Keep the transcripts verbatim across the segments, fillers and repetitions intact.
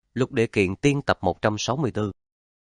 Lục Đệ Kiện Tiên tập một trăm sáu mươi tư.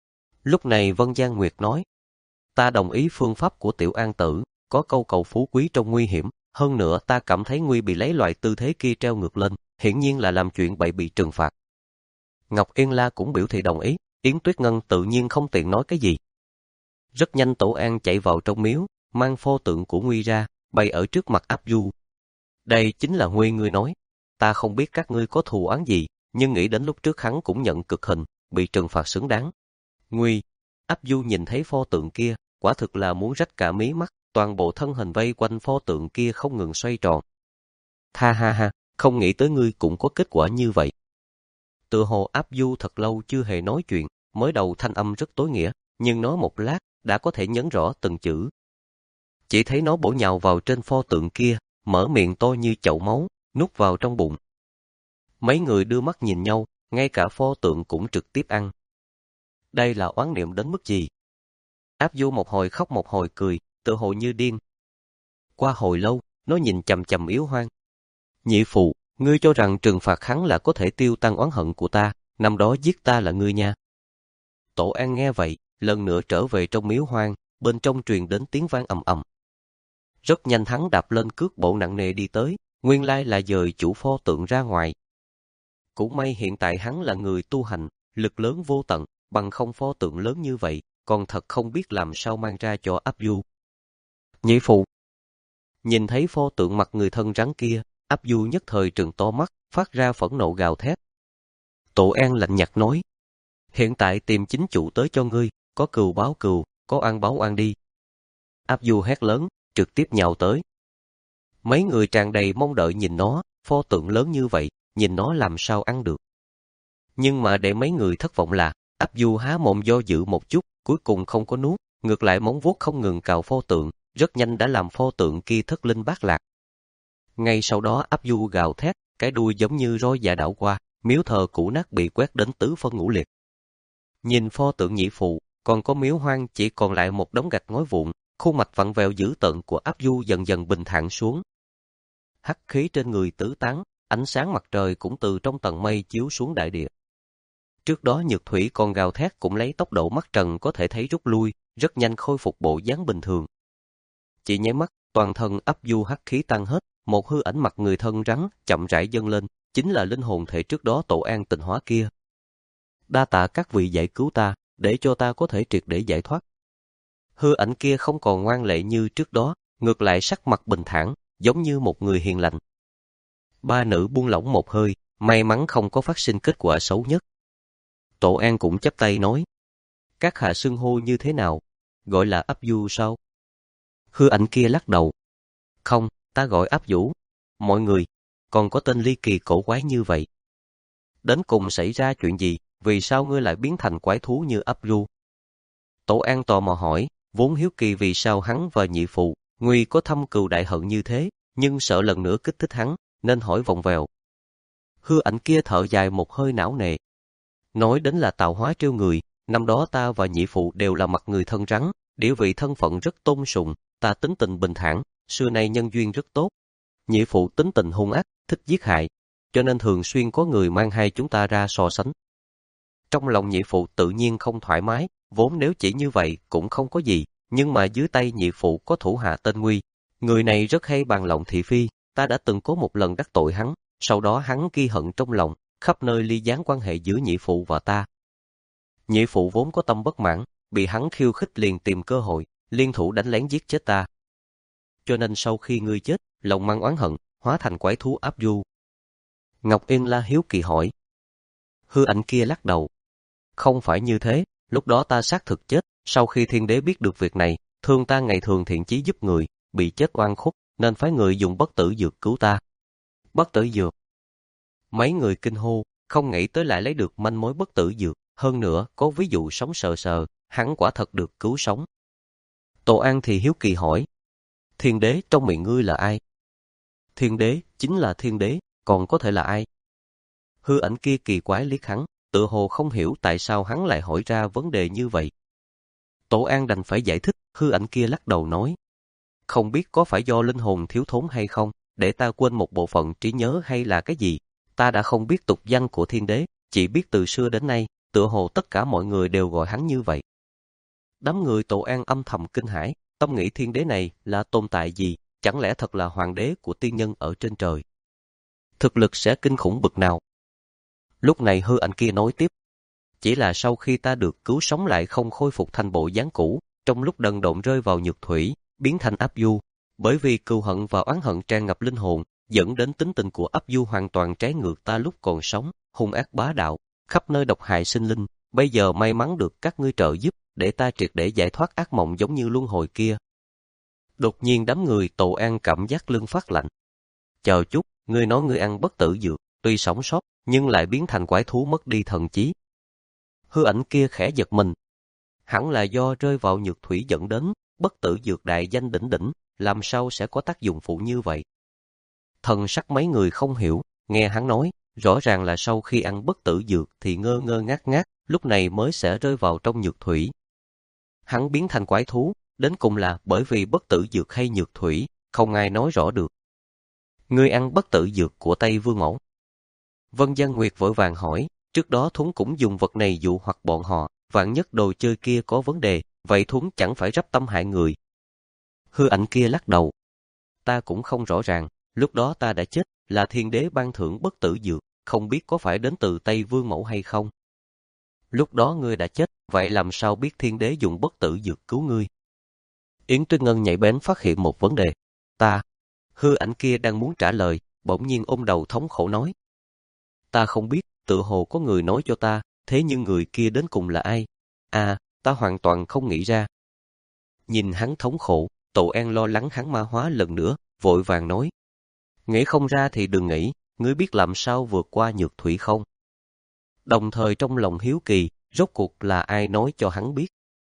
Lúc này Vân Giang Nguyệt nói, ta đồng ý phương pháp của Tiểu An Tử, có câu cầu phú quý trong nguy hiểm, hơn nữa ta cảm thấy Nguy bị lấy loại tư thế kia treo ngược lên, hiển nhiên là làm chuyện bậy bị trừng phạt. Ngọc Yên La cũng biểu thị đồng ý, Yến Tuyết Ngân tự nhiên không tiện nói cái gì. Rất nhanh Tổ An chạy vào trong miếu, mang pho tượng của Nguy ra, bày ở trước mặt Áp Du. Đây chính là Nguy ngươi nói, ta không biết các ngươi có thù oán gì, nhưng nghĩ đến lúc trước hắn cũng nhận cực hình, bị trừng phạt xứng đáng. Nguy, Áp Du nhìn thấy pho tượng kia, quả thực là muốn rách cả mí mắt, toàn bộ thân hình vây quanh pho tượng kia không ngừng xoay tròn. Ha ha ha, không nghĩ tới ngươi cũng có kết quả như vậy. Tựa hồ Áp Du thật lâu chưa hề nói chuyện, mới đầu thanh âm rất tối nghĩa, nhưng nói một lát, đã có thể nhấn rõ từng chữ. Chỉ thấy nó bổ nhào vào trên pho tượng kia, mở miệng to như chậu máu, nuốt vào trong bụng. Mấy người đưa mắt nhìn nhau, ngay cả pho tượng cũng trực tiếp ăn. Đây là oán niệm đến mức gì? Áp Du một hồi khóc một hồi cười, tựa hồ như điên. Qua hồi lâu, nó nhìn chằm chằm Yếu Hoang. Nhị phụ, ngươi cho rằng trừng phạt hắn là có thể tiêu tan oán hận của ta, năm đó giết ta là ngươi nha. Tổ An nghe vậy, lần nữa trở về trong miếu hoang, bên trong truyền đến tiếng vang ầm ầm. Rất nhanh hắn đạp lên cước bộ nặng nề đi tới, nguyên lai là dời chủ pho tượng ra ngoài. Cũng may hiện tại hắn là người tu hành, lực lớn vô tận, bằng không pho tượng lớn như vậy, còn thật không biết làm sao mang ra cho Áp Du. Nhị phụ, nhìn thấy pho tượng mặt người thân rắn kia, Áp Du nhất thời trừng to mắt, phát ra phẫn nộ gào thét. Tổ An lạnh nhạt nói, hiện tại tìm chính chủ tới cho ngươi, có cừu báo cừu, có oan báo oan đi. Áp Du hét lớn, trực tiếp nhào tới. Mấy người tràn đầy mong đợi nhìn nó, pho tượng lớn như vậy, nhìn nó làm sao ăn được. Nhưng mà để mấy người thất vọng là, Áp Du há mồm do dự một chút, cuối cùng không có nuốt, ngược lại móng vuốt không ngừng cào pho tượng, rất nhanh đã làm pho tượng kia thất linh bát lạc. Ngay sau đó Áp Du gào thét, cái đuôi giống như roi dạ đảo qua, miếu thờ cũ nát bị quét đến tứ phân ngũ liệt. Nhìn pho tượng nhị phụ, còn có miếu hoang chỉ còn lại một đống gạch ngói vụn, khuôn mặt vặn vẹo dữ tợn của Áp Du dần dần bình thản xuống. Hắc khí trên người tứ tán, ánh sáng mặt trời cũng từ trong tầng mây chiếu xuống đại địa. Trước đó Nhược Thủy còn gào thét cũng lấy tốc độ mắt trần có thể thấy rút lui, rất nhanh khôi phục bộ dáng bình thường. Chỉ nháy mắt, toàn thân Áp Du hắc khí tan hết, một hư ảnh mặt người thân rắn chậm rãi dâng lên, chính là linh hồn thể trước đó Tổ An tịnh hóa kia. Đa tạ các vị giải cứu ta, để cho ta có thể triệt để giải thoát. Hư ảnh kia không còn ngoan lệ như trước đó, ngược lại sắc mặt bình thản, giống như một người hiền lành. Ba nữ buông lỏng một hơi, may mắn không có phát sinh kết quả xấu nhất. Tổ An cũng chắp tay nói, các hạ xưng hô như thế nào, gọi là Áp Du sao? Hư ảnh kia lắc đầu, không, ta gọi Áp Vũ. Mọi người, còn có tên ly kỳ cổ quái như vậy. Đến cùng xảy ra chuyện gì, vì sao ngươi lại biến thành quái thú như Áp Du? Tổ An tò mò hỏi, vốn hiếu kỳ vì sao hắn và nhị phụ, Nguy có thâm cừu đại hận như thế, nhưng sợ lần nữa kích thích hắn, nên hỏi vòng vèo. Hư ảnh kia thở dài một hơi não nề. Nói đến là tạo hóa trêu người, năm đó ta và nhị phụ đều là mặt người thân rắn, địa vị thân phận rất tôn sùng, ta tính tình bình thản, xưa nay nhân duyên rất tốt. Nhị phụ tính tình hung ác, thích giết hại, cho nên thường xuyên có người mang hai chúng ta ra so sánh. Trong lòng nhị phụ tự nhiên không thoải mái, vốn nếu chỉ như vậy cũng không có gì, nhưng mà dưới tay nhị phụ có thủ hạ tên Nguy. Người này rất hay bàn lộng thị phi, ta đã từng có một lần đắc tội hắn, sau đó hắn ghi hận trong lòng, khắp nơi ly gián quan hệ giữa nhị phụ và ta. Nhị phụ vốn có tâm bất mãn, bị hắn khiêu khích liền tìm cơ hội, liên thủ đánh lén giết chết ta. Cho nên sau khi ngươi chết, lòng mang oán hận, hóa thành quái thú Áp Du. Ngọc Yên La hiếu kỳ hỏi. Hư ảnh kia lắc đầu. Không phải như thế, lúc đó ta xác thực chết, sau khi thiên đế biết được việc này, thương ta ngày thường thiện chí giúp người, bị chết oan khúc, nên phái người dùng bất tử dược cứu ta. Bất tử dược. Mấy người kinh hô, không nghĩ tới lại lấy được manh mối bất tử dược, hơn nữa có ví dụ sống sờ sờ, hắn quả thật được cứu sống. Tổ An thì hiếu kỳ hỏi, thiên đế trong miệng ngươi là ai? Thiên đế chính là thiên đế, còn có thể là ai? Hư ảnh kia kỳ quái liếc hắn, tự hồ không hiểu tại sao hắn lại hỏi ra vấn đề như vậy. Tổ An đành phải giải thích, hư ảnh kia lắc đầu nói, không biết có phải do linh hồn thiếu thốn hay không, để ta quên một bộ phận trí nhớ hay là cái gì, ta đã không biết tục danh của thiên đế, chỉ biết từ xưa đến nay, tựa hồ tất cả mọi người đều gọi hắn như vậy. Đám người Tổ An âm thầm kinh hãi, tâm nghĩ thiên đế này là tồn tại gì, chẳng lẽ thật là hoàng đế của tiên nhân ở trên trời. Thực lực sẽ kinh khủng bực nào. Lúc này hư ảnh kia nói tiếp, chỉ là sau khi ta được cứu sống lại không khôi phục thành bộ dáng cũ, trong lúc đần độn rơi vào nhược thủy, biến thành Áp Du, bởi vì cừu hận và oán hận tràn ngập linh hồn, dẫn đến tính tình của Áp Du hoàn toàn trái ngược ta lúc còn sống, hung ác bá đạo, khắp nơi độc hại sinh linh, bây giờ may mắn được các ngươi trợ giúp, để ta triệt để giải thoát ác mộng giống như luân hồi kia. Đột nhiên đám người Tổ An cảm giác lưng phát lạnh. Chờ chút, ngươi nói ngươi ăn bất tử dược, tuy sống sót, nhưng lại biến thành quái thú mất đi thần trí. Hư ảnh kia khẽ giật mình. Hẳn là do rơi vào nhược thủy dẫn đến, bất tử dược đại danh đỉnh đỉnh, làm sao sẽ có tác dụng phụ như vậy? Thần sắc mấy người không hiểu, nghe hắn nói, rõ ràng là sau khi ăn bất tử dược thì ngơ ngơ ngác ngác, lúc này mới sẽ rơi vào trong nhược thủy. Hắn biến thành quái thú, đến cùng là bởi vì bất tử dược hay nhược thủy, không ai nói rõ được. Ngươi ăn bất tử dược của Tây Vương Mẫu. Vân Giang Nguyệt vội vàng hỏi, trước đó Thuấn cũng dùng vật này dụ hoặc bọn họ, vạn nhất đồ chơi kia có vấn đề, vậy Thuấn chẳng phải rắp tâm hại người. Hư ảnh kia lắc đầu. Ta cũng không rõ ràng, lúc đó ta đã chết, là thiên đế ban thưởng bất tử dược, không biết có phải đến từ Tây Vương Mẫu hay không. Lúc đó ngươi đã chết, vậy làm sao biết thiên đế dùng bất tử dược cứu ngươi? Yến Tuyết Ngân nhạy bén phát hiện một vấn đề. Ta, hư ảnh kia đang muốn trả lời, bỗng nhiên ôm đầu thống khổ nói. Ta không biết, tự hồ có người nói cho ta, thế nhưng người kia đến cùng là ai? À, ta hoàn toàn không nghĩ ra. Nhìn hắn thống khổ, Tổ An lo lắng hắn ma hóa lần nữa, vội vàng nói. Nghĩ không ra thì đừng nghĩ, ngươi biết làm sao vượt qua nhược thủy không? Đồng thời trong lòng hiếu kỳ, rốt cuộc là ai nói cho hắn biết?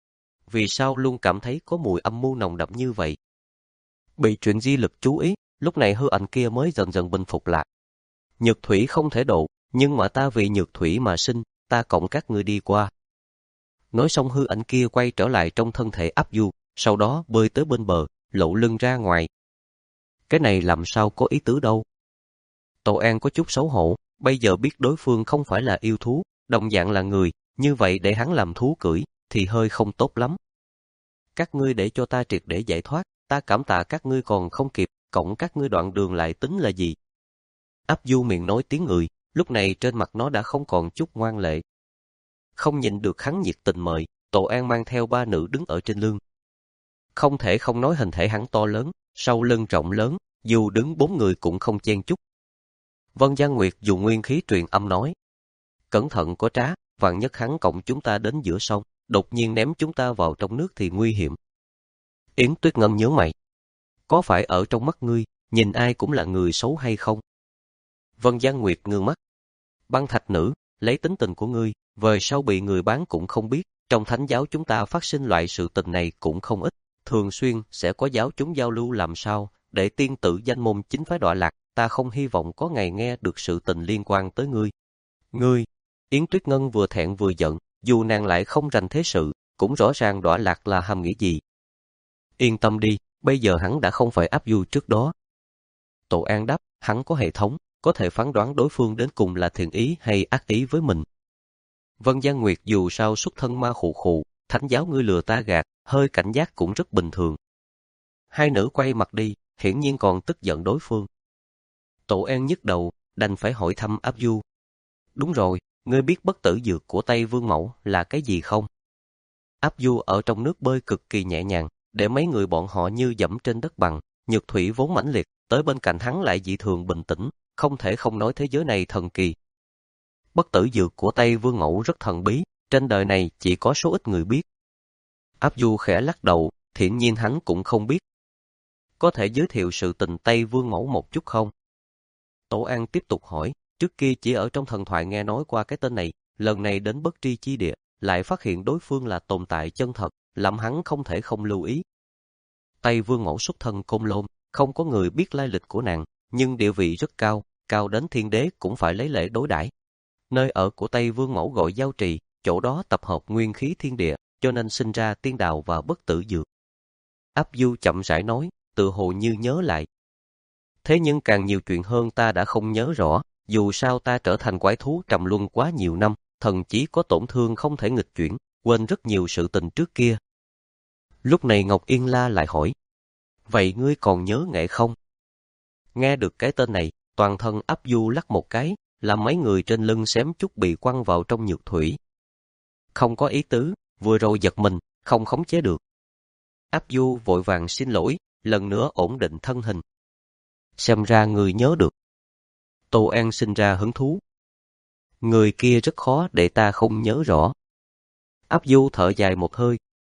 Vì sao luôn cảm thấy có mùi âm mưu nồng đậm như vậy? Bị chuyện di lực chú ý, lúc này hư ảnh kia mới dần dần bình phục lại. Nhược thủy không thể độ, nhưng mà ta vì nhược thủy mà sinh, ta cộng các ngươi đi qua. Nói xong hư ảnh kia quay trở lại trong thân thể Áp Du, sau đó bơi tới bên bờ, lộ lưng ra ngoài. Cái này làm sao có ý tứ đâu? Tổ An có chút xấu hổ, bây giờ biết đối phương không phải là yêu thú, đồng dạng là người, như vậy để hắn làm thú cưỡi, thì hơi không tốt lắm. Các ngươi để cho ta triệt để giải thoát, ta cảm tạ các ngươi còn không kịp, cộng các ngươi đoạn đường lại tính là gì? Áp Du miệng nói tiếng người, lúc này trên mặt nó đã không còn chút ngoan lệ. Không nhìn được hắn nhiệt tình mời, Tổ An mang theo ba nữ đứng ở trên lưng. Không thể không nói hình thể hắn to lớn, sau lưng rộng lớn, dù đứng bốn người cũng không chen chúc. Vân Giang Nguyệt dùng nguyên khí truyền âm nói. Cẩn thận có trá, vạn nhất hắn cộng chúng ta đến giữa sông, đột nhiên ném chúng ta vào trong nước thì nguy hiểm. Yến Tuyết Ngân nhớ mày. Có phải ở trong mắt ngươi, nhìn ai cũng là người xấu hay không? Vân Giang Nguyệt ngưng mắt. Băng Thạch Nữ, lấy tính tình của ngươi, về sau bị người bán cũng không biết, trong thánh giáo chúng ta phát sinh loại sự tình này cũng không ít, thường xuyên sẽ có giáo chúng giao lưu làm sao, để tiên tử danh môn chính phái đọa lạc, ta không hy vọng có ngày nghe được sự tình liên quan tới ngươi. Ngươi, Yến Tuyết Ngân vừa thẹn vừa giận, dù nàng lại không rành thế sự, cũng rõ ràng đọa lạc là hàm nghĩa gì. Yên tâm đi, bây giờ hắn đã không phải Áp Du trước đó. Tổ An đáp, hắn có hệ thống, có thể phán đoán đối phương đến cùng là thiện ý hay ác ý với mình. Vân Giang Nguyệt dù sao xuất thân ma khụ khụ, thánh giáo ngươi lừa ta gạt, hơi cảnh giác cũng rất bình thường. Hai nữ quay mặt đi, hiển nhiên còn tức giận đối phương. Tổ An nhức đầu, đành phải hỏi thăm Áp Du. Đúng rồi, ngươi biết bất tử dược của Tây Vương Mẫu là cái gì không? Áp Du ở trong nước bơi cực kỳ nhẹ nhàng, để mấy người bọn họ như dẫm trên đất bằng, nhược thủy vốn mãnh liệt, tới bên cạnh hắn lại dị thường bình tĩnh, không thể không nói thế giới này thần kỳ. Bất tử dược của Tây Vương Mẫu rất thần bí, trên đời này chỉ có số ít người biết. Áp Du khẽ lắc đầu, hiển nhiên hắn cũng không biết. Có thể giới thiệu sự tình Tây Vương Mẫu một chút không? Tổ An tiếp tục hỏi, trước kia chỉ ở trong thần thoại nghe nói qua cái tên này, lần này đến bất tri chi địa, lại phát hiện đối phương là tồn tại chân thật, làm hắn không thể không lưu ý. Tây Vương Mẫu xuất thân Côn Lôn, không có người biết lai lịch của nàng, nhưng địa vị rất cao, cao đến thiên đế cũng phải lấy lễ đối đãi. Nơi ở của Tây Vương Mẫu gọi Giao Trì, chỗ đó tập hợp nguyên khí thiên địa, cho nên sinh ra tiên đạo và bất tử dược. Áp Du chậm rãi nói, tự hồ như nhớ lại. Thế nhưng càng nhiều chuyện hơn ta đã không nhớ rõ, dù sao ta trở thành quái thú trầm luân quá nhiều năm, thần chí có tổn thương không thể nghịch chuyển, quên rất nhiều sự tình trước kia. Lúc này Ngọc Yên La lại hỏi, vậy ngươi còn nhớ nghệ không? Nghe được cái tên này, toàn thân Áp Du lắc một cái, làm mấy người trên lưng xém chút bị quăng vào trong nhược thủy. Không có ý tứ, vừa rồi giật mình, không khống chế được. Áp Du vội vàng xin lỗi, lần nữa ổn định thân hình. Xem ra người nhớ được. Tô An sinh ra hứng thú. Người kia rất khó để ta không nhớ rõ. Áp Du thở dài một hơi.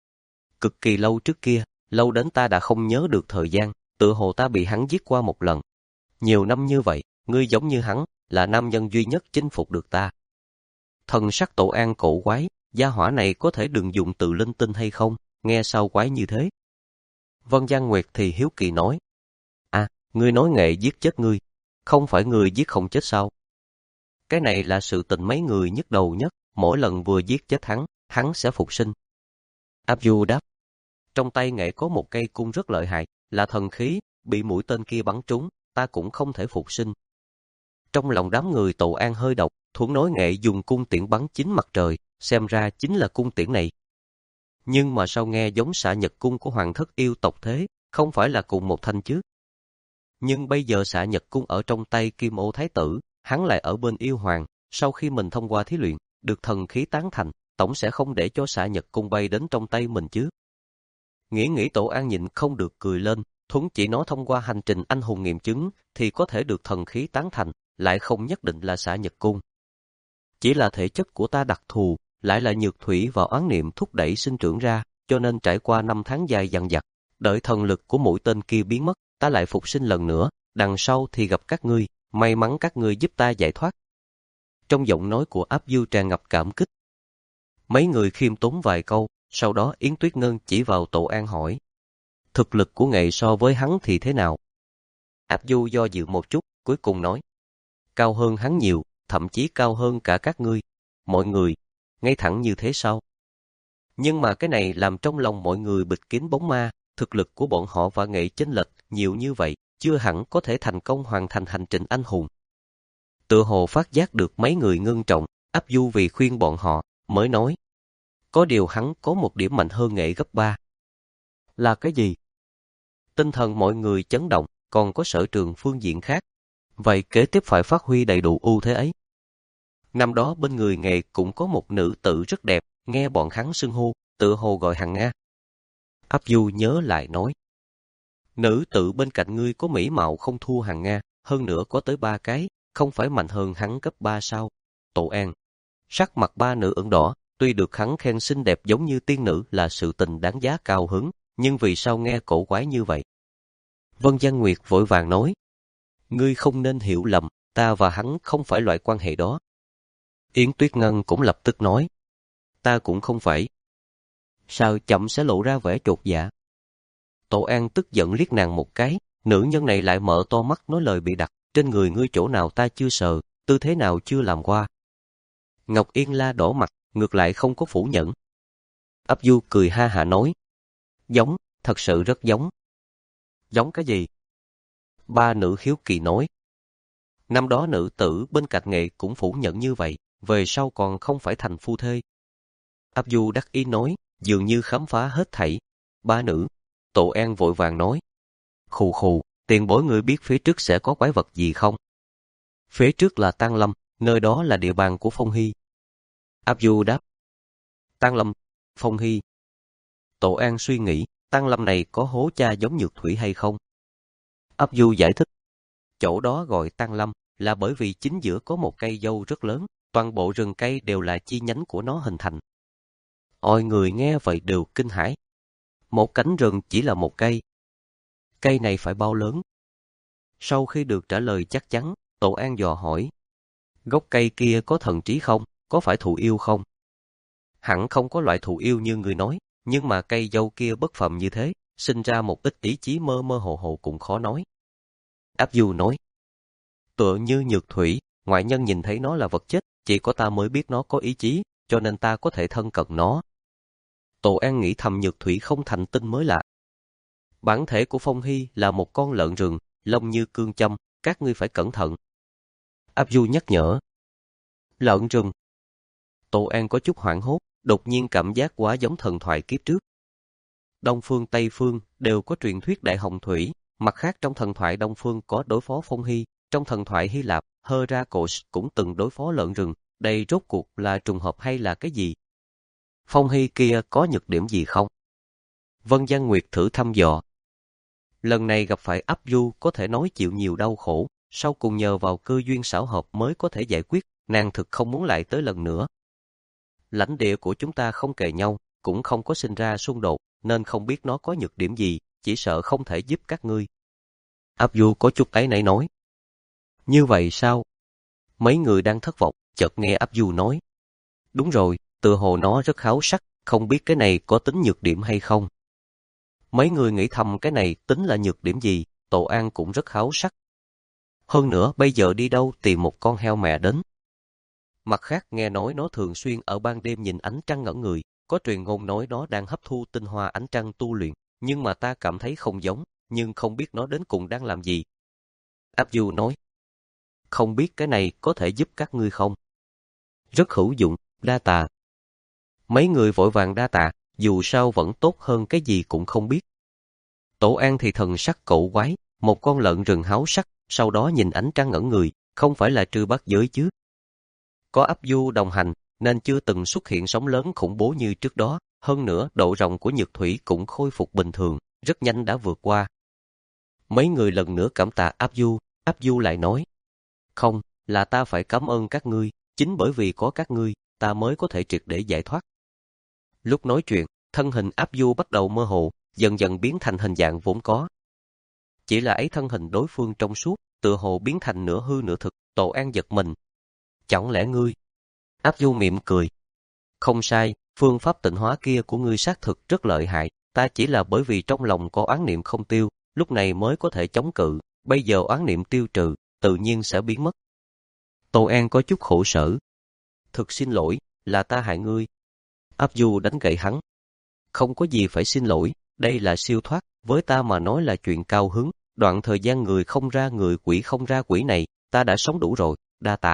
Cực kỳ lâu trước kia, lâu đến ta đã không nhớ được thời gian, tự hồ ta bị hắn giết qua một lần. Nhiều năm như vậy, ngươi giống như hắn, là nam nhân duy nhất chinh phục được ta. Thần sắc Tô An cổ quái, gia hỏa này có thể đừng dùng từ linh tinh hay không, nghe sao quái như thế. Vân Giang Nguyệt thì hiếu kỳ nói, à, ngươi nói nghệ giết chết ngươi, không phải ngươi giết không chết sao? Cái này là sự tình mấy người nhức đầu nhất, mỗi lần vừa giết chết hắn, hắn sẽ phục sinh. Áp Du đáp, trong tay nghệ có một cây cung rất lợi hại, là thần khí, bị mũi tên kia bắn trúng, ta cũng không thể phục sinh. Trong lòng đám người Tô An hơi độc, thuẫn nói nghệ dùng cung tiễn bắn chính mặt trời, xem ra chính là cung tiễn này. Nhưng mà sao nghe giống xạ nhật cung của hoàng thất yêu tộc thế, không phải là cùng một thanh chứ? Nhưng bây giờ xạ nhật cung ở trong tay Kim Ô Thái tử, hắn lại ở bên yêu hoàng, sau khi mình thông qua thí luyện, được thần khí tán thành, tổng sẽ không để cho xạ nhật cung bay đến trong tay mình chứ. Nghĩ nghĩ Tô An nhịn không được cười lên, thuẫn chỉ nói thông qua hành trình anh hùng nghiệm chứng, thì có thể được thần khí tán thành, lại không nhất định là xạ nhật cung. Chỉ là thể chất của ta đặc thù, lại là nhược thủy và oán niệm thúc đẩy sinh trưởng ra, cho nên trải qua năm tháng dài dằng dặc, đợi thần lực của mũi tên kia biến mất, ta lại phục sinh lần nữa, đằng sau thì gặp các ngươi, may mắn các ngươi giúp ta giải thoát. Trong giọng nói của Áp Du tràn ngập cảm kích. Mấy người khiêm tốn vài câu, sau đó Yến Tuyết Ngân chỉ vào Tô An hỏi, thực lực của nghệ so với hắn thì thế nào? Áp Du do dự một chút, cuối cùng nói, cao hơn hắn nhiều, thậm chí cao hơn cả các ngươi. Mọi người, ngay thẳng như thế sao? Nhưng mà cái này làm trong lòng mọi người bịt kín bóng ma, thực lực của bọn họ và nghệ chênh lệch nhiều như vậy, chưa hẳn có thể thành công hoàn thành hành trình anh hùng. Tự hồ phát giác được mấy người ngưng trọng, Áp Du vì khuyên bọn họ, mới nói, có điều hắn có một điểm mạnh hơn nghệ gấp ba. Là cái gì? Tinh thần mọi người chấn động, còn có sở trường phương diện khác. Vậy kế tiếp phải phát huy đầy đủ ưu thế ấy. Năm đó bên người nghệ cũng có một nữ tử rất đẹp, nghe bọn hắn xưng hô, tự hồ gọi Hằng Nga. Áp Du nhớ lại nói, nữ tử bên cạnh ngươi có mỹ mạo không thua Hằng Nga, hơn nữa có tới ba cái, không phải mạnh hơn hắn gấp ba sao? Tô An, sắc mặt ba nữ ửng đỏ, tuy được hắn khen xinh đẹp giống như tiên nữ là sự tình đáng giá cao hứng, nhưng vì sao nghe cổ quái như vậy? Vân Giang Nguyệt vội vàng nói, ngươi không nên hiểu lầm, ta và hắn không phải loại quan hệ đó. Yến Tuyết Ngân cũng lập tức nói, ta cũng không phải. Sao chậm sẽ lộ ra vẻ chột dạ? Tô An tức giận liếc nàng một cái, nữ nhân này lại mở to mắt nói lời bị đặt, trên người ngươi chỗ nào ta chưa sờ, tư thế nào chưa làm qua. Ngọc Yên La đỏ mặt, ngược lại không có phủ nhận. Áp Du cười ha hả nói, giống, thật sự rất giống. Giống cái gì? Ba nữ hiếu kỳ nói. Năm đó nữ tử bên cạnh nghệ cũng phủ nhận như vậy, về sau còn không phải thành phu thê. Áp Du đắc ý nói, dường như khám phá hết thảy. Ba nữ. Tô An vội vàng nói, khù khù, tiền bối người biết phía trước sẽ có quái vật gì không? Phía trước là Tang Lâm, nơi đó là địa bàn của Phong Hy. Áp Du đáp, Tang Lâm, Phong Hy. Tô An suy nghĩ, Tang Lâm này có hố cha giống nhược thủy hay không? Áp Du giải thích, chỗ đó gọi Tang Lâm là bởi vì chính giữa có một cây dâu rất lớn, toàn bộ rừng cây đều là chi nhánh của nó hình thành. Mọi người nghe vậy đều kinh hãi. Một cánh rừng chỉ là một cây. Cây này phải bao lớn? Sau khi được trả lời chắc chắn, Tô An dò hỏi, gốc cây kia có thần trí không? Có phải thụ yêu không? Hẳn không có loại thụ yêu như người nói, nhưng mà cây dâu kia bất phàm như thế, sinh ra một ít ý chí mơ mơ hồ hồ cũng khó nói. Áp Du nói, tựa như nhược thủy, ngoại nhân nhìn thấy nó là vật chết, chỉ có ta mới biết nó có ý chí, cho nên ta có thể thân cận nó. Tô An nghĩ thầm nhược thủy không thành tinh mới lạ. Bản thể của Phong Hy là một con lợn rừng, lông như cương châm, các ngươi phải cẩn thận. Áp Du nhắc nhở. Lợn rừng. Tô An có chút hoảng hốt, đột nhiên cảm giác quá giống thần thoại kiếp trước. Đông phương Tây phương đều có truyền thuyết đại hồng thủy, mặt khác trong thần thoại Đông phương có đối phó phong hy, trong thần thoại Hy Lạp, Heracles cũng từng đối phó lợn rừng, đây rốt cuộc là trùng hợp hay là cái gì? Phong hy kia có nhược điểm gì không? Vân Giang Nguyệt thử thăm dò. Lần này gặp phải Áp Du có thể nói chịu nhiều đau khổ, sau cùng nhờ vào cơ duyên xảo hợp mới có thể giải quyết, nàng thực không muốn lại tới lần nữa. Lãnh địa của chúng ta không kề nhau, cũng không có sinh ra xung đột, nên không biết nó có nhược điểm gì, chỉ sợ không thể giúp các ngươi. Áp Du có chút áy náy nói. Như vậy sao? Mấy người đang thất vọng, chợt nghe Áp Du nói. Đúng rồi, tựa hồ nó rất háo sắc, không biết cái này có tính nhược điểm hay không. Mấy người nghĩ thầm cái này tính là nhược điểm gì, Tô An cũng rất háo sắc. Hơn nữa bây giờ đi đâu tìm một con heo mẹ đến. Mặt khác nghe nói nó thường xuyên ở ban đêm nhìn ánh trăng ngẩn người, có truyền ngôn nói nó đang hấp thu tinh hoa ánh trăng tu luyện, nhưng mà ta cảm thấy không giống, nhưng không biết nó đến cùng đang làm gì. Áp Du nói, không biết cái này có thể giúp các ngươi không? Rất hữu dụng, đa tạ. Mấy người vội vàng đa tạ, dù sao vẫn tốt hơn cái gì cũng không biết. Tổ An thì thần sắc cẩu quái, một con lợn rừng háo sắc, sau đó nhìn ánh trăng ngẩn người, không phải là trư bát giới chứ. Có Áp Du đồng hành, nên chưa từng xuất hiện sóng lớn khủng bố như trước đó, hơn nữa độ rộng của nhược thủy cũng khôi phục bình thường, rất nhanh đã vượt qua. Mấy người lần nữa cảm tạ Áp Du, Áp Du lại nói, không, là ta phải cảm ơn các ngươi, chính bởi vì có các ngươi, ta mới có thể triệt để giải thoát. Lúc nói chuyện, thân hình Áp Du bắt đầu mơ hồ, dần dần biến thành hình dạng vốn có. Chỉ là ấy thân hình đối phương trong suốt, tựa hồ biến thành nửa hư nửa thực, Tô An giật mình. Chẳng lẽ ngươi? Áp Du mỉm cười. Không sai, phương pháp tịnh hóa kia của ngươi xác thực rất lợi hại, ta chỉ là bởi vì trong lòng có oán niệm không tiêu, lúc này mới có thể chống cự, bây giờ oán niệm tiêu trừ, tự nhiên sẽ biến mất. Tô An có chút khổ sở. Thực xin lỗi, là ta hại ngươi. Áp Du đánh gậy hắn. Không có gì phải xin lỗi, đây là siêu thoát, với ta mà nói là chuyện cao hứng, đoạn thời gian người không ra người quỷ không ra quỷ này, ta đã sống đủ rồi, đa tạ.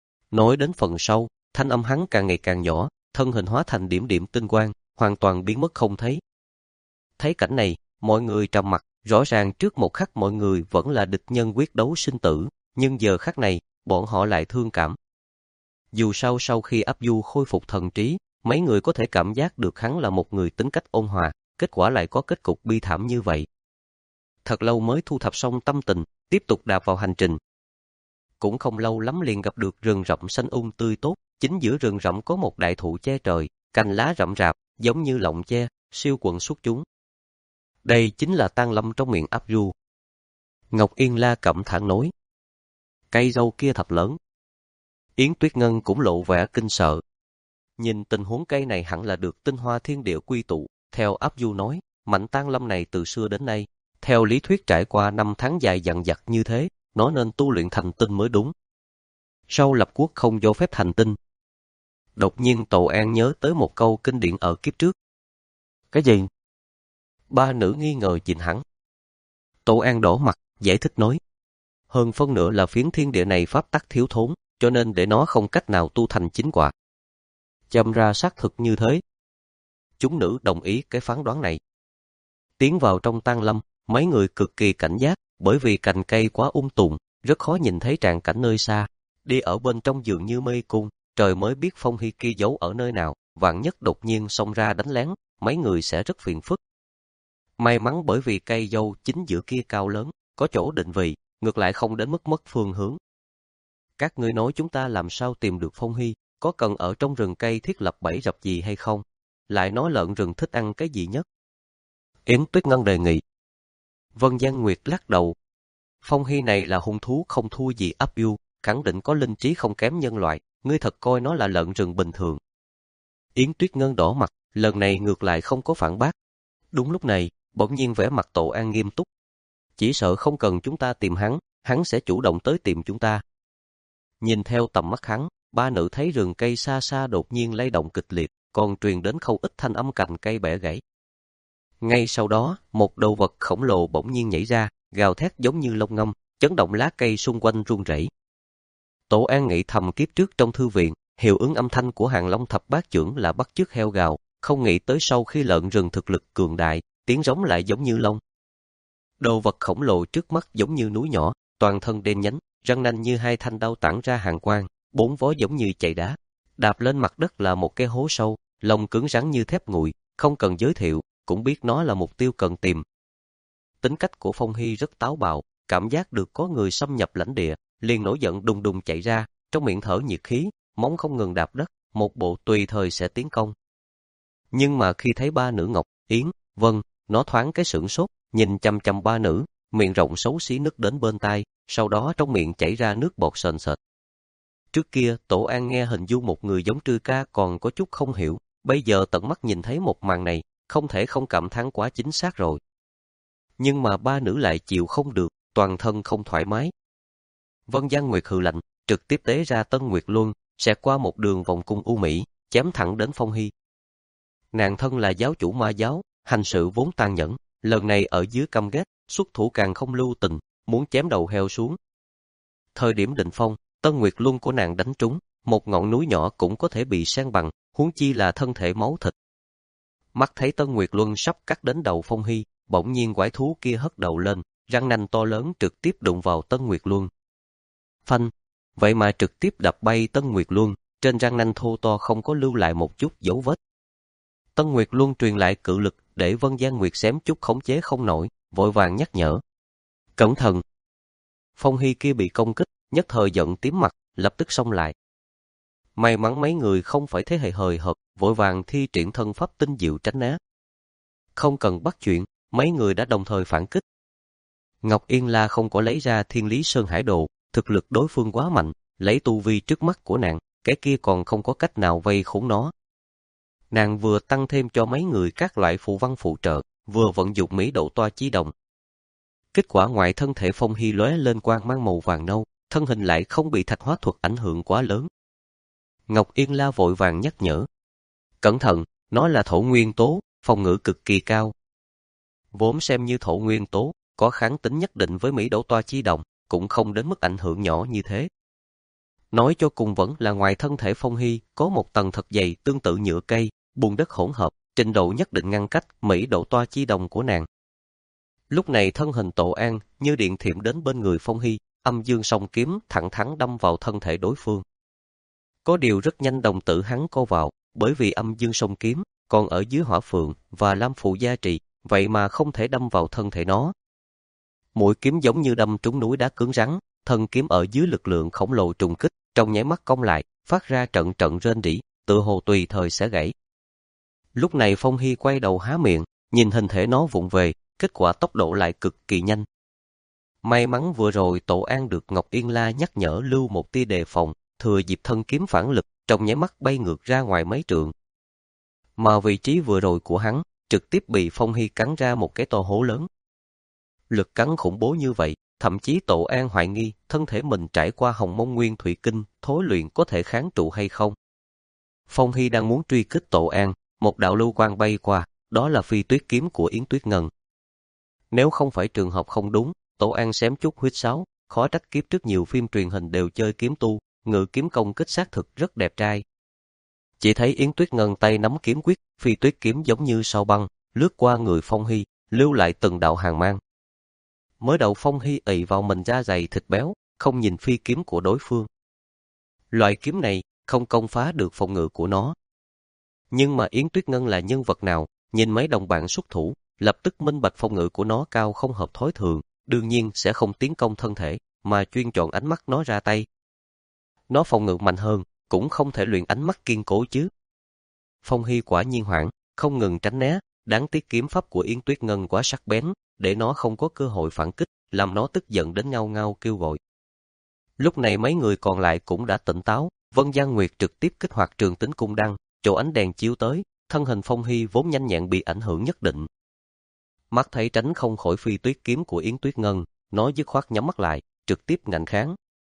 Nói đến phần sau, thanh âm hắn càng ngày càng nhỏ, thân hình hóa thành điểm điểm tinh quang, hoàn toàn biến mất không thấy. Thấy cảnh này, mọi người trầm mặc, rõ ràng trước một khắc mọi người vẫn là địch nhân quyết đấu sinh tử, nhưng giờ khắc này, bọn họ lại thương cảm. Dù sao sau khi Áp Du khôi phục thần trí, mấy người có thể cảm giác được hắn là một người tính cách ôn hòa, kết quả lại có kết cục bi thảm như vậy. Thật lâu mới thu thập xong tâm tình, tiếp tục đạp vào hành trình. Cũng không lâu lắm liền gặp được rừng rậm xanh um tươi tốt, chính giữa rừng rậm có một đại thụ che trời, cành lá rậm rạp, giống như lọng che, siêu quần xuất chúng. Đây chính là tang lâm trong miệng Áp Du. Ngọc Yên La cẩm thản nói. Cây dâu kia thật lớn. Yến Tuyết Ngân cũng lộ vẻ kinh sợ. Nhìn tình huống cây này hẳn là được tinh hoa thiên địa quy tụ, theo Áp Du nói, mảnh tang lâm này từ xưa đến nay, theo lý thuyết trải qua năm tháng dài dằng dặc như thế, nó nên tu luyện thành tinh mới đúng. Sau lập quốc không cho phép thành tinh. Đột nhiên Tô An nhớ tới một câu kinh điển ở kiếp trước. Cái gì? Ba nữ nghi ngờ nhìn hắn. Tô An đỏ mặt, giải thích nói. Hơn phân nửa là phiến thiên địa này pháp tắc thiếu thốn, cho nên để nó không cách nào tu thành chính quả. Châm ra xác thực như thế. Chúng nữ đồng ý cái phán đoán này. Tiến vào trong tang lâm, mấy người cực kỳ cảnh giác, bởi vì cành cây quá um tùm, rất khó nhìn thấy tràng cảnh nơi xa. Đi ở bên trong dường như mê cung, trời mới biết Phong Hy kia giấu ở nơi nào, vạn nhất đột nhiên xông ra đánh lén, mấy người sẽ rất phiền phức. May mắn bởi vì cây dâu chính giữa kia cao lớn, có chỗ định vị, ngược lại không đến mức mất phương hướng. Các ngươi nói chúng ta làm sao tìm được Phong Hy, có cần ở trong rừng cây thiết lập bẫy rập gì hay không? Lại nói lợn rừng thích ăn cái gì nhất? Yến Tuyết Ngân đề nghị. Vân Giang Nguyệt lắc đầu. Phong Hy này là hung thú không thua gì Áp Du, khẳng định có linh trí không kém nhân loại, ngươi thật coi nó là lợn rừng bình thường. Yến Tuyết Ngân đỏ mặt, lần này ngược lại không có phản bác. Đúng lúc này, bỗng nhiên vẻ mặt Tô An nghiêm túc. Chỉ sợ không cần chúng ta tìm hắn, hắn sẽ chủ động tới tìm chúng ta. Nhìn theo tầm mắt hắn, ba nữ thấy rừng cây xa xa đột nhiên lay động kịch liệt, còn truyền đến không ít thanh âm cành cây bẻ gãy. Ngay sau đó, một đầu vật khổng lồ bỗng nhiên nhảy ra, gào thét giống như lông ngâm, chấn động lá cây xung quanh rung rẩy. Tổ An nghĩ thầm kiếp trước trong thư viện, hiệu ứng âm thanh của Hàng Long thập bát chưởng là bắt chước heo gào, không nghĩ tới sau khi lợn rừng thực lực cường đại, tiếng rống lại giống như long. Đồ vật khổng lồ trước mắt giống như núi nhỏ, toàn thân đen nhánh, răng nanh như hai thanh đao tản ra hàn quang, bốn vó giống như chày đá. Đạp lên mặt đất là một cái hố sâu, lông cứng rắn như thép nguội, không cần giới thiệu, cũng biết nó là mục tiêu cần tìm. Tính cách của Phong Hy rất táo bạo, cảm giác được có người xâm nhập lãnh địa, liền nổi giận đùng đùng chạy ra, trong miệng thở nhiệt khí, móng không ngừng đạp đất, một bộ tùy thời sẽ tiến công. Nhưng mà khi thấy ba nữ Ngọc, Yến, Vân, nó thoáng cái sửng sốt, nhìn chăm chăm ba nữ, miệng rộng xấu xí nứt đến bên tai, sau đó trong miệng chảy ra nước bọt sền sệt. Trước kia, Tổ An nghe hình dung một người giống Trư Ca còn có chút không hiểu, bây giờ tận mắt nhìn thấy một màn này, không thể không cảm thán quá chính xác rồi. Nhưng mà ba nữ lại chịu không được, toàn thân không thoải mái. Vân Giang Nguyệt hừ lạnh, trực tiếp tế ra Tân Nguyệt Luân, xẹt qua một đường vòng cung u mỹ, chém thẳng đến Phong Hy. Nàng thân là giáo chủ ma giáo, hành sự vốn tàn nhẫn, lần này ở dưới căm ghét, xuất thủ càng không lưu tình, muốn chém đầu heo xuống. Thời điểm định phong, Tân Nguyệt Luân của nàng đánh trúng, một ngọn núi nhỏ cũng có thể bị san bằng, huống chi là thân thể máu thịt. Mắt thấy Tân Nguyệt Luân sắp cắt đến đầu Phong Hy, bỗng nhiên quái thú kia hất đầu lên, răng nanh to lớn trực tiếp đụng vào Tân Nguyệt Luân. Phanh, vậy mà trực tiếp đập bay Tân Nguyệt Luân, trên răng nanh thô to không có lưu lại một chút dấu vết. Tân Nguyệt Luân truyền lại cự lực để Vân Giang Nguyệt xém chút khống chế không nổi, vội vàng nhắc nhở. Cẩn thận! Phong Hy kia bị công kích, nhất thời giận tím mặt, lập tức xông lại. May mắn mấy người không phải thế hệ hời hợt, vội vàng thi triển thân pháp tinh diệu tránh né. Không cần bắt chuyện, mấy người đã đồng thời phản kích. Ngọc Yên La không có lấy ra Thiên Lý Sơn Hải Đồ, thực lực đối phương quá mạnh, lấy tu vi trước mắt của nàng, cái kia còn không có cách nào vây khốn nó. Nàng vừa tăng thêm cho mấy người các loại phù văn phụ trợ, vừa vận dụng Mỹ Độ Toa Chi Đồng. Kết quả ngoài thân thể Phong Hy lóe lên quang mang màu vàng nâu, thân hình lại không bị thạch hóa thuật ảnh hưởng quá lớn. Ngọc Yên La vội vàng nhắc nhở. Cẩn thận, nó là thổ nguyên tố, phòng ngự cực kỳ cao. Vốn xem như thổ nguyên tố, có kháng tính nhất định với Mỹ Độ Toa Chi Đồng, cũng không đến mức ảnh hưởng nhỏ như thế. Nói cho cùng vẫn là ngoài thân thể Phong Hy có một tầng thật dày tương tự nhựa cây, bùn đất hỗn hợp, trình độ nhất định ngăn cách Mỹ Độ Toa Chi Đồng của nàng. Lúc này thân hình Tổ An như điện thiểm đến bên người Phong Hy, âm dương song kiếm thẳng thắn đâm vào thân thể đối phương. Có điều rất nhanh đồng tử hắn co vào, bởi vì âm dương song kiếm còn ở dưới hỏa phượng và lam phụ gia trì, vậy mà không thể đâm vào thân thể nó. Mũi kiếm giống như đâm trúng núi đá cứng rắn, thân kiếm ở dưới lực lượng khổng lồ trùng kích, trong nháy mắt cong lại, phát ra trận trận rên rỉ, tựa hồ tùy thời sẽ gãy. Lúc này Phong Hy quay đầu há miệng, nhìn hình thể nó vụng về, kết quả tốc độ lại cực kỳ nhanh. May mắn vừa rồi Tổ An được Ngọc Yên La nhắc nhở lưu một tia đề phòng, thừa dịp thân kiếm phản lực, trong nháy mắt bay ngược ra ngoài mấy trượng. Mà vị trí vừa rồi của hắn, trực tiếp bị Phong Hy cắn ra một cái to hố lớn. Lực cắn khủng bố như vậy, thậm chí Tổ An hoài nghi thân thể mình trải qua Hồng Mông Nguyên Thủy Kinh, thối luyện có thể kháng trụ hay không. Phong Hy đang muốn truy kích Tổ An, một đạo lưu quang bay qua, đó là phi tuyết kiếm của Yến Tuyết Ngân. Nếu không phải trường hợp không đúng, Tổ An xém chút huyết sáo, khó trách kiếp trước nhiều phim truyền hình đều chơi kiếm tu, ngự kiếm công kích xác thực rất đẹp trai. Chỉ thấy Yến Tuyết Ngân tay nắm kiếm quyết, phi tuyết kiếm giống như sao băng, lướt qua người Phong Hy, lưu lại từng đạo hàn mang. Mới đầu Phong Hy ỵ vào mình da dày thịt béo, không nhìn phi kiếm của đối phương. Loại kiếm này không công phá được phòng ngự của nó. Nhưng mà Yến Tuyết Ngân là nhân vật nào, nhìn mấy đồng bạn xuất thủ, lập tức minh bạch phòng ngự của nó cao không hợp thói thường, đương nhiên sẽ không tiến công thân thể, mà chuyên chọn ánh mắt nó ra tay. Nó phòng ngự mạnh hơn, cũng không thể luyện ánh mắt kiên cố chứ. Phong Hy quả nhiên hoảng, không ngừng tránh né, đáng tiếc kiếm pháp của Yến Tuyết Ngân quá sắc bén, để nó không có cơ hội phản kích, làm nó tức giận đến ngao ngao kêu gọi. Lúc này mấy người còn lại cũng đã tỉnh táo, Vân Giang Nguyệt trực tiếp kích hoạt Trường Tính Cung Đăng, chỗ ánh đèn chiếu tới, thân hình Phong Hy vốn nhanh nhẹn bị ảnh hưởng nhất định. Mắt thấy tránh không khỏi phi tuyết kiếm của Yến Tuyết Ngân, nó dứt khoát nhắm mắt lại, trực tiếp ngạnh kháng.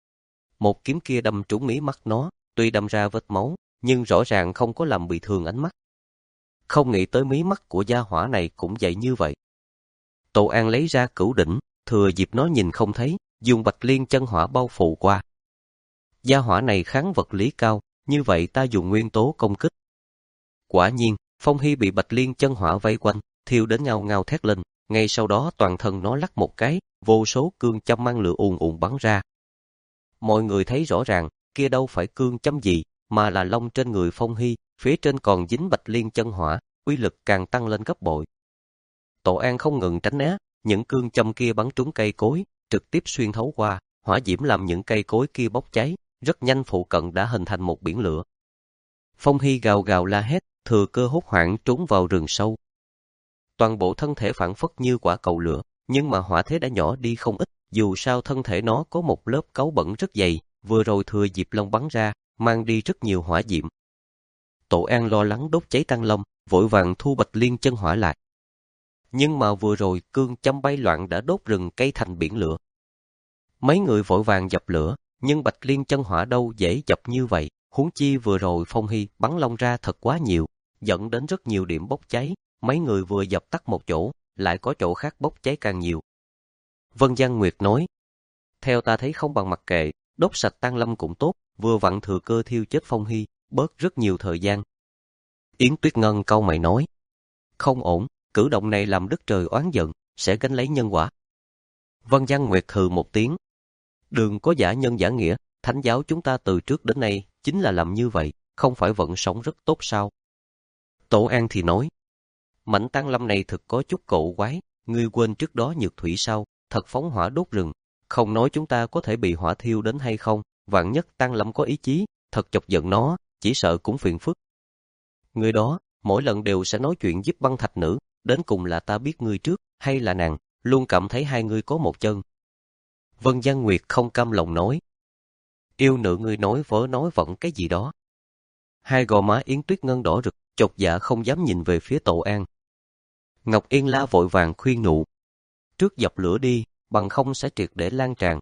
Một kiếm kia đâm trúng mí mắt nó, tuy đâm ra vết máu, nhưng rõ ràng không có làm bị thương ánh mắt. Không nghĩ tới mí mắt của gia hỏa này cũng vậy như vậy. Tổ An lấy ra cửu đỉnh, thừa dịp nó nhìn không thấy, dùng bạch liên chân hỏa bao phủ qua. gia hỏa này kháng vật lý cao, như vậy ta dùng nguyên tố công kích. Quả nhiên, Phong Hy bị Bạch Liên chân hỏa vây quanh, thiêu đến ngao ngao thét lên, ngay sau đó toàn thân nó lắc một cái, vô số cương châm mang lửa ùn ùn bắn ra. Mọi người thấy rõ ràng, kia đâu phải cương châm gì, mà là lông trên người Phong Hy, phía trên còn dính Bạch Liên chân hỏa, uy lực càng tăng lên gấp bội. Tổ An không ngừng tránh né, những cương châm kia bắn trúng cây cối, trực tiếp xuyên thấu qua, hỏa diễm làm những cây cối kia bốc cháy, rất nhanh phụ cận đã hình thành một biển lửa. Phong Hy gào gào la hét, thừa cơ hốt hoảng trốn vào rừng sâu. Toàn bộ thân thể phảng phất như quả cầu lửa, nhưng mà hỏa thế đã nhỏ đi không ít, dù sao thân thể nó có một lớp cáu bẩn rất dày, vừa rồi thừa dịp long bắn ra, mang đi rất nhiều hỏa diễm. Tổ An lo lắng đốt cháy Tăng Long, vội vàng thu Bạch Liên chân hỏa lại. Nhưng mà vừa rồi cương châm bay loạn đã đốt rừng cây thành biển lửa. Mấy người vội vàng dập lửa, nhưng Bạch Liên chân hỏa đâu dễ dập như vậy, huống chi vừa rồi Phong Hy bắn long ra thật quá nhiều, dẫn đến rất nhiều điểm bốc cháy, mấy người vừa dập tắt một chỗ, lại có chỗ khác bốc cháy càng nhiều. Vân Giang Nguyệt nói, theo ta thấy không bằng mặc kệ, đốt sạch Tăng Lâm cũng tốt, vừa vặn thừa cơ thiêu chết Phong Hy, bớt rất nhiều thời gian. Yến Tuyết Ngân cau mày nói, không ổn, cử động này làm đất trời oán giận, sẽ gánh lấy nhân quả. Vân Giang Nguyệt hừ một tiếng, đừng có giả nhân giả nghĩa, thánh giáo chúng ta từ trước đến nay chính là làm như vậy, không phải vẫn sống rất tốt sao? Tổ An thì nói, mảnh Tăng Lâm này thực có chút cổ quái, ngươi quên trước đó Nhược Thủy sao, thật phóng hỏa đốt rừng, không nói chúng ta có thể bị hỏa thiêu đến hay không, vạn nhất Tăng Lâm có ý chí, thật chọc giận nó, chỉ sợ cũng phiền phức. Người đó, mỗi lần đều sẽ nói chuyện giúp băng thạch nữ, đến cùng là ta biết ngươi trước, hay là nàng, luôn cảm thấy hai ngươi có một chân. Vân Giang Nguyệt không cam lòng nói, yêu nữ ngươi nói vớ nói vẫn cái gì đó. Hai gò má Yến Tuyết Ngân đỏ rực, chột dạ không dám nhìn về phía Tổ An. Ngọc Yên La vội vàng khuyên nụ, trước dập lửa đi, bằng không sẽ triệt để lan tràn.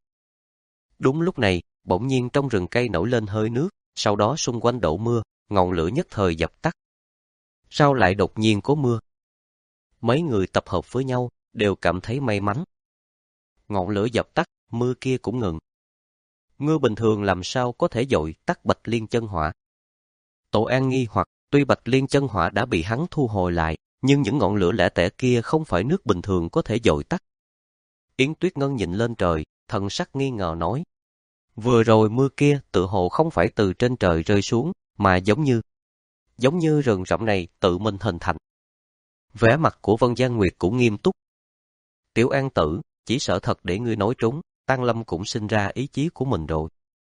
Đúng lúc này, bỗng nhiên trong rừng cây nổi lên hơi nước, sau đó xung quanh đổ mưa, ngọn lửa nhất thời dập tắt. Sao lại đột nhiên có mưa? Mấy người tập hợp với nhau, đều cảm thấy may mắn. Ngọn lửa dập tắt, mưa kia cũng ngừng. Mưa bình thường làm sao có thể dội tắt Bạch Liên chân hỏa? Tổ An nghi hoặc, tuy Bạch Liên chân hỏa đã bị hắn thu hồi lại, nhưng những ngọn lửa lẻ tẻ kia không phải nước bình thường có thể dội tắt. Yến Tuyết Ngân nhìn lên trời, thần sắc nghi ngờ nói, vừa rồi mưa kia tự hồ không phải từ trên trời rơi xuống, mà giống như, giống như rừng rậm này tự mình hình thành. Vẻ mặt của Vân Giang Nguyệt cũng nghiêm túc. Tiểu An tử, chỉ sợ thật để ngươi nói trúng, Tăng Lâm cũng sinh ra ý chí của mình rồi.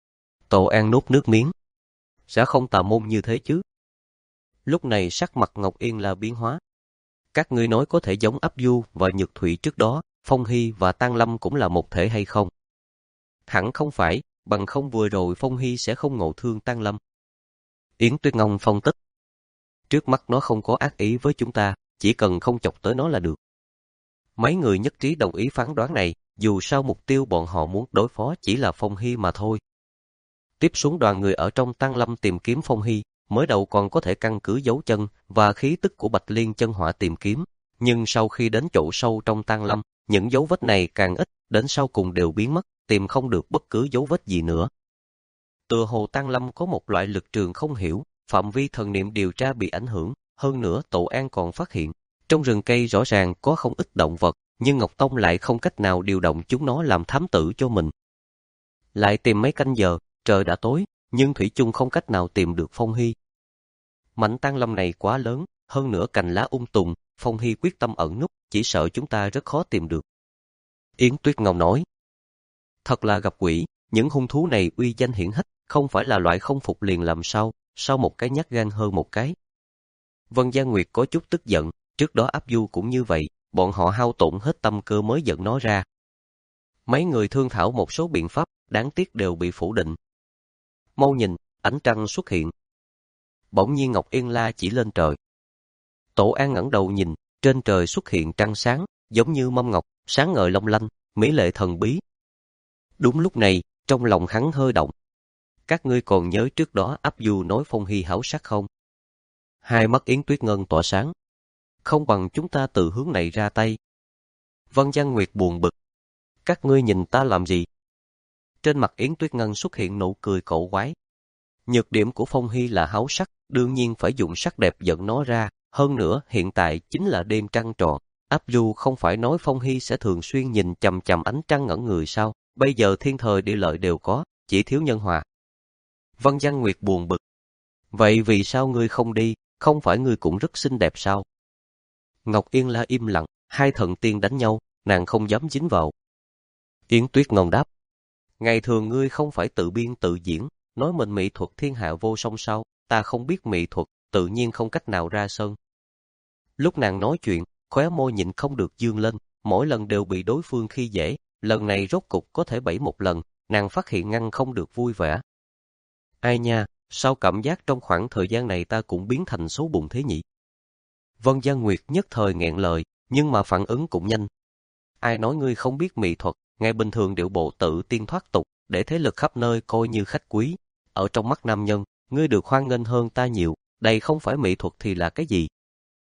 Tổ An nuốt nước miếng. Sẽ không tà môn như thế chứ. Lúc này sắc mặt Ngọc Yên là biến hóa. Các ngươi nói có thể giống Áp Du và Nhược Thủy trước đó, Phong Hy và Tăng Lâm cũng là một thể hay không? Hẳn không phải, bằng không vừa rồi Phong Hy sẽ không ngộ thương Tăng Lâm. Yến Tuyết Ngân phân tích. Trước mắt nó không có ác ý với chúng ta, chỉ cần không chọc tới nó là được. Mấy người nhất trí đồng ý phán đoán này, dù sao mục tiêu bọn họ muốn đối phó chỉ là Phong Hy mà thôi. Tiếp xuống đoàn người ở trong Tăng Lâm tìm kiếm Phong Hy, mới đầu còn có thể căn cứ dấu chân và khí tức của Bạch Liên chân hỏa tìm kiếm, nhưng sau khi đến chỗ sâu trong Tăng Lâm, những dấu vết này càng ít, đến sau cùng đều biến mất, tìm không được bất cứ dấu vết gì nữa. Tựa hồ Tăng Lâm có một loại lực trường không hiểu, phạm vi thần niệm điều tra bị ảnh hưởng, hơn nữa Tổ An còn phát hiện, trong rừng cây rõ ràng có không ít động vật, nhưng Ngọc Tông lại không cách nào điều động chúng nó làm thám tử cho mình. Lại tìm mấy canh giờ, trời đã tối, nhưng thủy chung không cách nào tìm được Phong Hy. Mảnh Tăng Lâm này quá lớn, hơn nữa cành lá um tùm, Phong Hy quyết tâm ẩn núp, chỉ sợ chúng ta rất khó tìm được. Yến Tuyết Ngọc nói, thật là gặp quỷ, những hung thú này uy danh hiển hách, không phải là loại không phục liền làm sao, sao một cái nhát gan hơn một cái. Vân Giang Nguyệt có chút tức giận, trước đó Áp Du cũng như vậy, bọn họ hao tổn hết tâm cơ mới dẫn nó ra. Mấy người thương thảo một số biện pháp, đáng tiếc đều bị phủ định. Mau nhìn, ánh trăng xuất hiện. Bỗng nhiên Ngọc Yên La chỉ lên trời. Tổ An ngẩng đầu nhìn, trên trời xuất hiện trăng sáng, giống như mâm ngọc, sáng ngời long lanh, mỹ lệ thần bí. Đúng lúc này, trong lòng hắn hơi động. Các ngươi còn nhớ trước đó Áp Du nói Phong Hy hảo sắc không? Hai mắt Yến Tuyết Ngân tỏa sáng. Không bằng chúng ta từ hướng này ra tay. Vân Giang Nguyệt buồn bực. Các ngươi nhìn ta làm gì? Trên mặt Yến Tuyết Ngân xuất hiện nụ cười cổ quái. Nhược điểm của Phong Hy là háo sắc, đương nhiên phải dùng sắc đẹp dẫn nó ra. Hơn nữa, hiện tại chính là đêm trăng tròn. Áp Du không phải nói Phong Hy sẽ thường xuyên nhìn chằm chằm ánh trăng ngẩn người sao? Bây giờ thiên thời địa lợi đều có, chỉ thiếu nhân hòa. Vân Giang Nguyệt buồn bực. Vậy vì sao ngươi không đi, không phải ngươi cũng rất xinh đẹp sao? Ngọc Yên La im lặng, hai thần tiên đánh nhau, nàng không dám dính vào. Yến Tuyết Ngân đáp. Ngày thường ngươi không phải tự biên tự diễn, nói mình mỹ thuật thiên hạ vô song sao, ta không biết mỹ thuật, tự nhiên không cách nào ra sân. Lúc nàng nói chuyện, khóe môi nhịn không được dương lên, mỗi lần đều bị đối phương khi dễ, lần này rốt cục có thể bẫy một lần, nàng phát hiện ngăn không được vui vẻ. Ai nha, sao cảm giác trong khoảng thời gian này ta cũng biến thành xấu bụng thế nhỉ? Vân Giang Nguyệt nhất thời nghẹn lời, nhưng mà phản ứng cũng nhanh. Ai nói ngươi không biết mỹ thuật, ngày bình thường điệu bộ tự tiên thoát tục, để thế lực khắp nơi coi như khách quý. Ở trong mắt nam nhân, ngươi được hoan nghênh hơn ta nhiều, đây không phải mỹ thuật thì là cái gì?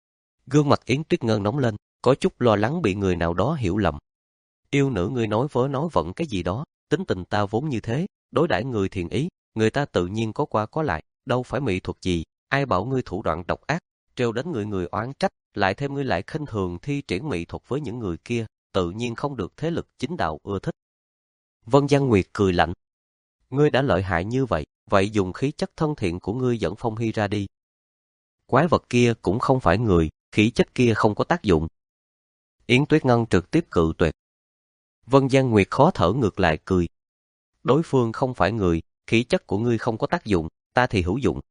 Gương mặt Yến Tuyết Ngân nóng lên, có chút lo lắng bị người nào đó hiểu lầm. Yêu nữ ngươi nói vớ nói vận cái gì đó, tính tình ta vốn như thế, đối đãi người thiện ý, người ta tự nhiên có qua có lại, đâu phải mỹ thuật gì, ai bảo ngươi thủ đoạn độc ác, trêu đến người người oán trách, lại thêm ngươi lại khinh thường thi triển mỹ thuật với những người kia, tự nhiên không được thế lực chính đạo ưa thích. Vân Giang Nguyệt cười lạnh. Ngươi đã lợi hại như vậy, vậy dùng khí chất thân thiện của ngươi dẫn Phong Hy ra đi. Quái vật kia cũng không phải người, khí chất kia không có tác dụng. Yến Tuyết Ngân trực tiếp cự tuyệt. Vân Giang Nguyệt khó thở ngược lại cười. Đối phương không phải người, khí chất của ngươi không có tác dụng, ta thì hữu dụng.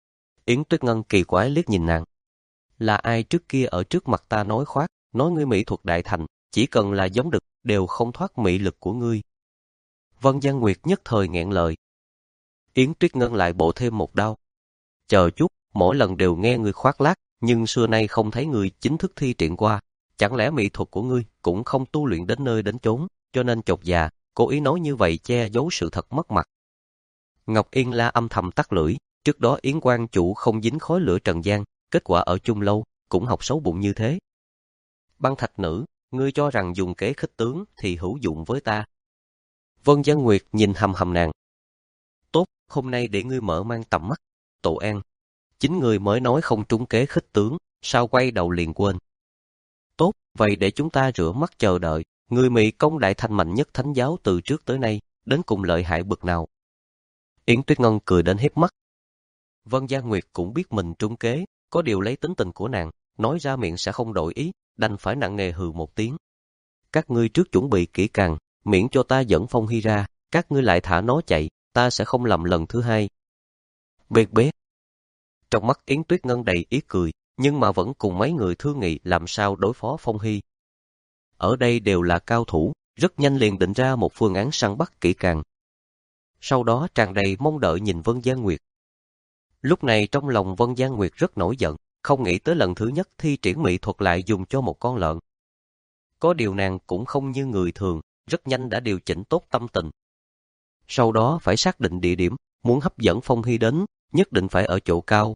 Yến Tuyết Ngân kỳ quái liếc nhìn nàng. Là ai trước kia ở trước mặt ta nói khoác, nói ngươi mỹ thuật đại thành, chỉ cần là giống đực, đều không thoát mỹ lực của ngươi. Vân Giang Nguyệt nhất thời nghẹn lời. Yến Tuyết Ngân lại bổ thêm một đao. Chờ chút, mỗi lần đều nghe ngươi khoác lác, nhưng xưa nay không thấy ngươi chính thức thi triển qua. Chẳng lẽ mỹ thuật của ngươi cũng không tu luyện đến nơi đến chốn, cho nên chột dạ, cố ý nói như vậy che giấu sự thật mất mặt. Ngọc Yên La âm thầm tắt lưỡi, trước đó Yến Quan chủ không dính khói lửa trần gian, kết quả ở chung lâu, cũng học xấu bụng như thế. Băng Thạch nữ, ngươi cho rằng dùng kế khích tướng thì hữu dụng với ta. Vân Giang Nguyệt nhìn hầm hầm nàng. Tốt, hôm nay để ngươi mở mang tầm mắt. Tổ An, chính ngươi mới nói không trúng kế khích tướng, sao quay đầu liền quên. Tốt, vậy để chúng ta rửa mắt chờ đợi, người Mỹ công đại thành mạnh nhất thánh giáo từ trước tới nay, đến cùng lợi hại bực nào. Yến Tuyết Ngân cười đến hiếp mắt. Vân Giang Nguyệt cũng biết mình trúng kế, có điều lấy tính tình của nàng, nói ra miệng sẽ không đổi ý, đành phải nặng nề hừ một tiếng. Các ngươi trước chuẩn bị kỹ càng, miễn cho ta dẫn Phong Hy ra, các ngươi lại thả nó chạy, ta sẽ không làm lần thứ hai. Bệt bét. Trong mắt Yến Tuyết Ngân đầy ý cười, nhưng mà vẫn cùng mấy người thương nghị làm sao đối phó Phong Hy. Ở đây đều là cao thủ, rất nhanh liền định ra một phương án săn bắt kỹ càng. Sau đó tràn đầy mong đợi nhìn Vân Giang Nguyệt. Lúc này trong lòng Vân Giang Nguyệt rất nổi giận, không nghĩ tới lần thứ nhất thi triển mỹ thuật lại dùng cho một con lợn. Có điều nàng cũng không như người thường, rất nhanh đã điều chỉnh tốt tâm tình. Sau đó phải xác định địa điểm, muốn hấp dẫn Phong Hy đến, nhất định phải ở chỗ cao.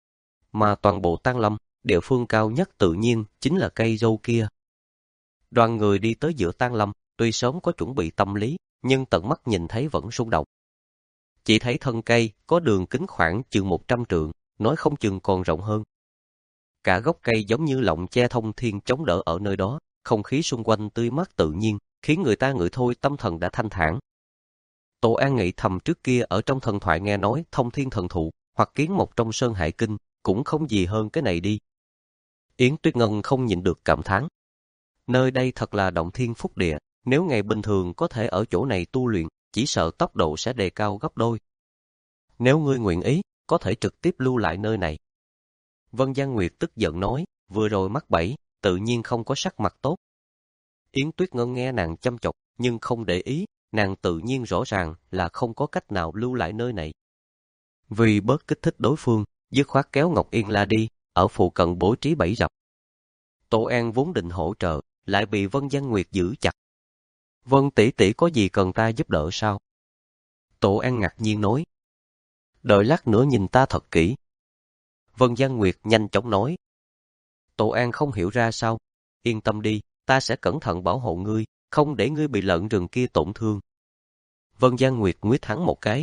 Mà toàn bộ Tang Lâm, địa phương cao nhất tự nhiên chính là cây dâu kia. Đoàn người đi tới giữa Tang Lâm, tuy sớm có chuẩn bị tâm lý, nhưng tận mắt nhìn thấy vẫn rung động. Chỉ thấy thân cây có đường kính khoảng chừng một trăm trượng, nói không chừng còn rộng hơn. Cả gốc cây giống như lọng che thông thiên chống đỡ ở nơi đó, không khí xung quanh tươi mát tự nhiên, khiến người ta ngửi thôi tâm thần đã thanh thản. Tổ An nghĩ thầm trước kia ở trong thần thoại nghe nói thông thiên thần thụ, hoặc kiến mộc trong sơn hải kinh, cũng không gì hơn cái này đi. Yến Tuyết Ngân không nhịn được cảm thán. Nơi đây thật là động thiên phúc địa, nếu ngày bình thường có thể ở chỗ này tu luyện, chỉ sợ tốc độ sẽ đề cao gấp đôi. Nếu ngươi nguyện ý, có thể trực tiếp lưu lại nơi này. Vân Giang Nguyệt tức giận nói, vừa rồi mắc bẫy, tự nhiên không có sắc mặt tốt. Yến Tuyết Ngân nghe nàng chăm chọc, nhưng không để ý, nàng tự nhiên rõ ràng là không có cách nào lưu lại nơi này. Vì bớt kích thích đối phương, dứt khoát kéo Ngọc Yên La đi, ở phụ cận bố trí bẫy rập. Tổ An vốn định hỗ trợ, lại bị Vân Giang Nguyệt giữ chặt. Vân tỷ tỷ có gì cần ta giúp đỡ sao? Tổ An ngạc nhiên nói. Đợi lát nữa nhìn ta thật kỹ. Vân Giang Nguyệt nhanh chóng nói. Tổ An không hiểu ra sao. Yên tâm đi, ta sẽ cẩn thận bảo hộ ngươi, không để ngươi bị lợn rừng kia tổn thương. Vân Giang Nguyệt nguyết hắn một cái.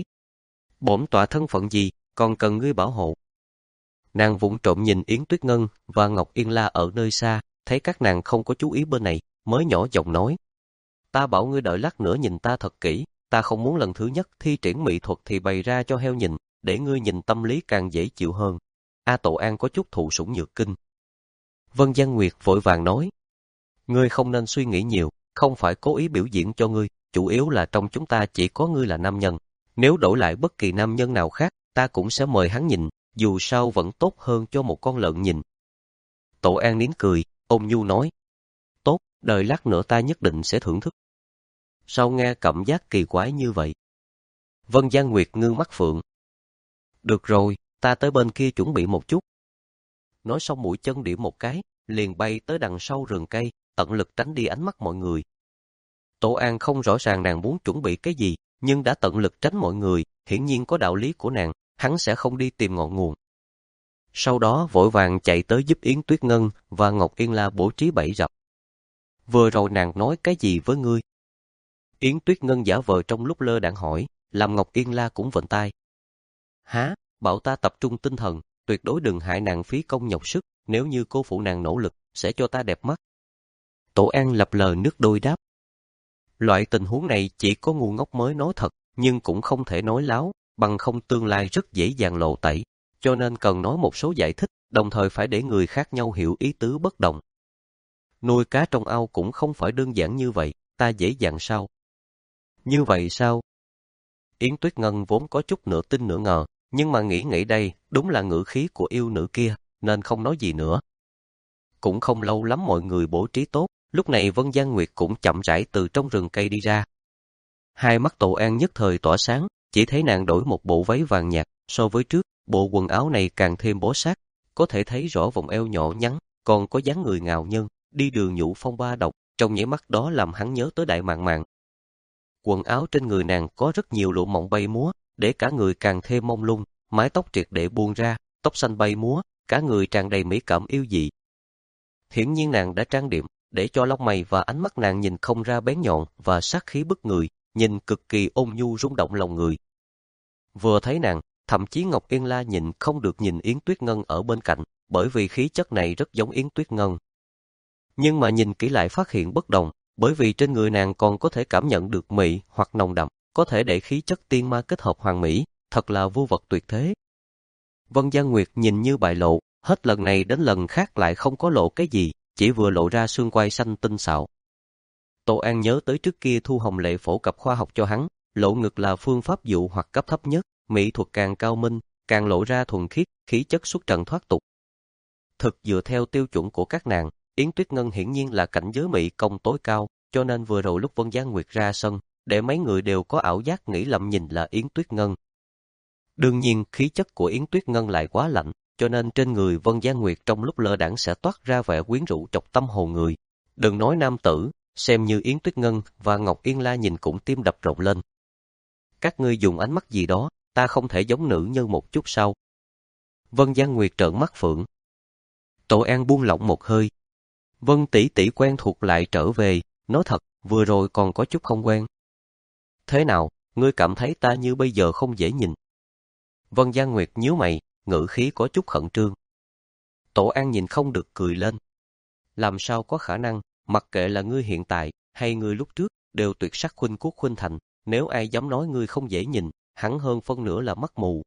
Bổn tọa thân phận gì, còn cần ngươi bảo hộ. Nàng vụng trộm nhìn Yến Tuyết Ngân và Ngọc Yên La ở nơi xa, thấy các nàng không có chú ý bên này, mới nhỏ giọng nói. Ta bảo ngươi đợi lát nữa nhìn ta thật kỹ, ta không muốn lần thứ nhất thi triển mỹ thuật thì bày ra cho heo nhìn, để ngươi nhìn tâm lý càng dễ chịu hơn. A Tổ An có chút thụ sủng nhược kinh. Vân Giang Nguyệt vội vàng nói. Ngươi không nên suy nghĩ nhiều, không phải cố ý biểu diễn cho ngươi, chủ yếu là trong chúng ta chỉ có ngươi là nam nhân. Nếu đổi lại bất kỳ nam nhân nào khác, ta cũng sẽ mời hắn nhìn, dù sao vẫn tốt hơn cho một con lợn nhìn. Tổ An nín cười, ôn nhu nói. Tốt, đợi lát nữa ta nhất định sẽ thưởng thức. Sao nghe cảm giác kỳ quái như vậy? Vân Giang Nguyệt ngưng mắt phượng. Được rồi, ta tới bên kia chuẩn bị một chút. Nói xong mũi chân điểm một cái, liền bay tới đằng sau rừng cây, tận lực tránh đi ánh mắt mọi người. Tổ An không rõ ràng nàng muốn chuẩn bị cái gì, nhưng đã tận lực tránh mọi người, hiển nhiên có đạo lý của nàng, hắn sẽ không đi tìm ngọn nguồn. Sau đó vội vàng chạy tới giúp Yến Tuyết Ngân và Ngọc Yên La bố trí bẫy rập. Vừa rồi nàng nói cái gì với ngươi? Yến Tuyết Ngân giả vờ trong lúc lơ đãng hỏi, làm Ngọc Yên La cũng vịnh tai. Hả, bảo ta tập trung tinh thần, tuyệt đối đừng hại nàng phí công nhọc sức, nếu như cô phụ nàng nỗ lực, sẽ cho ta đẹp mắt. Tổ An lập lờ nước đôi đáp. Loại tình huống này chỉ có ngu ngốc mới nói thật, nhưng cũng không thể nói láo, bằng không tương lai rất dễ dàng lộ tẩy, cho nên cần nói một số giải thích, đồng thời phải để người khác nhau hiểu ý tứ bất đồng. Nuôi cá trong ao cũng không phải đơn giản như vậy, ta dễ dàng sao? Như vậy sao? Yến Tuyết Ngân vốn có chút nửa tin nửa ngờ, nhưng mà nghĩ nghĩ đây, đúng là ngữ khí của yêu nữ kia, nên không nói gì nữa. Cũng không lâu lắm mọi người bố trí tốt, lúc này Vân Giang Nguyệt cũng chậm rãi từ trong rừng cây đi ra. Hai mắt Tổ An nhất thời tỏa sáng, chỉ thấy nàng đổi một bộ váy vàng nhạt, so với trước, bộ quần áo này càng thêm bó sát, có thể thấy rõ vòng eo nhỏ nhắn, còn có dáng người ngạo nhân, đi đường nhũ phong ba độc, trong nháy mắt đó làm hắn nhớ tới Đại Mạn Mạn. Quần áo trên người nàng có rất nhiều lụa mỏng bay múa, để cả người càng thêm mông lung, mái tóc triệt để buông ra, tóc xanh bay múa, cả người tràn đầy mỹ cảm yêu dị. Hiển nhiên nàng đã trang điểm, để cho lông mày và ánh mắt nàng nhìn không ra bén nhọn và sát khí bức người, nhìn cực kỳ ôn nhu rung động lòng người. Vừa thấy nàng, thậm chí Ngọc Yên La nhìn không được nhìn Yến Tuyết Ngân ở bên cạnh, bởi vì khí chất này rất giống Yến Tuyết Ngân. Nhưng mà nhìn kỹ lại phát hiện bất đồng, bởi vì trên người nàng còn có thể cảm nhận được mị hoặc nồng đậm, có thể để khí chất tiên ma kết hợp hoàn mỹ, thật là vô vật tuyệt thế. Vân Giang Nguyệt nhìn như bại lộ, hết lần này đến lần khác lại không có lộ cái gì, chỉ vừa lộ ra xương quai xanh tinh xảo. Tổ An nhớ tới trước kia Thu Hồng Lệ phổ cập khoa học cho hắn, lộ ngực là phương pháp dụ hoặc cấp thấp nhất, mỹ thuật càng cao minh, càng lộ ra thuần khiết, khí chất xuất trần thoát tục. Thực dựa theo tiêu chuẩn của các nàng, Yến Tuyết Ngân hiển nhiên là cảnh giới mỹ công tối cao, cho nên vừa rồi lúc Vân Giang Nguyệt ra sân, để mấy người đều có ảo giác nghĩ lầm nhìn là Yến Tuyết Ngân. Đương nhiên, khí chất của Yến Tuyết Ngân lại quá lạnh, cho nên trên người Vân Giang Nguyệt trong lúc lơ đãng sẽ toát ra vẻ quyến rũ chọc tâm hồn người. Đừng nói nam tử, xem như Yến Tuyết Ngân và Ngọc Yên La nhìn cũng tim đập rộn lên. Các ngươi dùng ánh mắt gì đó, ta không thể giống nữ nhân một chút sao? Vân Giang Nguyệt trợn mắt phượng. Tổ An buông lỏng một hơi. Vân tỷ tỷ quen thuộc lại trở về, nói thật, vừa rồi còn có chút không quen. Thế nào, ngươi cảm thấy ta như bây giờ không dễ nhìn? Vân Giang Nguyệt nhíu mày, ngữ khí có chút khẩn trương. Tổ An nhìn không được cười lên. Làm sao có khả năng, mặc kệ là ngươi hiện tại, hay ngươi lúc trước, đều tuyệt sắc khuynh quốc khuynh thành, nếu ai dám nói ngươi không dễ nhìn, hắn hơn phân nửa là mắt mù.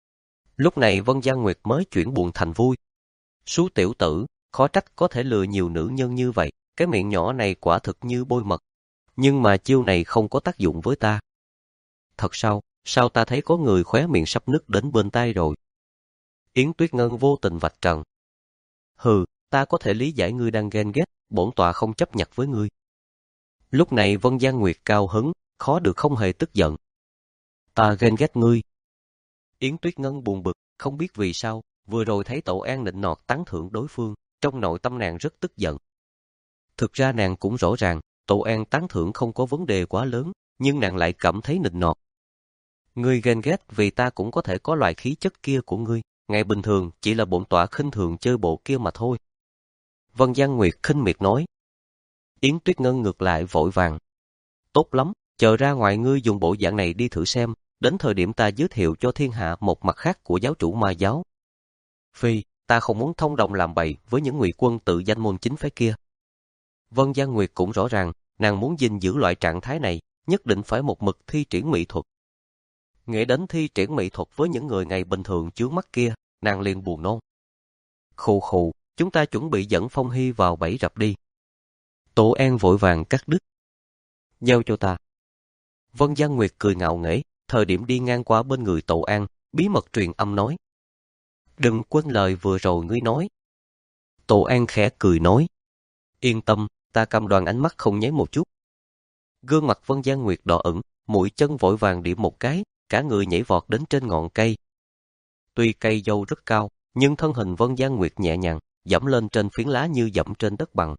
Lúc này Vân Giang Nguyệt mới chuyển buồn thành vui. Sú tiểu tử, khó trách có thể lừa nhiều nữ nhân như vậy, cái miệng nhỏ này quả thực như bôi mật. Nhưng mà chiêu này không có tác dụng với ta. Thật sao, sao ta thấy có người khóe miệng sắp nứt đến bên tai rồi. Yến Tuyết Ngân vô tình vạch trần. Hừ, ta có thể lý giải ngươi đang ghen ghét, bổn tọa không chấp nhặt với ngươi. Lúc này Vân Giang Nguyệt cao hứng, khó được không hề tức giận. Ta ghen ghét ngươi. Yến Tuyết Ngân buồn bực, không biết vì sao, vừa rồi thấy Tổ An nịnh nọt tán thưởng đối phương, trong nội tâm nàng rất tức giận. Thực ra nàng cũng rõ ràng, Tổ An tán thưởng không có vấn đề quá lớn, nhưng nàng lại cảm thấy nịnh nọt. Ngươi ghen ghét vì ta cũng có thể có loại khí chất kia của ngươi, ngày bình thường chỉ là bổn tọa khinh thường chơi bộ kia mà thôi. Vân Giang Nguyệt khinh miệt nói. Yến Tuyết Ngân ngược lại vội vàng. Tốt lắm, chờ ra ngoài ngươi dùng bộ dạng này đi thử xem, đến thời điểm ta giới thiệu cho thiên hạ một mặt khác của giáo chủ ma giáo. Phi, ta không muốn thông đồng làm bậy với những ngụy quân tự danh môn chính phái kia. Vân Gian Nguyệt cũng rõ ràng, nàng muốn gìn giữ loại trạng thái này, nhất định phải một mực thi triển mỹ thuật. Nghĩ đến thi triển mỹ thuật với những người ngày bình thường chướng mắt kia, nàng liền buồn nôn. Khù khù, chúng ta chuẩn bị dẫn Phong Hy vào bẫy rập đi. Tổ An vội vàng cắt đứt. Giao cho ta. Vân Gian Nguyệt cười ngạo nghễ, thời điểm đi ngang qua bên người Tổ An, bí mật truyền âm nói. Đừng quên lời vừa rồi ngươi nói. Tổ An khẽ cười nói. Yên tâm, ta cam đoan ánh mắt không nháy một chút. Gương mặt Vân Gian Nguyệt đỏ ửng, mũi chân vội vàng điểm một cái, cả người nhảy vọt đến trên ngọn cây. Tuy cây dâu rất cao, nhưng thân hình Vân Gian Nguyệt nhẹ nhàng, dẫm lên trên phiến lá như dẫm trên đất bằng.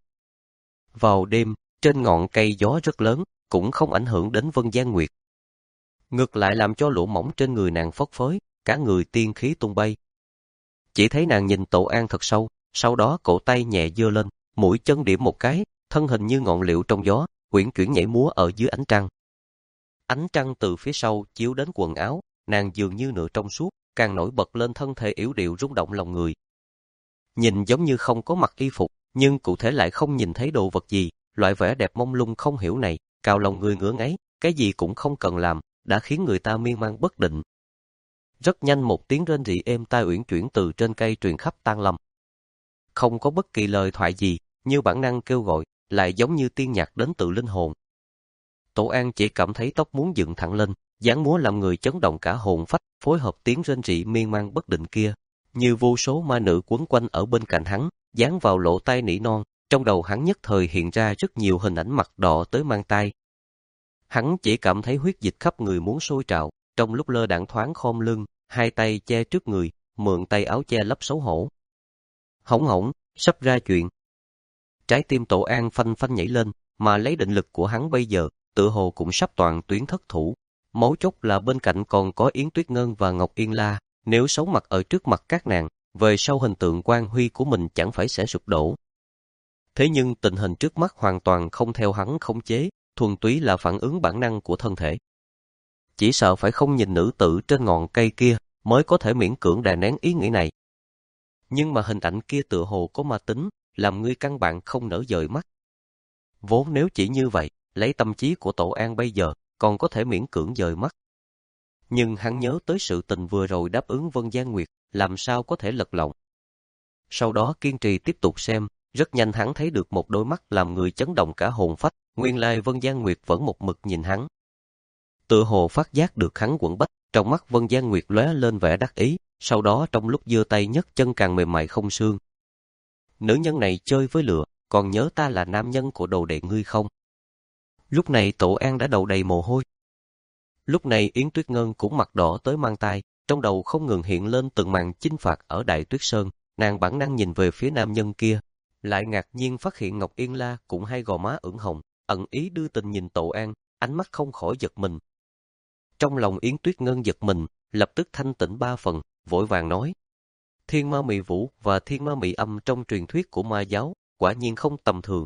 Vào đêm, trên ngọn cây gió rất lớn, cũng không ảnh hưởng đến Vân Gian Nguyệt. Ngược lại làm cho lụa mỏng trên người nàng phất phới, cả người tiên khí tung bay. Chỉ thấy nàng nhìn Tổ An thật sâu, sau đó cổ tay nhẹ giơ lên, mũi chân điểm một cái, thân hình như ngọn liệu trong gió, uyển chuyển nhảy múa ở dưới ánh trăng. Ánh trăng từ phía sau chiếu đến quần áo, nàng dường như nửa trong suốt, càng nổi bật lên thân thể yểu điệu rung động lòng người. Nhìn giống như không có mặc y phục, nhưng cụ thể lại không nhìn thấy đồ vật gì, loại vẻ đẹp mông lung không hiểu này, cào lòng người ngứa ngáy, cái gì cũng không cần làm, đã khiến người ta miên man bất định. Rất nhanh một tiếng rên rỉ êm tai uyển chuyển từ trên cây truyền khắp Tang Lâm. Không có bất kỳ lời thoại gì, như bản năng kêu gọi, lại giống như tiên nhạc đến từ linh hồn. Tổ An chỉ cảm thấy tóc muốn dựng thẳng lên, dáng múa làm người chấn động cả hồn phách, phối hợp tiếng rên rỉ miên man bất định kia, như vô số ma nữ quấn quanh ở bên cạnh hắn, dán vào lỗ tai nỉ non, trong đầu hắn nhất thời hiện ra rất nhiều hình ảnh mặt đỏ tới mang tai. Hắn chỉ cảm thấy huyết dịch khắp người muốn sôi trào, trong lúc lơ đãng thoáng khom lưng, hai tay che trước người, mượn tay áo che lấp xấu hổ. Hỏng hỏng, sắp ra chuyện. Trái tim Tổ An phanh phanh nhảy lên, mà lấy định lực của hắn bây giờ, tự hồ cũng sắp toàn tuyến thất thủ. Mấu chốt là bên cạnh còn có Yến Tuyết Ngân và Ngọc Yên La, nếu xấu mặt ở trước mặt các nàng, về sau hình tượng quan huy của mình chẳng phải sẽ sụp đổ. Thế nhưng tình hình trước mắt hoàn toàn không theo hắn khống chế, thuần túy là phản ứng bản năng của thân thể. Chỉ sợ phải không nhìn nữ tử trên ngọn cây kia, mới có thể miễn cưỡng đè nén ý nghĩ này. Nhưng mà hình ảnh kia tựa hồ có ma tính, làm ngươi căn bản không nỡ dời mắt. Vốn nếu chỉ như vậy, lấy tâm trí của Tổ An bây giờ, còn có thể miễn cưỡng dời mắt. Nhưng hắn nhớ tới sự tình vừa rồi đáp ứng Vân Gian Nguyệt, làm sao có thể lật lọng. Sau đó kiên trì tiếp tục xem, rất nhanh hắn thấy được một đôi mắt làm người chấn động cả hồn phách, nguyên lai Vân Gian Nguyệt vẫn một mực nhìn hắn. Tựa hồ phát giác được hắn quẫn bách, trong mắt Vân Gian Nguyệt lóe lên vẻ đắc ý, sau đó trong lúc giơ tay nhấc chân càng mềm mại không xương. Nữ nhân này chơi với lửa, còn nhớ ta là nam nhân của đồ đệ ngươi không? Lúc này Tổ An đã đầu đầy mồ hôi. Lúc này Yến Tuyết Ngân cũng mặt đỏ tới mang tai, trong đầu không ngừng hiện lên từng màn chinh phạt ở Đại Tuyết Sơn, nàng bản năng nhìn về phía nam nhân kia, lại ngạc nhiên phát hiện Ngọc Yên La cũng hai gò má ửng hồng, ẩn ý đưa tình nhìn Tổ An, ánh mắt không khỏi giật mình. Trong lòng Yến Tuyết Ngân giật mình, lập tức thanh tĩnh ba phần, vội vàng nói: Thiên Ma Mị Vũ và Thiên Ma Mị Âm trong truyền thuyết của ma giáo, quả nhiên không tầm thường.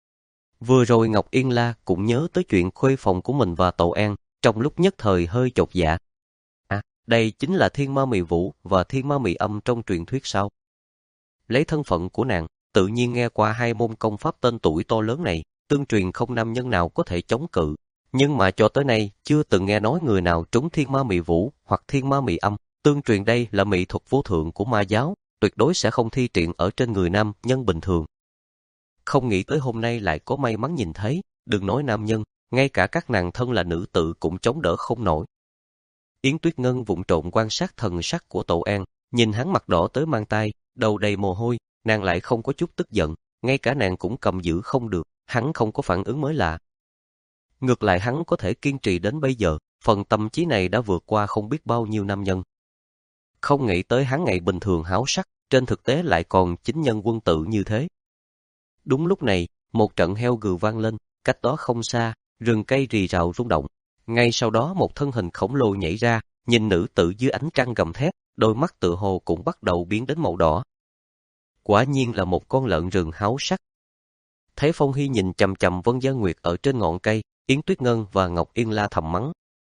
Vừa rồi Ngọc Yên La cũng nhớ tới chuyện khuê phòng của mình và Tổ An, trong lúc nhất thời hơi chột dạ. À, đây chính là Thiên Ma Mị Vũ và Thiên Ma Mị Âm trong truyền thuyết sao? Lấy thân phận của nàng, tự nhiên nghe qua hai môn công pháp tên tuổi to lớn này, tương truyền không nam nhân nào có thể chống cự. Nhưng mà cho tới nay, chưa từng nghe nói người nào trúng Thiên Ma Mị Vũ hoặc Thiên Ma Mị Âm. Tương truyền đây là mỹ thuật vô thượng của ma giáo, tuyệt đối sẽ không thi triển ở trên người nam nhân bình thường. Không nghĩ tới hôm nay lại có may mắn nhìn thấy, đừng nói nam nhân, ngay cả các nàng thân là nữ tự cũng chống đỡ không nổi. Yến Tuyết Ngân vụng trộn quan sát thần sắc của Tổ An, nhìn hắn mặt đỏ tới mang tai, đầu đầy mồ hôi, nàng lại không có chút tức giận, ngay cả nàng cũng cầm giữ không được, hắn không có phản ứng mới lạ. Ngược lại hắn có thể kiên trì đến bây giờ, phần tâm trí này đã vượt qua không biết bao nhiêu nam nhân. Không nghĩ tới hắn ngày bình thường háo sắc, trên thực tế lại còn chính nhân quân tử như thế. Đúng lúc này, một trận heo gừ vang lên, cách đó không xa, rừng cây rì rào rung động. Ngay sau đó một thân hình khổng lồ nhảy ra, nhìn nữ tử dưới ánh trăng gầm thét, đôi mắt tựa hồ cũng bắt đầu biến đến màu đỏ. Quả nhiên là một con lợn rừng háo sắc. Thấy Phong Hy nhìn chằm chằm Vân Gian Nguyệt ở trên ngọn cây, Yến Tuyết Ngân và Ngọc Yên La thầm mắng.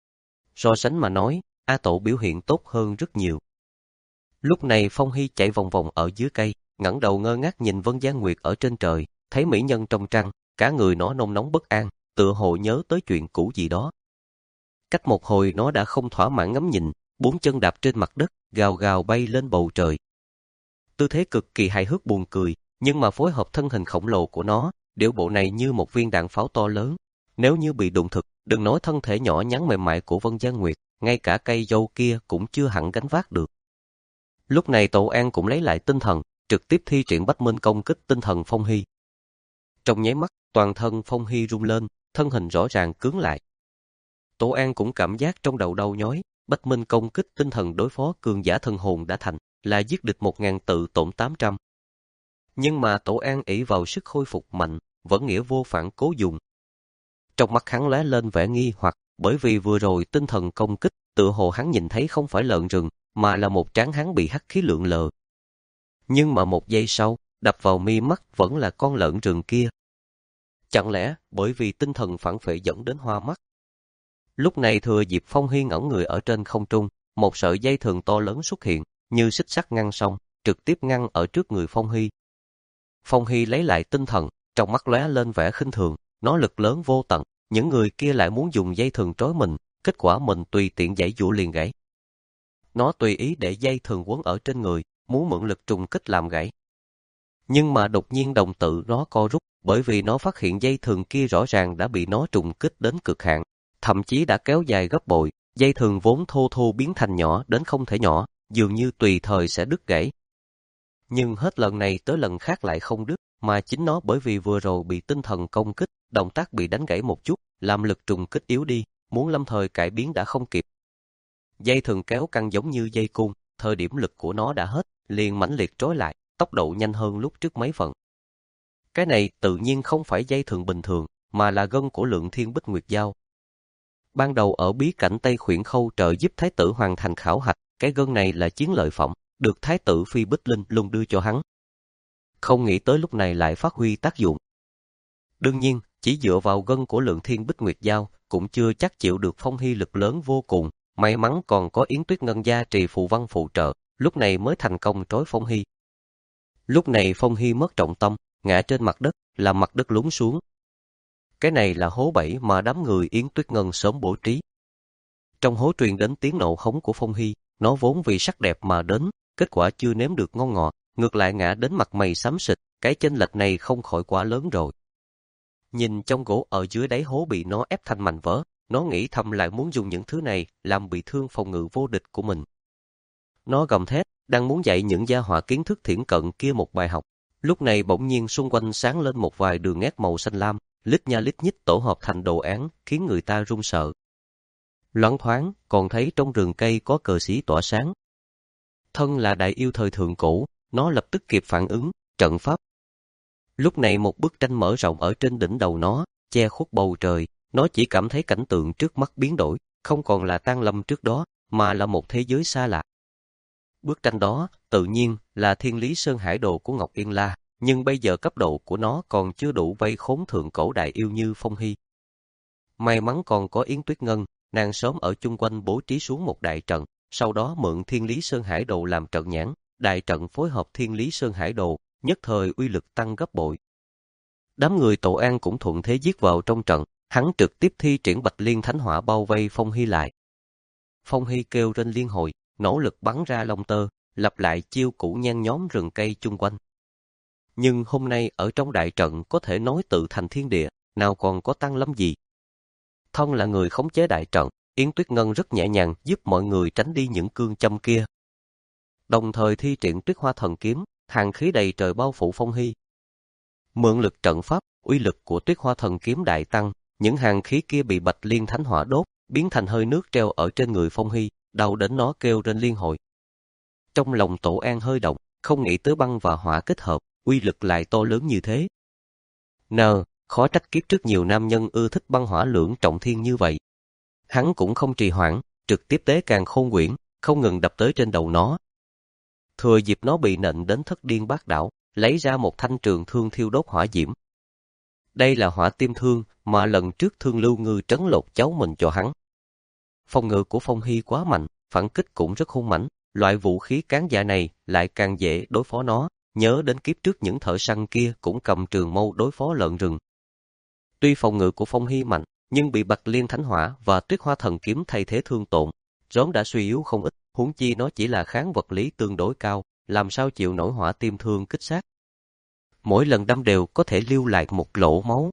So sánh mà nói, A Tổ biểu hiện tốt hơn rất nhiều. Lúc này Phong Hy chạy vòng vòng ở dưới cây, ngẩng đầu ngơ ngác nhìn Vân Giang Nguyệt ở trên trời, thấy mỹ nhân trong trăng, cả người nó nôn nóng bất an, tựa hồ nhớ tới chuyện cũ gì đó. Cách một hồi nó đã không thỏa mãn ngắm nhìn, bốn chân đạp trên mặt đất, gào gào bay lên bầu trời. Tư thế cực kỳ hài hước buồn cười, nhưng mà phối hợp thân hình khổng lồ của nó, điệu bộ này như một viên đạn pháo to lớn. Nếu như bị đụng thực, đừng nói thân thể nhỏ nhắn mềm mại của Vân Giang Nguyệt, ngay cả cây dâu kia cũng chưa hẳn gánh vác được. Lúc này Tổ An cũng lấy lại tinh thần, trực tiếp thi triển Bách Minh công kích tinh thần Phong Hy. Trong nháy mắt, toàn thân Phong Hy rung lên, thân hình rõ ràng cứng lại. Tổ An cũng cảm giác trong đầu đau nhói, Bách Minh công kích tinh thần đối phó cường giả thần hồn đã thành, là giết địch một ngàn tự tổn tám trăm. Nhưng mà Tổ An ỷ vào sức khôi phục mạnh, vẫn nghĩa vô phản cố dùng. Trong mắt hắn lóe lên vẻ nghi hoặc, bởi vì vừa rồi tinh thần công kích, tựa hồ hắn nhìn thấy không phải lợn rừng, mà là một trán hắn bị hắc khí lượn lờ. Nhưng mà một giây sau, đập vào mi mắt vẫn là con lợn rừng kia. Chẳng lẽ bởi vì tinh thần phản phệ dẫn đến hoa mắt? Lúc này thừa dịp Phong Hy ngẩn người ở trên không trung, một sợi dây thừng to lớn xuất hiện, như xích sắt ngăn sông, trực tiếp ngăn ở trước người Phong Hy. Phong Hy lấy lại tinh thần, trong mắt lóe lên vẻ khinh thường, nó lực lớn vô tận, những người kia lại muốn dùng dây thừng trói mình, kết quả mình tùy tiện giãy giụa liền gãy. Nó tùy ý để dây thừng quấn ở trên người, muốn mượn lực trùng kích làm gãy. Nhưng mà đột nhiên đồng tử nó co rút, bởi vì nó phát hiện dây thừng kia rõ ràng đã bị nó trùng kích đến cực hạn, thậm chí đã kéo dài gấp bội, dây thừng vốn thô thô biến thành nhỏ đến không thể nhỏ, dường như tùy thời sẽ đứt gãy. Nhưng hết lần này tới lần khác lại không đứt, mà chính nó bởi vì vừa rồi bị tinh thần công kích, động tác bị đánh gãy một chút, làm lực trùng kích yếu đi, muốn lâm thời cải biến đã không kịp. Dây thừng kéo căng giống như dây cung, thời điểm lực của nó đã hết, liền mãnh liệt trói lại, tốc độ nhanh hơn lúc trước mấy phần. Cái này tự nhiên không phải dây thừng bình thường, mà là gân của Lượng Thiên Bích Nguyệt Dao. Ban đầu ở bí cảnh Tây Khuyển Khâu trợ giúp Thái tử hoàn thành khảo hạch, cái gân này là chiến lợi phẩm, được Thái tử Phi Bích Linh luôn đưa cho hắn. Không nghĩ tới lúc này lại phát huy tác dụng. Đương nhiên, chỉ dựa vào gân của Lượng Thiên Bích Nguyệt Dao cũng chưa chắc chịu được Phong Hy lực lớn vô cùng, may mắn còn có Yến Tuyết Ngân gia trì phù văn phụ trợ, lúc này mới thành công trói Phong Hy. Lúc này Phong Hy mất trọng tâm, ngã trên mặt đất, làm mặt đất lún xuống. Cái này là hố bẫy mà đám người Yến Tuyết Ngân sớm bố trí. Trong hố truyền đến tiếng nộ hống của Phong Hy, nó vốn vì sắc đẹp mà đến, kết quả chưa nếm được ngon ngọt, ngược lại ngã đến mặt mày xám xịt, cái chênh lệch này không khỏi quá lớn rồi. Nhìn trong gỗ ở dưới đáy hố bị nó ép thành mảnh vỡ, nó nghĩ thầm lại muốn dùng những thứ này làm bị thương phòng ngự vô địch của mình. Nó gầm thét, đang muốn dạy những gia hỏa kiến thức thiển cận kia một bài học. Lúc này bỗng nhiên xung quanh sáng lên một vài đường nét màu xanh lam, lít nha lít nhít tổ hợp thành đồ án, khiến người ta run sợ. Loáng thoáng, còn thấy trong rừng cây có cờ xí tỏa sáng. Thân là đại yêu thời thượng cổ, nó lập tức kịp phản ứng, trận pháp. Lúc này một bức tranh mở rộng ở trên đỉnh đầu nó, che khuất bầu trời, nó chỉ cảm thấy cảnh tượng trước mắt biến đổi, không còn là Tang Lâm trước đó, mà là một thế giới xa lạ. Bức tranh đó, tự nhiên, là Thiên Lý Sơn Hải Đồ của Ngọc Yên La, nhưng bây giờ cấp độ của nó còn chưa đủ vây khốn thượng cổ đại yêu như Phong Hy. May mắn còn có Yến Tuyết Ngân, nàng sớm ở chung quanh bố trí xuống một đại trận, sau đó mượn Thiên Lý Sơn Hải Đồ làm trận nhãn, đại trận phối hợp Thiên Lý Sơn Hải Đồ, nhất thời uy lực tăng gấp bội. Đám người Tổ An cũng thuận thế giết vào trong trận, hắn trực tiếp thi triển Bạch Liên Thánh Hỏa bao vây Phong Hy lại. Phong Hy kêu rên liên hồi, nỗ lực bắn ra lông tơ, lặp lại chiêu cũ nhen nhóm rừng cây chung quanh. Nhưng hôm nay ở trong đại trận có thể nói tự thành thiên địa, nào còn có Tang Lâm gì. Thân là người khống chế đại trận, Yến Tuyết Ngân rất nhẹ nhàng giúp mọi người tránh đi những cương châm kia. Đồng thời thi triển Tuyết Hoa Thần Kiếm, hàn khí đầy trời bao phủ Phong Hy. Mượn lực trận pháp, uy lực của Tuyết Hoa Thần Kiếm đại tăng, những hàn khí kia bị Bạch Liên Thánh Hỏa đốt, biến thành hơi nước treo ở trên người Phong Hy, đau đến nó kêu trên liên hồi. Trong lòng Tổ An hơi động, không nghĩ tới băng và hỏa kết hợp, uy lực lại to lớn như thế. Nờ, khó trách kiếp trước nhiều nam nhân ưa thích băng hỏa lưỡng trọng thiên như vậy. Hắn cũng không trì hoãn, trực tiếp tế càn khôn quyển, không ngừng đập tới trên đầu nó. Thừa dịp nó bị nện đến thất điên bát đảo, lấy ra một thanh trường thương thiêu đốt hỏa diễm. Đây là hỏa tim thương mà lần trước Thương Lưu Ngư trấn lột cháu mình cho hắn. Phòng ngự của Phong Hy quá mạnh, phản kích cũng rất hung mãnh, loại vũ khí cán dạ này lại càng dễ đối phó nó, nhớ đến kiếp trước những thợ săn kia cũng cầm trường mâu đối phó lợn rừng. Tuy phòng ngự của Phong Hy mạnh, nhưng bị Bạch Liên Thánh Hỏa và Tuyết Hoa Thần Kiếm thay thế thương tổn, rốn đã suy yếu không ít, huống chi nó chỉ là kháng vật lý tương đối cao, làm sao chịu nổi hỏa tim thương kích sát. Mỗi lần đâm đều có thể lưu lại một lỗ máu.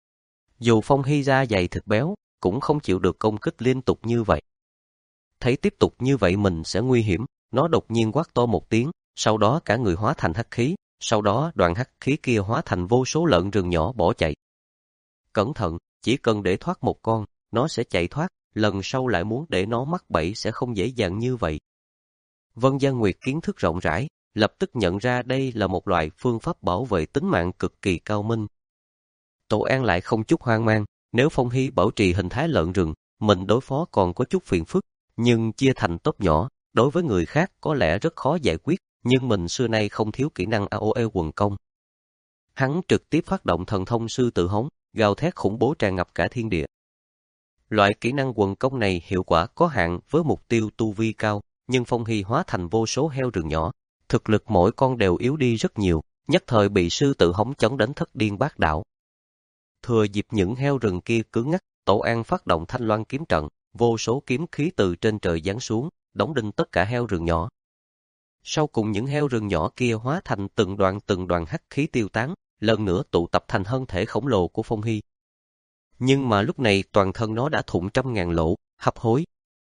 Dù Phong Hy da dày thịt béo, cũng không chịu được công kích liên tục như vậy. Thấy tiếp tục như vậy mình sẽ nguy hiểm, nó đột nhiên quát to một tiếng, sau đó cả người hóa thành hắc khí, sau đó đoạn hắc khí kia hóa thành vô số lợn rừng nhỏ bỏ chạy. Cẩn thận, chỉ cần để thoát một con, nó sẽ chạy thoát, lần sau lại muốn để nó mắc bẫy sẽ không dễ dàng như vậy. Vân Giang Nguyệt kiến thức rộng rãi, lập tức nhận ra đây là một loại phương pháp bảo vệ tính mạng cực kỳ cao minh. Tổ An lại không chút hoang mang, nếu Phong Hy bảo trì hình thái lợn rừng, mình đối phó còn có chút phiền phức, nhưng chia thành tốp nhỏ, đối với người khác có lẽ rất khó giải quyết, nhưng mình xưa nay không thiếu kỹ năng a o e quần công. Hắn trực tiếp phát động thần thông sư tử hống, gào thét khủng bố tràn ngập cả thiên địa. Loại kỹ năng quần công này hiệu quả có hạn với mục tiêu tu vi cao, nhưng Phong Hy hóa thành vô số heo rừng nhỏ, thực lực mỗi con đều yếu đi rất nhiều, nhất thời bị sư tử hống chấn đến thất điên bát đảo. Thừa dịp những heo rừng kia cứng ngắc, Tổ An phát động Thanh Loan kiếm trận, vô số kiếm khí từ trên trời giáng xuống, đóng đinh tất cả heo rừng nhỏ. Sau cùng những heo rừng nhỏ kia hóa thành từng đoàn từng đoàn hắc khí tiêu tán, lần nữa tụ tập thành thân thể khổng lồ của Phong Hy. Nhưng mà lúc này toàn thân nó đã thủng trăm ngàn lỗ, hấp hối.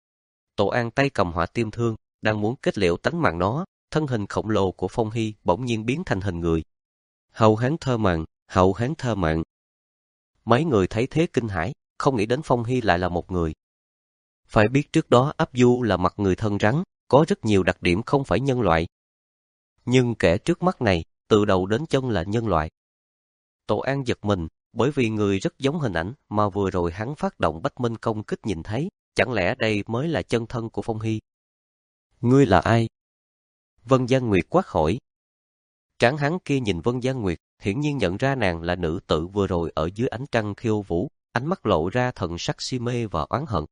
Tổ An tay cầm hỏa tim thương, đang muốn kết liễu tánh mạng nó, thân hình khổng lồ của Phong Hy bỗng nhiên biến thành hình người. Hậu hán thơ mạng, hậu hán thơ mạng. Mấy người thấy thế kinh hãi, không nghĩ đến Phong Hy lại là một người. Phải biết trước đó Áp Du là mặt người thân rắn, có rất nhiều đặc điểm không phải nhân loại. Nhưng kẻ trước mắt này, từ đầu đến chân là nhân loại. Tổ An giật mình, bởi vì người rất giống hình ảnh mà vừa rồi hắn phát động Bách Minh công kích nhìn thấy, chẳng lẽ đây mới là chân thân của Phong Hy? Ngươi là ai? Vân Giang Nguyệt quát hỏi. Tráng hắn kia nhìn Vân Giang Nguyệt, hiển nhiên nhận ra nàng là nữ tử vừa rồi ở dưới ánh trăng khiêu vũ, ánh mắt lộ ra thần sắc si mê và oán hận.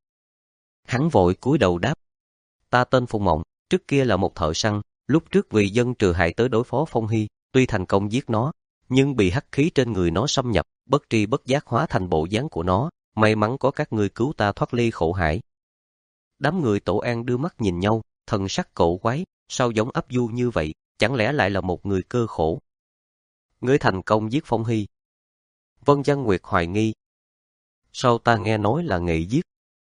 Hắn vội cúi đầu đáp. Ta tên Phong Mộng, trước kia là một thợ săn, lúc trước vì dân trừ hại tới đối phó Phong Hy, tuy thành công giết nó, nhưng bị hắc khí trên người nó xâm nhập, bất tri bất giác hóa thành bộ dáng của nó, may mắn có các ngươi cứu ta thoát ly khổ hải. Đám người Tổ An đưa mắt nhìn nhau, thần sắc cổ quái, sao giống Áp Du như vậy, chẳng lẽ lại là một người cơ khổ? Ngươi thành công giết Phong Hy. Vân Giang Nguyệt hoài nghi. Sao ta nghe nói là nghệ giết?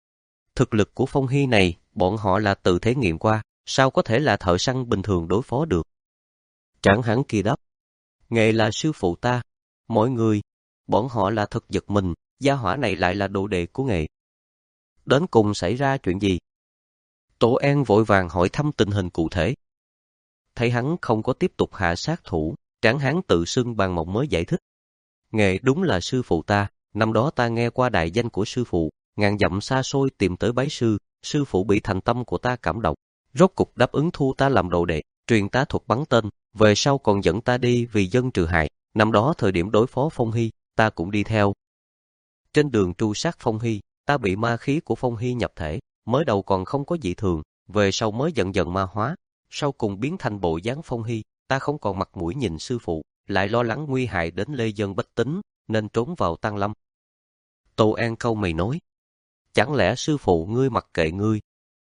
Thực lực của Phong Hy này, bọn họ là tự thể nghiệm qua, sao có thể là thợ săn bình thường đối phó được? Tráng hắn kia đáp. Nghệ là sư phụ ta. Mọi người, bọn họ là thật giật mình, gia hỏa này lại là đồ đệ của Nghệ. Đến cùng xảy ra chuyện gì? Tổ An vội vàng hỏi thăm tình hình cụ thể. Thấy hắn không có tiếp tục hạ sát thủ, Tráng hắn tự xưng Bàn Mộng mới giải thích. Nghệ đúng là sư phụ ta, năm đó ta nghe qua đại danh của sư phụ, ngàn dặm xa xôi tìm tới bái sư, sư phụ bị thành tâm của ta cảm động, rốt cục đáp ứng thu ta làm đồ đệ, truyền tá thuật bắn tên, về sau còn dẫn ta đi vì dân trừ hại, năm đó thời điểm đối phó Phong Hy, ta cũng đi theo. Trên đường tru sát Phong Hy, ta bị ma khí của Phong Hy nhập thể, mới đầu còn không có dị thường, về sau mới dần dần ma hóa, sau cùng biến thành bộ dáng Phong Hy, ta không còn mặt mũi nhìn sư phụ, lại lo lắng nguy hại đến lê dân bách tính, nên trốn vào Tăng Lâm. Tô An câu mày nói, chẳng lẽ sư phụ ngươi mặc kệ ngươi?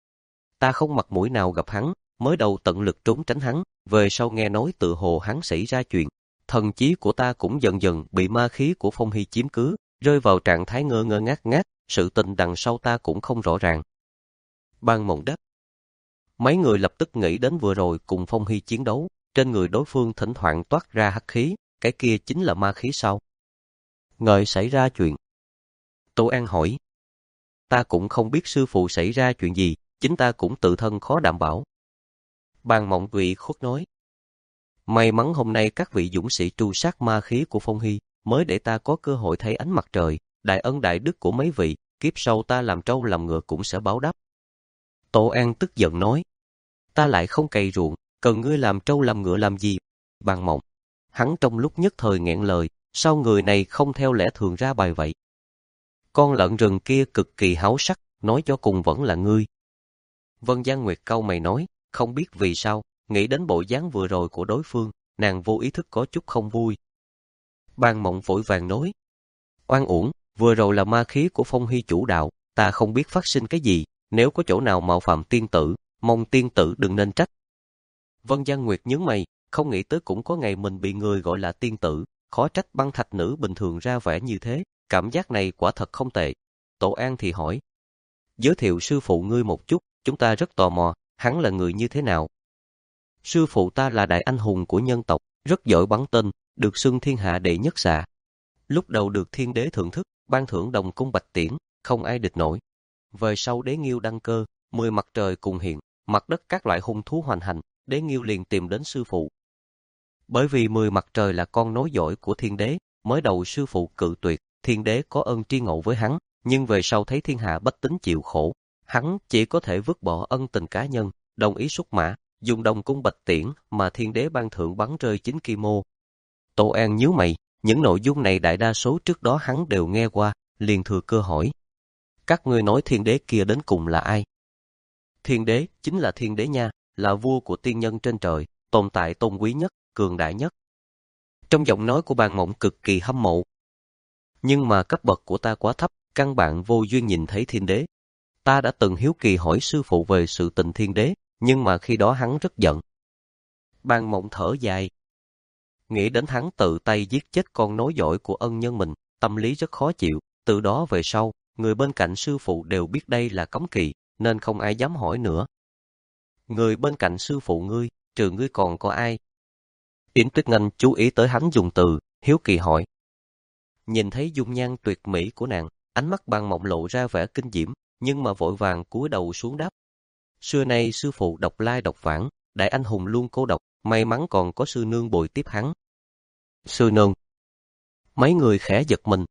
Ta không mặt mũi nào gặp hắn, mới đầu tận lực trốn tránh hắn, về sau nghe nói tự hồ hắn xảy ra chuyện, thần trí của ta cũng dần dần bị ma khí của Phong Hy chiếm cứ, rơi vào trạng thái ngơ ngơ ngác ngác, sự tình đằng sau ta cũng không rõ ràng. Ban Mộng đáp. Mấy người lập tức nghĩ đến vừa rồi cùng Phong Hy chiến đấu, trên người đối phương thỉnh thoảng toát ra hắc khí, cái kia chính là ma khí sao? Ngợi xảy ra chuyện. Tô An hỏi. Ta cũng không biết sư phụ xảy ra chuyện gì, chính ta cũng tự thân khó đảm bảo. Bàn Mộng ủy khuất nói. May mắn hôm nay các vị dũng sĩ tru sát ma khí của Phong Hy, mới để ta có cơ hội thấy ánh mặt trời, đại ân đại đức của mấy vị, kiếp sau ta làm trâu làm ngựa cũng sẽ báo đáp. Tô An tức giận nói. Ta lại không cày ruộng, cần ngươi làm trâu làm ngựa làm gì? Bàn Mộng. Hắn trong lúc nhất thời nghẹn lời, sao người này không theo lẽ thường ra bài vậy? Con lợn rừng kia cực kỳ háo sắc, nói cho cùng vẫn là ngươi. Vân Giang Nguyệt cau mày nói, không biết vì sao, nghĩ đến bộ dáng vừa rồi của đối phương, nàng vô ý thức có chút không vui. Ban Mộng vội vàng nói, oan uổng, vừa rồi là ma khí của Phong Hy chủ đạo, ta không biết phát sinh cái gì, nếu có chỗ nào mạo phạm tiên tử, mong tiên tử đừng nên trách. Vân Giang Nguyệt nhướng mày, không nghĩ tới cũng có ngày mình bị người gọi là tiên tử, khó trách băng thạch nữ bình thường ra vẻ như thế, cảm giác này quả thật không tệ. Tổ An thì hỏi, giới thiệu sư phụ ngươi một chút, chúng ta rất tò mò, hắn là người như thế nào? Sư phụ ta là đại anh hùng của nhân tộc, rất giỏi bắn tên, được xưng thiên hạ đệ nhất xạ. Lúc đầu được thiên đế thưởng thức, ban thưởng đồng cung bạch tiễn, không ai địch nổi. Về sau đế nghiêu đăng cơ, mười mặt trời cùng hiện, mặt đất các loại hung thú hoành hành, đế nghiêu liền tìm đến sư phụ. Bởi vì mười mặt trời là con nối dõi của thiên đế, mới đầu sư phụ cự tuyệt, thiên đế có ơn tri ngộ với hắn, nhưng về sau thấy thiên hạ bách tính chịu khổ, hắn chỉ có thể vứt bỏ ân tình cá nhân, đồng ý xuất mã, dùng đồng cung bạch tiễn mà thiên đế ban thưởng bắn rơi chín kim mô. Tổ An nhíu mày, những nội dung này đại đa số trước đó hắn đều nghe qua, liền thừa cơ hỏi. Các ngươi nói thiên đế kia đến cùng là ai? Thiên đế chính là thiên đế nha, là vua của tiên nhân trên trời, tồn tại tôn quý nhất, cường đại nhất. Trong giọng nói của Bàn Mộng cực kỳ hâm mộ. Nhưng mà cấp bậc của ta quá thấp, căn bản vô duyên nhìn thấy thiên đế. Ta đã từng hiếu kỳ hỏi sư phụ về sự tình thiên đế, nhưng mà khi đó hắn rất giận. Bàn Mộng thở dài. Nghĩ đến hắn tự tay giết chết con nối dõi của ân nhân mình, tâm lý rất khó chịu. Từ đó về sau, người bên cạnh sư phụ đều biết đây là cấm kỵ, nên không ai dám hỏi nữa. Người bên cạnh sư phụ ngươi, trừ ngươi còn có ai? Yến Tuyết Ngân chú ý tới hắn dùng từ, hiếu kỳ hỏi. Nhìn thấy dung nhan tuyệt mỹ của nàng, ánh mắt Bàn Mộng lộ ra vẻ kinh diễm, nhưng mà vội vàng cúi đầu xuống đáp. Xưa nay sư phụ độc lai độc vãng, đại anh hùng luôn cô độc, may mắn còn có sư nương bồi tiếp hắn. Sư nương. Mấy người khẽ giật mình.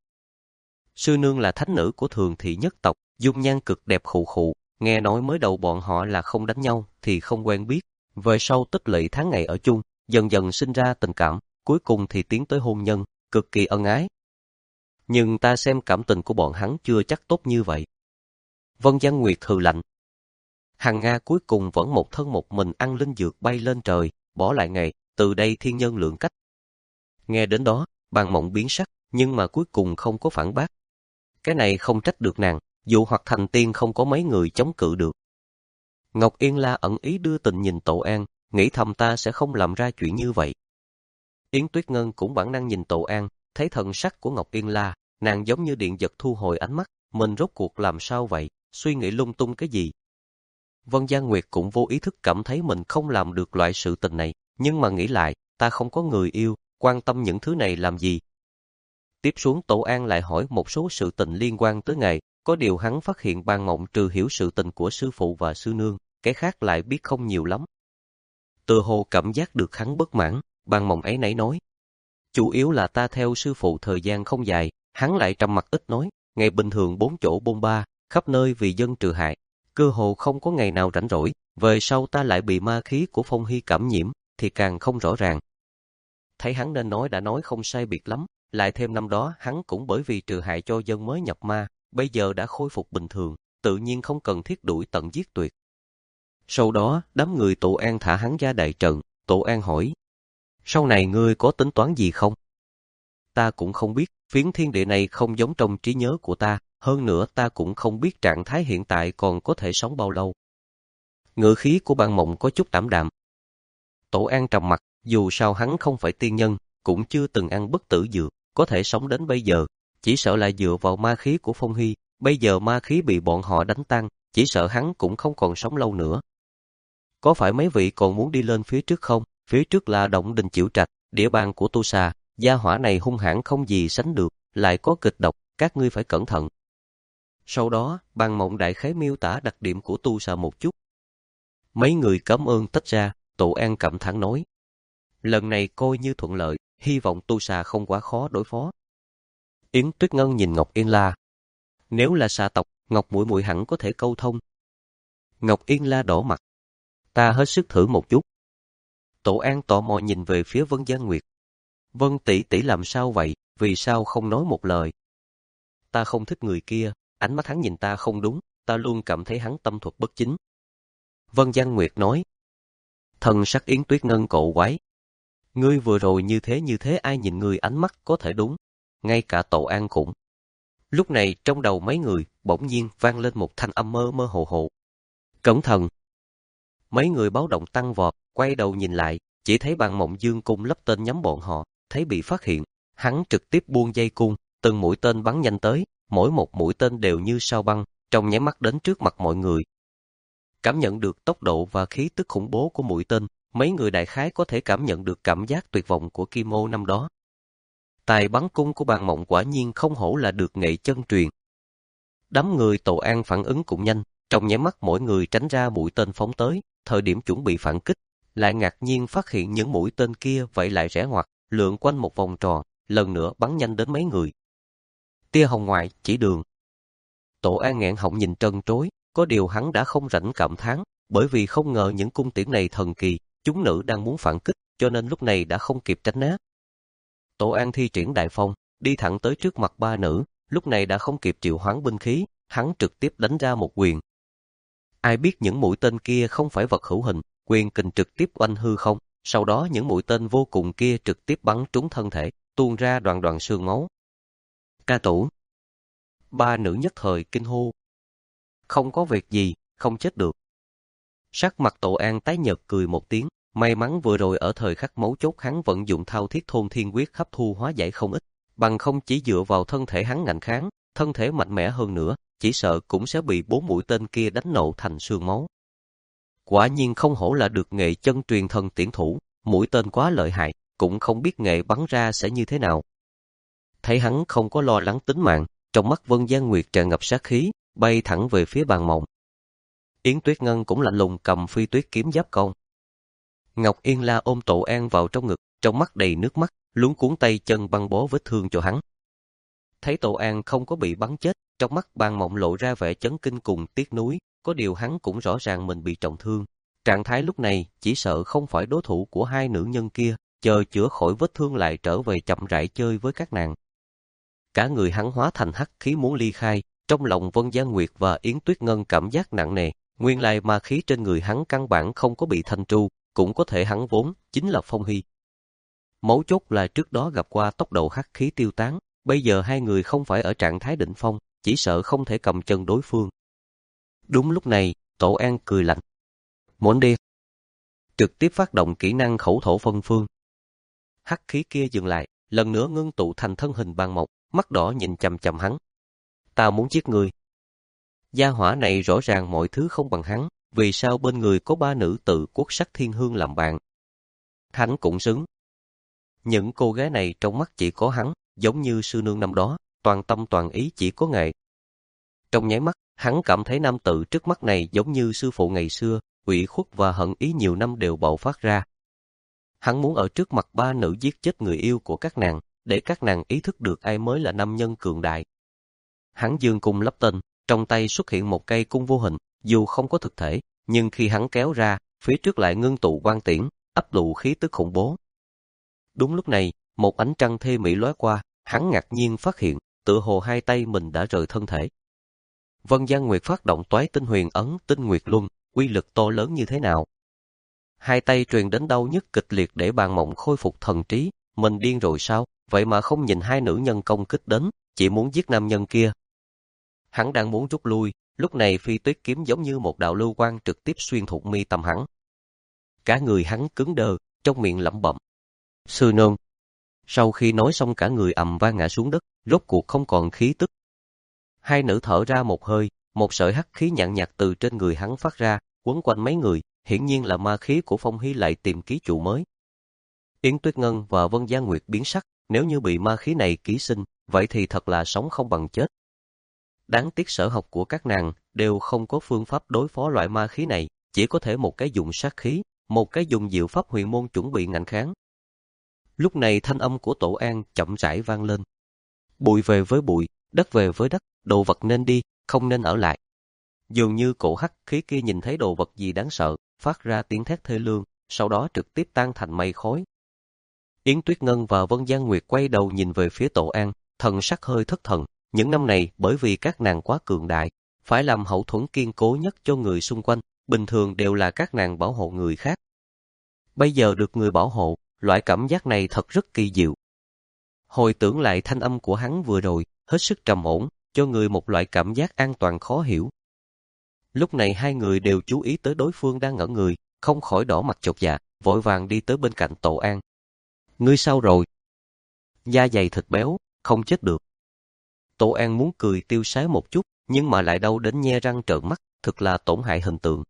Sư nương là thánh nữ của Thường Thị nhất tộc, dung nhan cực đẹp khụ khụ, nghe nói mới đầu bọn họ là không đánh nhau thì không quen biết, về sau tích lũy tháng ngày ở chung, dần dần sinh ra tình cảm, cuối cùng thì tiến tới hôn nhân, cực kỳ ân ái. Nhưng ta xem cảm tình của bọn hắn chưa chắc tốt như vậy. Vân Giang Nguyệt hừ lạnh. Hằng Nga cuối cùng vẫn một thân một mình ăn linh dược bay lên trời, bỏ lại nghề, từ đây thiên nhân lượng cách. Nghe đến đó, Bàn Mộng biến sắc, nhưng mà cuối cùng không có phản bác. Cái này không trách được nàng, dụ hoặc thành tiên không có mấy người chống cự được. Ngọc Yên La ẩn ý đưa tình nhìn Tổ An, nghĩ thầm ta sẽ không làm ra chuyện như vậy. Yến Tuyết Ngân cũng bản năng nhìn Tổ An, thấy thần sắc của Ngọc Yên La, nàng giống như điện giật thu hồi ánh mắt, mình rốt cuộc làm sao vậy, suy nghĩ lung tung cái gì. Vân Giang Nguyệt cũng vô ý thức cảm thấy mình không làm được loại sự tình này, nhưng mà nghĩ lại, ta không có người yêu, quan tâm những thứ này làm gì. Tiếp xuống Tổ An lại hỏi một số sự tình liên quan tới ngày, có điều hắn phát hiện Bàn Mộng trừ hiểu sự tình của sư phụ và sư nương, cái khác lại biết không nhiều lắm. Từ hồ cảm giác được hắn bất mãn, Bàn Mộng ấy nãy nói. Chủ yếu là ta theo sư phụ thời gian không dài, hắn lại trầm mặc ít nói, ngày bình thường bốn chỗ bôn ba, khắp nơi vì dân trừ hại, cơ hồ không có ngày nào rảnh rỗi, về sau ta lại bị ma khí của Phong Hy cảm nhiễm, thì càng không rõ ràng. Thấy hắn nên nói đã nói không sai biệt lắm, lại thêm năm đó hắn cũng bởi vì trừ hại cho dân mới nhập ma, bây giờ đã khôi phục bình thường, tự nhiên không cần thiết đuổi tận giết tuyệt. Sau đó, đám người Tổ An thả hắn ra đại trận, Tổ An hỏi, sau này ngươi có tính toán gì không? Ta cũng không biết, phiến thiên địa này không giống trong trí nhớ của ta, hơn nữa ta cũng không biết trạng thái hiện tại còn có thể sống bao lâu. Ngữ khí của Bàn Mộng có chút ảm đạm. Tổ An trầm mặt, dù sao hắn không phải tiên nhân, cũng chưa từng ăn bất tử dược, có thể sống đến bây giờ, chỉ sợ là dựa vào ma khí của Phong Hy, bây giờ ma khí bị bọn họ đánh tan, chỉ sợ hắn cũng không còn sống lâu nữa. Có phải mấy vị còn muốn đi lên phía trước không? Phía trước là Động Đình Chiểu Trạch, địa bàn của Tu Xà, gia hỏa này hung hãn không gì sánh được, lại có kịch độc, các ngươi phải cẩn thận. Sau đó, Bàn Mộng đại khái miêu tả đặc điểm của Tu Xà một chút. Mấy người cảm ơn tách ra, Tổ An cảm thán nói. Lần này coi như thuận lợi, hy vọng Tu Xà không quá khó đối phó. Yến Tuyết Ngân nhìn Ngọc Yên La. Nếu là xà tộc, Ngọc muội muội hẳn có thể câu thông. Ngọc Yên La đỏ mặt. Ta hết sức thử một chút. Tổ An tò mò nhìn về phía Vân Giang Nguyệt. Vân tỷ tỷ làm sao vậy, vì sao không nói một lời? Ta không thích người kia, ánh mắt hắn nhìn ta không đúng, ta luôn cảm thấy hắn tâm thuật bất chính. Vân Giang Nguyệt nói. Thần sắc Yến Tuyết Ngân cộ quái. Ngươi vừa rồi như thế như thế ai nhìn ngươi ánh mắt có thể đúng, ngay cả Tổ An cũng. Lúc này trong đầu mấy người bỗng nhiên vang lên một thanh âm mơ mơ hồ hồ. Cẩn thận! Mấy người báo động tăng vọt, quay đầu nhìn lại, chỉ thấy Bàn Mộng Dương cung lắp tên nhắm bọn họ, thấy bị phát hiện, hắn trực tiếp buông dây cung, từng mũi tên bắn nhanh tới, mỗi một mũi tên đều như sao băng, trong nháy mắt đến trước mặt mọi người. Cảm nhận được tốc độ và khí tức khủng bố của mũi tên, mấy người đại khái có thể cảm nhận được cảm giác tuyệt vọng của Kim Ô năm đó. Tài bắn cung của Bàn Mộng quả nhiên không hổ là được nghệ chân truyền. Đám người Tổ An phản ứng cũng nhanh, trong nháy mắt mỗi người tránh ra mũi tên phóng tới, thời điểm chuẩn bị phản kích, lại ngạc nhiên phát hiện những mũi tên kia vậy lại rẽ ngoặt, lượn quanh một vòng tròn, lần nữa bắn nhanh đến mấy người. Tia hồng ngoại chỉ đường. Tổ An nghẹn họng nhìn trân trối, có điều hắn đã không rảnh cảm thán, bởi vì không ngờ những cung tiễn này thần kỳ, chúng nữ đang muốn phản kích, cho nên lúc này đã không kịp tránh né. Tổ An thi triển đại phong, đi thẳng tới trước mặt ba nữ, lúc này đã không kịp triệu hoán binh khí, hắn trực tiếp đánh ra một quyền. Ai biết những mũi tên kia không phải vật hữu hình, quyền kình trực tiếp oanh hư không, sau đó những mũi tên vô cùng kia trực tiếp bắn trúng thân thể, tuôn ra đoàn đoàn xương máu. Ca tủ. Ba nữ nhất thời kinh hô. Không có việc gì, không chết được. Sắc mặt Tổ An tái nhợt cười một tiếng, may mắn vừa rồi ở thời khắc mấu chốt hắn vận dụng thao thiết thôn thiên quyết hấp thu hóa giải không ít, bằng không chỉ dựa vào thân thể hắn ngạnh kháng, thân thể mạnh mẽ hơn nữa, chỉ sợ cũng sẽ bị bốn mũi tên kia đánh nổ thành xương máu. Quả nhiên không hổ là được nghệ chân truyền thần tiễn thủ, mũi tên quá lợi hại, cũng không biết nghệ bắn ra sẽ như thế nào. Thấy hắn không có lo lắng tính mạng, trong mắt Vân Giang Nguyệt tràn ngập sát khí, bay thẳng về phía Bàn Mộng. Yến Tuyết Ngân cũng lạnh lùng cầm phi tuyết kiếm giáp công. Ngọc Yên La ôm Tổ An vào trong ngực, trong mắt đầy nước mắt, luống cuốn tay chân băng bó vết thương cho hắn. Thấy Tổ An không có bị bắn chết, trong mắt Bàn Mộng lộ ra vẻ chấn kinh cùng tiếc nuối, có điều hắn cũng rõ ràng mình bị trọng thương. Trạng thái lúc này chỉ sợ không phải đối thủ của hai nữ nhân kia, chờ chữa khỏi vết thương lại trở về chậm rãi chơi với các nàng. Cả người hắn hóa thành hắc khí muốn ly khai, trong lòng Vân Giang Nguyệt và Yến Tuyết Ngân cảm giác nặng nề, nguyên lai ma khí trên người hắn căn bản không có bị thanh tru, cũng có thể hắn vốn chính là phong hy. Mấu chốt là trước đó gặp qua tốc độ hắc khí tiêu tán, bây giờ hai người không phải ở trạng thái đỉnh phong, chỉ sợ không thể cầm chân đối phương. Đúng lúc này, Tổ An cười lạnh. Muốn đi. Trực tiếp phát động kỹ năng khẩu thổ phân phương. Hắc khí kia dừng lại, lần nữa ngưng tụ thành thân hình Bàn Mộng, mắt đỏ nhìn chằm chằm hắn. Ta muốn giết người. Gia hỏa này rõ ràng mọi thứ không bằng hắn, vì sao bên người có ba nữ tự quốc sắc thiên hương làm bạn. Hắn cũng xứng. Những cô gái này trong mắt chỉ có hắn, giống như sư nương năm đó, toàn tâm toàn ý chỉ có nghệ. Trong nháy mắt, hắn cảm thấy nam tự trước mắt này giống như sư phụ ngày xưa, ủy khuất và hận ý nhiều năm đều bạo phát ra. Hắn muốn ở trước mặt ba nữ giết chết người yêu của các nàng, để các nàng ý thức được ai mới là nam nhân cường đại. Hắn dương cung lắp tên, trong tay xuất hiện một cây cung vô hình, dù không có thực thể, nhưng khi hắn kéo ra, phía trước lại ngưng tụ quang tiễn, ấp đủ khí tức khủng bố. Đúng lúc này, một ánh trăng thê mỹ lóe qua, hắn ngạc nhiên phát hiện, tựa hồ hai tay mình đã rời thân thể. Vân Giang Nguyệt phát động toái tinh huyền ấn tinh nguyệt luân, uy lực to lớn như thế nào? Hai tay truyền đến đau nhức kịch liệt để Bàn Mộng khôi phục thần trí, mình điên rồi sao? Vậy mà không nhìn hai nữ nhân công kích đến, chỉ muốn giết nam nhân kia. Hắn đang muốn rút lui, lúc này phi tuyết kiếm giống như một đạo lưu quang trực tiếp xuyên thủng mi tâm hắn. Cả người hắn cứng đờ, trong miệng lẩm bẩm. Sư nương. Sau khi nói xong cả người ầm vang ngã xuống đất, rốt cuộc không còn khí tức. Hai nữ thở ra một hơi, một sợi hắc khí nhàn nhạt từ trên người hắn phát ra, quấn quanh mấy người, hiển nhiên là ma khí của Phong Hy lại tìm ký chủ mới. Yến Tuyết Ngân và Vân Giang Nguyệt biến sắc, nếu như bị ma khí này ký sinh, vậy thì thật là sống không bằng chết. Đáng tiếc sở học của các nàng đều không có phương pháp đối phó loại ma khí này, chỉ có thể một cái dùng sát khí, một cái dùng diệu pháp huyền môn chuẩn bị ngạnh kháng. Lúc này thanh âm của Tổ An chậm rãi vang lên. Bụi về với bụi, đất về với đất, đồ vật nên đi, không nên ở lại. Dường như cổ hắc khí kia nhìn thấy đồ vật gì đáng sợ, phát ra tiếng thét thê lương, sau đó trực tiếp tan thành mây khói. Yến Tuyết Ngân và Vân Giang Nguyệt quay đầu nhìn về phía Tổ An, thần sắc hơi thất thần. Những năm này bởi vì các nàng quá cường đại, phải làm hậu thuẫn kiên cố nhất cho người xung quanh, bình thường đều là các nàng bảo hộ người khác. Bây giờ được người bảo hộ, loại cảm giác này thật rất kỳ diệu. Hồi tưởng lại thanh âm của hắn vừa rồi, hết sức trầm ổn, cho người một loại cảm giác an toàn khó hiểu. Lúc này hai người đều chú ý tới đối phương đang ngẩn người, không khỏi đỏ mặt chột dạ, vội vàng đi tới bên cạnh Tổ An. Ngươi sao rồi? Da dày thịt béo, không chết được. Tổ An muốn cười tiêu sái một chút, nhưng mà lại đau đến nhe răng trợn mắt, thực là tổn hại hình tượng.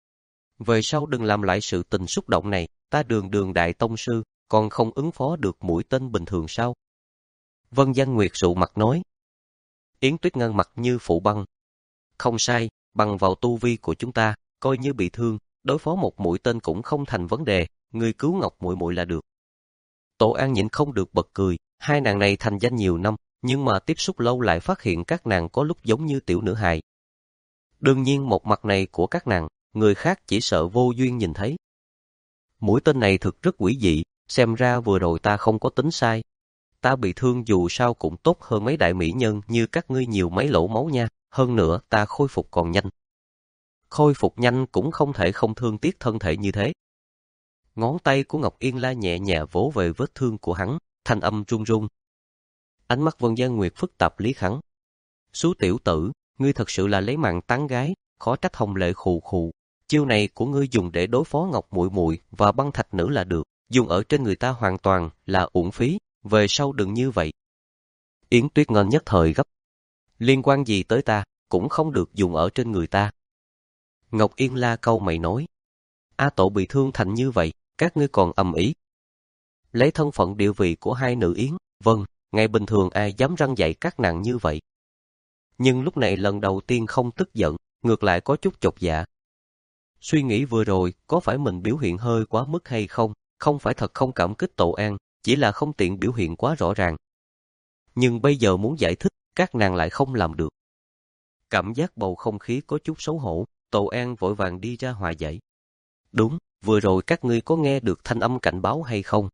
Về sau đừng làm lại sự tình xúc động này, ta Đường Đường đại tông sư, còn không ứng phó được mũi tên bình thường sao? Vân Giang Nguyệt sụ mặt nói. Yến Tuyết Ngân mặt như phủ băng. Không sai, bằng vào tu vi của chúng ta, coi như bị thương, đối phó một mũi tên cũng không thành vấn đề, người cứu Ngọc muội muội là được. Tổ An nhịn không được bật cười, hai nàng này thành danh nhiều năm, nhưng mà tiếp xúc lâu lại phát hiện các nàng có lúc giống như tiểu nữ hài. Đương nhiên một mặt này của các nàng, người khác chỉ sợ vô duyên nhìn thấy. Mũi tên này thực rất quỷ dị, xem ra vừa rồi ta không có tính sai. Ta bị thương dù sao cũng tốt hơn mấy đại mỹ nhân như các ngươi nhiều mấy lỗ máu nha, hơn nữa ta khôi phục còn nhanh. Khôi phục nhanh cũng không thể không thương tiếc thân thể như thế. Ngón tay của Ngọc Yên La nhẹ nhẹ vỗ về vết thương của hắn, thanh âm run run. Ánh mắt Vân Giang Nguyệt phức tạp liếc hắn. Sú tiểu tử, ngươi thật sự là lấy mạng tán gái, khó trách Hồng Lệ khù khù. Chiêu này của ngươi dùng để đối phó Ngọc muội muội và băng thạch nữ là được, dùng ở trên người ta hoàn toàn là uổng phí, về sau đừng như vậy. Yến Tuyết Ngân nhất thời gấp. Liên quan gì tới ta, cũng không được dùng ở trên người ta. Ngọc Yên La câu mày nói. A Tổ bị thương thành như vậy, các ngươi còn ầm ĩ. Lấy thân phận địa vị của hai nữ Yến, vâng, ngày bình thường ai dám răn dạy các nàng như vậy. Nhưng lúc này lần đầu tiên không tức giận, ngược lại có chút chột dạ. Suy nghĩ vừa rồi, có phải mình biểu hiện hơi quá mức hay không, không phải thật không cảm kích Tổ An, chỉ là không tiện biểu hiện quá rõ ràng. Nhưng bây giờ muốn giải thích, các nàng lại không làm được. Cảm giác bầu không khí có chút xấu hổ, Tổ An vội vàng đi ra hòa giải. Đúng, vừa rồi các ngươi có nghe được thanh âm cảnh báo hay không?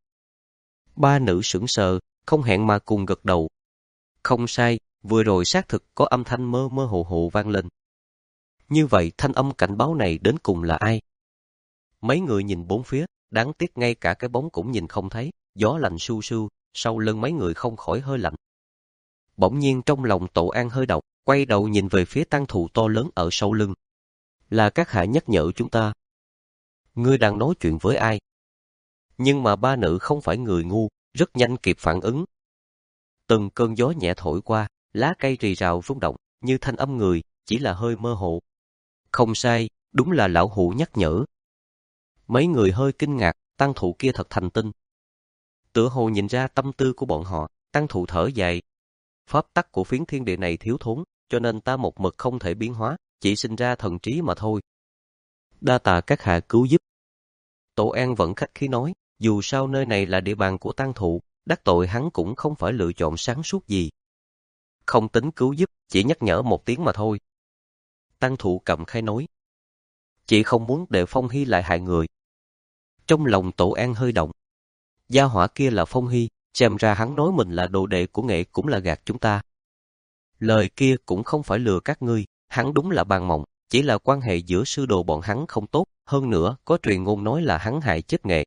Ba nữ sững sờ, không hẹn mà cùng gật đầu. Không sai, vừa rồi xác thực có âm thanh mơ mơ hồ hồ vang lên. Như vậy thanh âm cảnh báo này đến cùng là ai? Mấy người nhìn bốn phía, đáng tiếc ngay cả cái bóng cũng nhìn không thấy, gió lạnh su su, sau lưng mấy người không khỏi hơi lạnh. Bỗng nhiên trong lòng Tổ An hơi động, quay đầu nhìn về phía tăng thụ to lớn ở sau lưng. Là các hạ nhắc nhở chúng ta. Ngươi đang nói chuyện với ai? Nhưng mà ba nữ không phải người ngu, rất nhanh kịp phản ứng. Từng cơn gió nhẹ thổi qua, lá cây rì rào rung động, như thanh âm người, chỉ là hơi mơ hồ. Không sai, đúng là lão hủ nhắc nhở. Mấy người hơi kinh ngạc, tăng thụ kia thật thành tinh. Tựa hồ nhìn ra tâm tư của bọn họ, tăng thụ thở dài. Pháp tắc của phiến thiên địa này thiếu thốn, cho nên ta một mực không thể biến hóa, chỉ sinh ra thần trí mà thôi. Đa tạ các hạ cứu giúp. Tổ An vẫn khách khí nói, dù sao nơi này là địa bàn của tăng thụ, đắc tội hắn cũng không phải lựa chọn sáng suốt gì. Không tính cứu giúp, chỉ nhắc nhở một tiếng mà thôi. Tăng thụ cầm khai nói. Chị không muốn để Phong Hy lại hại người. Trong lòng Tổ An hơi động. Gia hỏa kia là Phong Hy, xem ra hắn nói mình là đồ đệ của nghệ cũng là gạt chúng ta. Lời kia cũng không phải lừa các ngươi, hắn đúng là bàn mộng, chỉ là quan hệ giữa sư đồ bọn hắn không tốt, hơn nữa có truyền ngôn nói là hắn hại chết nghệ.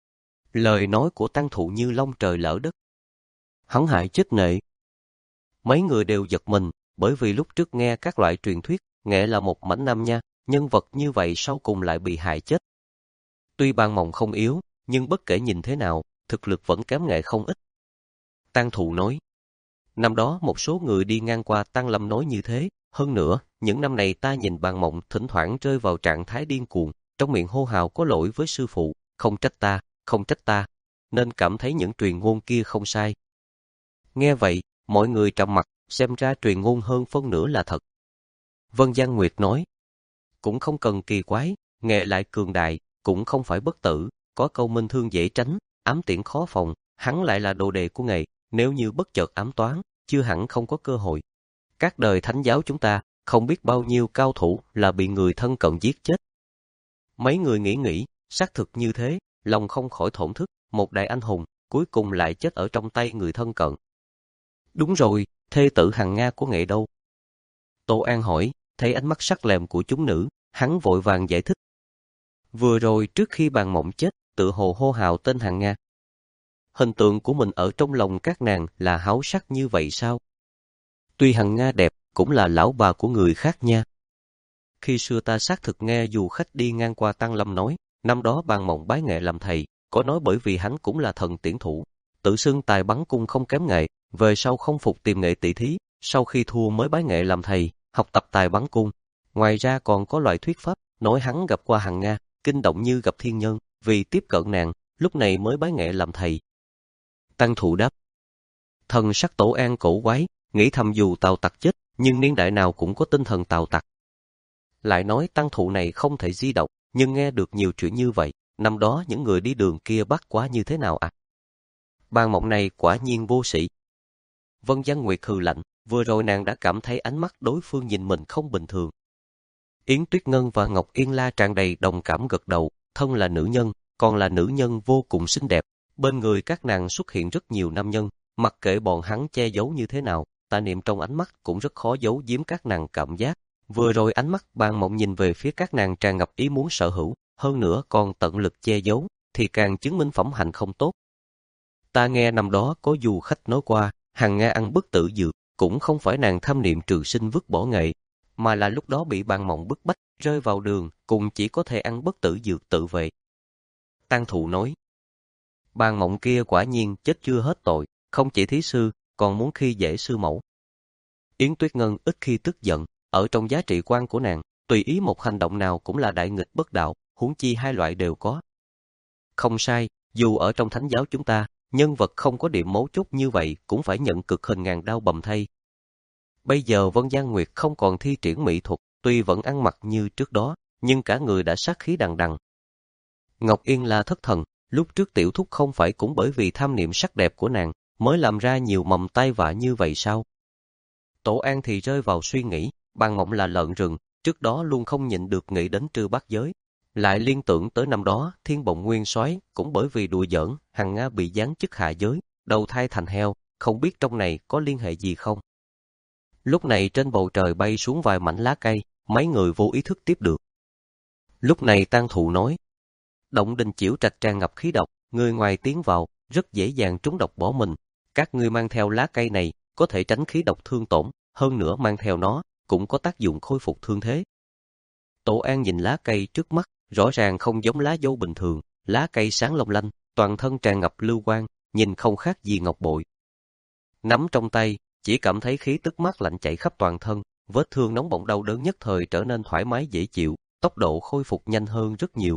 Lời nói của tăng thụ như long trời lỡ đất. Hắn hại chết nghệ. Mấy người đều giật mình, bởi vì lúc trước nghe các loại truyền thuyết, nghệ là một mảnh nam nha, nhân vật như vậy sau cùng lại bị hại chết. Tuy bàn mộng không yếu, nhưng bất kể nhìn thế nào, thực lực vẫn kém nghệ không ít. Tăng thụ nói. Năm đó một số người đi ngang qua Tăng Lâm nói như thế, hơn nữa, những năm này ta nhìn bàn mộng thỉnh thoảng rơi vào trạng thái điên cuồng, trong miệng hô hào có lỗi với sư phụ, không trách ta, không trách ta, nên cảm thấy những truyền ngôn kia không sai. Nghe vậy, mọi người trầm mặc, xem ra truyền ngôn hơn phân nửa là thật. Vân Giang Nguyệt nói, cũng không cần kỳ quái, nghệ lại cường đại, cũng không phải bất tử, có câu minh thương dễ tránh, ám tiễn khó phòng, hắn lại là đồ đệ của nghệ, nếu như bất chợt ám toán, chưa hẳn không có cơ hội. Các đời thánh giáo chúng ta, không biết bao nhiêu cao thủ là bị người thân cận giết chết. Mấy người nghĩ nghĩ, xác thực như thế, lòng không khỏi thổn thức, một đại anh hùng, cuối cùng lại chết ở trong tay người thân cận. Đúng rồi, thê tử Hằng Nga của nghệ đâu? Tô An hỏi, thấy ánh mắt sắc lẹm của chúng nữ, hắn vội vàng giải thích. Vừa rồi trước khi Bàn Mộng chết, tự hồ hô hào tên Hằng Nga. Hình tượng của mình ở trong lòng các nàng là háo sắc như vậy sao? Tuy Hằng Nga đẹp, cũng là lão bà của người khác nha. Khi xưa ta xác thực nghe dù khách đi ngang qua Tăng Lâm nói, năm đó Bàn Mộng bái nghệ làm thầy, có nói bởi vì hắn cũng là thần tiễn thủ, tự xưng tài bắn cung không kém nghệ, về sau không phục tìm nghệ tỷ thí, sau khi thua mới bái nghệ làm thầy, học tập tài bắn cung. Ngoài ra còn có loại thuyết pháp, nói hắn gặp qua Hằng Nga, kinh động như gặp thiên nhân, vì tiếp cận nàng, lúc này mới bái nghệ làm thầy. Tăng Thụ đáp. Thần sắc Tổ An cổ quái, nghĩ thầm dù Tào Tặc chết, nhưng niên đại nào cũng có tinh thần Tào Tặc. Lại nói Tăng Thụ này không thể di động, nhưng nghe được nhiều chuyện như vậy, năm đó những người đi đường kia bắt quá như thế nào à? Bàn Mộng này quả nhiên vô sĩ. Vân Giang Nguyệt hừ lạnh, vừa rồi nàng đã cảm thấy ánh mắt đối phương nhìn mình không bình thường. Yến Tuyết Ngân và Ngọc Yên La tràn đầy đồng cảm gật đầu, thân là nữ nhân, còn là nữ nhân vô cùng xinh đẹp. Bên người các nàng xuất hiện rất nhiều nam nhân, mặc kệ bọn hắn che giấu như thế nào, tà niệm trong ánh mắt cũng rất khó giấu giếm các nàng cảm giác. Vừa rồi ánh mắt Bàn Mộng nhìn về phía các nàng tràn ngập ý muốn sở hữu, hơn nữa còn tận lực che giấu, thì càng chứng minh phẩm hạnh không tốt. Ta nghe năm đó có du khách nói qua, Hằng Nga ăn bất tử dược, cũng không phải nàng tham niệm trường sinh vứt bỏ nghệ, mà là lúc đó bị Bàn Mộng bức bách, rơi vào đường, cùng chỉ có thể ăn bất tử dược tự vệ. Tăng Thụ nói, Bàn Mộng kia quả nhiên chết chưa hết tội, không chỉ thí sư, còn muốn khi dễ sư mẫu. Yến Tuyết Ngân ít khi tức giận, ở trong giá trị quan của nàng, tùy ý một hành động nào cũng là đại nghịch bất đạo, huống chi hai loại đều có. Không sai, dù ở trong thánh giáo chúng ta, nhân vật không có điểm mấu chốt như vậy cũng phải nhận cực hình ngàn đao bầm thay. Bây giờ Vân Giang Nguyệt không còn thi triển mỹ thuật, tuy vẫn ăn mặc như trước đó, nhưng cả người đã sát khí đằng đằng. Ngọc Yên là thất thần, lúc trước tiểu thúc không phải cũng bởi vì tham niệm sắc đẹp của nàng, mới làm ra nhiều mầm tai vạ như vậy sao? Tổ An thì rơi vào suy nghĩ, Bàn Mộng là lợn rừng, trước đó luôn không nhịn được nghĩ đến Trư Bát Giới. Lại liên tưởng tới năm đó, Thiên Bồng Nguyên Soái cũng bởi vì đùa giỡn, Hằng Nga bị giáng chức hạ giới, đầu thai thành heo, không biết trong này có liên hệ gì không. Lúc này trên bầu trời bay xuống vài mảnh lá cây, mấy người vô ý thức tiếp được. Lúc này Tang Thụ nói, động đình chiểu trạch tràn ngập khí độc, người ngoài tiến vào, rất dễ dàng trúng độc bỏ mình. Các ngươi mang theo lá cây này, có thể tránh khí độc thương tổn, hơn nữa mang theo nó, cũng có tác dụng khôi phục thương thế. Tổ An nhìn lá cây trước mắt, rõ ràng không giống lá dâu bình thường, lá cây sáng long lanh, toàn thân tràn ngập lưu quang, nhìn không khác gì ngọc bội. Nắm trong tay, chỉ cảm thấy khí tức mát lạnh chảy khắp toàn thân, vết thương nóng bỏng đau đớn nhất thời trở nên thoải mái dễ chịu, tốc độ khôi phục nhanh hơn rất nhiều.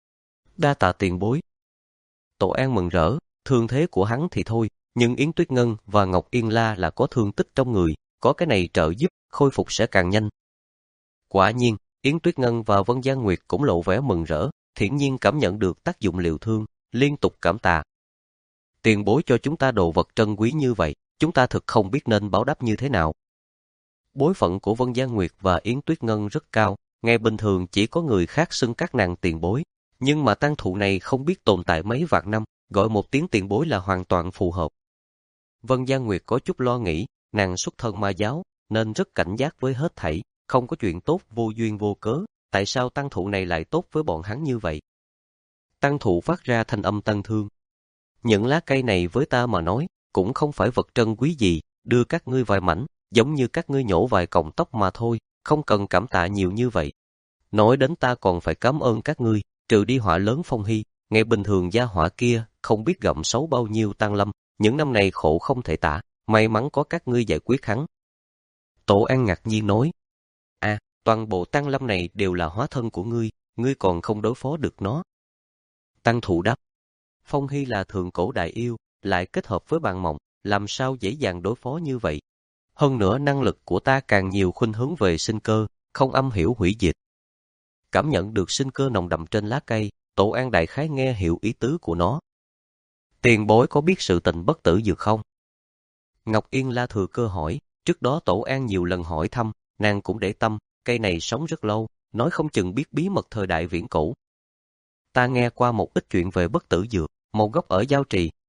Đa tạ tiền bối. Tổ An mừng rỡ, thương thế của hắn thì thôi, nhưng Yến Tuyết Ngân và Ngọc Yên La là có thương tích trong người, có cái này trợ giúp, khôi phục sẽ càng nhanh. Quả nhiên, Yến Tuyết Ngân và Vân Giang Nguyệt cũng lộ vẻ mừng rỡ, thiển nhiên cảm nhận được tác dụng liệu thương, liên tục cảm tạ. Tiền bối cho chúng ta đồ vật trân quý như vậy, chúng ta thực không biết nên báo đáp như thế nào. Bối phận của Vân Giang Nguyệt và Yến Tuyết Ngân rất cao, ngày bình thường chỉ có người khác xưng các nàng tiền bối, nhưng mà Tăng Thụ này không biết tồn tại mấy vạn năm, gọi một tiếng tiền bối là hoàn toàn phù hợp. Vân Giang Nguyệt có chút lo nghĩ, nàng xuất thân ma giáo, nên rất cảnh giác với hết thảy, không có chuyện tốt vô duyên vô cớ, tại sao Tăng Thụ này lại tốt với bọn hắn như vậy? Tăng Thụ phát ra thanh âm tăng thương. Những lá cây này với ta mà nói, cũng không phải vật trân quý gì, đưa các ngươi vài mảnh, giống như các ngươi nhổ vài cọng tóc mà thôi, không cần cảm tạ nhiều như vậy. Nói đến ta còn phải cảm ơn các ngươi, trừ đi họa lớn Phong Hy, ngày bình thường gia họa kia, không biết gặm xấu bao nhiêu Tăng Lâm, những năm này khổ không thể tả, may mắn có các ngươi giải quyết hắn. Tổ An ngạc nhiên nói, à, toàn bộ Tăng Lâm này đều là hóa thân của ngươi, ngươi còn không đối phó được nó. Tăng Thụ đáp, Phong Hy là thượng cổ đại yêu, lại kết hợp với Bàn Mộng, làm sao dễ dàng đối phó như vậy. Hơn nữa năng lực của ta càng nhiều khuynh hướng về sinh cơ, không âm hiểu hủy diệt. Cảm nhận được sinh cơ nồng đậm trên lá cây, Tổ An đại khái nghe hiểu ý tứ của nó. Tiền bối có biết sự tình bất tử dược không? Ngọc Yên La thừa cơ hỏi, trước đó Tổ An nhiều lần hỏi thăm, nàng cũng để tâm, cây này sống rất lâu, nói không chừng biết bí mật thời đại viễn cổ. Ta nghe qua một ít chuyện về bất tử dược, một gốc ở Giao Trì,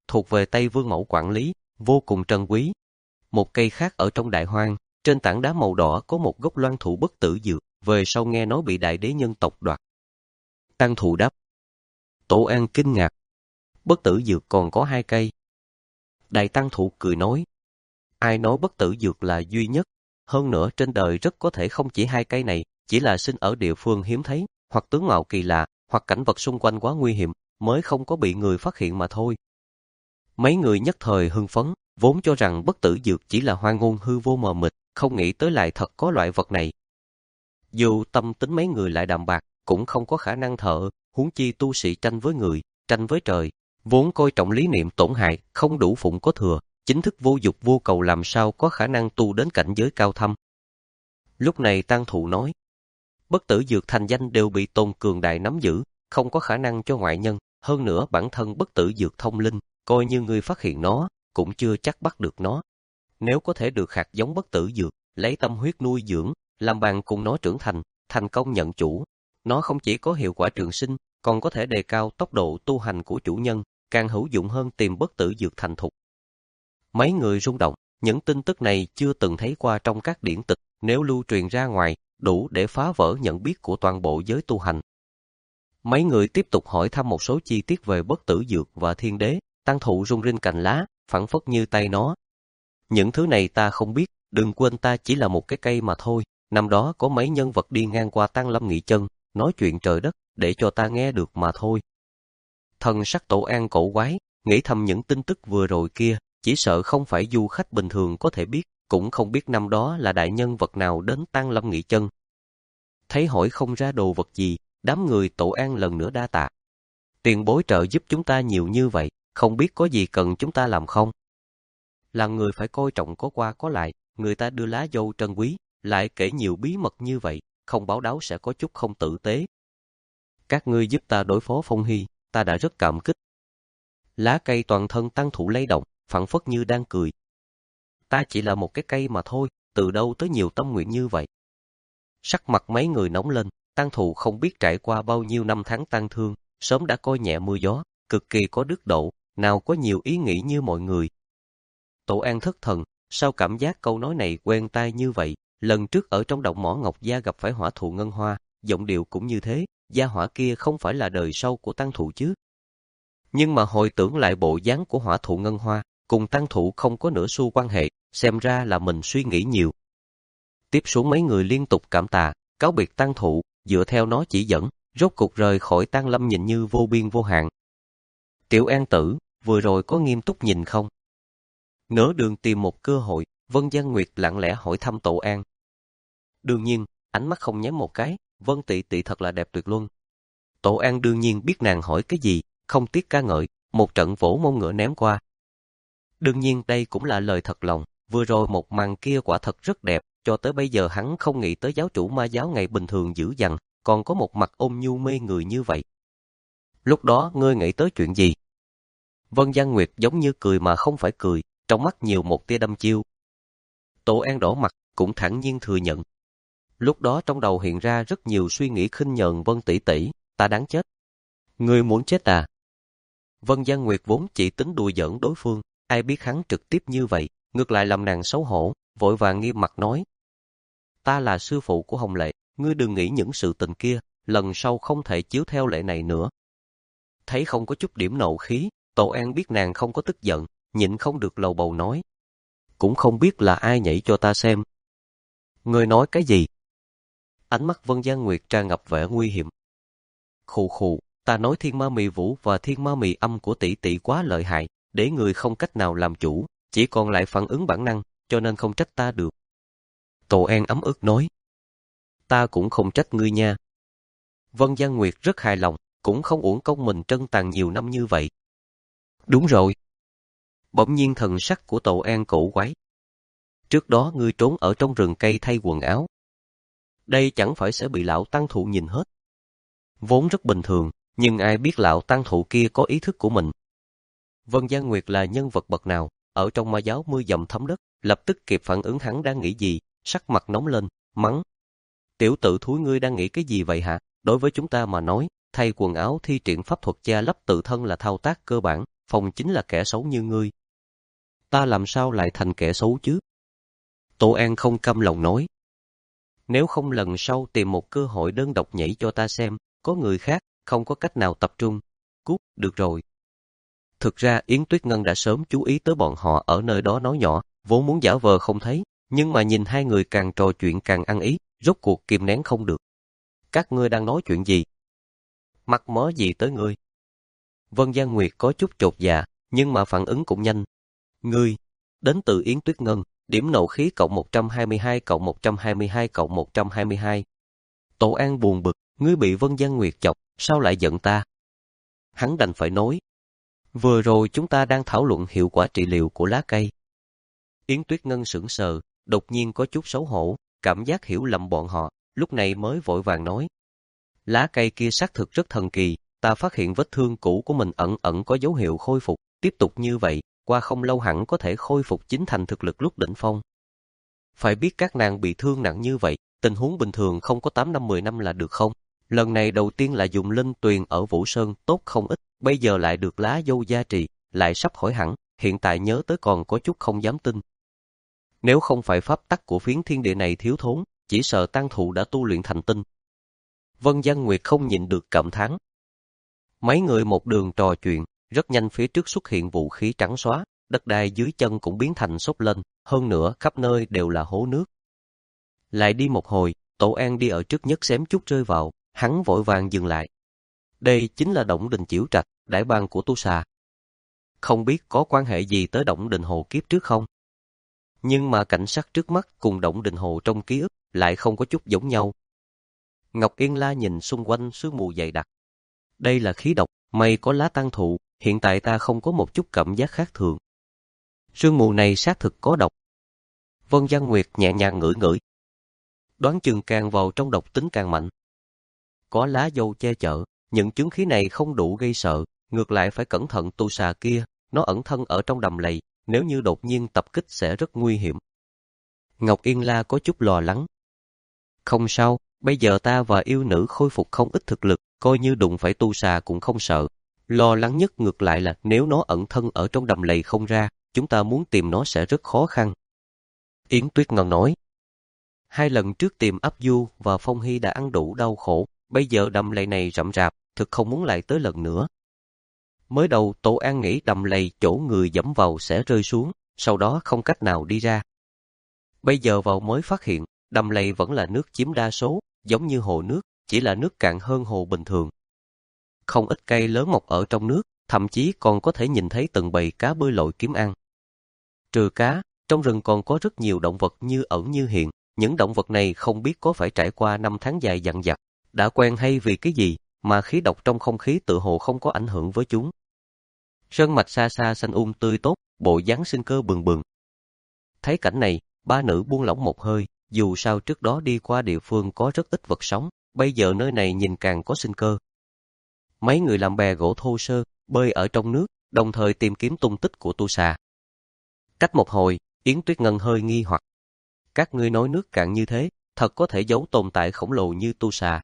thuộc về Tây Vương Mẫu quản lý, vô cùng trân quý. Một cây khác ở trong đại hoang, trên tảng đá màu đỏ có một gốc loan thụ bất tử dược, về sau nghe nói bị đại đế nhân tộc đoạt. Tăng Thụ đáp. Tổ An kinh ngạc. Bất tử dược còn có hai cây. Đại Tăng Thụ cười nói. Ai nói bất tử dược là duy nhất, hơn nữa trên đời rất có thể không chỉ hai cây này, chỉ là sinh ở địa phương hiếm thấy, hoặc tướng mạo kỳ lạ, hoặc cảnh vật xung quanh quá nguy hiểm, mới không có bị người phát hiện mà thôi. Mấy người nhất thời hưng phấn, vốn cho rằng bất tử dược chỉ là hoang ngôn hư vô mờ mịt, không nghĩ tới lại thật có loại vật này. Dù tâm tính mấy người lại đạm bạc, cũng không có khả năng thợ, huống chi tu sĩ tranh với người, tranh với trời, vốn coi trọng lý niệm tổn hại, không đủ phụng có thừa, chính thức vô dục vô cầu làm sao có khả năng tu đến cảnh giới cao thâm. Lúc này Tăng Thụ nói, bất tử dược thành danh đều bị Tôn cường đại nắm giữ, không có khả năng cho ngoại nhân, hơn nữa bản thân bất tử dược thông linh, coi như người phát hiện nó, cũng chưa chắc bắt được nó. Nếu có thể được hạt giống bất tử dược, lấy tâm huyết nuôi dưỡng, làm bạn cùng nó trưởng thành, thành công nhận chủ, nó không chỉ có hiệu quả trường sinh, còn có thể đề cao tốc độ tu hành của chủ nhân, càng hữu dụng hơn tìm bất tử dược thành thục. Mấy người rung động, những tin tức này chưa từng thấy qua trong các điển tịch, nếu lưu truyền ra ngoài, đủ để phá vỡ nhận biết của toàn bộ giới tu hành. Mấy người tiếp tục hỏi thăm một số chi tiết về bất tử dược và thiên đế, Tăng Thụ rung rinh cành lá, phảng phất như tay nó. Những thứ này ta không biết, đừng quên ta chỉ là một cái cây mà thôi, năm đó có mấy nhân vật đi ngang qua Tăng Lâm nghỉ chân, nói chuyện trời đất, để cho ta nghe được mà thôi. Thần sắc Tổ An cổ quái, nghĩ thầm những tin tức vừa rồi kia, chỉ sợ không phải du khách bình thường có thể biết, cũng không biết năm đó là đại nhân vật nào đến Tăng Lâm nghỉ chân. Thấy hỏi không ra đồ vật gì, đám người Tổ An lần nữa đa tạ. Tiền bối trợ giúp chúng ta nhiều như vậy, không biết có gì cần chúng ta làm không? Là người phải coi trọng có qua có lại, người ta đưa lá dâu trân quý, lại kể nhiều bí mật như vậy, không báo đáo sẽ có chút không tử tế. Các ngươi giúp ta đối phó Phong Hy, ta đã rất cảm kích. Lá cây toàn thân Tăng Thụ lay động, phảng phất như đang cười. Ta chỉ là một cái cây mà thôi, từ đâu tới nhiều tâm nguyện như vậy? Sắc mặt mấy người nóng lên, Tăng Thụ không biết trải qua bao nhiêu năm tháng tang thương, sớm đã coi nhẹ mưa gió, cực kỳ có đức độ, nào có nhiều ý nghĩ như mọi người. Tổ An thất thần, sao cảm giác câu nói này quen tai như vậy? Lần trước ở trong động mỏ Ngọc Gia gặp phải hỏa thụ ngân hoa, giọng điệu cũng như thế, gia hỏa kia không phải là đời sau của Tăng Thụ chứ? Nhưng mà hồi tưởng lại bộ dáng của hỏa thụ ngân hoa, cùng Tăng Thụ không có nửa xu quan hệ, xem ra là mình suy nghĩ nhiều. Tiếp xuống mấy người liên tục cảm tạ, cáo biệt Tăng Thụ, dựa theo nó chỉ dẫn, rốt cục rời khỏi Tăng Lâm nhìn như vô biên vô hạn. Tiểu An tử, vừa rồi có nghiêm túc nhìn không? Nửa đường tìm một cơ hội, Vân Giang Nguyệt lặng lẽ hỏi thăm Tổ An. Đương nhiên, ánh mắt không nhém một cái, Vân tỷ tỷ thật là đẹp tuyệt luân. Tổ An đương nhiên biết nàng hỏi cái gì, không tiếc ca ngợi, một trận vỗ mông ngựa ném qua. Đương nhiên đây cũng là lời thật lòng, vừa rồi một màn kia quả thật rất đẹp, cho tới bây giờ hắn không nghĩ tới giáo chủ ma giáo ngày bình thường dữ dằn, còn có một mặt ôn nhu mê người như vậy. Lúc đó ngươi nghĩ tới chuyện gì? Vân Giang Nguyệt giống như cười mà không phải cười, trong mắt nhiều một tia đăm chiêu. Tổ An đỏ mặt, cũng thản nhiên thừa nhận. Lúc đó trong đầu hiện ra rất nhiều suy nghĩ khinh nhờn Vân tỷ tỷ, ta đáng chết. Ngươi muốn chết à? Vân Giang Nguyệt vốn chỉ tính đùa giỡn đối phương, ai biết hắn trực tiếp như vậy, ngược lại làm nàng xấu hổ, vội vàng nghiêm mặt nói. Ta là sư phụ của Hồng Lệ, ngươi đừng nghĩ những sự tình kia, lần sau không thể chiếu theo lệ này nữa. Thấy không có chút điểm nộ khí, Tổ An biết nàng không có tức giận, nhịn không được lầu bầu nói. Cũng không biết là ai nhảy cho ta xem. Ngươi nói cái gì? Ánh mắt Vân Giang Nguyệt tràn ngập vẻ nguy hiểm. Khù khù, ta nói thiên ma mị vũ và thiên ma mị âm của tỷ tỷ quá lợi hại, để người không cách nào làm chủ, chỉ còn lại phản ứng bản năng, cho nên không trách ta được. Tổ An ấm ức nói. Ta cũng không trách ngươi nha. Vân Giang Nguyệt rất hài lòng, cũng không uổng công mình trân tàn nhiều năm như vậy. Đúng rồi. Bỗng nhiên thần sắc của Tổ An cổ quái. Trước đó ngươi trốn ở trong rừng cây thay quần áo. Đây chẳng phải sẽ bị lão tăng thụ nhìn hết. Vốn rất bình thường, nhưng ai biết lão tăng thụ kia có ý thức của mình. Vân Giang Nguyệt là nhân vật bậc nào, ở trong ma giáo mưa dầm thấm đất, lập tức kịp phản ứng hắn đang nghĩ gì, sắc mặt nóng lên, mắng. Tiểu tử thúi ngươi đang nghĩ cái gì vậy hả? Đối với chúng ta mà nói, thay quần áo thi triển pháp thuật che lấp tự thân là thao tác cơ bản, phòng chính là kẻ xấu như ngươi. Ta làm sao lại thành kẻ xấu chứ? Tô An không cam lòng nói. Nếu không lần sau tìm một cơ hội đơn độc nhảy cho ta xem, có người khác, không có cách nào tập trung. Cút, được rồi. Thực ra Yến Tuyết Ngân đã sớm chú ý tới bọn họ ở nơi đó nói nhỏ, vốn muốn giả vờ không thấy, nhưng mà nhìn hai người càng trò chuyện càng ăn ý, rốt cuộc kìm nén không được. Các ngươi đang nói chuyện gì? Mắc mớ gì tới ngươi? Vân Giang Nguyệt có chút chột dạ, nhưng mà phản ứng cũng nhanh. Ngươi, đến từ Yến Tuyết Ngân, điểm nộ khí cộng một trăm hai mươi hai cộng một trăm hai mươi hai cộng một trăm hai mươi hai. Tổ An buồn bực, ngươi bị Vân Giang Nguyệt chọc, sao lại giận ta? Hắn đành phải nói. Vừa rồi chúng ta đang thảo luận hiệu quả trị liệu của lá cây. Yến Tuyết Ngân sững sờ, đột nhiên có chút xấu hổ, cảm giác hiểu lầm bọn họ, lúc này mới vội vàng nói. Lá cây kia xác thực rất thần kỳ, ta phát hiện vết thương cũ của mình ẩn ẩn có dấu hiệu khôi phục, tiếp tục như vậy, qua không lâu hẳn có thể khôi phục chính thành thực lực lúc đỉnh phong. Phải biết các nàng bị thương nặng như vậy, tình huống bình thường không có tám năm mười năm là được không? Lần này đầu tiên là dùng linh tuyền ở Vũ Sơn tốt không ít, bây giờ lại được lá dâu gia trì, lại sắp khỏi hẳn, hiện tại nhớ tới còn có chút không dám tin. Nếu không phải pháp tắc của phiến thiên địa này thiếu thốn, chỉ sợ tăng thụ đã tu luyện thành tinh. Vân Giang Nguyệt không nhịn được cảm thán. Mấy người một đường trò chuyện, rất nhanh phía trước xuất hiện vũ khí trắng xóa, đất đai dưới chân cũng biến thành sốc lên, hơn nữa khắp nơi đều là hố nước. Lại đi một hồi, Tổ An đi ở trước nhất xém chút rơi vào, hắn vội vàng dừng lại. Đây chính là Động Đình Chiểu Trạch, đại bang của Tu Xà. Không biết có quan hệ gì tới Động Đình Hồ kiếp trước không? Nhưng mà cảnh sắc trước mắt cùng Động Đình Hồ trong ký ức lại không có chút giống nhau. Ngọc Yên La nhìn xung quanh sương mù dày đặc. Đây là khí độc, may có lá tăng thụ, hiện tại ta không có một chút cảm giác khác thường. Sương mù này xác thực có độc. Vân Giang Nguyệt nhẹ nhàng ngửi ngửi. Đoán chừng càng vào trong độc tính càng mạnh. Có lá dâu che chở, những chứng khí này không đủ gây sợ, ngược lại phải cẩn thận tu xà kia, nó ẩn thân ở trong đầm lầy, nếu như đột nhiên tập kích sẽ rất nguy hiểm. Ngọc Yên La có chút lo lắng. Không sao, bây giờ ta và yêu nữ khôi phục không ít thực lực, coi như đụng phải tu xà cũng không sợ. Lo lắng nhất ngược lại là nếu nó ẩn thân ở trong đầm lầy không ra, chúng ta muốn tìm nó sẽ rất khó khăn. Yến Tuyết Ngân nói. Hai lần trước tìm Áp Du và Phong Hy đã ăn đủ đau khổ, bây giờ đầm lầy này rậm rạp, thực không muốn lại tới lần nữa. Mới đầu Tổ An nghĩ đầm lầy chỗ người dẫm vào sẽ rơi xuống, sau đó không cách nào đi ra. Bây giờ vào mới phát hiện, đầm lầy vẫn là nước chiếm đa số, giống như hồ nước, chỉ là nước cạn hơn hồ bình thường. Không ít cây lớn mọc ở trong nước, thậm chí còn có thể nhìn thấy từng bầy cá bơi lội kiếm ăn. Trừ cá, trong rừng còn có rất nhiều động vật như ẩn như hiện, những động vật này không biết có phải trải qua năm tháng dài dằng dặc, đã quen hay vì cái gì, mà khí độc trong không khí tự hồ không có ảnh hưởng với chúng. Sơn mạch xa xa xanh um tươi tốt, bộ dáng sinh cơ bừng bừng. Thấy cảnh này, ba nữ buông lỏng một hơi, dù sao trước đó đi qua địa phương có rất ít vật sống, bây giờ nơi này nhìn càng có sinh cơ. Mấy người làm bè gỗ thô sơ, bơi ở trong nước, đồng thời tìm kiếm tung tích của tu xà. Cách một hồi, Yến Tuyết Ngân hơi nghi hoặc. Các ngươi nói nước cạn như thế, thật có thể giấu tồn tại khổng lồ như tu xà.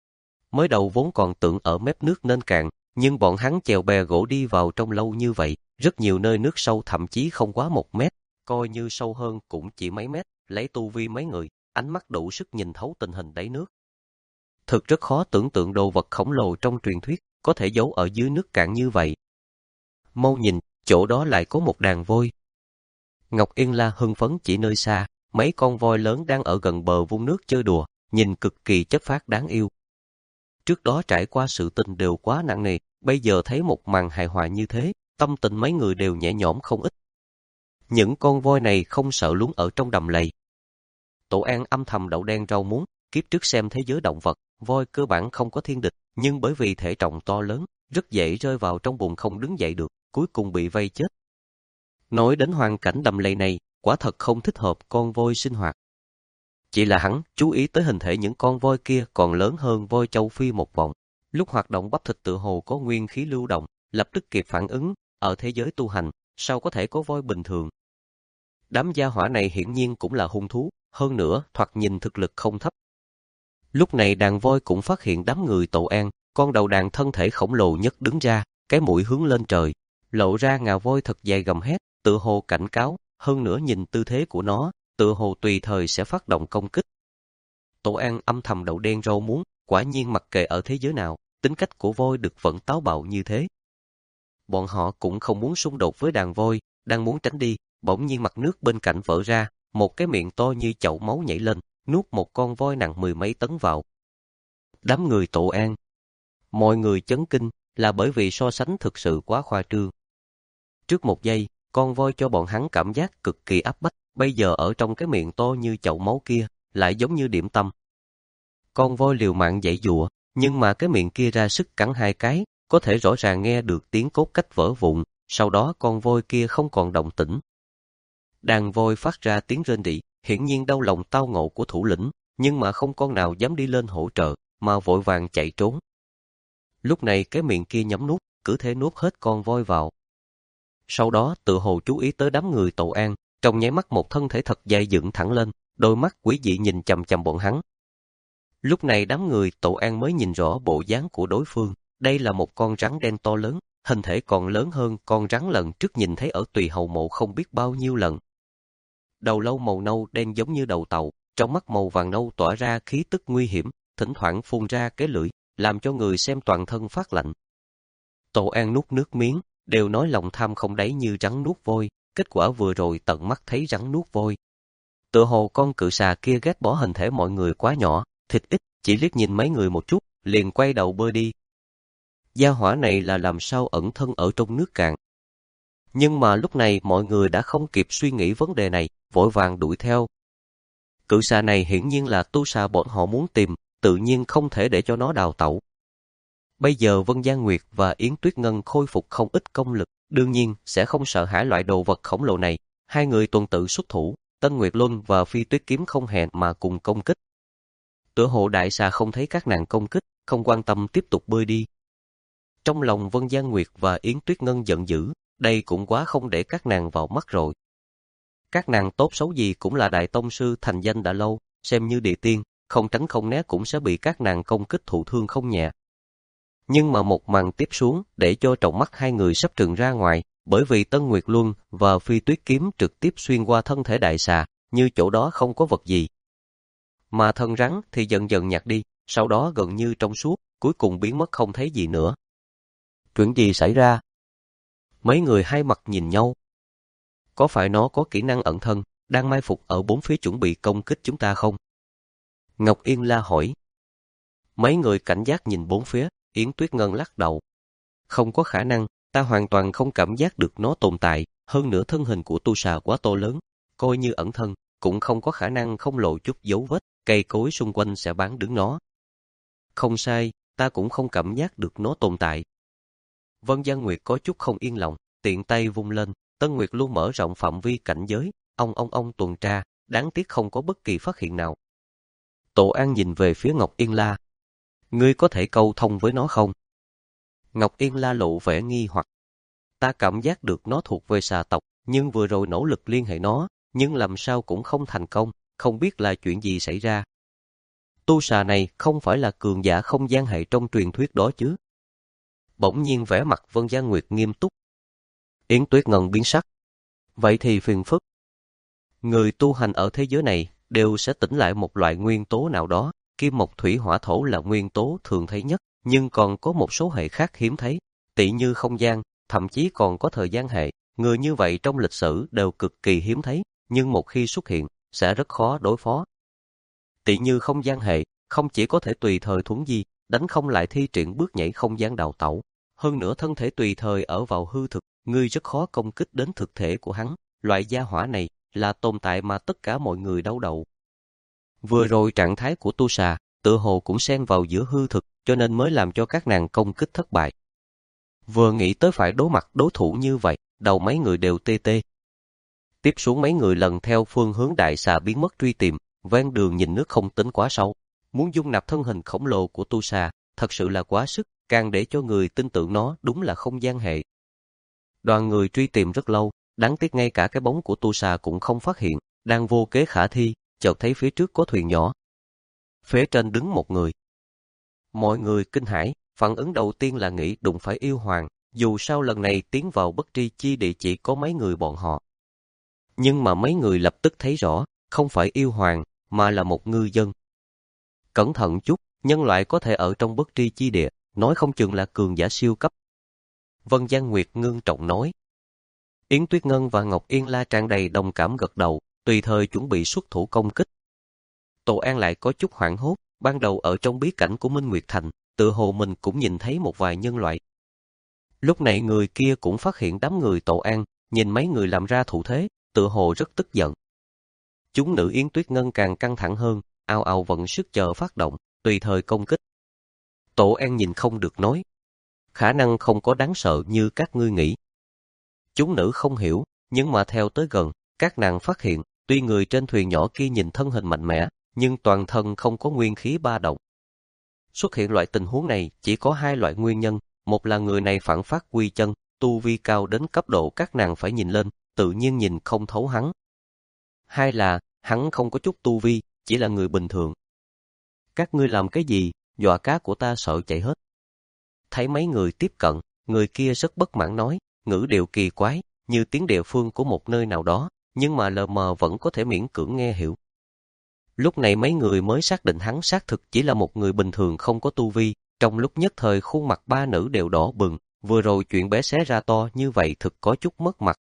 Mới đầu vốn còn tưởng ở mép nước nên cạn, nhưng bọn hắn chèo bè gỗ đi vào trong lâu như vậy, rất nhiều nơi nước sâu thậm chí không quá một mét, coi như sâu hơn cũng chỉ mấy mét, lấy tu vi mấy người, ánh mắt đủ sức nhìn thấu tình hình đáy nước. Thực rất khó tưởng tượng đồ vật khổng lồ trong truyền thuyết có thể giấu ở dưới nước cạn như vậy. Mau nhìn, chỗ đó lại có một đàn voi. Ngọc Yên La hưng phấn chỉ nơi xa, mấy con voi lớn đang ở gần bờ vũng nước chơi đùa, nhìn cực kỳ chất phác đáng yêu. Trước đó trải qua sự tình đều quá nặng nề, bây giờ thấy một màn hài hòa như thế, tâm tình mấy người đều nhẹ nhõm không ít. Những con voi này không sợ lún ở trong đầm lầy. Tổ An âm thầm đậu đen rau muống, kiếp trước xem thế giới động vật, voi cơ bản không có thiên địch, nhưng bởi vì thể trọng to lớn, rất dễ rơi vào trong bùn không đứng dậy được, cuối cùng bị vây chết. Nói đến hoàn cảnh đầm lầy này, quả thật không thích hợp con voi sinh hoạt. Chỉ là hắn chú ý tới hình thể những con voi kia còn lớn hơn voi châu Phi một vòng. Lúc hoạt động bắp thịt tự hồ có nguyên khí lưu động, lập tức kịp phản ứng, ở thế giới tu hành, sao có thể có voi bình thường. Đám gia hỏa này hiển nhiên cũng là hung thú, hơn nữa thoạt nhìn thực lực không thấp. Lúc này đàn voi cũng phát hiện đám người Tổ An, con đầu đàn thân thể khổng lồ nhất đứng ra, cái mũi hướng lên trời, lộ ra ngà voi thật dài gầm hét, tự hồ cảnh cáo, hơn nữa nhìn tư thế của nó, tự hồ tùy thời sẽ phát động công kích. Tổ An âm thầm đậu đen rau muống, quả nhiên mặc kệ ở thế giới nào, tính cách của voi đực vẫn táo bạo như thế. Bọn họ cũng không muốn xung đột với đàn voi, đang muốn tránh đi, bỗng nhiên mặt nước bên cạnh vỡ ra, một cái miệng to như chậu máu nhảy lên, nuốt một con voi nặng mười mấy tấn vào. Đám người Tổ An, mọi người chấn kinh là bởi vì so sánh thực sự quá khoa trương. Trước một giây, con voi cho bọn hắn cảm giác cực kỳ áp bách, bây giờ ở trong cái miệng to như chậu máu kia, lại giống như điểm tâm. Con voi liều mạng giãy giụa, nhưng mà cái miệng kia ra sức cắn hai cái, có thể rõ ràng nghe được tiếng cốt cách vỡ vụn, sau đó con voi kia không còn động tĩnh. Đàn voi phát ra tiếng rên rỉ, hiển nhiên đau lòng tao ngộ của thủ lĩnh, nhưng mà không con nào dám đi lên hỗ trợ, mà vội vàng chạy trốn. Lúc này cái miệng kia nhắm nuốt, cứ thế nuốt hết con voi vào. Sau đó tự hồ chú ý tới đám người Tổ An, trong nháy mắt một thân thể thật dài dựng thẳng lên, đôi mắt quỷ dị nhìn chằm chằm bọn hắn. Lúc này đám người Tổ An mới nhìn rõ bộ dáng của đối phương, đây là một con rắn đen to lớn, hình thể còn lớn hơn con rắn lần trước nhìn thấy ở Tùy Hầu Mộ không biết bao nhiêu lần. Đầu lâu màu nâu đen giống như đầu tàu, trong mắt màu vàng nâu tỏa ra khí tức nguy hiểm, thỉnh thoảng phun ra cái lưỡi, làm cho người xem toàn thân phát lạnh. Tổ An nuốt nước miếng, đều nói lòng tham không đáy như rắn nuốt voi, kết quả vừa rồi tận mắt thấy rắn nuốt voi. Tựa hồ con cự xà kia ghét bỏ hình thể mọi người quá nhỏ, thịt ít, chỉ liếc nhìn mấy người một chút, liền quay đầu bơi đi. Gia hỏa này là làm sao ẩn thân ở trong nước cạn. Nhưng mà lúc này mọi người đã không kịp suy nghĩ vấn đề này, vội vàng đuổi theo. Cự xà này hiển nhiên là tu xà bọn họ muốn tìm, tự nhiên không thể để cho nó đào tẩu. Bây giờ Vân Gian Nguyệt và Yến Tuyết Ngân khôi phục không ít công lực, đương nhiên sẽ không sợ hãi loại đồ vật khổng lồ này. Hai người tuần tự xuất thủ, Tân Nguyệt Luân và Phi Tuyết Kiếm không hẹn mà cùng công kích. Tựa hồ đại xà không thấy các nàng công kích, không quan tâm tiếp tục bơi đi. Trong lòng Vân Gian Nguyệt và Yến Tuyết Ngân giận dữ, đây cũng quá không để các nàng vào mắt rồi. Các nàng tốt xấu gì cũng là đại tông sư thành danh đã lâu, xem như địa tiên, không tránh không né cũng sẽ bị các nàng công kích thụ thương không nhẹ. Nhưng mà một màn tiếp xuống để cho trọng mắt hai người sắp trừng ra ngoài, bởi vì Tân Nguyệt Luân và Phi Tuyết Kiếm trực tiếp xuyên qua thân thể đại xà, như chỗ đó không có vật gì. Mà thân rắn thì dần dần nhạt đi, sau đó gần như trong suốt, cuối cùng biến mất không thấy gì nữa. Chuyện gì xảy ra? Mấy người hai mặt nhìn nhau. Có phải nó có kỹ năng ẩn thân, đang mai phục ở bốn phía chuẩn bị công kích chúng ta không? Ngọc Yên La hỏi. Mấy người cảnh giác nhìn bốn phía, Yến Tuyết Ngân lắc đầu. Không có khả năng, ta hoàn toàn không cảm giác được nó tồn tại, hơn nữa thân hình của tu xà quá to lớn, coi như ẩn thân, cũng không có khả năng không lộ chút dấu vết, cây cối xung quanh sẽ bán đứng nó. Không sai, ta cũng không cảm giác được nó tồn tại. Vân Gian Nguyệt có chút không yên lòng, tiện tay vung lên, Tân Nguyệt luôn mở rộng phạm vi cảnh giới, ông ông ông tuần tra, đáng tiếc không có bất kỳ phát hiện nào. Tổ An nhìn về phía Ngọc Yên La. Ngươi có thể câu thông với nó không? Ngọc Yên La lộ vẻ nghi hoặc. Ta cảm giác được nó thuộc về xà tộc, nhưng vừa rồi nỗ lực liên hệ nó, nhưng làm sao cũng không thành công, không biết là chuyện gì xảy ra. Tu xà này không phải là cường giả không gian hệ trong truyền thuyết đó chứ? Bỗng nhiên vẻ mặt Vân Gian Nguyệt nghiêm túc. Yến Tuyết Ngân biến sắc. Vậy thì phiền phức. Người tu hành ở thế giới này đều sẽ tỉnh lại một loại nguyên tố nào đó, kim mộc thủy hỏa thổ là nguyên tố thường thấy nhất, nhưng còn có một số hệ khác hiếm thấy, tỉ như không gian, thậm chí còn có thời gian hệ, người như vậy trong lịch sử đều cực kỳ hiếm thấy, nhưng một khi xuất hiện, sẽ rất khó đối phó. Tỉ như không gian hệ, không chỉ có thể tùy thời thuấn di, đánh không lại thi triển bước nhảy không gian đào tẩu, hơn nữa thân thể tùy thời ở vào hư thực, ngươi rất khó công kích đến thực thể của hắn, loại gia hỏa này là tồn tại mà tất cả mọi người đau đầu. Vừa rồi trạng thái của tu xà, tự hồ cũng xen vào giữa hư thực, cho nên mới làm cho các nàng công kích thất bại. Vừa nghĩ tới phải đối mặt đối thủ như vậy, đầu mấy người đều tê tê. Tiếp xuống mấy người lần theo phương hướng đại xà biến mất truy tìm, ven đường nhìn nước không tính quá sâu. Muốn dung nạp thân hình khổng lồ của tu xà, thật sự là quá sức, càng để cho người tin tưởng nó đúng là không gian hệ. Đoàn người truy tìm rất lâu, đáng tiếc ngay cả cái bóng của tu xà cũng không phát hiện, đang vô kế khả thi, chợt thấy phía trước có thuyền nhỏ. Phía trên đứng một người. Mọi người kinh hãi, phản ứng đầu tiên là nghĩ đụng phải yêu hoàng, dù sao lần này tiến vào bất tri chi địa chỉ có mấy người bọn họ. Nhưng mà mấy người lập tức thấy rõ, không phải yêu hoàng, mà là một ngư dân. Cẩn thận chút, nhân loại có thể ở trong bất tri chi địa, nói không chừng là cường giả siêu cấp. Vân Giang Nguyệt ngưng trọng nói. Yến Tuyết Ngân và Ngọc Yên La tràn đầy đồng cảm gật đầu, tùy thời chuẩn bị xuất thủ công kích. Tổ An lại có chút hoảng hốt, ban đầu ở trong bí cảnh của Minh Nguyệt Thành, tự hồ mình cũng nhìn thấy một vài nhân loại. Lúc này người kia cũng phát hiện đám người Tổ An, nhìn mấy người làm ra thủ thế, tự hồ rất tức giận. Chúng nữ Yến Tuyết Ngân càng căng thẳng hơn, ào ào vận sức chờ phát động, tùy thời công kích. Tổ An nhìn không được nói. Khả năng không có đáng sợ như các ngươi nghĩ. Chúng nữ không hiểu, nhưng mà theo tới gần, các nàng phát hiện, tuy người trên thuyền nhỏ kia nhìn thân hình mạnh mẽ, nhưng toàn thân không có nguyên khí ba động. Xuất hiện loại tình huống này chỉ có hai loại nguyên nhân, một là người này phản phát quy chân, tu vi cao đến cấp độ các nàng phải nhìn lên, tự nhiên nhìn không thấu hắn. Hai là, hắn không có chút tu vi, chỉ là người bình thường. Các ngươi làm cái gì, dọa cá của ta sợ chạy hết. Thấy mấy người tiếp cận, người kia rất bất mãn nói, ngữ điệu kỳ quái, như tiếng địa phương của một nơi nào đó, nhưng mà lờ mờ vẫn có thể miễn cưỡng nghe hiểu. Lúc này mấy người mới xác định hắn xác thực chỉ là một người bình thường không có tu vi, trong lúc nhất thời khuôn mặt ba nữ đều đỏ bừng, vừa rồi chuyện bé xé ra to như vậy thực có chút mất mặt.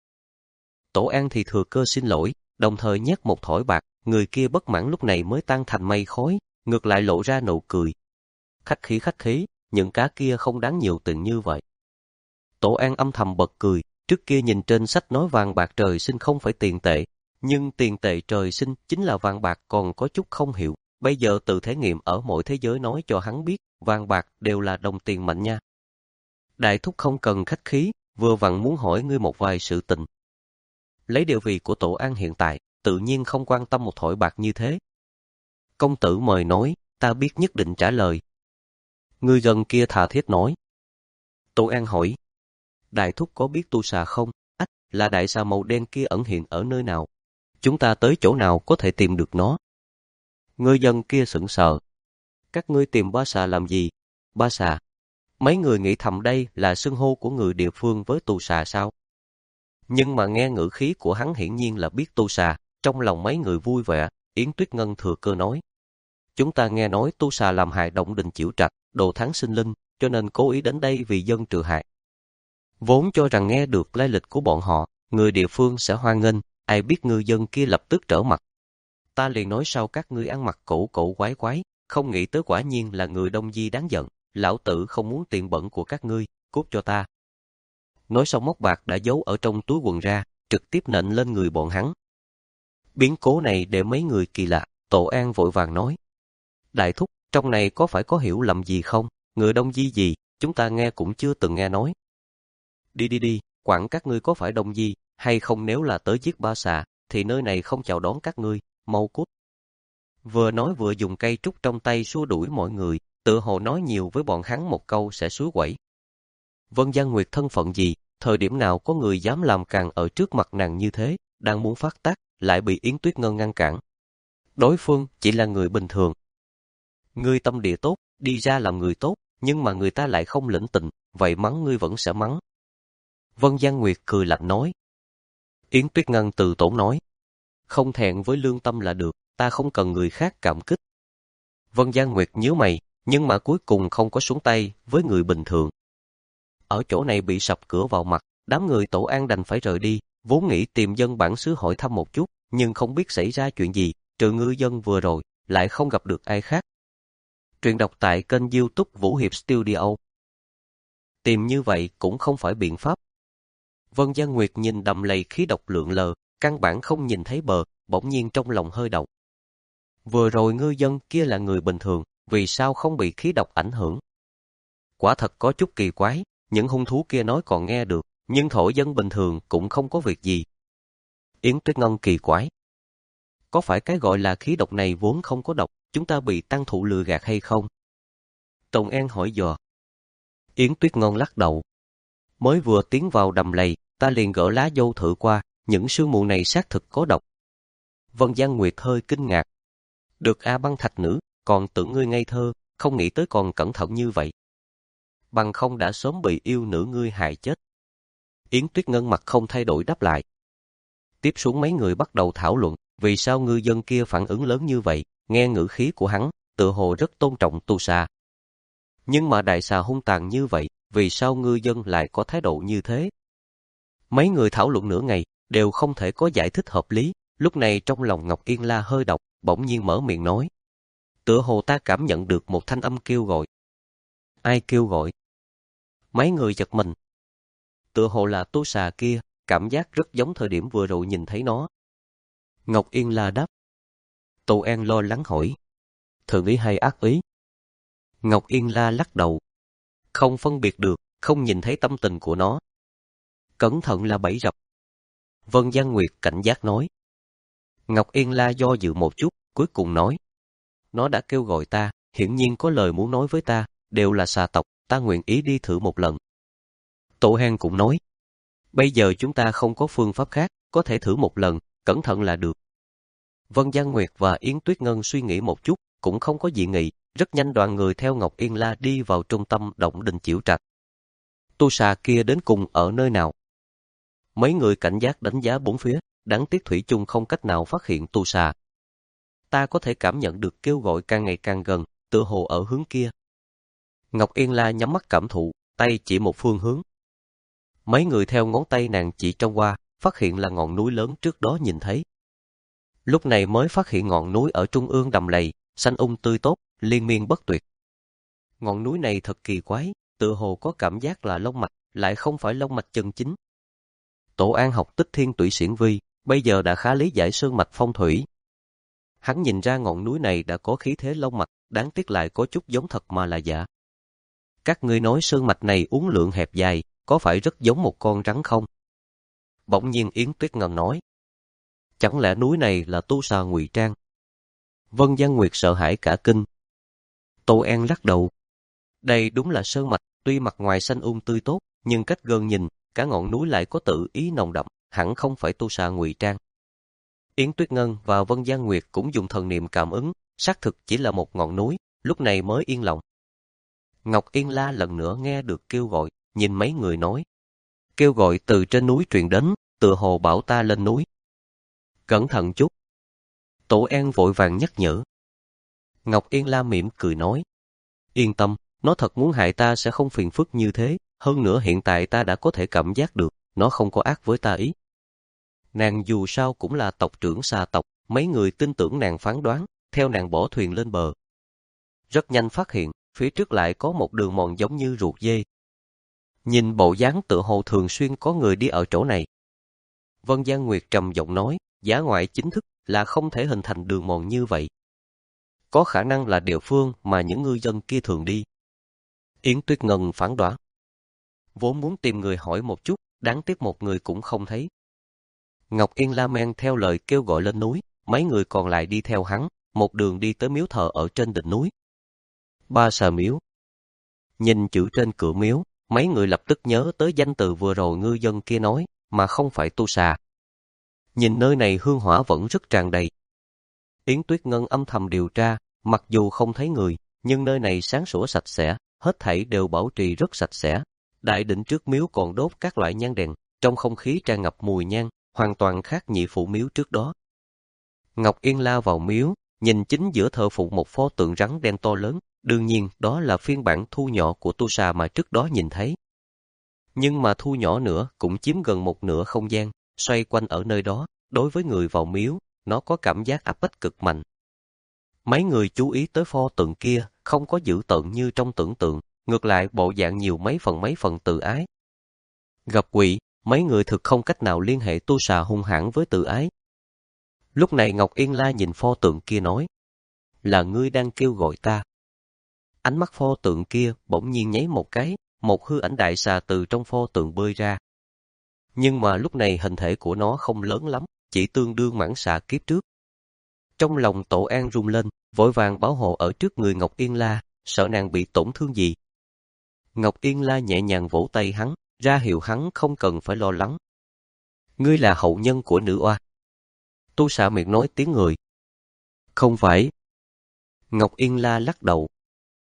Tổ An thì thừa cơ xin lỗi, đồng thời nhét một thỏi bạc, người kia bất mãn lúc này mới tan thành mây khói, ngược lại lộ ra nụ cười. Khách khí khách khí, những cá kia không đáng nhiều tiền như vậy. Tổ An âm thầm bật cười, trước kia nhìn trên sách nói vàng bạc trời sinh không phải tiền tệ, nhưng tiền tệ trời sinh chính là vàng bạc còn có chút không hiểu, bây giờ tự thể nghiệm ở mỗi thế giới nói cho hắn biết, vàng bạc đều là đồng tiền mạnh nha. Đại thúc không cần khách khí, vừa vặn muốn hỏi ngươi một vài sự tình. Lấy địa vị của Tổ An hiện tại, tự nhiên không quan tâm một thỏi bạc như thế. Công tử mời nói, ta biết nhất định trả lời. Ngư dân kia thà thiết nói. Tổ An hỏi, đại thúc có biết tu xà không? Ách, là đại xà màu đen kia ẩn hiện ở nơi nào? Chúng ta tới chỗ nào có thể tìm được nó? Ngư dân kia sững sờ. Các ngươi tìm ba xà làm gì? Ba xà? Mấy người nghĩ thầm đây là xưng hô của người địa phương với tu xà sao? Nhưng mà nghe ngữ khí của hắn hiển nhiên là biết tu xà, trong lòng mấy người vui vẻ, Yến Tuyết Ngân thừa cơ nói. Chúng ta nghe nói tu xà làm hại Động Đình Chiểu Trạch, đồ thắng sinh linh, cho nên cố ý đến đây vì dân trừ hại. Vốn cho rằng nghe được lai lịch của bọn họ, người địa phương sẽ hoan nghênh, ai biết ngư dân kia lập tức trở mặt. Ta liền nói sao các ngươi ăn mặc cổ cổ quái quái, không nghĩ tới quả nhiên là người Đông Di đáng giận, lão tử không muốn tiền bẩn của các ngươi, cút cho ta. Nói xong móc bạc đã giấu ở trong túi quần ra, trực tiếp nện lên người bọn hắn. Biến cố này để mấy người kỳ lạ, Tổ An vội vàng nói. Đại thúc, trong này có phải có hiểu lầm gì không? Người Đông Di gì, chúng ta nghe cũng chưa từng nghe nói. Đi đi đi, quản các ngươi có phải Đông Di, hay không nếu là tới giết ba xà, thì nơi này không chào đón các ngươi, mau cút. Vừa nói vừa dùng cây trúc trong tay xua đuổi mọi người, tự hồ nói nhiều với bọn hắn một câu sẽ suối quẩy. Vân Giang Nguyệt thân phận gì, thời điểm nào có người dám làm càn ở trước mặt nàng như thế, đang muốn phát tác, lại bị Yến Tuyết Ngân ngăn cản. Đối phương chỉ là người bình thường. Ngươi tâm địa tốt, đi ra làm người tốt, nhưng mà người ta lại không lĩnh tình, vậy mắng ngươi vẫn sẽ mắng. Vân Giang Nguyệt cười lạnh nói. Yến Tuyết Ngân từ tốn nói. Không thẹn với lương tâm là được, ta không cần người khác cảm kích. Vân Giang Nguyệt nhíu mày, nhưng mà cuối cùng không có xuống tay với người bình thường. Ở chỗ này bị sập cửa vào mặt, đám người Tổ An đành phải rời đi, vốn nghĩ tìm dân bản xứ hỏi thăm một chút, nhưng không biết xảy ra chuyện gì, trừ ngư dân vừa rồi, lại không gặp được ai khác. Truyện đọc tại kênh YouTube Vũ Hiệp Studio. Tìm như vậy cũng không phải biện pháp. Vân Giang Nguyệt nhìn đầm lầy khí độc lượn lờ, căn bản không nhìn thấy bờ, bỗng nhiên trong lòng hơi động. Vừa rồi ngư dân kia là người bình thường, vì sao không bị khí độc ảnh hưởng? Quả thật có chút kỳ quái, những hung thú kia nói còn nghe được, nhưng thổ dân bình thường cũng không có việc gì. Yến Tuyết Ngân kỳ quái. Có phải cái gọi là khí độc này vốn không có độc, chúng ta bị tăng thụ lừa gạt hay không? Tùng An hỏi dò. Yến Tuyết Ngân lắc đầu. Mới vừa tiến vào đầm lầy, ta liền gỡ lá dâu thử qua, những sương mù này xác thực có độc. Vân Giang Nguyệt hơi kinh ngạc. Được A Băng Thạch nữ, còn tưởng ngươi ngây thơ, không nghĩ tới còn cẩn thận như vậy. bằng không đã sớm bị yêu nữ ngươi hại chết. Yến Tuyết Ngân mặt không thay đổi đáp lại. Tiếp xuống mấy người bắt đầu thảo luận, vì sao ngư dân kia phản ứng lớn như vậy, nghe ngữ khí của hắn, tựa hồ rất tôn trọng tu xà. Nhưng mà đại xà hung tàn như vậy, vì sao ngư dân lại có thái độ như thế? Mấy người thảo luận nửa ngày, đều không thể có giải thích hợp lý, lúc này trong lòng Ngọc Yên La hơi độc, bỗng nhiên mở miệng nói. Tựa hồ ta cảm nhận được một thanh âm kêu gọi. Ai kêu gọi? Mấy người giật mình. Tựa hồ là tu xà kia, cảm giác rất giống thời điểm vừa rồi nhìn thấy nó. Ngọc Yên La đáp. Tô An lo lắng hỏi. Thường ý hay ác ý? Ngọc Yên La lắc đầu. Không phân biệt được, không nhìn thấy tâm tình của nó. Cẩn thận là bẫy rập. Vân Giang Nguyệt cảnh giác nói. Ngọc Yên La do dự một chút, cuối cùng nói. Nó đã kêu gọi ta, hiển nhiên có lời muốn nói với ta, đều là xà tộc, ta nguyện ý đi thử một lần. Tổ Hàn cũng nói. Bây giờ chúng ta không có phương pháp khác, có thể thử một lần, cẩn thận là được. Vân Giang Nguyệt và Yến Tuyết Ngân suy nghĩ một chút, cũng không có dị nghị, rất nhanh đoàn người theo Ngọc Yên La đi vào trung tâm động đình Chiểu Trạch. Tu xà kia đến cùng ở nơi nào? Mấy người cảnh giác đánh giá bốn phía, đáng tiếc thủy chung không cách nào phát hiện tu xà. Ta có thể cảm nhận được kêu gọi càng ngày càng gần, tựa hồ ở hướng kia. Ngọc Yên La nhắm mắt cảm thụ, tay chỉ một phương hướng. Mấy người theo ngón tay nàng chỉ trong qua, phát hiện là ngọn núi lớn trước đó nhìn thấy. Lúc này mới phát hiện ngọn núi ở trung ương đầm lầy, xanh um tươi tốt, liên miên bất tuyệt. Ngọn núi này thật kỳ quái, tựa hồ có cảm giác là lông mạch, lại không phải lông mạch chân chính. Tổ An học Tích Thiên Tụy Xiển Vi, bây giờ đã khá lý giải sơn mạch phong thủy. Hắn nhìn ra ngọn núi này đã có khí thế lông mạch, đáng tiếc lại có chút giống thật mà là giả. Các ngươi nói sơn mạch này uốn lượn hẹp dài, có phải rất giống một con rắn không? Bỗng nhiên Yến Tuyết Ngân nói. Chẳng lẽ núi này là tu xà ngụy trang? Vân Giang Nguyệt sợ hãi cả kinh. Tô An lắc đầu. Đây đúng là sơn mạch, tuy mặt ngoài xanh um tươi tốt, nhưng cách gần nhìn, cả ngọn núi lại có tự ý nồng đậm, hẳn không phải tu xà ngụy trang. Yến Tuyết Ngân và Vân Giang Nguyệt cũng dùng thần niệm cảm ứng, xác thực chỉ là một ngọn núi, lúc này mới yên lòng. Ngọc Yên La lần nữa nghe được kêu gọi, nhìn mấy người nói. Kêu gọi từ trên núi truyền đến, tựa hồ bảo ta lên núi. Cẩn thận chút. Tổ An vội vàng nhắc nhở. Ngọc Yên La mỉm cười nói. Yên tâm, nó thật muốn hại ta sẽ không phiền phức như thế, hơn nữa hiện tại ta đã có thể cảm giác được, nó không có ác với ta ý. Nàng dù sao cũng là tộc trưởng xà tộc, mấy người tin tưởng nàng phán đoán, theo nàng bỏ thuyền lên bờ. Rất nhanh phát hiện, phía trước lại có một đường mòn giống như ruột dê. Nhìn bộ dáng tựa hồ thường xuyên có người đi ở chỗ này. Vân Giang Nguyệt trầm giọng nói, giá ngoại chính thức là không thể hình thành đường mòn như vậy. Có khả năng là địa phương mà những ngư dân kia thường đi. Yến Tuyết Ngân phán đoán. Vốn muốn tìm người hỏi một chút, đáng tiếc một người cũng không thấy. Ngọc Yên La men theo lời kêu gọi lên núi, mấy người còn lại đi theo hắn, một đường đi tới miếu thờ ở trên đỉnh núi. Ba Xà Miếu. Nhìn chữ trên cửa miếu, mấy người lập tức nhớ tới danh từ vừa rồi ngư dân kia nói, mà không phải tu xà. Nhìn nơi này hương hỏa vẫn rất tràn đầy. Yến Tuyết Ngân âm thầm điều tra, mặc dù không thấy người, nhưng nơi này sáng sủa sạch sẽ, hết thảy đều bảo trì rất sạch sẽ. Đại đỉnh trước miếu còn đốt các loại nhang đèn, trong không khí tràn ngập mùi nhang, hoàn toàn khác nhị phụ miếu trước đó. Ngọc Yên lao vào miếu, nhìn chính giữa thờ phụng một pho tượng rắn đen to lớn, đương nhiên đó là phiên bản thu nhỏ của tu xà mà trước đó nhìn thấy. Nhưng mà thu nhỏ nữa cũng chiếm gần một nửa không gian, xoay quanh ở nơi đó, đối với người vào miếu, nó có cảm giác áp bách cực mạnh. Mấy người chú ý tới pho tượng kia, không có dữ tợn như trong tưởng tượng, ngược lại bộ dạng nhiều mấy phần mấy phần tự ái. Gặp quỷ, mấy người thực không cách nào liên hệ tu xà hung hãn với tự ái. Lúc này Ngọc Yên La nhìn pho tượng kia nói, là ngươi đang kêu gọi ta. Ánh mắt pho tượng kia bỗng nhiên nháy một cái, một hư ảnh đại xà từ trong pho tượng bơi ra. Nhưng mà lúc này hình thể của nó không lớn lắm, chỉ tương đương mãng xà kiếp trước. Trong lòng Tổ An rung lên, vội vàng bảo hộ ở trước người Ngọc Yên La, sợ nàng bị tổn thương gì. Ngọc Yên La nhẹ nhàng vỗ tay hắn, ra hiệu hắn không cần phải lo lắng. Ngươi là hậu nhân của nữ oa. Tu xà miệng nói tiếng người. Không phải. Ngọc Yên La lắc đầu.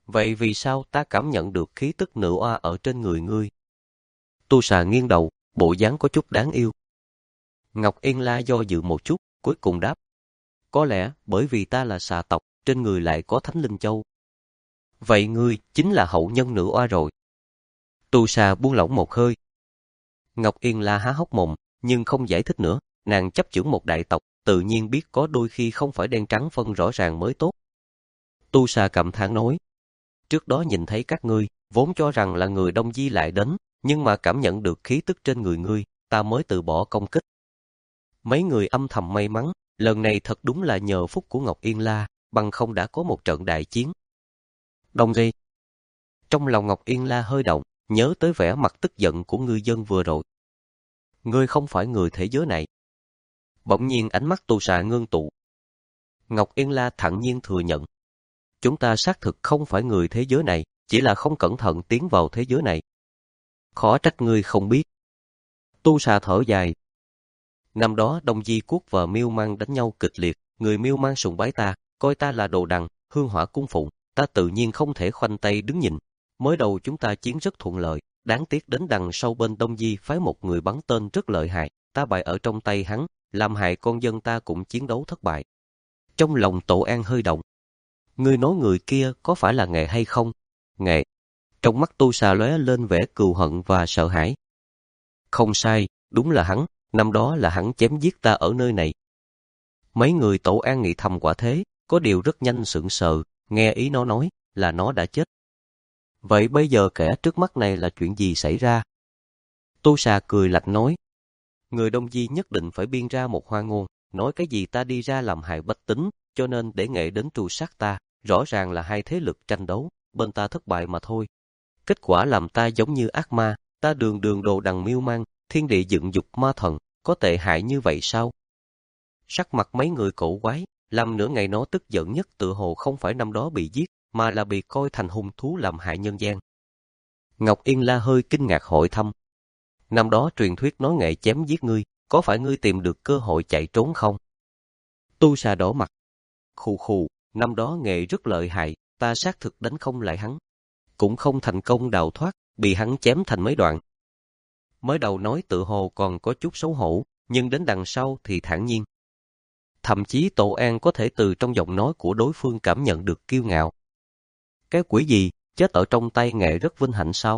Vậy vì sao ta cảm nhận được khí tức nữ oa ở trên người ngươi? Tu xà nghiêng đầu, bộ dáng có chút đáng yêu. Ngọc Yên La do dự một chút, cuối cùng đáp. Có lẽ bởi vì ta là xà tộc, trên người lại có thánh linh châu. Vậy ngươi chính là hậu nhân nữ oa rồi. Tu xà buông lỏng một hơi. Ngọc Yên La há hốc mồm, nhưng không giải thích nữa. Nàng chấp chưởng một đại tộc, tự nhiên biết có đôi khi không phải đen trắng phân rõ ràng mới tốt. Tu xà cảm thán nói. Trước đó nhìn thấy các ngươi, vốn cho rằng là người Đông Di lại đến, nhưng mà cảm nhận được khí tức trên người ngươi, ta mới từ bỏ công kích. Mấy người âm thầm may mắn, lần này thật đúng là nhờ phúc của Ngọc Yên La, bằng không đã có một trận đại chiến. Đông Di. Trong lòng Ngọc Yên La hơi động, nhớ tới vẻ mặt tức giận của ngư dân vừa rồi. Ngươi không phải người thế giới này. Bỗng nhiên ánh mắt tu xà ngưng tụ. Ngọc Yên La thản nhiên thừa nhận. Chúng ta xác thực không phải người thế giới này, chỉ là không cẩn thận tiến vào thế giới này. Khó trách ngươi không biết. Tu xà thở dài. Năm đó Đông Di Quốc và Miêu Mang đánh nhau kịch liệt, người Miêu Mang sùng bái ta, coi ta là đồ đằng, hương hỏa cung phụng, ta tự nhiên không thể khoanh tay đứng nhìn. Mới đầu chúng ta chiến rất thuận lợi, đáng tiếc đến đằng sau bên Đông Di phái một người bắn tên rất lợi hại, ta bại ở trong tay hắn, làm hại con dân ta cũng chiến đấu thất bại. Trong lòng Tổ An hơi động. Ngươi nói người kia có phải là Nghệ hay không? Nghệ. Trong mắt tu xà lóe lên vẻ cừu hận và sợ hãi. Không sai, đúng là hắn, năm đó là hắn chém giết ta ở nơi này. Mấy người Tổ An nghĩ thầm quả thế, có điều rất nhanh sững sờ, nghe ý nó nói là nó đã chết. Vậy bây giờ kẻ trước mắt này là chuyện gì xảy ra? Tu xà cười lạnh nói. Người Đông Di nhất định phải biên ra một hoa ngôn, nói cái gì ta đi ra làm hại bách tính, cho nên để Nghệ đến tru sát ta, rõ ràng là hai thế lực tranh đấu, bên ta thất bại mà thôi. Kết quả làm ta giống như ác ma, ta đường đường đồ đằng miêu mang, thiên địa dựng dục ma thần, có tệ hại như vậy sao? Sắc mặt mấy người cổ quái, làm nửa ngày nó tức giận nhất tự hồ không phải năm đó bị giết, mà là bị coi thành hung thú làm hại nhân gian. Ngọc Yên La hơi kinh ngạc hỏi thăm. Năm đó truyền thuyết nói Nghệ chém giết ngươi, có phải ngươi tìm được cơ hội chạy trốn không? Tu xà đỏ mặt. Khù khù, năm đó Nghệ rất lợi hại, ta xác thực đánh không lại hắn. Cũng không thành công đào thoát, bị hắn chém thành mấy đoạn. Mới đầu nói tự hồ còn có chút xấu hổ, nhưng đến đằng sau thì thản nhiên. Thậm chí Tổ An có thể từ trong giọng nói của đối phương cảm nhận được kiêu ngạo. Cái quỷ gì, chết ở trong tay Nghệ rất vinh hạnh sao?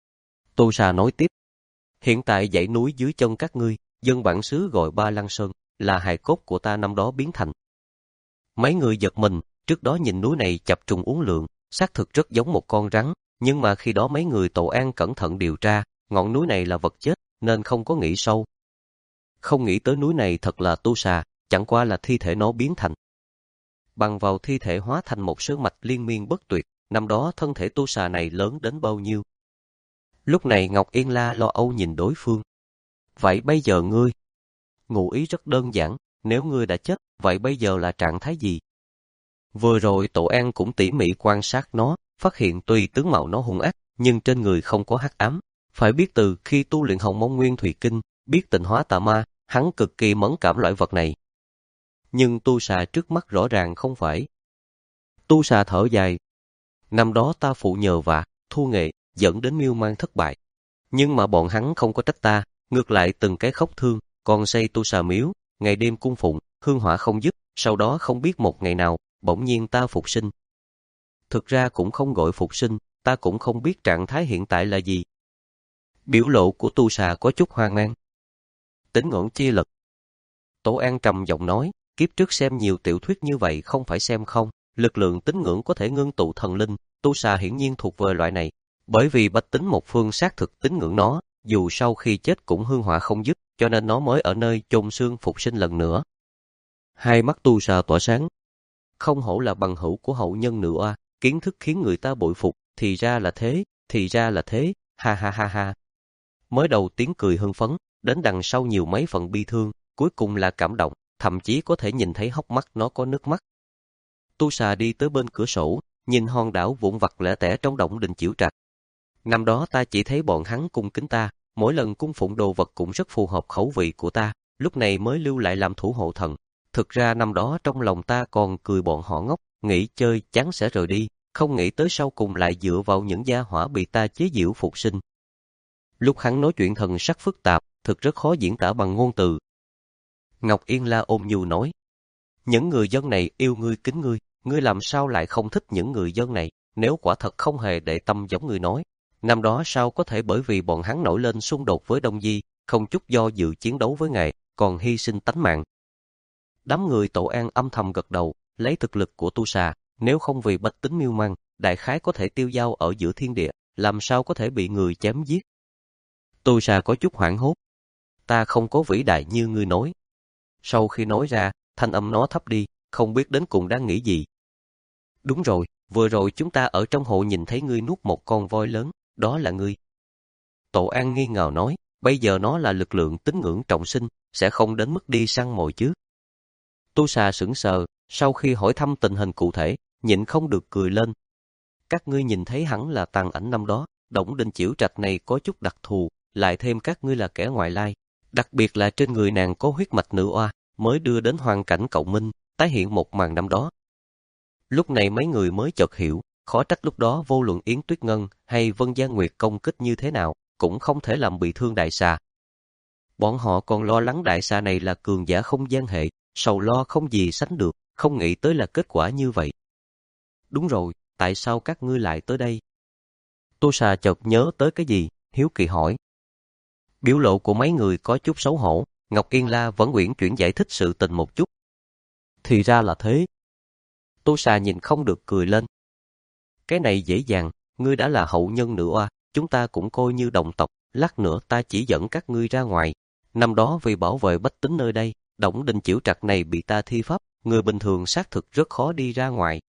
Tu xà nói tiếp. Hiện tại dãy núi dưới chân các ngươi, dân bản xứ gọi Ba Lăng Sơn, là hài cốt của ta năm đó biến thành. Mấy người giật mình, trước đó nhìn núi này chập trùng uốn lượn, xác thực rất giống một con rắn, nhưng mà khi đó mấy người Tổ An cẩn thận điều tra, ngọn núi này là vật chết, nên không có nghĩ sâu. Không nghĩ tới núi này thật là tu xà, chẳng qua là thi thể nó biến thành. Bằng vào thi thể hóa thành một sơn mạch liên miên bất tuyệt, năm đó thân thể tu xà này lớn đến bao nhiêu. Lúc này Ngọc Yên La lo âu nhìn đối phương. Vậy bây giờ ngươi? Ngụ ý rất đơn giản, nếu ngươi đã chết, vậy bây giờ là trạng thái gì? Vừa rồi Tổ An cũng tỉ mỉ quan sát nó, phát hiện tuy tướng mạo nó hung ác, nhưng trên người không có hắc ám. Phải biết từ khi tu luyện Hồng Mông Nguyên Thủy Kinh, biết tịnh hóa tà ma, hắn cực kỳ mẫn cảm loại vật này. Nhưng tu xà trước mắt rõ ràng không phải. Tu xà thở dài. Năm đó ta phụ nhờ vả, thua Nghệ, dẫn đến Miêu Mang thất bại. Nhưng mà bọn hắn không có trách ta, ngược lại từng cái khóc thương, còn xây tu xà miếu, ngày đêm cung phụng, hương hỏa không dứt, sau đó không biết một ngày nào, bỗng nhiên ta phục sinh. Thực ra cũng không gọi phục sinh, ta cũng không biết trạng thái hiện tại là gì. Biểu lộ của tu xà có chút hoang mang. Tín ngưỡng chia lực. Tổ An trầm giọng nói, kiếp trước xem nhiều tiểu thuyết như vậy không phải xem không, lực lượng tín ngưỡng có thể ngưng tụ thần linh, tu xà hiển nhiên thuộc về loại này, bởi vì bách tính một phương xác thực tín ngưỡng nó, dù sau khi chết cũng hương hỏa không dứt, cho nên nó mới ở nơi chôn xương phục sinh lần nữa. Hai mắt tu xà tỏa sáng. Không hổ là bằng hữu của hậu nhân nữ oa, kiến thức khiến người ta bội phục, thì ra là thế, thì ra là thế, ha ha ha ha. Mới đầu tiếng cười hưng phấn, đến đằng sau nhiều mấy phần bi thương, cuối cùng là cảm động, thậm chí có thể nhìn thấy hốc mắt nó có nước mắt. Tu xà đi tới bên cửa sổ, nhìn hòn đảo vụn vặt lẻ tẻ trong động đình Chiểu Trạch. Năm đó ta chỉ thấy bọn hắn cung kính ta, mỗi lần cung phụng đồ vật cũng rất phù hợp khẩu vị của ta, lúc này mới lưu lại làm thủ hộ thần. Thực ra năm đó trong lòng ta còn cười bọn họ ngốc, nghĩ chơi chán sẽ rời đi, không nghĩ tới sau cùng lại dựa vào những gia hỏa bị ta chế giễu phục sinh. Lúc hắn nói chuyện thần sắc phức tạp, thực rất khó diễn tả bằng ngôn từ. Ngọc Yên La ôn nhu nói, những người dân này yêu ngươi kính ngươi, ngươi làm sao lại không thích những người dân này, nếu quả thật không hề để tâm giống ngươi nói. Năm đó sao có thể bởi vì bọn hắn nổi lên xung đột với Đông Di, không chút do dự chiến đấu với ngài, còn hy sinh tánh mạng. Đám người Tổ An âm thầm gật đầu, lấy thực lực của Tu Xà, nếu không vì bách tính miêu mang, đại khái có thể tiêu dao ở giữa thiên địa, làm sao có thể bị người chém giết. Tu Xà có chút hoảng hốt. Ta không có vĩ đại như ngươi nói. Sau khi nói ra, thanh âm nó thấp đi, không biết đến cùng đang nghĩ gì. Đúng rồi, vừa rồi chúng ta ở trong hộ nhìn thấy ngươi nuốt một con voi lớn, đó là ngươi. Tổ An nghi ngờ nói, bây giờ nó là lực lượng tín ngưỡng trọng sinh, sẽ không đến mức đi săn mồi chứ. Tu Xà sững sờ, sau khi hỏi thăm tình hình cụ thể, nhịn không được cười lên. Các ngươi nhìn thấy hẳn là tàn ảnh năm đó, Đổng Đình Chiểu Trạch này có chút đặc thù, lại thêm các ngươi là kẻ ngoại lai, đặc biệt là trên người nàng có huyết mạch nữ oa, mới đưa đến hoàn cảnh cộng minh, tái hiện một màn năm đó. Lúc này mấy người mới chợt hiểu, khó trách lúc đó vô luận Yến Tuyết Ngân hay Vân Gia Nguyệt công kích như thế nào, cũng không thể làm bị thương đại xà. Bọn họ còn lo lắng đại xà này là cường giả không gian hệ, sầu lo không gì sánh được, không nghĩ tới là kết quả như vậy. Đúng rồi, tại sao các ngươi lại tới đây? Tu Xà chợt nhớ tới cái gì, hiếu kỳ hỏi. Biểu lộ của mấy người có chút xấu hổ, Ngọc Yên La vẫn uyển chuyển giải thích sự tình một chút. Thì ra là thế. Tu Xà nhìn không được cười lên. Cái này dễ dàng, ngươi đã là hậu nhân nữ oa, chúng ta cũng coi như đồng tộc, lát nữa ta chỉ dẫn các ngươi ra ngoài. Năm đó vì bảo vệ bách tính nơi đây, Đổng Đình Chiểu Trạch này bị ta thi pháp, người bình thường xác thực rất khó đi ra ngoài.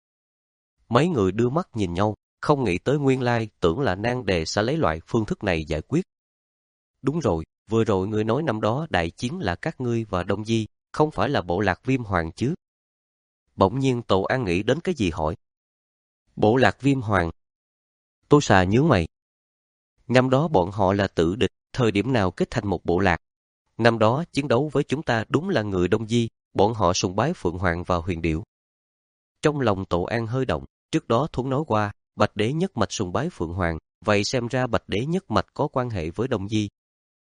Mấy người đưa mắt nhìn nhau, không nghĩ tới nguyên lai, tưởng là nan đề sẽ lấy loại phương thức này giải quyết. Đúng rồi, vừa rồi ngươi nói năm đó đại chiến là các ngươi và Đông Di, không phải là bộ lạc Viêm Hoàng chứ? Bỗng nhiên Tổ An nghĩ đến cái gì hỏi. Bộ lạc Viêm Hoàng. Tu Xà nhướng mày. Năm đó bọn họ là tử địch, thời điểm nào kết thành một bộ lạc. Năm đó chiến đấu với chúng ta đúng là người Đông Di, bọn họ sùng bái Phượng Hoàng và Huyền Điểu. Trong lòng Tổ An hơi động, trước đó Thuấn nói qua, Bạch Đế nhất mạch sùng bái Phượng Hoàng, vậy xem ra Bạch Đế nhất mạch có quan hệ với Đông Di.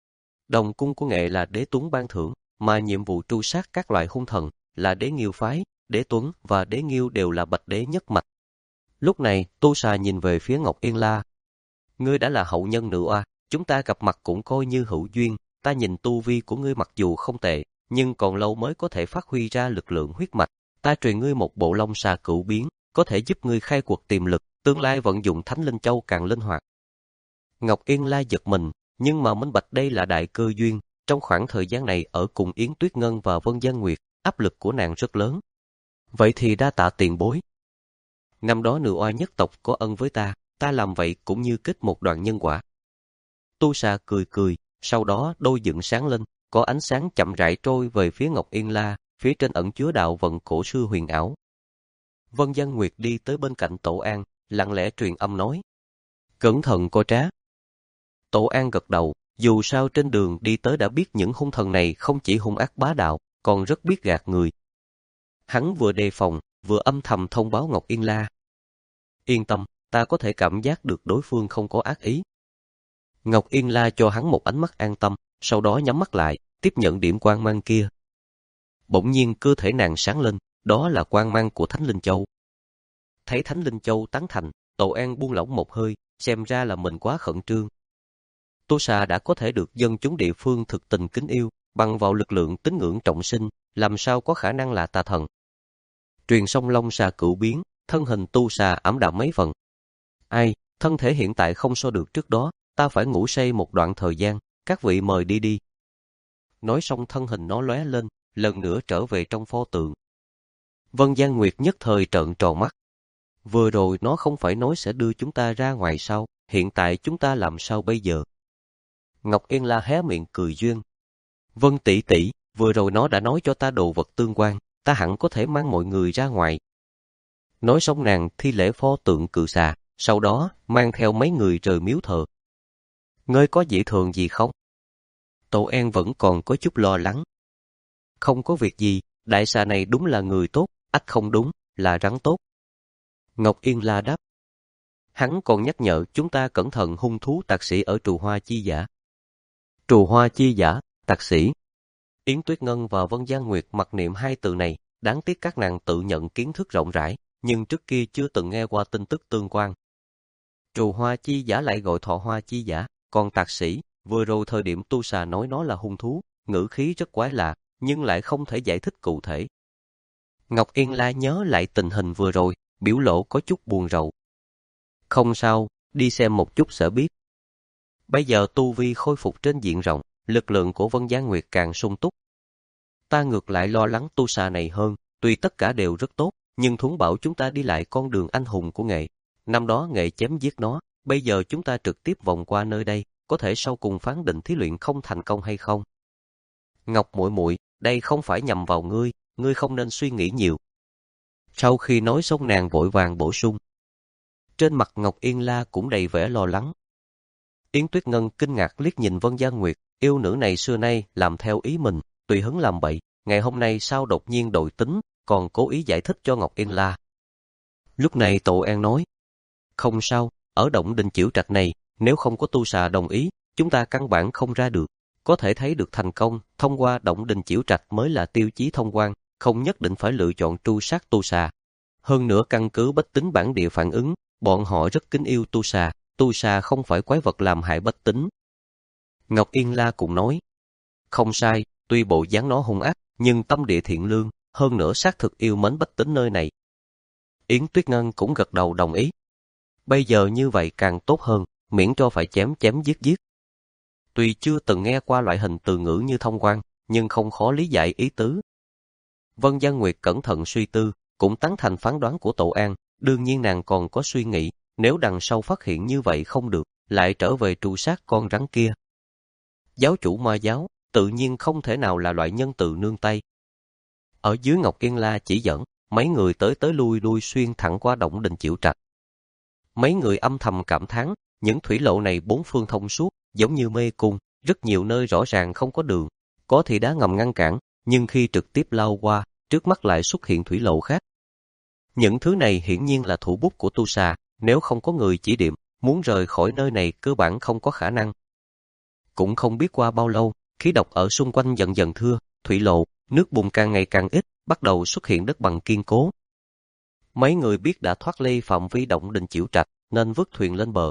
Đồng cung của nghệ là Đế Tuấn ban thưởng, mà nhiệm vụ tru sát các loại hung thần là Đế Nghiêu phái, Đế Tuấn và Đế Nghiêu đều là Bạch Đế nhất mạch. Lúc này, Tu Xà nhìn về phía Ngọc Yên La. Ngươi đã là hậu nhân nữ oa, chúng ta gặp mặt cũng coi như hữu duyên, ta nhìn tu vi của ngươi mặc dù không tệ, nhưng còn lâu mới có thể phát huy ra lực lượng huyết mạch. Ta truyền ngươi một bộ Long Xà cửu biến, có thể giúp ngươi khai quật tiềm lực, tương lai vận dụng Thánh Linh Châu càng linh hoạt. Ngọc Yên La giật mình, nhưng mà minh bạch đây là đại cơ duyên, trong khoảng thời gian này ở cùng Yến Tuyết Ngân và Vân Gia Nguyệt, áp lực của nàng rất lớn. Vậy thì đa tạ tiền bối. Năm đó nữ oa nhất tộc có ân với ta, ta làm vậy cũng như kết một đoạn nhân quả. Tu Xà cười cười, sau đó đôi dựng sáng lên, có ánh sáng chậm rãi trôi về phía Ngọc Yên La, phía trên ẩn chứa đạo vận cổ xưa huyền ảo. Vân Gia Nguyệt đi tới bên cạnh Tổ An, lặng lẽ truyền âm nói. Cẩn thận cô trá. Tổ An gật đầu, dù sao trên đường đi tới đã biết những hung thần này không chỉ hung ác bá đạo, còn rất biết gạt người. Hắn vừa đề phòng, vừa âm thầm thông báo Ngọc Yên La. Yên tâm, ta có thể cảm giác được đối phương không có ác ý. Ngọc Yên La cho hắn một ánh mắt an tâm, sau đó nhắm mắt lại, tiếp nhận điểm quang mang kia. Bỗng nhiên cơ thể nàng sáng lên, đó là quang mang của Thánh Linh Châu. Thấy Thánh Linh Châu tán thành, Tổ An buông lỏng một hơi, xem ra là mình quá khẩn trương. Tu Xà đã có thể được dân chúng địa phương thực tình kính yêu, bằng vào lực lượng tín ngưỡng trọng sinh, làm sao có khả năng là tà thần. Truyền xong Long Xà cửu biến, thân hình Tu Xà ảm đạm mấy phần. Ai, thân thể hiện tại không so được trước đó, ta phải ngủ say một đoạn thời gian, các vị mời đi đi. Nói xong thân hình nó lóe lên, lần nữa trở về trong pho tượng. Vân Gia Nguyệt nhất thời trợn tròn mắt. Vừa rồi nó không phải nói sẽ đưa chúng ta ra ngoài sao, hiện tại chúng ta làm sao bây giờ? Ngọc Yên La hé miệng cười duyên. Vân tỷ tỷ, vừa rồi nó đã nói cho ta đồ vật tương quan, ta hẳn có thể mang mọi người ra ngoài. Nói xong nàng thi lễ pho tượng cự xà, sau đó mang theo mấy người rời miếu thờ. Ngươi có dị thường gì không? Tổ An vẫn còn có chút lo lắng. Không có việc gì, đại xà này đúng là người tốt, ắt không đúng, là rắn tốt. Ngọc Yên La đáp, Hắn còn nhắc nhở chúng ta cẩn thận hung thú tạc sĩ ở Trù Hoa Chi Giả. Trù Hoa Chi Giả, tạc sĩ. Yến Tuyết Ngân và Vân Giang Nguyệt mặc niệm hai từ này, đáng tiếc các nàng tự nhận kiến thức rộng rãi, nhưng trước kia chưa từng nghe qua tin tức tương quan. Trù Hoa Chi Giả lại gọi Thọ Hoa Chi Giả, còn tạc sĩ, vừa rồi thời điểm tu xà nói nó là hung thú, ngữ khí rất quái lạ, nhưng lại không thể giải thích cụ thể. Ngọc Yên La nhớ lại tình hình vừa rồi, biểu lộ có chút buồn rầu. Không sao, đi xem một chút sẽ biết. Bây giờ tu vi khôi phục trên diện rộng, lực lượng của Vân Giang Nguyệt càng sung túc. Ta ngược lại lo lắng tu xà này hơn, tuy tất cả đều rất tốt, nhưng Thuấn bảo chúng ta đi lại con đường anh hùng của nghệ. Năm đó nghệ chém giết nó, bây giờ chúng ta trực tiếp vòng qua nơi đây, có thể sau cùng phán định thí luyện không thành công hay không. Ngọc muội muội, đây không phải nhằm vào ngươi, ngươi không nên suy nghĩ nhiều. Sau khi nói xong nàng vội vàng bổ sung. Trên mặt Ngọc Yên La cũng đầy vẻ lo lắng. Yến Tuyết Ngân kinh ngạc liếc nhìn Vân Giang Nguyệt, yêu nữ này xưa nay làm theo ý mình, tùy hứng làm bậy, ngày hôm nay sao đột nhiên đổi tính, còn cố ý giải thích cho Ngọc Yên La. Lúc này Tổ An nói, không sao, ở động đình Chiểu Trạch này, nếu không có tu xà đồng ý, chúng ta căn bản không ra được. Có thể thấy được thành công, thông qua động đình Chiểu Trạch mới là tiêu chí thông quan, không nhất định phải lựa chọn tru sát tu xà. Hơn nữa căn cứ bách tính bản địa phản ứng, bọn họ rất kính yêu tu xà, tu xà không phải quái vật làm hại bách tính. Ngọc Yên La cũng nói, không sai, tuy bộ dáng nó hung ác, nhưng tâm địa thiện lương, hơn nữa xác thực yêu mến bách tính nơi này. Yến Tuyết Ngân cũng gật đầu đồng ý. Bây giờ như vậy càng tốt hơn, miễn cho phải chém chém giết giết. Tuy chưa từng nghe qua loại hình từ ngữ như thông quan, nhưng không khó lý giải ý tứ. Vân Giang Nguyệt cẩn thận suy tư, cũng tán thành phán đoán của Tổ An, đương nhiên nàng còn có suy nghĩ, nếu đằng sau phát hiện như vậy không được, lại trở về trụ sát con rắn kia. Giáo chủ ma giáo, tự nhiên không thể nào là loại nhân từ nương tay. Ở dưới Ngọc Yên La chỉ dẫn, mấy người tới tới lui lui xuyên thẳng qua động đình Chiểu Trạch. Mấy người âm thầm cảm thán, những thủy lộ này bốn phương thông suốt, giống như mê cung, rất nhiều nơi rõ ràng không có đường, có thì đá ngầm ngăn cản, nhưng khi trực tiếp lao qua, trước mắt lại xuất hiện thủy lộ khác. Những thứ này hiển nhiên là thủ bút của tu xà, nếu không có người chỉ điểm, muốn rời khỏi nơi này cơ bản không có khả năng. Cũng không biết qua bao lâu, khí độc ở xung quanh dần dần thưa, thủy lộ, nước bùn càng ngày càng ít, bắt đầu xuất hiện đất bằng kiên cố. Mấy người biết đã thoát ly phạm vi động đình Chiểu Trạch, nên vứt thuyền lên bờ.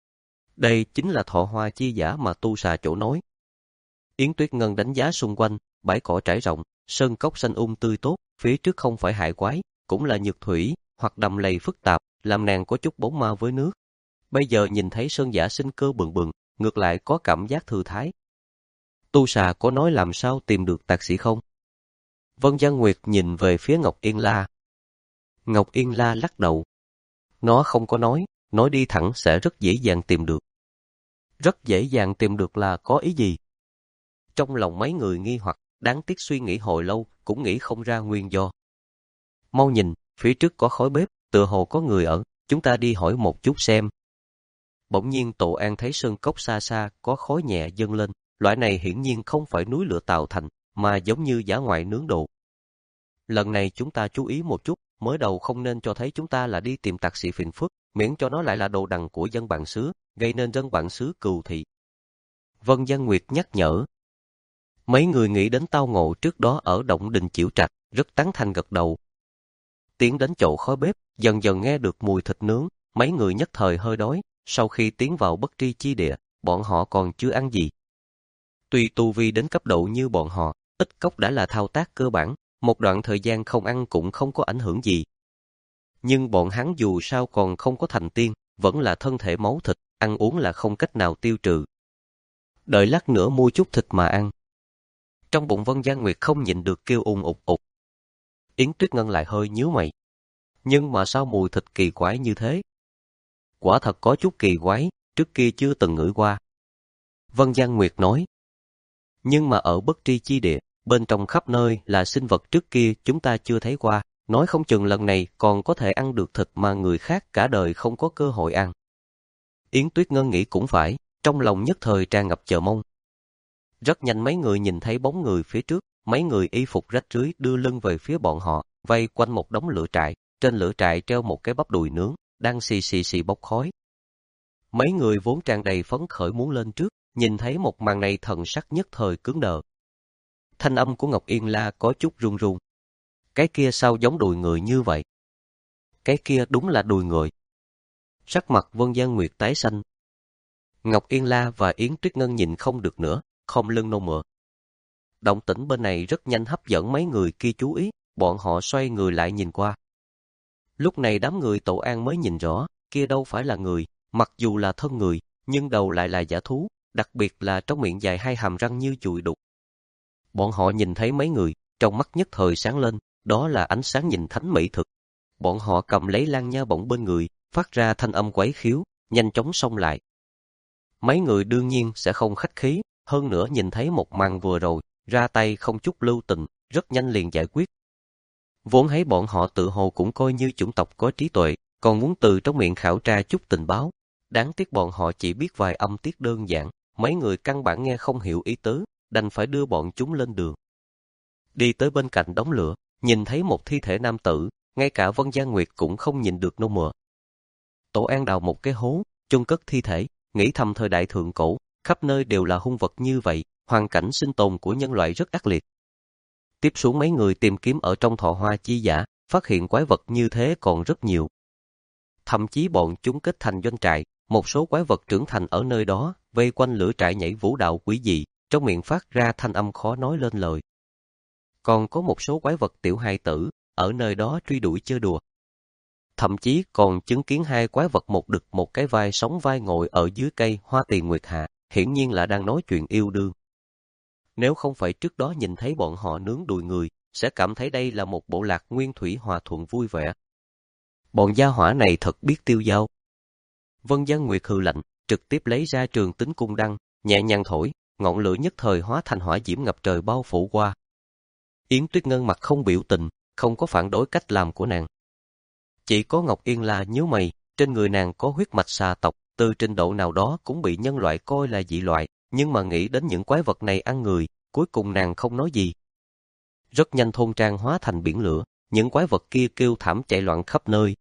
Đây chính là Thọ Hoa Chi Giả mà tu xà chỗ nói. Yến Tuyết Ngân đánh giá xung quanh, bãi cỏ trải rộng, sơn cốc xanh um tươi tốt, phía trước không phải hải quái, cũng là nhược thủy, hoặc đầm lầy phức tạp, làm nàng có chút bóng ma với nước. Bây giờ nhìn thấy sơn giả sinh cơ bừng bừng, ngược lại có cảm giác thư thái. Tu xà có nói làm sao tìm được tạc sĩ không? Vân Giang Nguyệt nhìn về phía Ngọc Yên La. Ngọc Yên La lắc đầu. Nó không có nói, nói đi thẳng sẽ rất dễ dàng tìm được. Rất dễ dàng tìm được là có ý gì? Trong lòng mấy người nghi hoặc, đáng tiếc suy nghĩ hồi lâu, cũng nghĩ không ra nguyên do. Mau nhìn, phía trước có khói bếp, tựa hồ có người ở, chúng ta đi hỏi một chút xem. Bỗng nhiên Tổ An thấy sơn cốc xa xa, có khói nhẹ dâng lên, loại này hiển nhiên không phải núi lửa tạo thành, mà giống như dã ngoại nướng đồ. Lần này chúng ta chú ý một chút, mới đầu không nên cho thấy chúng ta là đi tìm tạc sĩ phiền phức, miễn cho nó lại là đồ đằng của dân bản xứ, gây nên dân bản xứ cừu thị. Vân Giang Nguyệt nhắc nhở. Mấy người nghĩ đến tao ngộ trước đó ở động đình Chiểu Trạch, rất tán thành gật đầu. Tiến đến chỗ khói bếp, dần dần nghe được mùi thịt nướng, mấy người nhất thời hơi đói, sau khi tiến vào bất tri chi địa, bọn họ còn chưa ăn gì. Tuy tu vi đến cấp độ như bọn họ, ít cốc đã là thao tác cơ bản, một đoạn thời gian không ăn cũng không có ảnh hưởng gì. Nhưng bọn hắn dù sao còn không có thành tiên, vẫn là thân thể máu thịt, ăn uống là không cách nào tiêu trừ. Đợi lát nữa mua chút thịt mà ăn. Trong bụng Vân Giang Nguyệt không nhịn được kêu ùng ục ục. Yến Tuyết Ngân lại hơi nhíu mày. Nhưng mà sao mùi thịt kỳ quái như thế? Quả thật có chút kỳ quái, trước kia chưa từng ngửi qua. Vân Giang Nguyệt nói. Nhưng mà ở bất tri chi địa, bên trong khắp nơi là sinh vật trước kia chúng ta chưa thấy qua, nói không chừng lần này còn có thể ăn được thịt mà người khác cả đời không có cơ hội ăn. Yến Tuyết Ngân nghĩ cũng phải, trong lòng nhất thời tràn ngập chờ mong. Rất nhanh mấy người nhìn thấy bóng người phía trước, mấy người y phục rách rưới đưa lưng về phía bọn họ, vây quanh một đống lửa trại, trên lửa trại treo một cái bắp đùi nướng, đang xì xì xì bốc khói. Mấy người vốn tràn đầy phấn khởi muốn lên trước, nhìn thấy một màn này thần sắc nhất thời cứng đờ. Thanh âm của Ngọc Yên La có chút run run. Cái kia sao giống đùi người như vậy? Cái kia đúng là đùi người. Sắc mặt Vân Gian Nguyệt tái xanh. Ngọc Yên La và Yến Tuyết Ngân nhìn không được nữa, không lưng nôn mửa. Động tĩnh bên này rất nhanh hấp dẫn mấy người kia chú ý, bọn họ xoay người lại nhìn qua. Lúc này đám người Tổ An mới nhìn rõ, kia đâu phải là người, mặc dù là thân người, nhưng đầu lại là giả thú, đặc biệt là trong miệng dài hai hàm răng như chùi đục. Bọn họ nhìn thấy mấy người, trong mắt nhất thời sáng lên, đó là ánh sáng nhìn thánh mỹ thực. Bọn họ cầm lấy lan nha bổng bên người, phát ra thanh âm quấy khiếu, nhanh chóng xông lại. Mấy người đương nhiên sẽ không khách khí, hơn nữa nhìn thấy một màn vừa rồi, ra tay không chút lưu tình, rất nhanh liền giải quyết. Vốn thấy bọn họ tự hồ cũng coi như chủng tộc có trí tuệ, còn muốn từ trong miệng khảo tra chút tình báo. Đáng tiếc bọn họ chỉ biết vài âm tiết đơn giản, mấy người căn bản nghe không hiểu ý tứ, đành phải đưa bọn chúng lên đường. Đi tới bên cạnh đống lửa, nhìn thấy một thi thể nam tử, ngay cả Vân Gian Nguyệt cũng không nhìn được nôn mửa. Tổ An đào một cái hố, chôn cất thi thể, nghĩ thầm thời đại thượng cổ, khắp nơi đều là hung vật như vậy, hoàn cảnh sinh tồn của nhân loại rất ác liệt. Tiếp xuống mấy người tìm kiếm ở trong thọ hoa chi giả, phát hiện quái vật như thế còn rất nhiều. Thậm chí bọn chúng kết thành doanh trại, một số quái vật trưởng thành ở nơi đó, vây quanh lửa trại nhảy vũ đạo quỷ dị, trong miệng phát ra thanh âm khó nói lên lời. Còn có một số quái vật tiểu hài tử, ở nơi đó truy đuổi chơi đùa. Thậm chí còn chứng kiến hai quái vật một đực một cái vai sống vai ngồi ở dưới cây hoa tiền nguyệt hạ, hiển nhiên là đang nói chuyện yêu đương. Nếu không phải trước đó nhìn thấy bọn họ nướng đùi người, sẽ cảm thấy đây là một bộ lạc nguyên thủy hòa thuận vui vẻ. Bọn gia hỏa này thật biết tiêu dao. Vân Gian Nguyệt hừ lạnh, trực tiếp lấy ra trường tính cung đăng, nhẹ nhàng thổi, ngọn lửa nhất thời hóa thành hỏa diễm ngập trời bao phủ qua. Yến Tuyết Ngân mặt không biểu tình, không có phản đối cách làm của nàng. Chỉ có Ngọc Yên La nhíu mày, trên người nàng có huyết mạch xà tộc, từ trình độ nào đó cũng bị nhân loại coi là dị loại, nhưng mà nghĩ đến những quái vật này ăn người, cuối cùng nàng không nói gì. Rất nhanh thôn trang hóa thành biển lửa, những quái vật kia kêu thảm chạy loạn khắp nơi.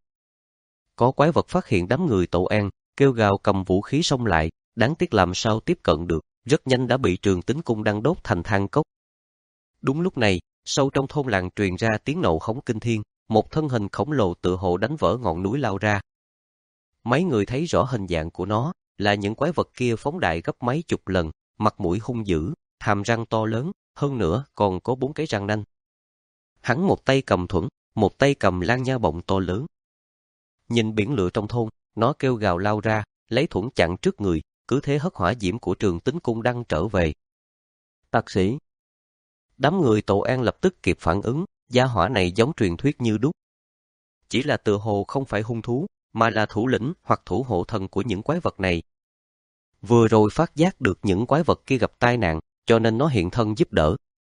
Có quái vật phát hiện đám người Tổ An, kêu gào cầm vũ khí xông lại, đáng tiếc làm sao tiếp cận được, rất nhanh đã bị trường tính cung đăng đốt thành than cốc. Đúng lúc này, sâu trong thôn làng truyền ra tiếng nộ hống kinh thiên, một thân hình khổng lồ tựa hồ đánh vỡ ngọn núi lao ra. Mấy người thấy rõ hình dạng của nó, là những quái vật kia phóng đại gấp mấy chục lần, mặt mũi hung dữ, hàm răng to lớn, hơn nữa còn có bốn cái răng nanh. Hắn một tay cầm thuẫn, một tay cầm lan nha bổng to lớn. Nhìn biển lửa trong thôn, nó kêu gào lao ra, lấy thuẫn chặn trước người, cứ thế hất hỏa diễm của trường tính cung đăng trở về. Tặc sĩ! Đám người Tổ An lập tức kịp phản ứng, gia hỏa này giống truyền thuyết như đúc. Chỉ là tựa hồ không phải hung thú, mà là thủ lĩnh hoặc thủ hộ thần của những quái vật này. Vừa rồi phát giác được những quái vật kia gặp tai nạn, cho nên nó hiện thân giúp đỡ.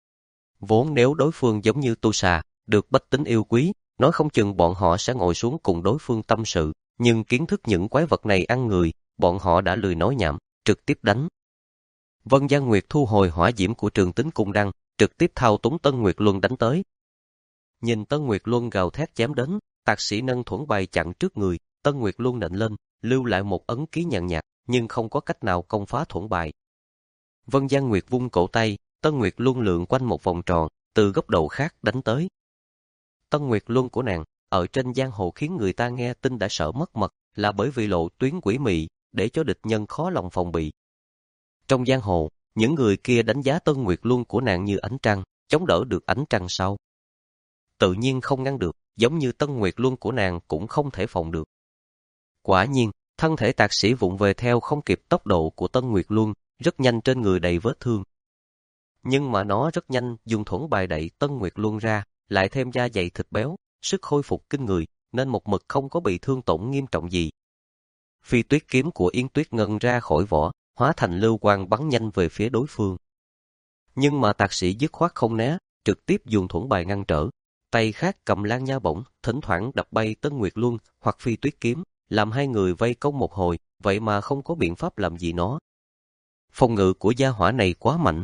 Vốn nếu đối phương giống như tu xà, được bách tính yêu quý, nói không chừng bọn họ sẽ ngồi xuống cùng đối phương tâm sự, nhưng kiến thức những quái vật này ăn người, bọn họ đã lười nói nhảm, trực tiếp đánh. Vân Gian Nguyệt thu hồi hỏa diễm của trường tính cung đăng, trực tiếp thao túng Tân Nguyệt Luân đánh tới. Nhìn Tân Nguyệt Luân gào thét chém đến, tạc sĩ nâng thuẫn bài chặn trước người, Tân Nguyệt Luân nện lên, lưu lại một ấn ký nhàn nhạt, nhưng không có cách nào công phá thuẫn bài. Vân Gian Nguyệt vung cổ tay, Tân Nguyệt Luân lượn quanh một vòng tròn, từ góc độ khác đánh tới. Tân Nguyệt Luân của nàng, ở trên giang hồ khiến người ta nghe tin đã sợ mất mật, là bởi vì lộ tuyến quỷ mị, để cho địch nhân khó lòng phòng bị. Trong giang hồ, những người kia đánh giá Tân Nguyệt Luân của nàng như ánh trăng, chống đỡ được ánh trăng sau. Tự nhiên không ngăn được, giống như Tân Nguyệt Luân của nàng cũng không thể phòng được. Quả nhiên, thân thể tạc sĩ vụng về theo không kịp tốc độ của Tân Nguyệt Luân, rất nhanh trên người đầy vết thương. Nhưng mà nó rất nhanh dùng thuẫn bài đẩy Tân Nguyệt Luân ra, lại thêm da dày thịt béo, sức khôi phục kinh người, nên một mực không có bị thương tổn nghiêm trọng gì. Phi tuyết kiếm của Yến Tuyết Ngân ra khỏi vỏ, hóa thành lưu quang bắn nhanh về phía đối phương. Nhưng mà tạc sĩ dứt khoát không né, trực tiếp dùng thuẫn bài ngăn trở, tay khác cầm lan nha bổng, thỉnh thoảng đập bay Tân Nguyệt Luân hoặc phi tuyết kiếm, làm hai người vây công một hồi, vậy mà không có biện pháp làm gì nó. Phòng ngự của gia hỏa này quá mạnh.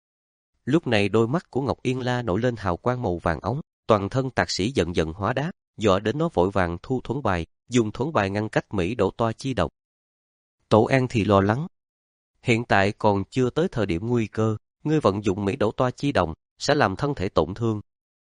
Lúc này đôi mắt của Ngọc Yên La nổi lên hào quang màu vàng óng, toàn thân tạc sĩ giận giận hóa đá, dọa đến nó vội vàng thu thuẫn bài, dùng thuẫn bài ngăn cách Mỹ đổ toa chi độc. Tổ An thì lo lắng. Hiện tại còn chưa tới thời điểm nguy cơ, ngươi vận dụng Mỹ đổ toa chi đồng sẽ làm thân thể tổn thương.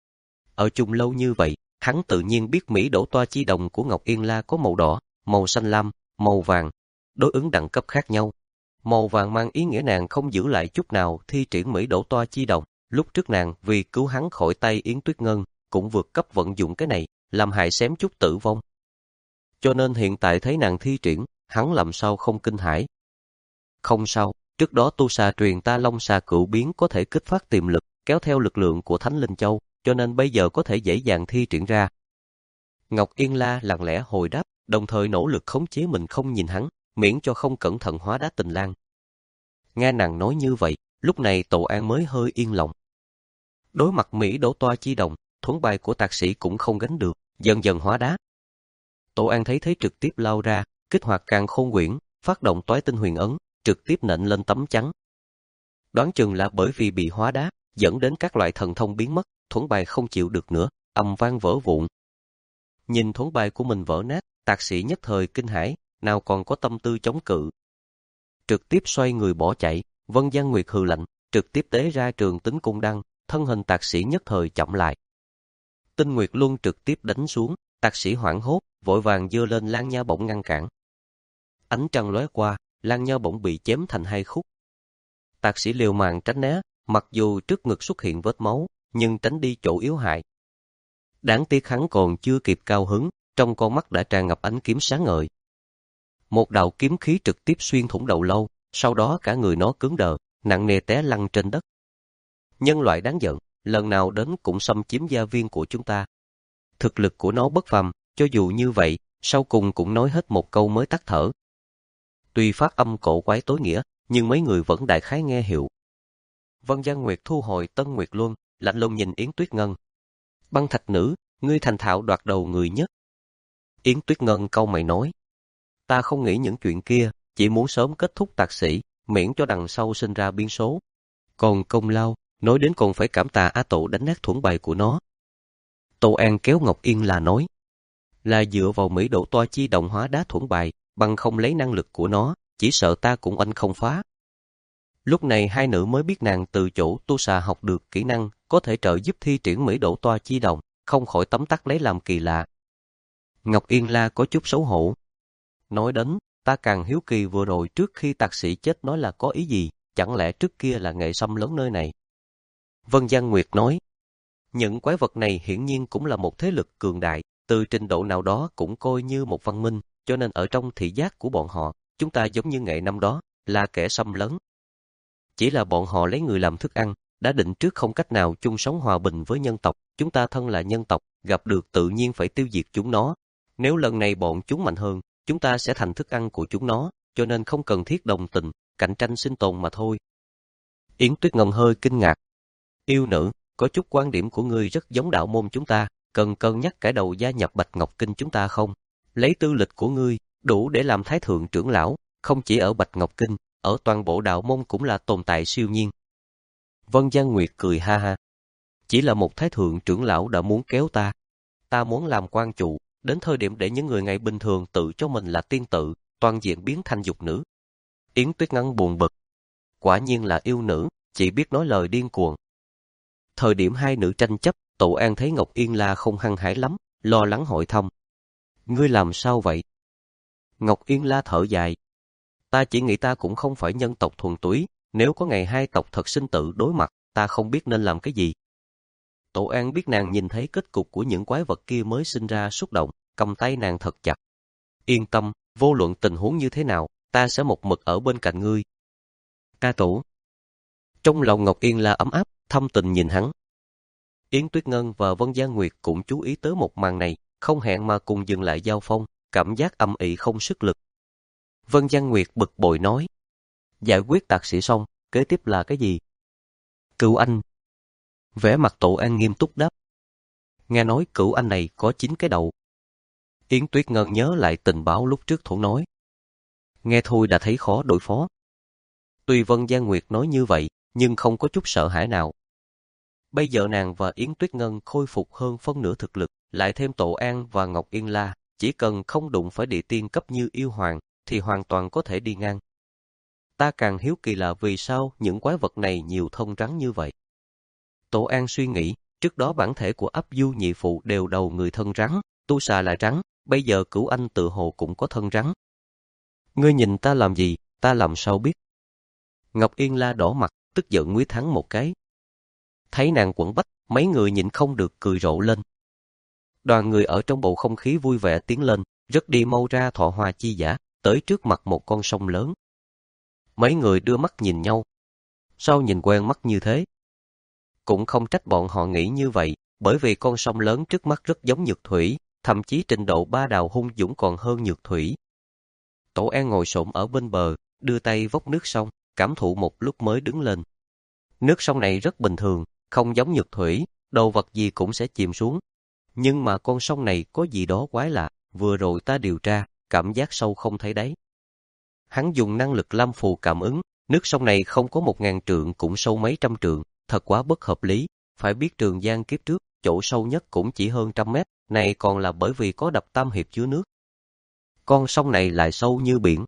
Ở chung lâu như vậy, hắn tự nhiên biết Mỹ đổ toa chi đồng của Ngọc Yên La có màu đỏ, màu xanh lam, màu vàng, đối ứng đẳng cấp khác nhau. Màu vàng mang ý nghĩa nàng không giữ lại chút nào thi triển Mỹ đổ toa chi đồng. Lúc trước nàng vì cứu hắn khỏi tay Yến Tuyết Ngân, cũng vượt cấp vận dụng cái này, làm hại xém chút tử vong. Cho nên hiện tại thấy nàng thi triển, hắn làm sao không kinh hãi. Không sao, trước đó tu xà truyền ta Long xà cựu biến có thể kích phát tiềm lực, kéo theo lực lượng của Thánh Linh Châu, cho nên bây giờ có thể dễ dàng thi triển ra. Ngọc Yên La lặng lẽ hồi đáp, đồng thời nỗ lực khống chế mình không nhìn hắn, miễn cho không cẩn thận hóa đá tình lang. Nghe nàng nói như vậy, lúc này Tổ An mới hơi yên lòng. Đối mặt Mỹ đổ toa chi đồng, thuẫn bài của tạc sĩ cũng không gánh được, dần dần hóa đá. Tổ An thấy thế trực tiếp lao ra, kích hoạt Càn Khôn Quyển, phát động Toái Tinh Huyền Ấn, trực tiếp nện lên tấm chắn. Đoán chừng là bởi vì bị hóa đá, dẫn đến các loại thần thông biến mất, thuẫn bài không chịu được nữa, ầm vang vỡ vụn. Nhìn thuẫn bài của mình vỡ nát, tạc sĩ nhất thời kinh hãi, nào còn có tâm tư chống cự. Trực tiếp xoay người bỏ chạy, Vân Giang Nguyệt hừ lạnh, trực tiếp tế ra Trường Tính Cung Đăng, thân hình tạc sĩ nhất thời chậm lại. Tinh Nguyệt Luân trực tiếp đánh xuống, tạc sĩ hoảng hốt, vội vàng giơ lên Lan Nha Bổng ngăn cản. Ánh trăng lóe qua, Lan Nha Bổng bị chém thành hai khúc. Tạc sĩ liều mạng tránh né, mặc dù trước ngực xuất hiện vết máu, nhưng tránh đi chỗ yếu hại. Đáng tiếc hắn còn chưa kịp cao hứng, trong con mắt đã tràn ngập ánh kiếm sáng ngời. Một đạo kiếm khí trực tiếp xuyên thủng đầu lâu, sau đó cả người nó cứng đờ, nặng nề té lăn trên đất. Nhân loại đáng giận, lần nào đến cũng xâm chiếm gia viên của chúng ta. Thực lực của nó bất phàm, cho dù như vậy, sau cùng cũng nói hết một câu mới tắt thở. Tuy phát âm cổ quái tối nghĩa, nhưng mấy người vẫn đại khái nghe hiểu. Vân Giang Nguyệt thu hồi Tân Nguyệt Luân, lạnh lùng nhìn Yến Tuyết Ngân. Băng Thạch Nữ, ngươi thành thạo đoạt đầu người nhất. Yến Tuyết Ngân cau mày nói. Ta không nghĩ những chuyện kia, chỉ muốn sớm kết thúc tạc sĩ, miễn cho đằng sau sinh ra biến số. Còn công lao, nói đến còn phải cảm tạ A Tổ đánh nát thuẫn bài của nó. Tô An kéo Ngọc Yên là nói. Là dựa vào Mỹ đổ toa chi đồng hóa đá thuẫn bài, bằng không lấy năng lực của nó, chỉ sợ ta cũng oanh không phá. Lúc này hai nữ mới biết nàng từ chỗ tu xà học được kỹ năng, có thể trợ giúp thi triển Mỹ đổ toa chi đồng, không khỏi tấm tắc lấy làm kỳ lạ. Ngọc Yên La có chút xấu hổ. Nói đến, ta càng hiếu kỳ vừa rồi trước khi tạc sĩ chết nói là có ý gì, chẳng lẽ trước kia là nghệ xâm lớn nơi này. Vân Giang Nguyệt nói, những quái vật này hiển nhiên cũng là một thế lực cường đại, từ trình độ nào đó cũng coi như một văn minh, cho nên ở trong thị giác của bọn họ, chúng ta giống như nghệ năm đó, là kẻ xâm lấn. Chỉ là bọn họ lấy người làm thức ăn, đã định trước không cách nào chung sống hòa bình với nhân tộc, chúng ta thân là nhân tộc, gặp được tự nhiên phải tiêu diệt chúng nó. Nếu lần này bọn chúng mạnh hơn, chúng ta sẽ thành thức ăn của chúng nó, cho nên không cần thiết đồng tình, cạnh tranh sinh tồn mà thôi. Yến Tuyết Ngân hơi kinh ngạc. Yêu nữ, có chút quan điểm của ngươi rất giống đạo môn chúng ta, cần cân nhắc cải đầu gia nhập Bạch Ngọc Kinh chúng ta không? Lấy tư lịch của ngươi, đủ để làm thái thượng trưởng lão, không chỉ ở Bạch Ngọc Kinh, ở toàn bộ đạo môn cũng là tồn tại siêu nhiên. Vân Giang Nguyệt cười ha ha. Chỉ là một thái thượng trưởng lão đã muốn kéo ta. Ta muốn làm quan chủ, đến thời điểm để những người ngày bình thường tự cho mình là tiên tự, toàn diện biến thành dục nữ. Yến Tuyết Ngân buồn bực. Quả nhiên là yêu nữ, chỉ biết nói lời điên cuồng. Thời điểm hai nữ tranh chấp, Tổ An thấy Ngọc Yên La không hăng hái lắm, lo lắng hỏi thăm. Ngươi làm sao vậy? Ngọc Yên La thở dài. Ta chỉ nghĩ ta cũng không phải nhân tộc thuần túy, nếu có ngày hai tộc thật sinh tử đối mặt, ta không biết nên làm cái gì. Tổ An biết nàng nhìn thấy kết cục của những quái vật kia mới sinh ra xúc động, cầm tay nàng thật chặt. Yên tâm, vô luận tình huống như thế nào, ta sẽ một mực ở bên cạnh ngươi. Ca tổ. Trong lòng Ngọc Yên La ấm áp, thâm tình nhìn hắn. Yến Tuyết Ngân và Vân Giang Nguyệt cũng chú ý tới một màn này, không hẹn mà cùng dừng lại giao phong, cảm giác âm ỉ không sức lực. Vân Giang Nguyệt bực bội nói, giải quyết tạc sĩ xong, kế tiếp là cái gì? Cửu anh. Vẻ mặt Tổ An nghiêm túc đáp. Nghe nói cửu anh này có chín cái đầu. Yến Tuyết Ngân nhớ lại tình báo lúc trước Thủ nói. Nghe thôi đã thấy khó đối phó. Tuy Vân Giang Nguyệt nói như vậy, nhưng không có chút sợ hãi nào. Bây giờ nàng và Yến Tuyết Ngân khôi phục hơn phân nửa thực lực, lại thêm Tổ An và Ngọc Yên La, chỉ cần không đụng phải địa tiên cấp như yêu hoàng, thì hoàn toàn có thể đi ngang. Ta càng hiếu kỳ là vì sao những quái vật này nhiều thân rắn như vậy. Tổ An suy nghĩ, trước đó bản thể của Ấp Du nhị phụ đều đầu người thân rắn, tu xà là rắn, bây giờ Cửu Anh tự hồ cũng có thân rắn. Ngươi nhìn ta làm gì, ta làm sao biết? Ngọc Yên La đỏ mặt, tức giận nguyết thắng một cái. Thấy nàng quẫn bách, mấy người nhịn không được cười rộ lên. Đoàn người ở trong bầu không khí vui vẻ tiến lên, rất đi mau ra thọ hoa chi giả, tới trước mặt một con sông lớn. Mấy người đưa mắt nhìn nhau. Sao nhìn quen mắt như thế? Cũng không trách bọn họ nghĩ như vậy, bởi vì con sông lớn trước mắt rất giống Nhược Thủy, thậm chí trình độ ba đào hung dũng còn hơn Nhược Thủy. Tổ An ngồi xổm ở bên bờ, đưa tay vốc nước sông, cảm thụ một lúc mới đứng lên. Nước sông này rất bình thường, không giống Nhược Thủy, đồ vật gì cũng sẽ chìm xuống. Nhưng mà con sông này có gì đó quái lạ, vừa rồi ta điều tra, cảm giác sâu không thấy đáy. Hắn dùng năng lực lam phù cảm ứng, nước sông này không có một ngàn trượng cũng sâu mấy trăm trượng, thật quá bất hợp lý. Phải biết Trường Giang kiếp trước, chỗ sâu nhất cũng chỉ hơn trăm mét, này còn là bởi vì có đập Tam Hiệp chứa nước. Con sông này lại sâu như biển.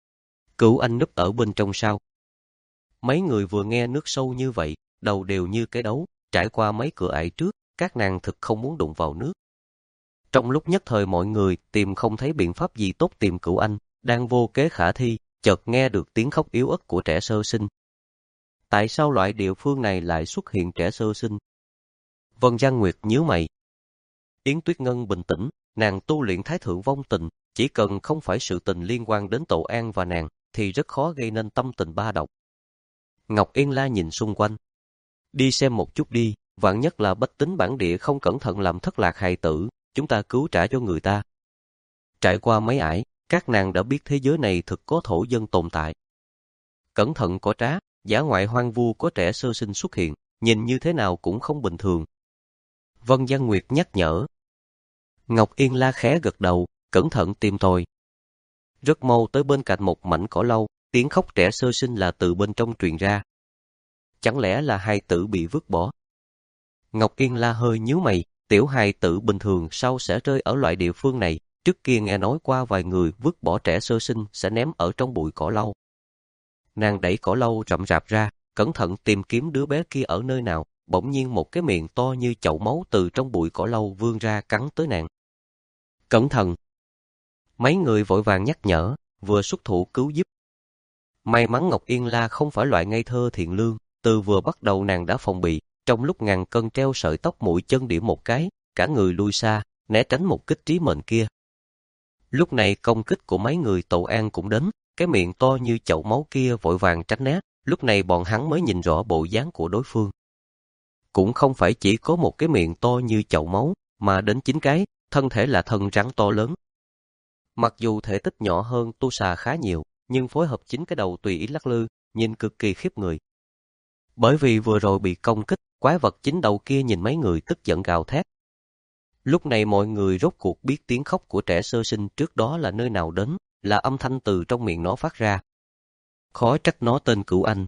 Cửu Anh núp ở bên trong sao? Mấy người vừa nghe nước sâu như vậy, đầu đều như cái đấu, trải qua mấy cửa ải trước, các nàng thực không muốn đụng vào nước. Trong lúc nhất thời mọi người tìm không thấy biện pháp gì tốt tìm Cửu Anh, đang vô kế khả thi, chợt nghe được tiếng khóc yếu ớt của trẻ sơ sinh. Tại sao loại địa phương này lại xuất hiện trẻ sơ sinh? Vân Giang Nguyệt nhíu mày. Yến Tuyết Ngân bình tĩnh, nàng tu luyện Thái Thượng Vong Tình, chỉ cần không phải sự tình liên quan đến Tổ An và nàng, thì rất khó gây nên tâm tình ba động. Ngọc Yên La nhìn xung quanh. Đi xem một chút đi, vạn nhất là bách tính bản địa không cẩn thận làm thất lạc hài tử, chúng ta cứu trả cho người ta. Trải qua mấy ải, các nàng đã biết thế giới này thực có thổ dân tồn tại. Cẩn thận có trá, dã ngoại hoang vu có trẻ sơ sinh xuất hiện, nhìn như thế nào cũng không bình thường. Vân Giang Nguyệt nhắc nhở. Ngọc Yên La khẽ gật đầu, cẩn thận tìm tòi. Rất mau tới bên cạnh một mảnh cỏ lau, tiếng khóc trẻ sơ sinh là từ bên trong truyền ra. Chẳng lẽ là hài tử bị vứt bỏ? Ngọc Yên La hơi nhíu mày, tiểu hài tử bình thường sao sẽ rơi ở loại địa phương này, trước kia nghe nói qua vài người vứt bỏ trẻ sơ sinh sẽ ném ở trong bụi cỏ lau. Nàng đẩy cỏ lau rậm rạp ra, cẩn thận tìm kiếm đứa bé kia ở nơi nào, bỗng nhiên một cái miệng to như chậu máu từ trong bụi cỏ lau vươn ra cắn tới nàng. Cẩn thận! Mấy người vội vàng nhắc nhở, vừa xuất thủ cứu giúp. May mắn Ngọc Yên La không phải loại ngây thơ thiện lương, từ vừa bắt đầu nàng đã phòng bị, trong lúc ngàn cân treo sợi tóc mũi chân điểm một cái, cả người lui xa, né tránh một kích trí mệnh kia. Lúc này công kích của mấy người Tổ An cũng đến, cái miệng to như chậu máu kia vội vàng tránh né, lúc này bọn hắn mới nhìn rõ bộ dáng của đối phương. Cũng không phải chỉ có một cái miệng to như chậu máu, mà đến chín cái, thân thể là thân rắn to lớn. Mặc dù thể tích nhỏ hơn tu xà khá nhiều, nhưng phối hợp chín cái đầu tùy ý lắc lư, nhìn cực kỳ khiếp người. Bởi vì vừa rồi bị công kích, quái vật chín đầu kia nhìn mấy người tức giận gào thét. Lúc này mọi người rốt cuộc biết tiếng khóc của trẻ sơ sinh trước đó là nơi nào đến, là âm thanh từ trong miệng nó phát ra. Khó trách nó tên Cửu Anh.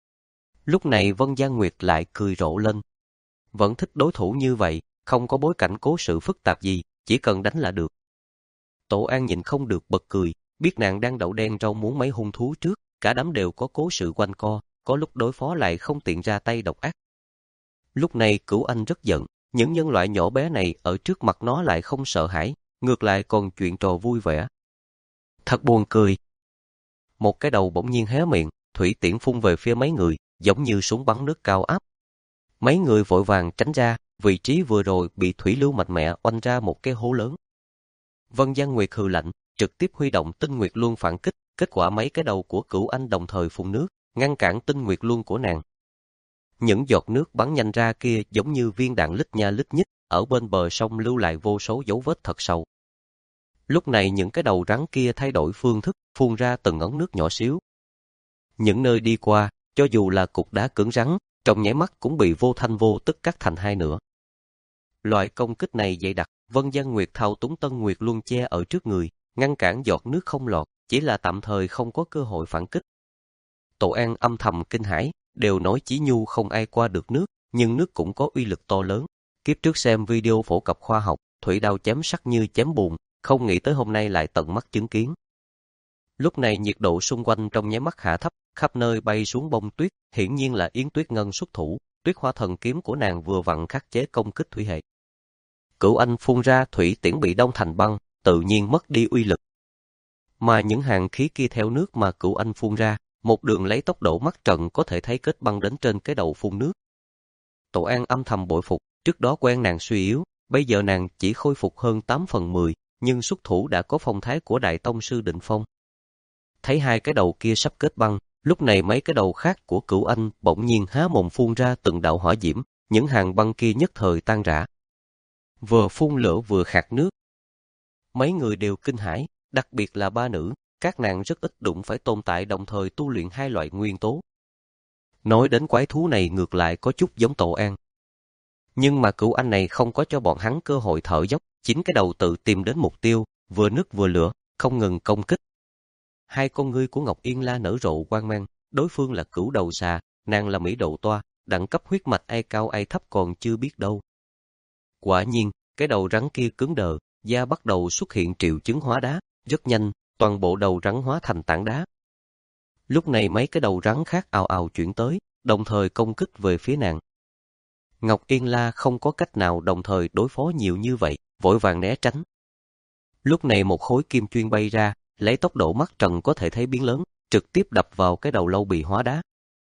Lúc này Vân Giang Nguyệt lại cười rộ lên. Vẫn thích đối thủ như vậy, không có bối cảnh cố sự phức tạp gì, chỉ cần đánh là được. Tổ An nhìn không được bật cười, biết nàng đang đậu đen rau muốn mấy hung thú trước, cả đám đều có cố sự quanh co, có lúc đối phó lại không tiện ra tay độc ác. Lúc này Cửu Anh rất giận, những nhân loại nhỏ bé này ở trước mặt nó lại không sợ hãi, ngược lại còn chuyện trò vui vẻ. Thật buồn cười. Một cái đầu bỗng nhiên hé miệng, thủy tiễn phun về phía mấy người, giống như súng bắn nước cao áp. Mấy người vội vàng tránh ra, vị trí vừa rồi bị thủy lưu mạnh mẽ oanh ra một cái hố lớn. Vân Giang Nguyệt hừ lạnh, trực tiếp huy động Tinh Nguyệt Luân phản kích, kết quả mấy cái đầu của Cửu Anh đồng thời phun nước, ngăn cản Tinh Nguyệt Luân của nàng. Những giọt nước bắn nhanh ra kia giống như viên đạn lít nha lít nhít, ở bên bờ sông lưu lại vô số dấu vết thật sâu. Lúc này những cái đầu rắn kia thay đổi phương thức, phun ra từng ống nước nhỏ xíu. Những nơi đi qua, cho dù là cục đá cứng rắn, trong nháy mắt cũng bị vô thanh vô tức cắt thành hai nửa. Loại công kích này dày đặc, Vân Giang Nguyệt thao túng Tân Nguyệt Luân che ở trước người, ngăn cản giọt nước không lọt, chỉ là tạm thời không có cơ hội phản kích. Tổ An âm thầm kinh hãi, đều nói Chí Nhu không ai qua được nước, nhưng nước cũng có uy lực to lớn. Kiếp trước xem video phổ cập khoa học, thủy đao chém sắc như chém bùn, không nghĩ tới hôm nay lại tận mắt chứng kiến. Lúc này nhiệt độ xung quanh trong nháy mắt hạ thấp, khắp nơi bay xuống bông tuyết, hiển nhiên là Yến Tuyết Ngân xuất thủ, Tuyết Hoa Thần kiếm của nàng vừa vặn khắc chế công kích thủy hệ. Cửu Anh phun ra thủy tiễn bị đông thành băng, tự nhiên mất đi uy lực. Mà những hàng khí kia theo nước mà Cửu Anh phun ra, một đường lấy tốc độ mắt trần có thể thấy kết băng đến trên cái đầu phun nước. Tổ An âm thầm bội phục, trước đó quen nàng suy yếu, bây giờ nàng chỉ khôi phục hơn tám phần mười, nhưng xuất thủ đã có phong thái của Đại Tông Sư Định Phong. Thấy hai cái đầu kia sắp kết băng, lúc này mấy cái đầu khác của Cửu Anh bỗng nhiên há mồm phun ra từng đạo hỏa diễm, những hàng băng kia nhất thời tan rã. Vừa phun lửa vừa khạc nước. Mấy người đều kinh hãi, đặc biệt là ba nữ, các nàng rất ít đụng phải tồn tại đồng thời tu luyện hai loại nguyên tố. Nói đến quái thú này ngược lại có chút giống Tổ An. Nhưng mà Cửu Anh này không có cho bọn hắn cơ hội thở dốc, chính cái đầu tự tìm đến mục tiêu, vừa nước vừa lửa, không ngừng công kích. Hai con ngươi của Ngọc Yên La nở rộ quang mang, đối phương là Cửu Đầu Xà, nàng là Mỹ Độ Toa, đẳng cấp huyết mạch ai cao ai thấp còn chưa biết đâu. Quả nhiên, cái đầu rắn kia cứng đờ, da bắt đầu xuất hiện triệu chứng hóa đá, rất nhanh, toàn bộ đầu rắn hóa thành tảng đá. Lúc này mấy cái đầu rắn khác ào ào chuyển tới, đồng thời công kích về phía nàng. Ngọc Yên La không có cách nào đồng thời đối phó nhiều như vậy, vội vàng né tránh. Lúc này một khối kim chuyên bay ra, lấy tốc độ mắt trần có thể thấy biến lớn, trực tiếp đập vào cái đầu lâu bị hóa đá.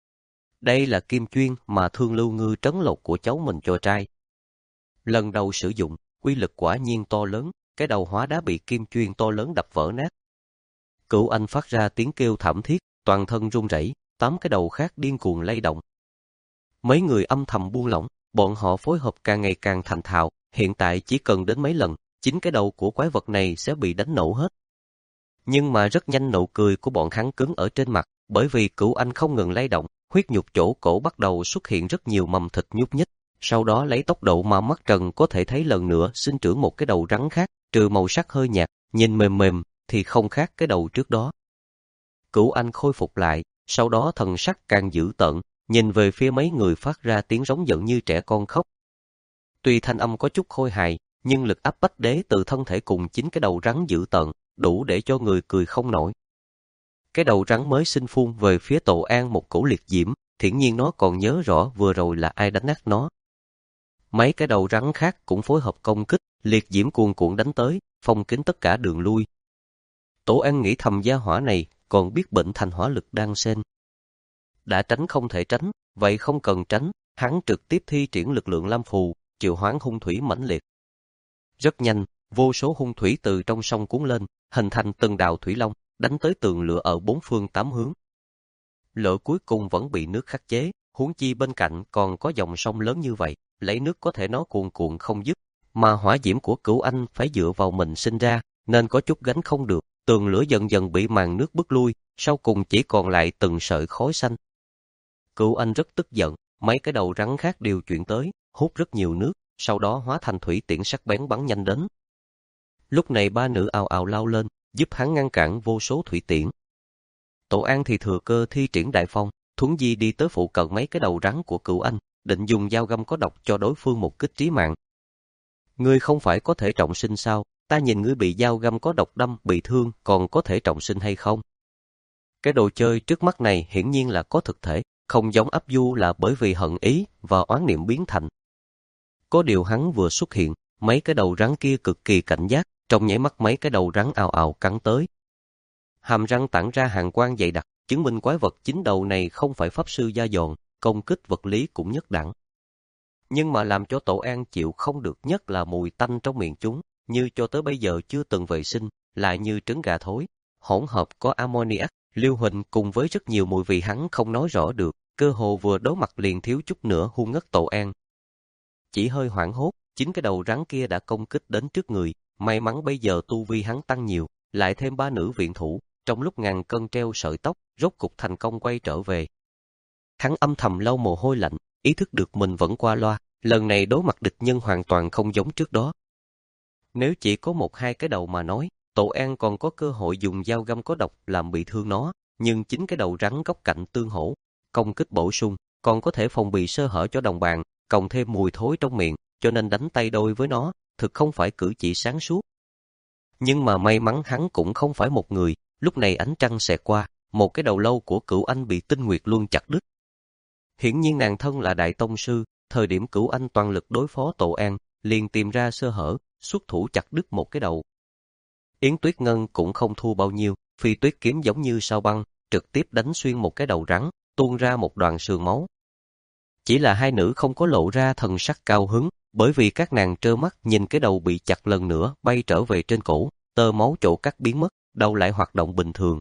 Đây là kim chuyên mà Thương Lưu Ngư trấn lột của cháu mình cho trai. Lần đầu sử dụng, uy lực quả nhiên to lớn, cái đầu hóa đá bị kim chuyên to lớn đập vỡ nát. Cửu Anh phát ra tiếng kêu thảm thiết, toàn thân run rẩy, tám cái đầu khác điên cuồng lay động. Mấy người âm thầm buông lỏng, bọn họ phối hợp càng ngày càng thành thạo, hiện tại chỉ cần đến mấy lần, chính cái đầu của quái vật này sẽ bị đánh nổ hết. Nhưng mà rất nhanh nụ cười của bọn hắn cứng ở trên mặt, bởi vì Cửu Anh không ngừng lay động, huyết nhục chỗ cổ bắt đầu xuất hiện rất nhiều mầm thịt nhúc nhích, sau đó lấy tốc độ mà mắt trần có thể thấy lần nữa sinh trưởng một cái đầu rắn khác, trừ màu sắc hơi nhạt, nhìn mềm mềm thì không khác cái đầu trước đó. Cửu Anh khôi phục lại, sau đó thần sắc càng dữ tợn, nhìn về phía mấy người phát ra tiếng rống giận như trẻ con khóc. Tuy thanh âm có chút khôi hài, nhưng lực áp bách đế từ thân thể cùng chính cái đầu rắn dữ tợn, đủ để cho người cười không nổi. Cái đầu rắn mới sinh phun về phía Tổ An một cổ liệt diễm, hiển nhiên nó còn nhớ rõ vừa rồi là ai đánh nát nó. Mấy cái đầu rắn khác cũng phối hợp công kích, liệt diễm cuồn cuộn đánh tới, phong kín tất cả đường lui. Tổ An nghĩ thầm gia hỏa này còn biết bệnh thành hỏa lực đan sen. Đã tránh không thể tránh, vậy không cần tránh, hắn trực tiếp thi triển lực lượng lam phù, triệu hoán hung thủy mãnh liệt. Rất nhanh, vô số hung thủy từ trong sông cuốn lên, hình thành từng đạo thủy long, đánh tới tường lửa ở bốn phương tám hướng. Lửa cuối cùng vẫn bị nước khắc chế, huống chi bên cạnh còn có dòng sông lớn như vậy, lấy nước có thể nó cuồn cuộn không dứt, mà hỏa diễm của Cửu Anh phải dựa vào mình sinh ra, nên có chút gánh không được, tường lửa dần dần bị màn nước bức lui, sau cùng chỉ còn lại từng sợi khói xanh. Cửu Anh rất tức giận, mấy cái đầu rắn khác đều chuyển tới, hút rất nhiều nước, sau đó hóa thành thủy tiễn sắc bén bắn nhanh đến. Lúc này ba nữ ào ào lao lên, giúp hắn ngăn cản vô số thủy tiễn. Tổ An thì thừa cơ thi triển đại phong, thuấn di đi tới phụ cận mấy cái đầu rắn của Cửu Anh, định dùng dao găm có độc cho đối phương một kích trí mạng. Ngươi không phải có thể trọng sinh sao? Ta nhìn ngươi bị dao găm có độc đâm bị thương, còn có thể trọng sinh hay không? Cái đồ chơi trước mắt này hiển nhiên là có thực thể, không giống Áp Du là bởi vì hận ý và oán niệm biến thành. Có điều hắn vừa xuất hiện, mấy cái đầu rắn kia cực kỳ cảnh giác, trong nháy mắt mấy cái đầu rắn ào ào cắn tới. Hàm răng tản ra hàn quang dày đặc, chứng minh quái vật chính đầu này không phải pháp sư da giòn, công kích vật lý cũng nhất đẳng. Nhưng mà làm cho Tổ An chịu không được nhất là mùi tanh trong miệng chúng, như cho tới bây giờ chưa từng vệ sinh, lại như trứng gà thối, hỗn hợp có ammoniac, lưu huỳnh cùng với rất nhiều mùi vị hắn không nói rõ được, cơ hồ vừa đối mặt liền thiếu chút nữa hôn ngất Tổ An. Chỉ hơi hoảng hốt, chính cái đầu rắn kia đã công kích đến trước người, may mắn bây giờ tu vi hắn tăng nhiều, lại thêm ba nữ viện thủ, trong lúc ngàn cân treo sợi tóc, rốt cục thành công quay trở về. Hắn âm thầm lau mồ hôi lạnh, ý thức được mình vẫn qua loa, lần này đối mặt địch nhân hoàn toàn không giống trước đó. Nếu chỉ có một hai cái đầu mà nói, Tổ An còn có cơ hội dùng dao găm có độc làm bị thương nó, nhưng chính cái đầu rắn góc cạnh tương hỗ, công kích bổ sung, còn có thể phòng bị sơ hở cho đồng bạn, cộng thêm mùi thối trong miệng, cho nên đánh tay đôi với nó, thực không phải cử chỉ sáng suốt. Nhưng mà may mắn hắn cũng không phải một người, lúc này ánh trăng xẹt qua, một cái đầu lâu của Cửu Anh bị Tinh Nguyệt Luân chặt đứt. Hiển nhiên nàng thân là đại tông sư, thời điểm Cửu Anh toàn lực đối phó Tổ An, liền tìm ra sơ hở, xuất thủ chặt đứt một cái đầu. Yến Tuyết Ngân cũng không thua bao nhiêu, phi tuyết kiếm giống như sao băng, trực tiếp đánh xuyên một cái đầu rắn, tuôn ra một đoạn sườn máu. Chỉ là hai nữ không có lộ ra thần sắc cao hứng, bởi vì các nàng trơ mắt nhìn cái đầu bị chặt lần nữa bay trở về trên cổ, tơ máu chỗ cắt biến mất, đầu lại hoạt động bình thường.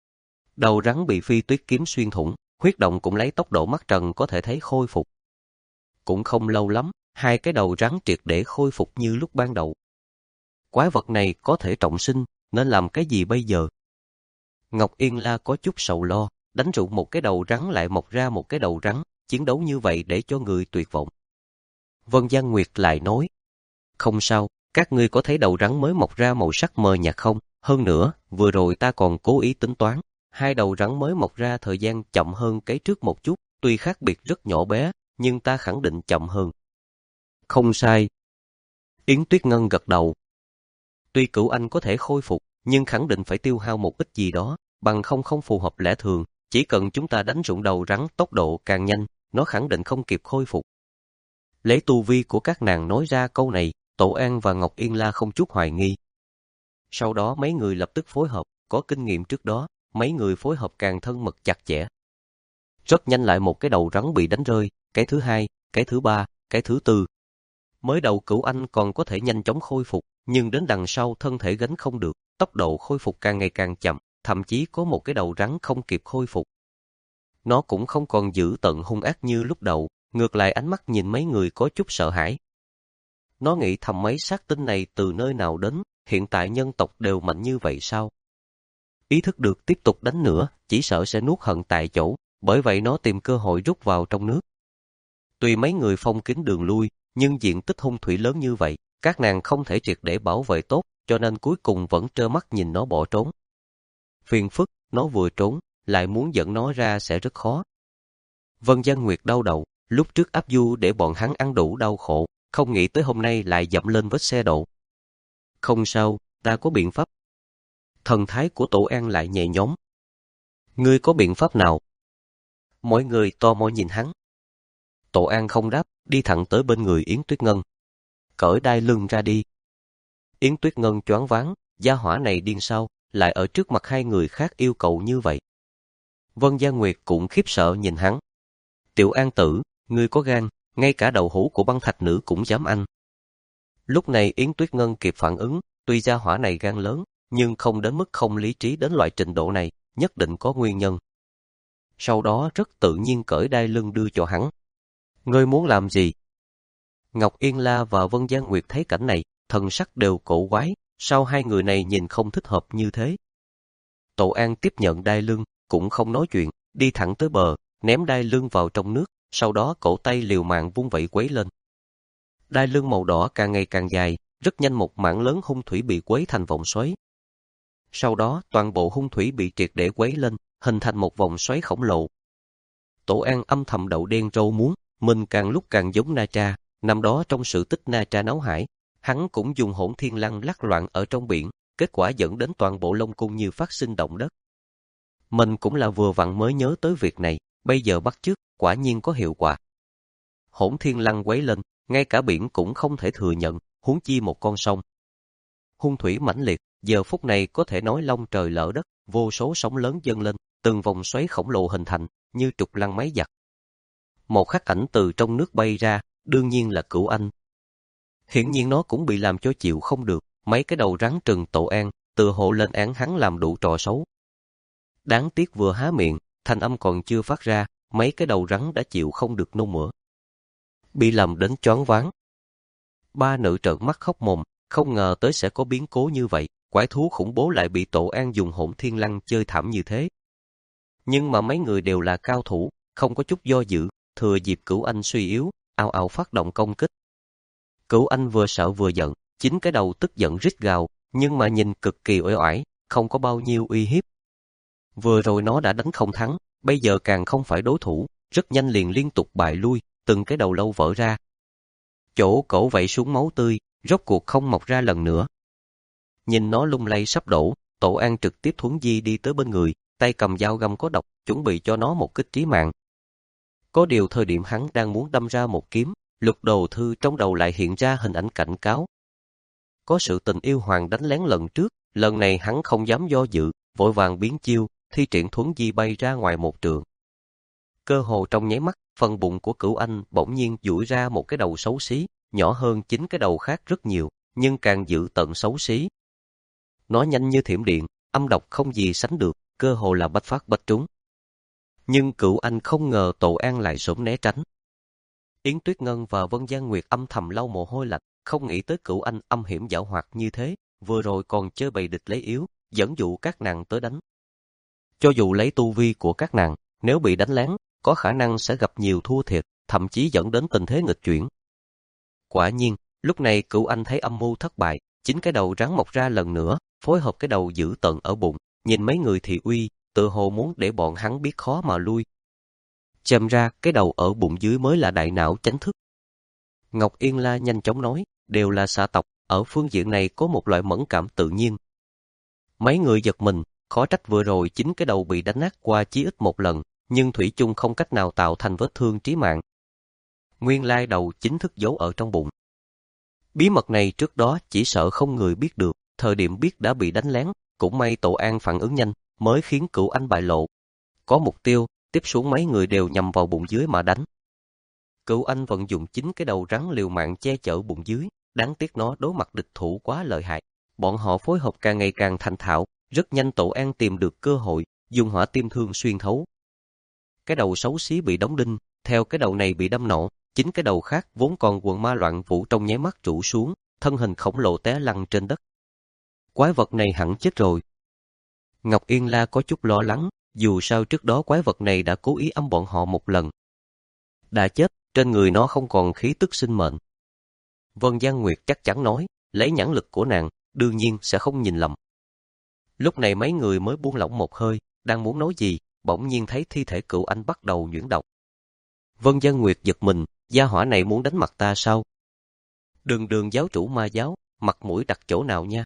Đầu rắn bị phi tuyết kiếm xuyên thủng, huyết động cũng lấy tốc độ mắt trần có thể thấy khôi phục. Cũng không lâu lắm, hai cái đầu rắn triệt để khôi phục như lúc ban đầu. Quái vật này có thể trọng sinh, nên làm cái gì bây giờ? Ngọc Yên La có chút sầu lo, đánh rụng một cái đầu rắn lại mọc ra một cái đầu rắn, chiến đấu như vậy để cho người tuyệt vọng. Vân Giang Nguyệt lại nói, không sao, các ngươi có thấy đầu rắn mới mọc ra màu sắc mờ nhạt không? Hơn nữa, vừa rồi ta còn cố ý tính toán, hai đầu rắn mới mọc ra thời gian chậm hơn cái trước một chút, tuy khác biệt rất nhỏ bé, nhưng ta khẳng định chậm hơn. Không sai. Yến Tuyết Ngân gật đầu. Tuy Cửu Anh có thể khôi phục, nhưng khẳng định phải tiêu hao một ít gì đó, bằng không không phù hợp lẽ thường, chỉ cần chúng ta đánh rụng đầu rắn tốc độ càng nhanh, nó khẳng định không kịp khôi phục. Lấy tu vi của các nàng nói ra câu này, Tổ An và Ngọc Yên La không chút hoài nghi. Sau đó mấy người lập tức phối hợp, có kinh nghiệm trước đó, mấy người phối hợp càng thân mật chặt chẽ. Rất nhanh lại một cái đầu rắn bị đánh rơi, cái thứ hai, cái thứ ba, cái thứ tư. Mới đầu Cửu Anh còn có thể nhanh chóng khôi phục, nhưng đến đằng sau thân thể gánh không được, tốc độ khôi phục càng ngày càng chậm, thậm chí có một cái đầu rắn không kịp khôi phục. Nó cũng không còn dữ tợn hung ác như lúc đầu, ngược lại ánh mắt nhìn mấy người có chút sợ hãi. Nó nghĩ thầm mấy sát tinh này từ nơi nào đến, hiện tại nhân tộc đều mạnh như vậy sao? Ý thức được tiếp tục đánh nữa, chỉ sợ sẽ nuốt hận tại chỗ, bởi vậy nó tìm cơ hội rút vào trong nước. Tuy mấy người phong kín đường lui, nhưng diện tích hung thủy lớn như vậy, các nàng không thể triệt để bảo vệ tốt, cho nên cuối cùng vẫn trơ mắt nhìn nó bỏ trốn. Phiền phức, nó vừa trốn, lại muốn dẫn nó ra sẽ rất khó. Vân Giang Nguyệt đau đầu, lúc trước áp du để bọn hắn ăn đủ đau khổ, không nghĩ tới hôm nay lại dậm lên vết xe đổ. Không sao, ta có biện pháp. Thần thái của Tổ An lại nhẹ nhõm. Ngươi có biện pháp nào? Mọi người to mò nhìn hắn. Tổ An không đáp, đi thẳng tới bên người Yến Tuyết Ngân. Cởi đai lưng ra đi. Yến Tuyết Ngân choáng váng, gia hỏa này điên sao, lại ở trước mặt hai người khác yêu cầu như vậy. Vân Gia Nguyệt cũng khiếp sợ nhìn hắn. Tiểu An tử, ngươi có gan, ngay cả đầu hũ của băng thạch nữ cũng dám ăn. Lúc này Yến Tuyết Ngân kịp phản ứng, tuy gia hỏa này gan lớn, nhưng không đến mức không lý trí đến loại trình độ này, nhất định có nguyên nhân. Sau đó rất tự nhiên cởi đai lưng đưa cho hắn. Ngươi muốn làm gì? Ngọc Yên La và Vân Giang Nguyệt thấy cảnh này, thần sắc đều cổ quái, sao hai người này nhìn không thích hợp như thế? Tổ An tiếp nhận đai lưng, cũng không nói chuyện, đi thẳng tới bờ, ném đai lưng vào trong nước, sau đó cổ tay liều mạng vung vẩy quấy lên. Đai lưng màu đỏ càng ngày càng dài, rất nhanh một mảng lớn hung thủy bị quấy thành vòng xoáy. Sau đó toàn bộ hung thủy bị triệt để quấy lên, hình thành một vòng xoáy khổng lồ. Tổ An âm thầm đậu đen râu muống, mình càng lúc càng giống Na Tra, năm đó trong sự tích Na Tra náo hải, hắn cũng dùng hỗn thiên lăng lắc loạn ở trong biển, kết quả dẫn đến toàn bộ Long Cung như phát sinh động đất. Mình cũng là vừa vặn mới nhớ tới việc này, bây giờ bắt chước, quả nhiên có hiệu quả. Hỗn thiên lăng quấy lên, ngay cả biển cũng không thể thừa nhận, huống chi một con sông. Hung thủy mãnh liệt, giờ phút này có thể nói long trời lở đất, vô số sóng lớn dâng lên, từng vòng xoáy khổng lồ hình thành, như trục lăng máy giặt. Một khắc ảnh từ trong nước bay ra, đương nhiên là Cửu Anh. Hiển nhiên nó cũng bị làm cho chịu không được, mấy cái đầu rắn trừng Tổ An, tự hộ lên án hắn làm đủ trò xấu. Đáng tiếc vừa há miệng, thanh âm còn chưa phát ra, mấy cái đầu rắn đã chịu không được nôn mửa. Bị làm đến choáng váng. Ba nữ trợn mắt khóc mồm, không ngờ tới sẽ có biến cố như vậy, quái thú khủng bố lại bị Tổ An dùng hỗn thiên lăng chơi thảm như thế. Nhưng mà mấy người đều là cao thủ, không có chút do dự, thừa dịp Cửu Anh suy yếu, ào ào phát động công kích. Cửu Anh vừa sợ vừa giận, chính cái đầu tức giận rít gào, nhưng mà nhìn cực kỳ uể oải, không có bao nhiêu uy hiếp. Vừa rồi nó đã đánh không thắng, bây giờ càng không phải đối thủ, rất nhanh liền liên tục bại lui, từng cái đầu lâu vỡ ra. Chỗ cổ vẩy xuống máu tươi, rốt cuộc không mọc ra lần nữa. nhìn nó lung lay sắp đổ, Tổ An trực tiếp thuấn di đi tới bên người, tay cầm dao găm có độc, chuẩn bị cho nó một kích trí mạng. Có điều thời điểm hắn đang muốn đâm ra một kiếm, Lục Đồ Thư trong đầu lại hiện ra hình ảnh cảnh cáo. Có sự tình yêu hoàng đánh lén lần trước, lần này hắn không dám do dự, vội vàng biến chiêu, thi triển thuấn di bay ra ngoài một trượng. Cơ hồ trong nháy mắt, phần bụng của Cửu Anh bỗng nhiên duỗi ra một cái đầu xấu xí, nhỏ hơn chính cái đầu khác rất nhiều, nhưng càng dữ tợn xấu xí. Nó nhanh như thiểm điện, âm độc không gì sánh được, cơ hồ là bách phát bách trúng. Nhưng Cửu Anh không ngờ Tổ An lại sớm né tránh. Yến Tuyết Ngân và Vân Giang Nguyệt âm thầm lau mồ hôi lạnh, không nghĩ tới Cửu Anh âm hiểm giảo hoạt như thế, vừa rồi còn chơi bày địch lấy yếu, dẫn dụ các nàng tới đánh. Cho dù lấy tu vi của các nàng, nếu bị đánh lén, có khả năng sẽ gặp nhiều thua thiệt, thậm chí dẫn đến tình thế nghịch chuyển. Quả nhiên, lúc này Cửu Anh thấy âm mưu thất bại, chính cái đầu rắn mọc ra lần nữa, phối hợp cái đầu dữ tợn ở bụng, nhìn mấy người thị uy, tự hồ muốn để bọn hắn biết khó mà lui. Châm ra, cái đầu ở bụng dưới mới là đại não chánh thức. Ngọc Yên La nhanh chóng nói, đều là xạ tộc, ở phương diện này có một loại mẫn cảm tự nhiên. Mấy người giật mình, khó trách vừa rồi chính cái đầu bị đánh nát qua chí ít một lần, nhưng thủy chung không cách nào tạo thành vết thương trí mạng. Nguyên lai đầu chính thức giấu ở trong bụng. Bí mật này trước đó chỉ sợ không người biết được, thời điểm biết đã bị đánh lén, cũng may Tổ An phản ứng nhanh, mới khiến Cửu Anh bại lộ. Có mục tiêu, tiếp xuống mấy người đều nhằm vào bụng dưới mà đánh. Cửu Anh vận dụng chính cái đầu rắn liều mạng che chở bụng dưới, đáng tiếc nó đối mặt địch thủ quá lợi hại. Bọn họ phối hợp càng ngày càng thành thạo, rất nhanh Tổ An tìm được cơ hội, dùng hỏa tim thương xuyên thấu. Cái đầu xấu xí bị đóng đinh, theo cái đầu này bị đâm nổ, chính cái đầu khác vốn còn quần ma loạn vũ trong nháy mắt trụ xuống, thân hình khổng lồ té lăn trên đất. Quái vật này hẳn chết rồi. Ngọc Yên La có chút lo lắng, dù sao trước đó quái vật này đã cố ý ấm bọn họ một lần. Đã chết, trên người nó không còn khí tức sinh mệnh. Vân Giang Nguyệt chắc chắn nói, lấy nhãn lực của nàng, đương nhiên sẽ không nhìn lầm. Lúc này mấy người mới buông lỏng một hơi, đang muốn nói gì, bỗng nhiên thấy thi thể Cửu Anh bắt đầu nhuyễn độc. Vân Giang Nguyệt giật mình, gia hỏa này muốn đánh mặt ta sao? Đường đường giáo chủ ma giáo, mặt mũi đặt chỗ nào nha?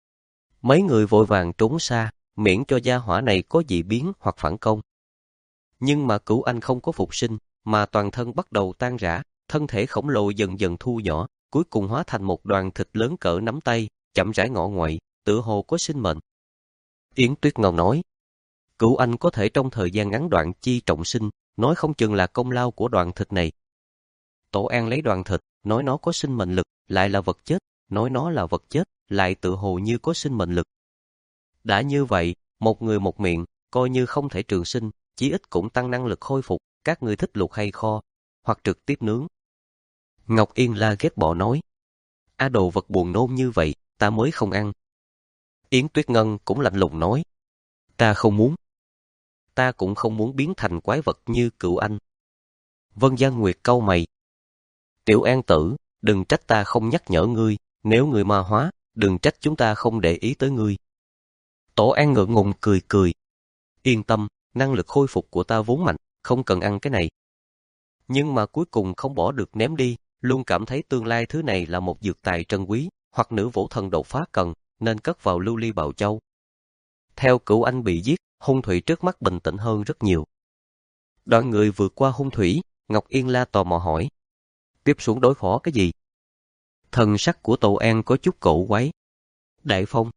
Mấy người vội vàng trốn xa, miễn cho gia hỏa này có dị biến hoặc phản công. Nhưng mà Cửu Anh không có phục sinh, mà toàn thân bắt đầu tan rã, thân thể khổng lồ dần dần thu nhỏ, cuối cùng hóa thành một đoàn thịt lớn cỡ nắm tay, chậm rãi ngọ nguậy, tựa hồ có sinh mệnh. Yến Tuyết Ngân nói, Cửu Anh có thể trong thời gian ngắn đoạn chi trọng sinh, nói không chừng là công lao của đoàn thịt này. Tổ An lấy đoàn thịt, nói nó có sinh mệnh lực, lại là vật chết, nói nó là vật chết, lại tự hồ như có sinh mệnh lực. Đã như vậy, một người một miệng, coi như không thể trường sinh, chí ít cũng tăng năng lực khôi phục, các người thích luộc hay kho, hoặc trực tiếp nướng. Ngọc Yên La ghét bỏ nói, a đồ vật buồn nôn như vậy, ta mới không ăn. Yến Tuyết Ngân cũng lạnh lùng nói, ta không muốn. Ta cũng không muốn biến thành quái vật như Cửu Anh. Vân Giang Nguyệt cau mày. Tiểu An tử, đừng trách ta không nhắc nhở ngươi, nếu ngươi ma hóa, đừng trách chúng ta không để ý tới ngươi. Tổ An ngượng ngùng cười cười. Yên tâm, năng lực khôi phục của ta vốn mạnh, không cần ăn cái này. Nhưng mà cuối cùng không bỏ được ném đi, luôn cảm thấy tương lai thứ này là một dược tài trân quý, hoặc nữ vũ thần đột phá cần, nên cất vào lưu ly bào châu. Theo Cửu Anh bị giết, hung thủy trước mắt bình tĩnh hơn rất nhiều. Đoàn người vượt qua hung thủy, Ngọc Yên La tò mò hỏi, tiếp xuống đối phó cái gì? Thần sắc của Tổ An có chút cổ quái. Đại phong.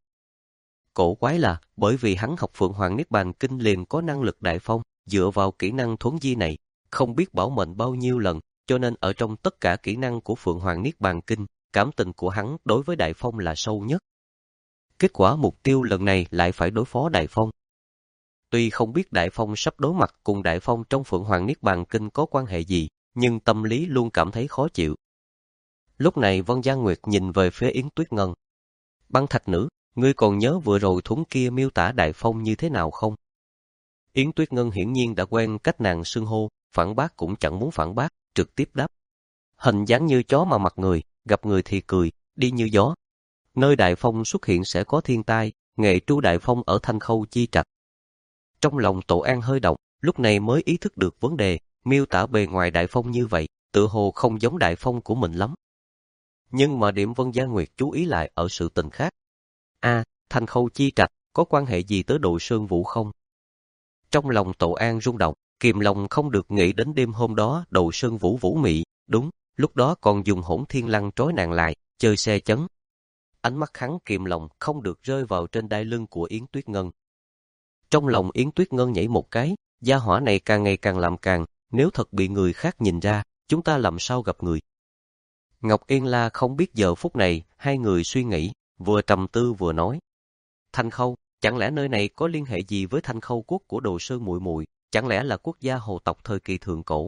Cổ quái là bởi vì hắn học Phượng Hoàng Niết Bàn Kinh liền có năng lực đại phong, dựa vào kỹ năng thuấn di này, không biết bảo mệnh bao nhiêu lần, cho nên ở trong tất cả kỹ năng của Phượng Hoàng Niết Bàn Kinh, cảm tình của hắn đối với đại phong là sâu nhất. Kết quả mục tiêu lần này lại phải đối phó đại phong. Tuy không biết đại phong sắp đối mặt cùng đại phong trong Phượng Hoàng Niết Bàn Kinh có quan hệ gì, nhưng tâm lý luôn cảm thấy khó chịu. Lúc này Vân Giang Nguyệt nhìn về phía Yến Tuyết Ngân. Băng Thạch Nữ, ngươi còn nhớ vừa rồi thuấn kia miêu tả đại phong như thế nào không? Yến Tuyết Ngân hiển nhiên đã quen cách nàng xưng hô, phản bác cũng chẳng muốn phản bác, trực tiếp đáp. Hình dáng như chó mà mặt người, gặp người thì cười, đi như gió. Nơi đại phong xuất hiện sẽ có thiên tai, nghệ tru đại phong ở Thanh Khâu Chi Trạch. Trong lòng Tổ An hơi động, lúc này mới ý thức được vấn đề, miêu tả bề ngoài đại phong như vậy, tự hồ không giống đại phong của mình lắm. Nhưng mà điểm Vân Giang Nguyệt chú ý lại ở sự tình khác. A, Thanh Khâu chi trạch, có quan hệ gì tới Đồ Sơn Vũ không? Trong lòng Tổ An rung động, kìm lòng không được nghĩ đến đêm hôm đó Đồ Sơn Vũ vũ mị, đúng, lúc đó còn dùng hỗn thiên lăng trói nàng lại, chơi xe chấn. Ánh mắt hắn kìm lòng không được rơi vào trên đai lưng của Yến Tuyết Ngân. Trong lòng Yến Tuyết Ngân nhảy một cái, gia hỏa này càng ngày càng làm càng, nếu thật bị người khác nhìn ra, chúng ta làm sao gặp người. Ngọc Yên La không biết giờ phút này, hai người suy nghĩ, vừa trầm tư vừa nói. Thanh Khâu, chẳng lẽ nơi này có liên hệ gì với Thanh Khâu quốc của Đồ Sơn muội muội, chẳng lẽ là quốc gia hồ tộc thời kỳ thượng cổ?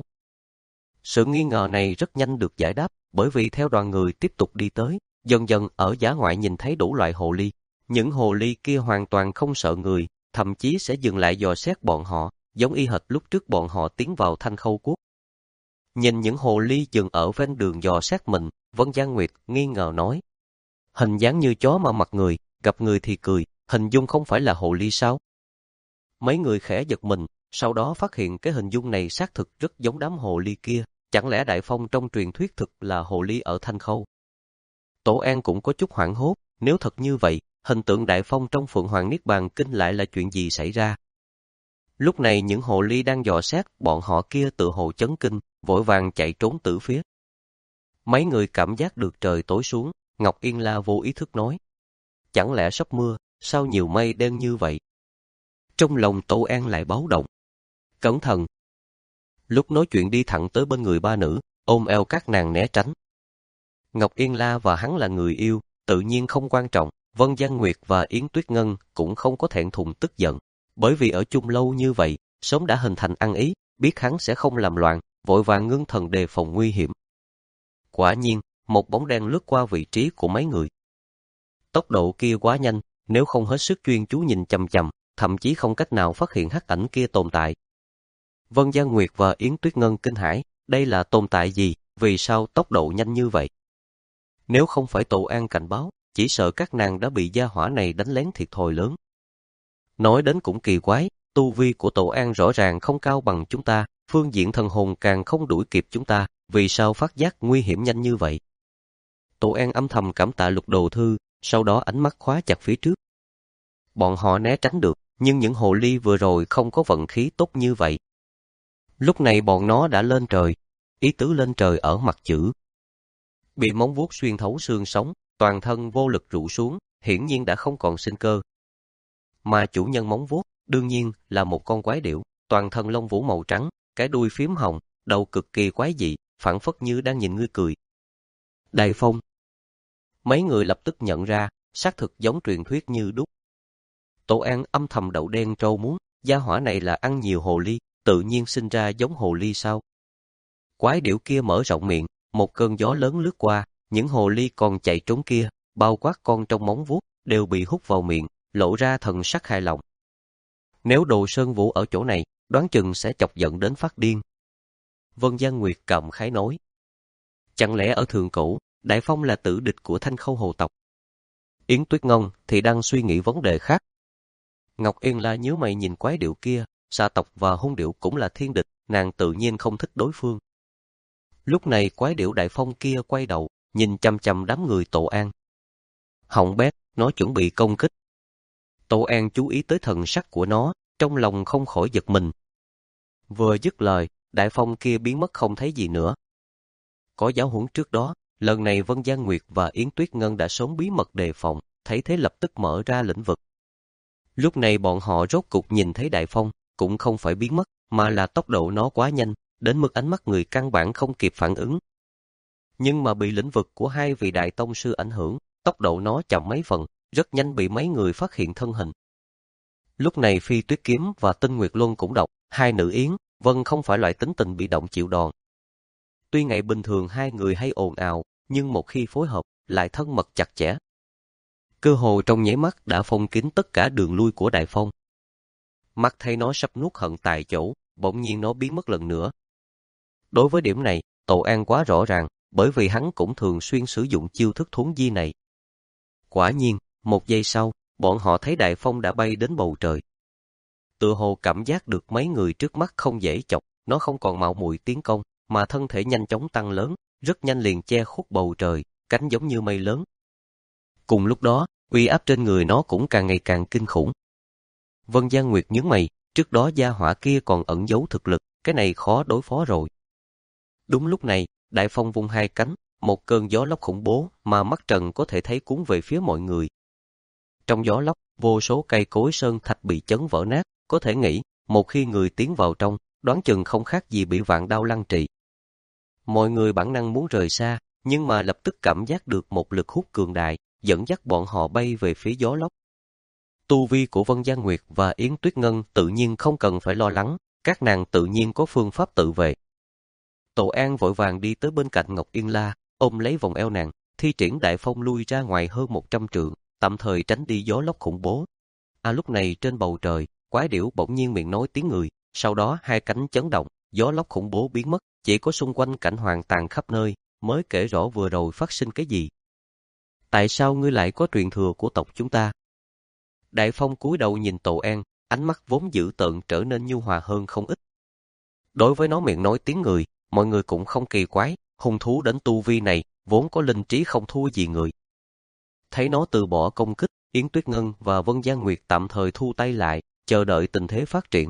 Sự nghi ngờ này rất nhanh được giải đáp, bởi vì theo đoàn người tiếp tục đi tới, dần dần ở dã ngoại nhìn thấy đủ loại hồ ly. Những hồ ly kia hoàn toàn không sợ người, thậm chí sẽ dừng lại dò xét bọn họ, giống y hệt lúc trước bọn họ tiến vào Thanh Khâu quốc. Nhìn những hồ ly dừng ở ven đường dò xét mình, Vân Giang Nguyệt nghi ngờ nói. Hình dáng như chó mà mặt người, gặp người thì cười, hình dung không phải là hồ ly sao? Mấy người khẽ giật mình, sau đó phát hiện cái hình dung này xác thực rất giống đám hồ ly kia, chẳng lẽ Đại Phong trong truyền thuyết thực là hồ ly ở Thanh Khâu? Tổ An cũng có chút hoảng hốt, nếu thật như vậy, hình tượng Đại Phong trong Phượng Hoàng Niết Bàn Kinh lại là chuyện gì xảy ra? Lúc này những hồ ly đang dò xét, bọn họ kia tự hồ chấn kinh, vội vàng chạy trốn tứ phía. Mấy người cảm giác được trời tối xuống, Ngọc Yên La vô ý thức nói. Chẳng lẽ sắp mưa, sao nhiều mây đen như vậy? Trong lòng Tổ An lại báo động. Cẩn thận! Lúc nói chuyện đi thẳng tới bên người ba nữ, ôm eo các nàng né tránh. Ngọc Yên La và hắn là người yêu, tự nhiên không quan trọng, Vân Giang Nguyệt và Yến Tuyết Ngân cũng không có thẹn thùng tức giận, bởi vì ở chung lâu như vậy, sớm đã hình thành ăn ý, biết hắn sẽ không làm loạn, vội vàng ngưng thần đề phòng nguy hiểm. Quả nhiên, một bóng đen lướt qua vị trí của mấy người. Tốc độ kia quá nhanh, nếu không hết sức chuyên chú nhìn chằm chằm, thậm chí không cách nào phát hiện hắc ảnh kia tồn tại. Vân Giang Nguyệt và Yến Tuyết Ngân kinh hãi, đây là tồn tại gì, vì sao tốc độ nhanh như vậy? Nếu không phải Tổ An cảnh báo, chỉ sợ các nàng đã bị gia hỏa này đánh lén thiệt thòi lớn. Nói đến cũng kỳ quái, tu vi của Tổ An rõ ràng không cao bằng chúng ta, phương diện thần hồn càng không đuổi kịp chúng ta, vì sao phát giác nguy hiểm nhanh như vậy? Tổ An âm thầm cảm tạ Lục Đồ Thư, sau đó ánh mắt khóa chặt phía trước. Bọn họ né tránh được, nhưng những hồ ly vừa rồi không có vận khí tốt như vậy. Lúc này bọn nó đã lên trời, ý tứ lên trời ở mặt chữ. Bị móng vuốt xuyên thấu xương sống, toàn thân vô lực rũ xuống, hiển nhiên đã không còn sinh cơ. Mà chủ nhân móng vuốt, đương nhiên là một con quái điểu, toàn thân lông vũ màu trắng, cái đuôi phím hồng, đầu cực kỳ quái dị, phảng phất như đang nhìn ngươi cười. Đại Phong. Mấy người lập tức nhận ra, xác thực giống truyền thuyết như đúc. Tổ An âm thầm đậu đen trâu muống, gia hỏa này là ăn nhiều hồ ly, tự nhiên sinh ra giống hồ ly sao? Quái điểu kia mở rộng miệng, một cơn gió lớn lướt qua, những hồ ly còn chạy trốn kia, bao quát con trong móng vuốt, đều bị hút vào miệng, lộ ra thần sắc hài lòng. Nếu Đồ Sơn Vũ ở chỗ này, đoán chừng sẽ chọc giận đến phát điên. Vân Giang Nguyệt cầm khái nói. Chẳng lẽ ở thượng cổ, Đại Phong là tử địch của Thanh Khâu hồ tộc? Yến Tuyết Ngân thì đang suy nghĩ vấn đề khác. Ngọc Yên La nhíu mày nhìn quái điểu kia, xà tộc và hung điểu cũng là thiên địch, nàng tự nhiên không thích đối phương. Lúc này quái điểu Đại Phong kia quay đầu, nhìn chằm chằm đám người Tổ An. Họng bét, nó chuẩn bị công kích. Tổ An chú ý tới thần sắc của nó, trong lòng không khỏi giật mình. Vừa dứt lời, Đại Phong kia biến mất không thấy gì nữa. Có giáo huấn trước đó, lần này Vân Giang Nguyệt và Yến Tuyết Ngân đã sớm bí mật đề phòng, thấy thế lập tức mở ra lĩnh vực. Lúc này bọn họ rốt cục nhìn thấy Đại Phong, cũng không phải biến mất, mà là tốc độ nó quá nhanh, đến mức ánh mắt người căn bản không kịp phản ứng. Nhưng mà bị lĩnh vực của hai vị đại tông sư ảnh hưởng, tốc độ nó chậm mấy phần, rất nhanh bị mấy người phát hiện thân hình. Lúc này Phi Tuyết Kiếm và Tinh Nguyệt Luân cũng động, hai nữ Yến, Vân không phải loại tính tình bị động chịu đòn. Tuy ngày bình thường hai người hay ồn ào, nhưng một khi phối hợp, lại thân mật chặt chẽ. Cơ hồ trong nháy mắt đã phong kín tất cả đường lui của Đại Phong. Mắt thấy nó sắp nuốt hận tại chỗ, bỗng nhiên nó biến mất lần nữa. Đối với điểm này, Tổ An quá rõ ràng, bởi vì hắn cũng thường xuyên sử dụng chiêu thức thuấn di này. Quả nhiên, một giây sau, bọn họ thấy Đại Phong đã bay đến bầu trời. Tựa hồ cảm giác được mấy người trước mắt không dễ chọc, nó không còn mạo muội tiến công, mà thân thể nhanh chóng tăng lớn, rất nhanh liền che khuất bầu trời, cánh giống như mây lớn. Cùng lúc đó, uy áp trên người nó cũng càng ngày càng kinh khủng. Vân Giang Nguyệt nhướng mày, trước đó gia hỏa kia còn ẩn giấu thực lực, cái này khó đối phó rồi. Đúng lúc này, đại phong vung hai cánh, một cơn gió lốc khủng bố mà mắt trần có thể thấy cuốn về phía mọi người. Trong gió lốc, vô số cây cối sơn thạch bị chấn vỡ nát, có thể nghĩ, một khi người tiến vào trong, đoán chừng không khác gì bị vạn đao lăng trị. Mọi người bản năng muốn rời xa, nhưng mà lập tức cảm giác được một lực hút cường đại, dẫn dắt bọn họ bay về phía gió lốc. Tu vi của Vân Giang Nguyệt và Yến Tuyết Ngân tự nhiên không cần phải lo lắng, các nàng tự nhiên có phương pháp tự vệ. Tổ An vội vàng đi tới bên cạnh Ngọc Yên La, ôm lấy vòng eo nàng, thi triển đại phong lui ra ngoài hơn một trăm trượng, tạm thời tránh đi gió lốc khủng bố. À lúc này trên bầu trời, quái điểu bỗng nhiên miệng nói tiếng người, sau đó hai cánh chấn động, gió lốc khủng bố biến mất, chỉ có xung quanh cảnh hoàng tàn khắp nơi, mới kể rõ vừa rồi phát sinh cái gì. Tại sao ngươi lại có truyền thừa của tộc chúng ta? Đại phong cúi đầu nhìn Tổ An, ánh mắt vốn dữ tợn trở nên nhu hòa hơn không ít. Đối với nó miệng nói tiếng người, mọi người cũng không kỳ quái, hung thú đến tu vi này, vốn có linh trí không thua gì người. Thấy nó từ bỏ công kích, Yến Tuyết Ngân và Vân Giang Nguyệt tạm thời thu tay lại, chờ đợi tình thế phát triển.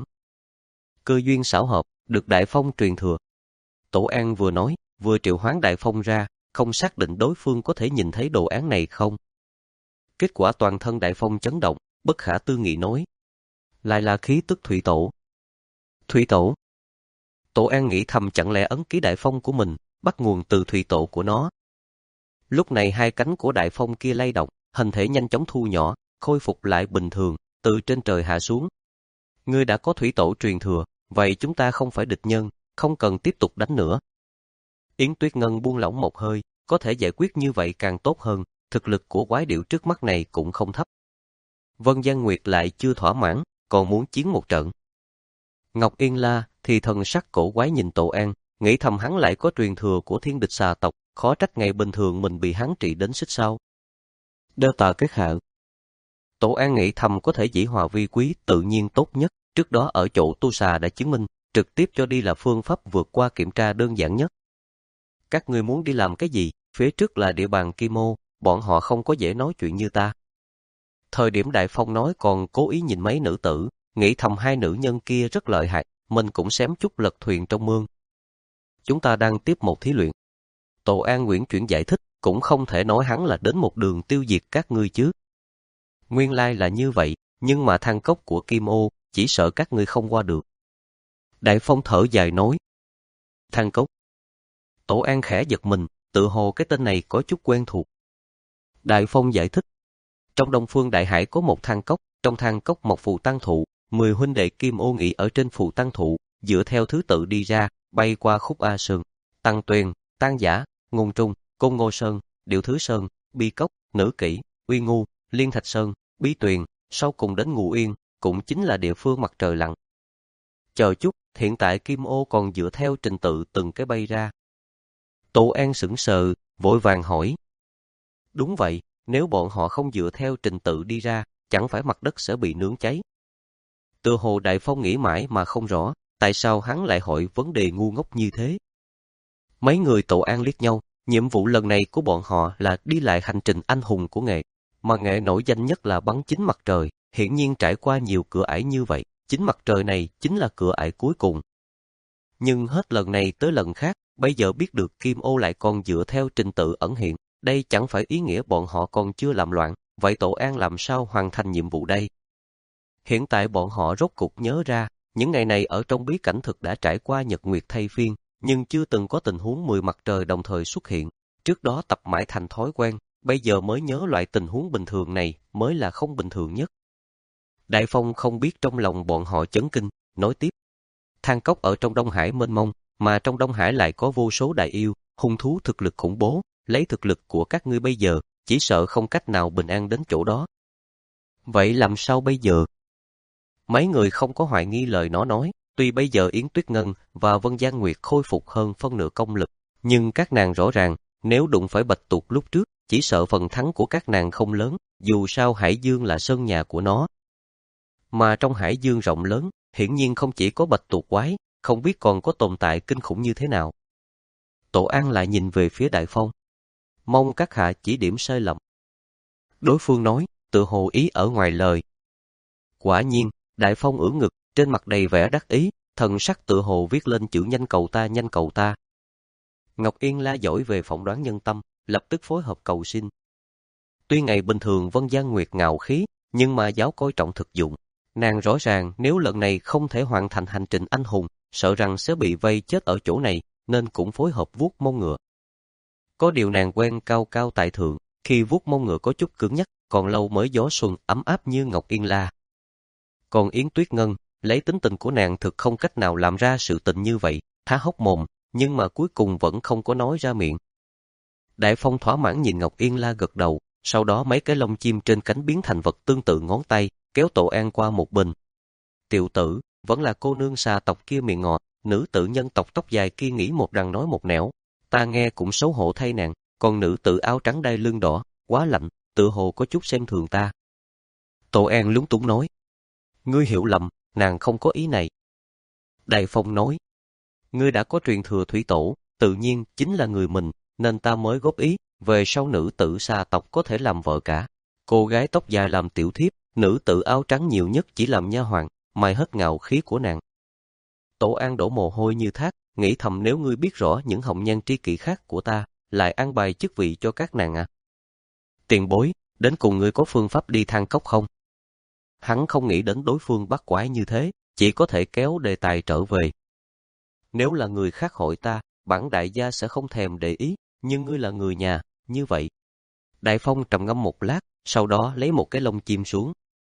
Cơ duyên xảo hợp, được Đại Phong truyền thừa. Tổ An vừa nói, vừa triệu hoán Đại Phong ra, không xác định đối phương có thể nhìn thấy đồ án này không. Kết quả toàn thân Đại Phong chấn động, bất khả tư nghị nói. Lại là khí tức Thủy Tổ. Thủy Tổ. Tổ An nghĩ thầm chẳng lẽ ấn ký Đại Phong của mình, bắt nguồn từ Thủy Tổ của nó. Lúc này hai cánh của Đại Phong kia lay động, hình thể nhanh chóng thu nhỏ, khôi phục lại bình thường, từ trên trời hạ xuống. Ngươi đã có Thủy Tổ truyền thừa, vậy chúng ta không phải địch nhân, không cần tiếp tục đánh nữa. Yến Tuyết Ngân buông lỏng một hơi, có thể giải quyết như vậy càng tốt hơn, thực lực của quái điểu trước mắt này cũng không thấp. Vân Giang Nguyệt lại chưa thỏa mãn, còn muốn chiến một trận. Ngọc Yên La thì thần sắc cổ quái nhìn Tổ An, nghĩ thầm hắn lại có truyền thừa của thiên địch xà tộc, khó trách ngày bình thường mình bị hắn trị đến xích sao. Đeo tà kết hạ. Tổ An nghĩ thầm có thể dĩ hòa vi quý tự nhiên tốt nhất, trước đó ở chỗ tu xà đã chứng minh, trực tiếp cho đi là phương pháp vượt qua kiểm tra đơn giản nhất. Các ngươi muốn đi làm cái gì, phía trước là địa bàn Kim Ô, bọn họ không có dễ nói chuyện như ta. Thời điểm Đại Phong nói còn cố ý nhìn mấy nữ tử, nghĩ thầm hai nữ nhân kia rất lợi hại, mình cũng xém chút lật thuyền trong mương. Chúng ta đang tiếp một thí luyện. Tổ An Nguyễn chuyển giải thích, cũng không thể nói hắn là đến một đường tiêu diệt các ngươi chứ. Nguyên lai là như vậy, nhưng mà thang cốc của Kim Ô, chỉ sợ các ngươi không qua được. Đại Phong thở dài nói. Thang cốc. Tổ An khẽ giật mình, tự hồ cái tên này có chút quen thuộc. Đại Phong giải thích. Trong Đông Phương Đại Hải có một thang cốc, trong thang cốc một phù tăng thụ, mười huynh đệ Kim Ô nghỉ ở trên phù tăng thụ, dựa theo thứ tự đi ra, bay qua khúc A Sơn, Tăng Tuyền, Tan Giả, Ngôn Trung, Côn Ngô Sơn, Điệu Thứ Sơn, Bi Cốc, Nữ Kỷ, Uy Ngu, Liên Thạch Sơn, Bí Tuyền, sau cùng đến Ngũ Yên, cũng chính là địa phương mặt trời lặn. Chờ chút, hiện tại Kim Ô còn dựa theo trình tự từng cái bay ra. Tổ An sững sờ, vội vàng hỏi. Đúng vậy, nếu bọn họ không dựa theo trình tự đi ra, chẳng phải mặt đất sẽ bị nướng cháy. Tựa hồ Đại Phong nghĩ mãi mà không rõ, tại sao hắn lại hỏi vấn đề ngu ngốc như thế. Mấy người Tổ An liếc nhau, nhiệm vụ lần này của bọn họ là đi lại hành trình anh hùng của nghệ, mà nghệ nổi danh nhất là bắn chính mặt trời, hiển nhiên trải qua nhiều cửa ải như vậy, chính mặt trời này chính là cửa ải cuối cùng. Nhưng hết lần này tới lần khác, bây giờ biết được Kim Ô lại còn dựa theo trình tự ẩn hiện, đây chẳng phải ý nghĩa bọn họ còn chưa làm loạn, vậy Tổ An làm sao hoàn thành nhiệm vụ đây? Hiện tại bọn họ rốt cục nhớ ra, những ngày này ở trong bí cảnh thực đã trải qua nhật nguyệt thay phiên, nhưng chưa từng có tình huống mười mặt trời đồng thời xuất hiện. Trước đó tập mãi thành thói quen, bây giờ mới nhớ loại tình huống bình thường này mới là không bình thường nhất. Đại Phong không biết trong lòng bọn họ chấn kinh, nói tiếp. Thang cốc ở trong Đông Hải mênh mông, mà trong Đông Hải lại có vô số đại yêu, hung thú thực lực khủng bố, lấy thực lực của các ngươi bây giờ, chỉ sợ không cách nào bình an đến chỗ đó. Vậy làm sao bây giờ? Mấy người không có hoài nghi lời nó nói, tuy bây giờ Yến Tuyết Ngân và Vân Giang Nguyệt khôi phục hơn phân nửa công lực, nhưng các nàng rõ ràng, nếu đụng phải Bạch Tuộc lúc trước, chỉ sợ phần thắng của các nàng không lớn, dù sao Hải Dương là sân nhà của nó. Mà trong Hải Dương rộng lớn, hiển nhiên không chỉ có Bạch Tuộc quái, không biết còn có tồn tại kinh khủng như thế nào. Tổ An lại nhìn về phía Đại Phong. Mong các hạ chỉ điểm sai lầm. Đối phương nói, tự hồ ý ở ngoài lời. Quả nhiên, Đại Phong ưỡn ngực, trên mặt đầy vẻ đắc ý, thần sắc tự hồ viết lên chữ nhanh cầu ta nhanh cầu ta. Ngọc Yên La giỏi về phỏng đoán nhân tâm, lập tức phối hợp cầu xin. Tuy ngày bình thường Vân Gian Nguyệt ngạo khí, nhưng mà giáo coi trọng thực dụng. Nàng rõ ràng nếu lần này không thể hoàn thành hành trình anh hùng, sợ rằng sẽ bị vây chết ở chỗ này, nên cũng phối hợp vuốt mông ngựa. Có điều nàng quen cao cao tại thượng, khi vuốt mông ngựa có chút cứng nhắc, còn lâu mới gió xuân ấm áp như Ngọc Yên La. Còn Yến Tuyết Ngân, lấy tính tình của nàng thực không cách nào làm ra sự tình như vậy, há hốc mồm, nhưng mà cuối cùng vẫn không có nói ra miệng. Đại Phong thỏa mãn nhìn Ngọc Yên La gật đầu, sau đó mấy cái lông chim trên cánh biến thành vật tương tự ngón tay, kéo Tổ An qua một bên. Tiểu tử, vẫn là cô nương xà tộc kia miệng ngọt, nữ tử nhân tộc tóc dài kia nghĩ một đằng nói một nẻo, ta nghe cũng xấu hổ thay nàng, còn nữ tử áo trắng đai lưng đỏ, quá lạnh, tự hồ có chút xem thường ta. Tổ An lúng túng nói, ngươi hiểu lầm, nàng không có ý này. Đại Phong nói, ngươi đã có truyền thừa thủy tổ, tự nhiên chính là người mình, nên ta mới góp ý, về sau nữ tử xà tộc có thể làm vợ cả. Cô gái tóc dài làm tiểu thiếp, nữ tử áo trắng nhiều nhất chỉ làm nha hoàn, mài hết ngạo khí của nàng. Tổ An đổ mồ hôi như thác, nghĩ thầm nếu ngươi biết rõ những hồng nhan tri kỷ khác của ta, lại an bài chức vị cho các nàng à. Tiền bối, đến cùng ngươi có phương pháp đi thang cốc không? Hắn không nghĩ đến đối phương bắt quái như thế, chỉ có thể kéo đề tài trở về. Nếu là người khác hỏi ta, bản đại gia sẽ không thèm để ý, nhưng ngươi là người nhà, như vậy. Đại Phong trầm ngâm một lát, sau đó lấy một cái lông chim xuống.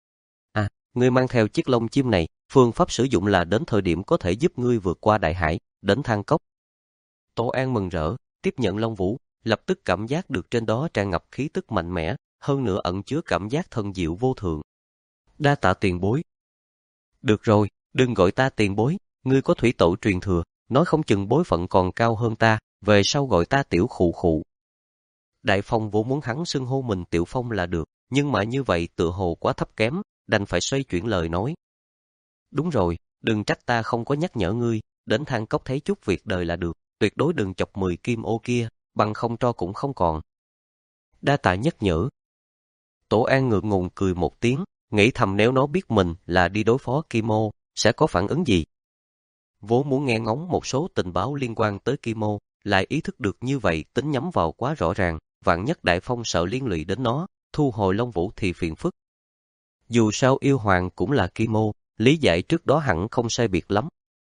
À, ngươi mang theo chiếc lông chim này, phương pháp sử dụng là đến thời điểm có thể giúp ngươi vượt qua đại hải, đến thang cốc. Tổ An mừng rỡ, tiếp nhận lông vũ, lập tức cảm giác được trên đó tràn ngập khí tức mạnh mẽ, hơn nữa ẩn chứa cảm giác thần diệu vô thượng. Đa tạ tiền bối. Được rồi, đừng gọi ta tiền bối, ngươi có thủy tổ truyền thừa, nói không chừng bối phận còn cao hơn ta, về sau gọi ta tiểu khụ khụ. Đại Phong vốn muốn hắn xưng hô mình Tiểu Phong là được, nhưng mà như vậy tựa hồ quá thấp kém, đành phải xoay chuyển lời nói. Đúng rồi, đừng trách ta không có nhắc nhở ngươi, đến thang cốc thấy chút việc đời là được, tuyệt đối đừng chọc mười kim ô kia, bằng không tro cũng không còn. Đa tạ nhắc nhở. Tổ An ngượng ngùng cười một tiếng, nghĩ thầm nếu nó biết mình là đi đối phó Kim Ô, sẽ có phản ứng gì. Vốn muốn nghe ngóng một số tình báo liên quan tới Kim Ô, lại ý thức được như vậy tính nhắm vào quá rõ ràng, vạn nhất Đại Phong sợ liên lụy đến nó, thu hồi Long Vũ thì phiền phức. Dù sao yêu hoàng cũng là Kim Ô, lý giải trước đó hẳn không sai biệt lắm.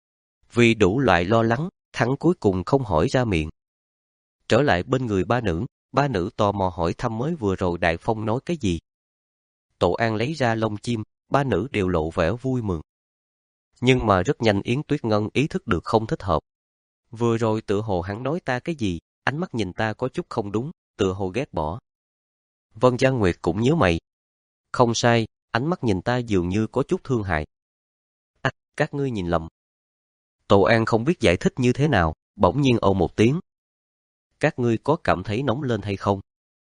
Vì đủ loại lo lắng, hắn cuối cùng không hỏi ra miệng. Trở lại bên người ba nữ, ba nữ tò mò hỏi thăm mới vừa rồi Đại Phong nói cái gì. Tổ An lấy ra lông chim, ba nữ đều lộ vẻ vui mừng. Nhưng mà rất nhanh Yến Tuyết Ngân ý thức được không thích hợp. Vừa rồi tựa hồ hắn nói ta cái gì, ánh mắt nhìn ta có chút không đúng, tựa hồ ghét bỏ. Vân Gian Nguyệt cũng nhớ mày. Không sai, ánh mắt nhìn ta dường như có chút thương hại. À, các ngươi nhìn lầm. Tổ An không biết giải thích như thế nào, bỗng nhiên ồ một tiếng. Các ngươi có cảm thấy nóng lên hay không?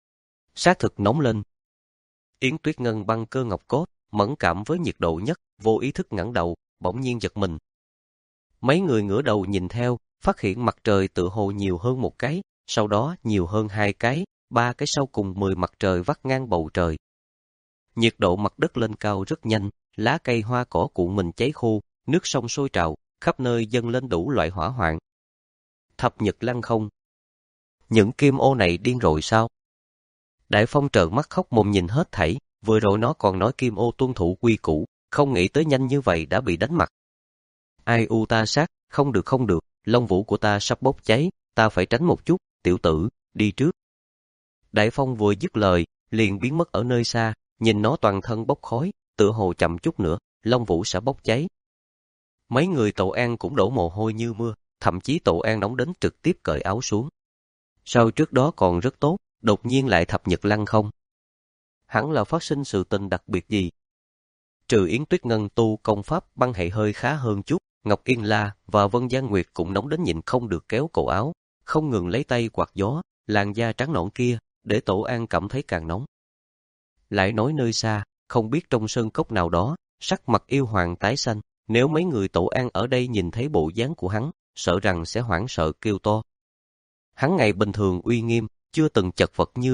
Xác thực nóng lên. Yến Tuyết Ngân băng cơ ngọc cốt, mẫn cảm với nhiệt độ nhất, vô ý thức ngẩng đầu, bỗng nhiên giật mình. Mấy người ngửa đầu nhìn theo, phát hiện mặt trời tựa hồ nhiều hơn một cái, sau đó nhiều hơn hai cái, ba cái sau cùng mười mặt trời vắt ngang bầu trời. Nhiệt độ mặt đất lên cao rất nhanh, lá cây hoa cỏ cuộn mình cháy khô, nước sông sôi trào, khắp nơi dâng lên đủ loại hỏa hoạn. Thập nhật lăng không. Những kim ô này điên rồi sao? Đại Phong trợn mắt khóc mồm nhìn hết thảy, vừa rồi nó còn nói kim ô tuân thủ quy củ, không nghĩ tới nhanh như vậy đã bị đánh mặt. Ai u ta sát, không được không được, lông vũ của ta sắp bốc cháy, ta phải tránh một chút, tiểu tử, đi trước. Đại Phong vừa dứt lời, liền biến mất ở nơi xa, nhìn nó toàn thân bốc khói, tựa hồ chậm chút nữa, lông vũ sẽ bốc cháy. Mấy người Tổ An cũng đổ mồ hôi như mưa, thậm chí Tổ An nóng đến trực tiếp cởi áo xuống. Sao trước đó còn rất tốt, đột nhiên lại thập nhật lăng không? Hẳn là phát sinh sự tình đặc biệt gì? Trừ Yến Tuyết Ngân tu công pháp băng hệ hơi khá hơn chút, Ngọc Yên La và Vân Gian Nguyệt cũng nóng đến nhịn không được kéo cổ áo, không ngừng lấy tay quạt gió, làn da trắng nõn kia, để Tổ An cảm thấy càng nóng. Lại nói nơi xa, không biết trong sơn cốc nào đó, sắc mặt yêu hoàng tái xanh, nếu mấy người Tổ An ở đây nhìn thấy bộ dáng của hắn, sợ rằng sẽ hoảng sợ kêu to. Hắn ngày bình thường uy nghiêm, chưa từng chật vật như vậy,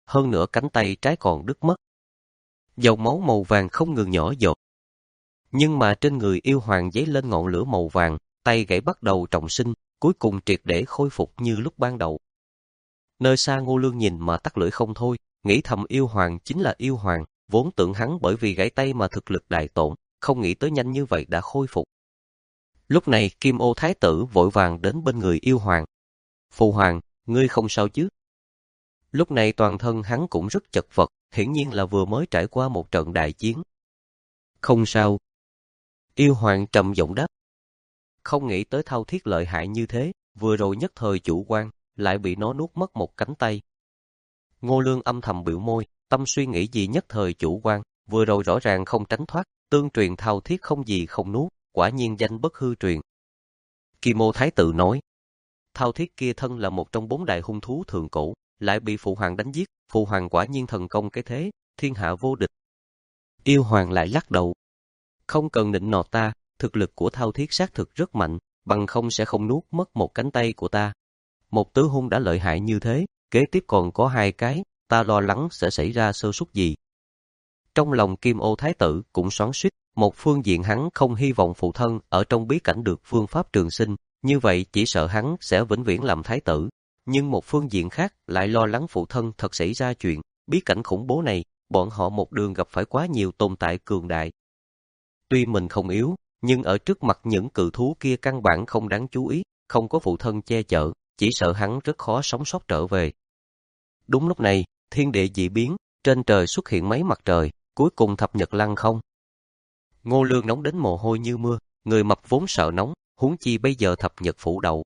hơn nữa cánh tay trái còn đứt mất. Dòng máu màu vàng không ngừng nhỏ giọt. Nhưng mà trên người yêu hoàng dấy lên ngọn lửa màu vàng, tay gãy bắt đầu trọng sinh, cuối cùng triệt để khôi phục như lúc ban đầu. Nơi xa Ngô Lương nhìn mà tắt lưỡi không thôi, nghĩ thầm yêu hoàng chính là yêu hoàng, vốn tưởng hắn bởi vì gãy tay mà thực lực đại tổn, không nghĩ tới nhanh như vậy đã khôi phục. Lúc này Kim Ô Thái tử vội vàng đến bên người yêu hoàng. Phụ hoàng, ngươi không sao chứ? Lúc này toàn thân hắn cũng rất chật vật, hiển nhiên là vừa mới trải qua một trận đại chiến. Không sao. Yêu hoàng trầm giọng đáp. Không nghĩ tới Thao Thiết lợi hại như thế, vừa rồi nhất thời chủ quan, lại bị nó nuốt mất một cánh tay. Ngô Lương âm thầm biểu môi, tâm suy nghĩ gì nhất thời chủ quan, vừa rồi rõ ràng không tránh thoát, tương truyền Thao Thiết không gì không nuốt, quả nhiên danh bất hư truyền. Kim Ô Thái tử nói, Thao Thiết kia thân là một trong bốn đại hung thú thượng cổ, lại bị phụ hoàng đánh giết, phụ hoàng quả nhiên thần công cái thế, thiên hạ vô địch. Yêu hoàng lại lắc đầu. Không cần nịnh nọt ta, thực lực của Thao Thiết xác thực rất mạnh, bằng không sẽ không nuốt mất một cánh tay của ta. Một tứ hung đã lợi hại như thế, kế tiếp còn có hai cái, ta lo lắng sẽ xảy ra sơ suất gì. Trong lòng Kim Ô Thái tử cũng xoắn xuýt, một phương diện hắn không hy vọng phụ thân ở trong bí cảnh được phương pháp trường sinh, như vậy chỉ sợ hắn sẽ vĩnh viễn làm thái tử. Nhưng một phương diện khác lại lo lắng phụ thân thật xảy ra chuyện, bí cảnh khủng bố này, bọn họ một đường gặp phải quá nhiều tồn tại cường đại. Tuy mình không yếu, nhưng ở trước mặt những cự thú kia căn bản không đáng chú ý, không có phụ thân che chở, chỉ sợ hắn rất khó sống sót trở về. Đúng lúc này, thiên địa dị biến, trên trời xuất hiện mấy mặt trời, cuối cùng thập nhật lăng không. Ngô Lương nóng đến mồ hôi như mưa, người mập vốn sợ nóng, huống chi bây giờ thập nhật phủ đầu.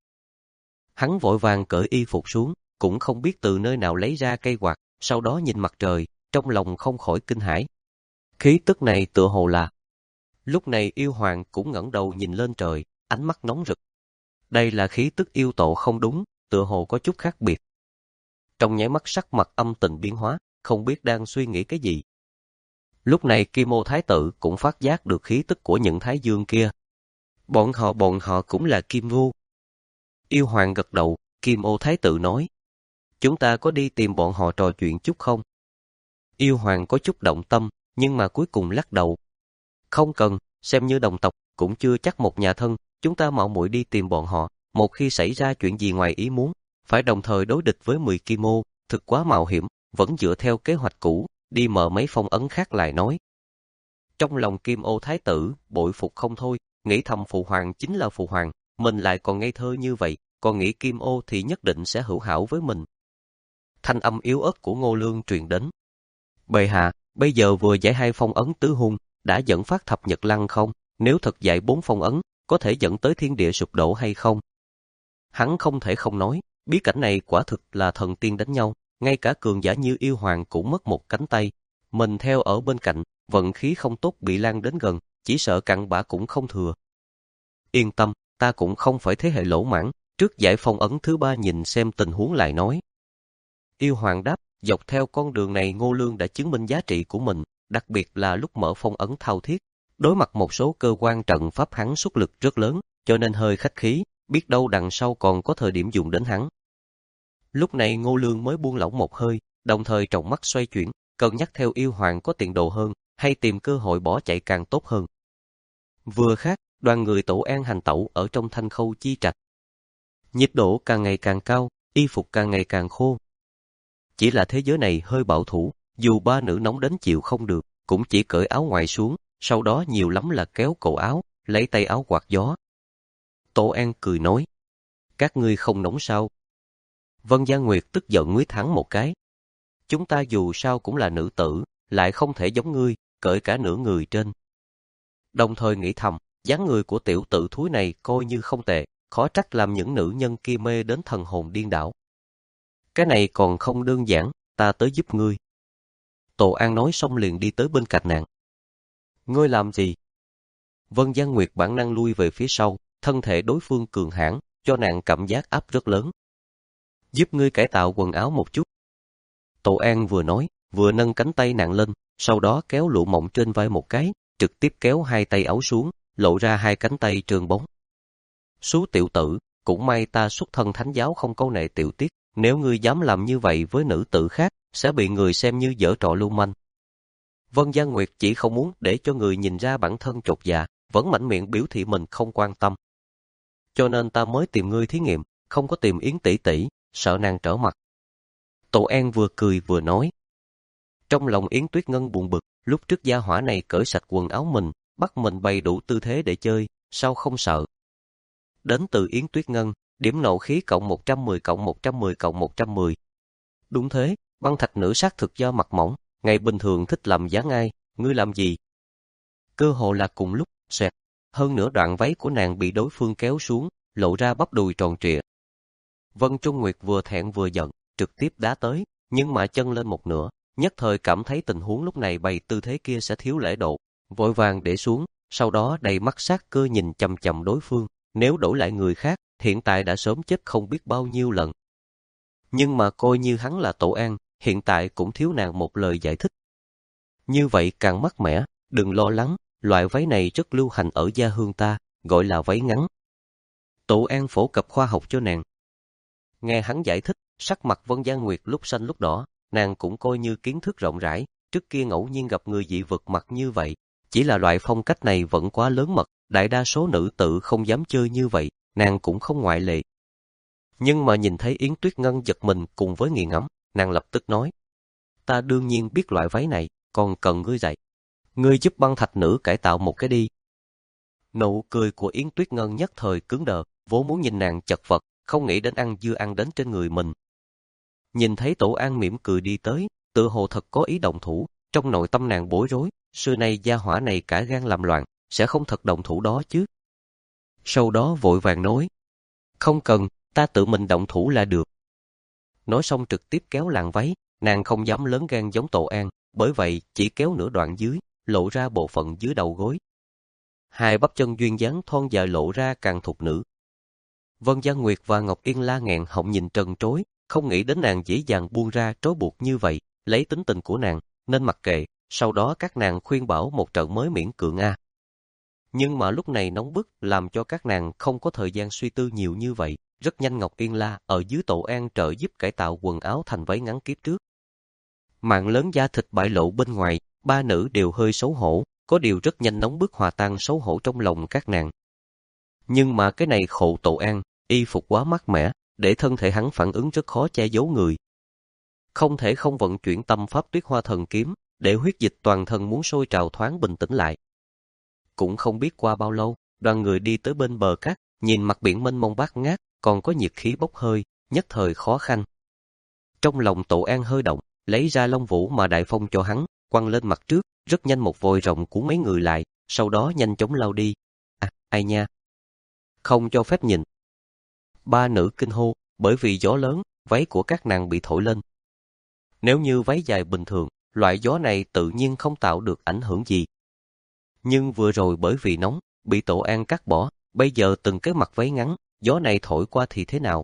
Hắn vội vàng cởi y phục xuống, cũng không biết từ nơi nào lấy ra cây quạt, sau đó nhìn mặt trời, trong lòng không khỏi kinh hãi. Khí tức này tựa hồ là... Lúc này yêu hoàng cũng ngẩng đầu nhìn lên trời, ánh mắt nóng rực. Đây là khí tức yêu tổ không đúng, tựa hồ có chút khác biệt. Trong nháy mắt sắc mặt âm tình biến hóa, không biết đang suy nghĩ cái gì. Lúc này Kim Ô Thái tử cũng phát giác được khí tức của những thái dương kia. Bọn họ bọn họ cũng là Kim Ngô. Yêu hoàng gật đầu, Kim Ô Thái tử nói. Chúng ta có đi tìm bọn họ trò chuyện chút không? Yêu hoàng có chút động tâm, nhưng mà cuối cùng lắc đầu. Không cần, xem như đồng tộc, cũng chưa chắc một nhà thân, chúng ta mạo muội đi tìm bọn họ, một khi xảy ra chuyện gì ngoài ý muốn, phải đồng thời đối địch với mười Kim Ô, thực quá mạo hiểm, vẫn dựa theo kế hoạch cũ, đi mở mấy phong ấn khác lại nói. Trong lòng Kim Ô Thái tử, bội phục không thôi, nghĩ thầm phụ hoàng chính là phụ hoàng, mình lại còn ngây thơ như vậy, còn nghĩ Kim Ô thì nhất định sẽ hữu hảo với mình. Thanh âm yếu ớt của Ngô Lương truyền đến. Bệ hạ, bây giờ vừa giải hai phong ấn tứ hung, đã dẫn phát thập nhật lăng không? Nếu thật giải bốn phong ấn, có thể dẫn tới thiên địa sụp đổ hay không? Hắn không thể không nói, bí cảnh này quả thực là thần tiên đánh nhau, ngay cả cường giả như yêu hoàng cũng mất một cánh tay. Mình theo ở bên cạnh, vận khí không tốt bị lan đến gần, chỉ sợ cặn bã cũng không thừa. Yên tâm, ta cũng không phải thế hệ lỗ mãng, trước giải phong ấn thứ ba nhìn xem tình huống lại nói. Yêu hoàng đáp, dọc theo con đường này Ngô Lương đã chứng minh giá trị của mình, đặc biệt là lúc mở phong ấn Thao Thiết. Đối mặt một số cơ quan trận pháp hắn xuất lực rất lớn, cho nên hơi khách khí, biết đâu đằng sau còn có thời điểm dùng đến hắn. Lúc này Ngô Lương mới buông lỏng một hơi, đồng thời trọng mắt xoay chuyển, cân nhắc theo yêu hoàng có tiện đồ hơn, hay tìm cơ hội bỏ chạy càng tốt hơn. Vừa khác, đoàn người Tổ An hành tẩu ở trong Thanh Khâu chi trạch. Nhiệt độ càng ngày càng cao, y phục càng ngày càng khô. Chỉ là thế giới này hơi bảo thủ, dù ba nữ nóng đến chịu không được, cũng chỉ cởi áo ngoài xuống, sau đó nhiều lắm là kéo cổ áo, lấy tay áo quạt gió. Tổ An cười nói, các ngươi không nóng sao? Vân Gia Nguyệt tức giận nguyết hắn một cái. Chúng ta dù sao cũng là nữ tử, lại không thể giống ngươi, cởi cả nửa người trên. Đồng thời nghĩ thầm, dáng người của tiểu tử thúi này coi như không tệ, khó trách làm những nữ nhân kia mê đến thần hồn điên đảo. Cái này còn không đơn giản, ta tới giúp ngươi. Tổ An nói xong liền đi tới bên cạnh nàng. Ngươi làm gì? Vân Gia Nguyệt bản năng lui về phía sau, thân thể đối phương cường hãn, cho nàng cảm giác áp rất lớn. Giúp ngươi cải tạo quần áo một chút. Tổ An vừa nói, vừa nâng cánh tay nàng lên, sau đó kéo lụa mỏng trên vai một cái, trực tiếp kéo hai tay áo xuống, lộ ra hai cánh tay trơn bóng. Số tiểu tử, cũng may ta xuất thân thánh giáo không câu nệ tiểu tiết, nếu ngươi dám làm như vậy với nữ tử khác, sẽ bị người xem như giở trò lưu manh. Vân Gia Nguyệt chỉ không muốn để cho người nhìn ra bản thân chột dạ, vẫn mạnh miệng biểu thị mình không quan tâm. Cho nên ta mới tìm ngươi thí nghiệm, không có tìm Yến tỷ tỷ, sợ nàng trở mặt. Tổ An vừa cười vừa nói. Trong lòng Yến Tuyết Ngân buồn bực, lúc trước gia hỏa này cởi sạch quần áo mình, bắt mình bày đủ tư thế để chơi, sao không sợ. Đến từ Yến Tuyết Ngân, điểm nộ khí cộng một trăm mười cộng một trăm mười cộng một trăm mười. Đúng thế, băng thạch nữ xác thực do mặt mỏng, ngày bình thường thích làm dáng ai, ngươi làm gì? Cơ hồ là cùng lúc, xoẹt, hơn nữa đoạn váy của nàng bị đối phương kéo xuống, lộ ra bắp đùi tròn trịa. Vân Trung Nguyệt vừa thẹn vừa giận, trực tiếp đá tới, nhưng mà chân lên một nửa, nhất thời cảm thấy tình huống lúc này bày tư thế kia sẽ thiếu lễ độ, vội vàng để xuống, sau đó đầy mắt sát cơ nhìn chằm chằm đối phương, nếu đổi lại người khác, hiện tại đã sớm chết không biết bao nhiêu lần. Nhưng mà coi như hắn là Tổ An, hiện tại cũng thiếu nàng một lời giải thích. Như vậy càng mát mẻ, đừng lo lắng, loại váy này rất lưu hành ở gia hương ta, gọi là váy ngắn. Tổ An phổ cập khoa học cho nàng. Nghe hắn giải thích, sắc mặt Vân Gia Nguyệt lúc xanh lúc đỏ, nàng cũng coi như kiến thức rộng rãi, trước kia ngẫu nhiên gặp người dị vực mặt như vậy, chỉ là loại phong cách này vẫn quá lớn mật, đại đa số nữ tử không dám chơi như vậy, nàng cũng không ngoại lệ. Nhưng mà nhìn thấy Yến Tuyết Ngân giật mình cùng với nghiền ngẫm, nàng lập tức nói: "Ta đương nhiên biết loại váy này, còn cần ngươi dạy. Ngươi giúp băng thạch nữ cải tạo một cái đi." Nụ cười của Yến Tuyết Ngân nhất thời cứng đờ, vốn muốn nhìn nàng chật vật, không nghĩ đến ăn dưa ăn đến trên người mình. Nhìn thấy Tổ An mỉm cười đi tới, tự hồ thật có ý động thủ, trong nội tâm nàng bối rối, xưa nay gia hỏa này cả gan làm loạn, sẽ không thật động thủ đó chứ. Sau đó vội vàng nói: "Không cần, ta tự mình động thủ là được." Nói xong trực tiếp kéo làn váy, nàng không dám lớn gan giống Tổ An, bởi vậy chỉ kéo nửa đoạn dưới, lộ ra bộ phận dưới đầu gối. Hai bắp chân duyên dáng thon dài lộ ra càng thục nữ. Vân Gia Nguyệt và Ngọc Yên La nghẹn họng nhìn trần trối, không nghĩ đến nàng dễ dàng buông ra trói buộc như vậy, lấy tính tình của nàng, nên mặc kệ, sau đó các nàng khuyên bảo một trận mới miễn cưỡng a. Nhưng mà lúc này nóng bức làm cho các nàng không có thời gian suy tư nhiều như vậy, rất nhanh Ngọc Yên La ở dưới Tổ An trợ giúp cải tạo quần áo thành váy ngắn kiếp trước. Mạng lớn da thịt bại lộ bên ngoài, ba nữ đều hơi xấu hổ, có điều rất nhanh nóng bức hòa tan xấu hổ trong lòng các nàng. Nhưng mà cái này khổ Tổ An, y phục quá mát mẻ, để thân thể hắn phản ứng rất khó che giấu người. Không thể không vận chuyển tâm pháp Tuyết Hoa Thần Kiếm, để huyết dịch toàn thân muốn sôi trào thoáng bình tĩnh lại. Cũng không biết qua bao lâu, đoàn người đi tới bên bờ cát, nhìn mặt biển mênh mông bát ngát, còn có nhiệt khí bốc hơi, nhất thời khó khăn. Trong lòng Tổ An hơi động, lấy ra Long Vũ mà Đại Phong cho hắn, quăng lên mặt trước, rất nhanh một vòi rồng cuốn mấy người lại, sau đó nhanh chóng lao đi. À, ai nha? Không cho phép nhìn. Ba nữ kinh hô, bởi vì gió lớn, váy của các nàng bị thổi lên. Nếu như váy dài bình thường, loại gió này tự nhiên không tạo được ảnh hưởng gì. Nhưng vừa rồi bởi vì nóng, bị Tổ An cắt bỏ, bây giờ từng cái mặt váy ngắn, gió này thổi qua thì thế nào?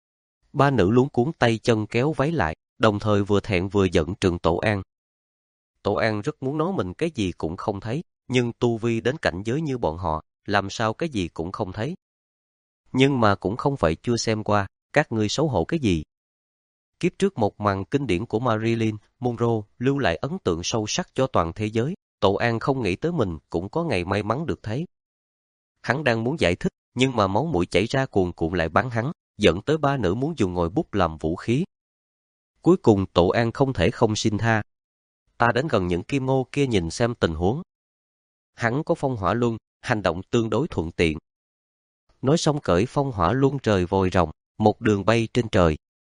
Ba nữ luống cuống tay chân kéo váy lại, đồng thời vừa thẹn vừa giận trừng Tổ An. Tổ An rất muốn nói mình cái gì cũng không thấy, nhưng tu vi đến cảnh giới như bọn họ, làm sao cái gì cũng không thấy. Nhưng mà cũng không phải chưa xem qua, các ngươi xấu hổ cái gì. Kiếp trước một màn kinh điển của Marilyn Monroe lưu lại ấn tượng sâu sắc cho toàn thế giới, Tổ An không nghĩ tới mình cũng có ngày may mắn được thấy. Hắn đang muốn giải thích, nhưng mà máu mũi chảy ra cuồn cuộn lại bắn hắn, dẫn tới ba nữ muốn dùng ngòi bút làm vũ khí. Cuối cùng Tổ An không thể không xin tha. Ta đến gần những kim ô kia nhìn xem tình huống. Hắn có phong hỏa luân, hành động tương đối thuận tiện. Nói xong cởi phong hỏa luân trời vòi rồng, một đường bay trên trời.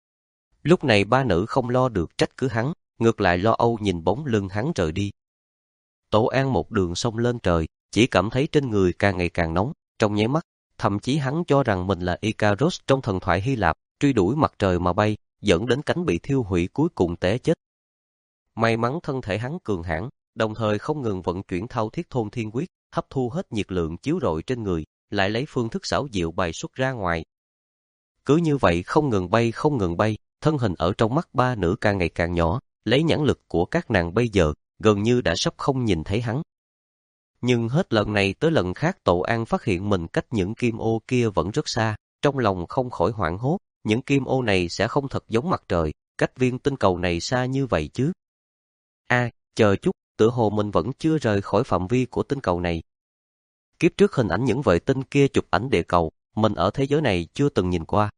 Lúc này ba nữ không lo được trách cứ hắn, ngược lại lo âu nhìn bóng lưng hắn rời đi. Tổ An một đường xông lên trời, chỉ cảm thấy trên người càng ngày càng nóng, trong nháy mắt, thậm chí hắn cho rằng mình là Icarus trong thần thoại Hy Lạp, truy đuổi mặt trời mà bay, dẫn đến cánh bị thiêu hủy cuối cùng té chết. May mắn thân thể hắn cường hãn, đồng thời không ngừng vận chuyển thao thiết thôn thiên quyết, hấp thu hết nhiệt lượng chiếu rọi trên người, lại lấy phương thức xảo diệu bài xuất ra ngoài. Cứ như vậy không ngừng bay không ngừng bay, thân hình ở trong mắt ba nữ càng ngày càng nhỏ, lấy nhãn lực của các nàng bây giờ, gần như đã sắp không nhìn thấy hắn. Nhưng hết lần này tới lần khác Tổ An phát hiện mình cách những kim ô kia vẫn rất xa, trong lòng không khỏi hoảng hốt, những kim ô này sẽ không thật giống mặt trời, cách viên tinh cầu này xa như vậy chứ? A, à, chờ chút, tựa hồ mình vẫn chưa rời khỏi phạm vi của tinh cầu này. Kiếp trước hình ảnh những vệ tinh kia chụp ảnh địa cầu, mình ở thế giới này chưa từng nhìn qua.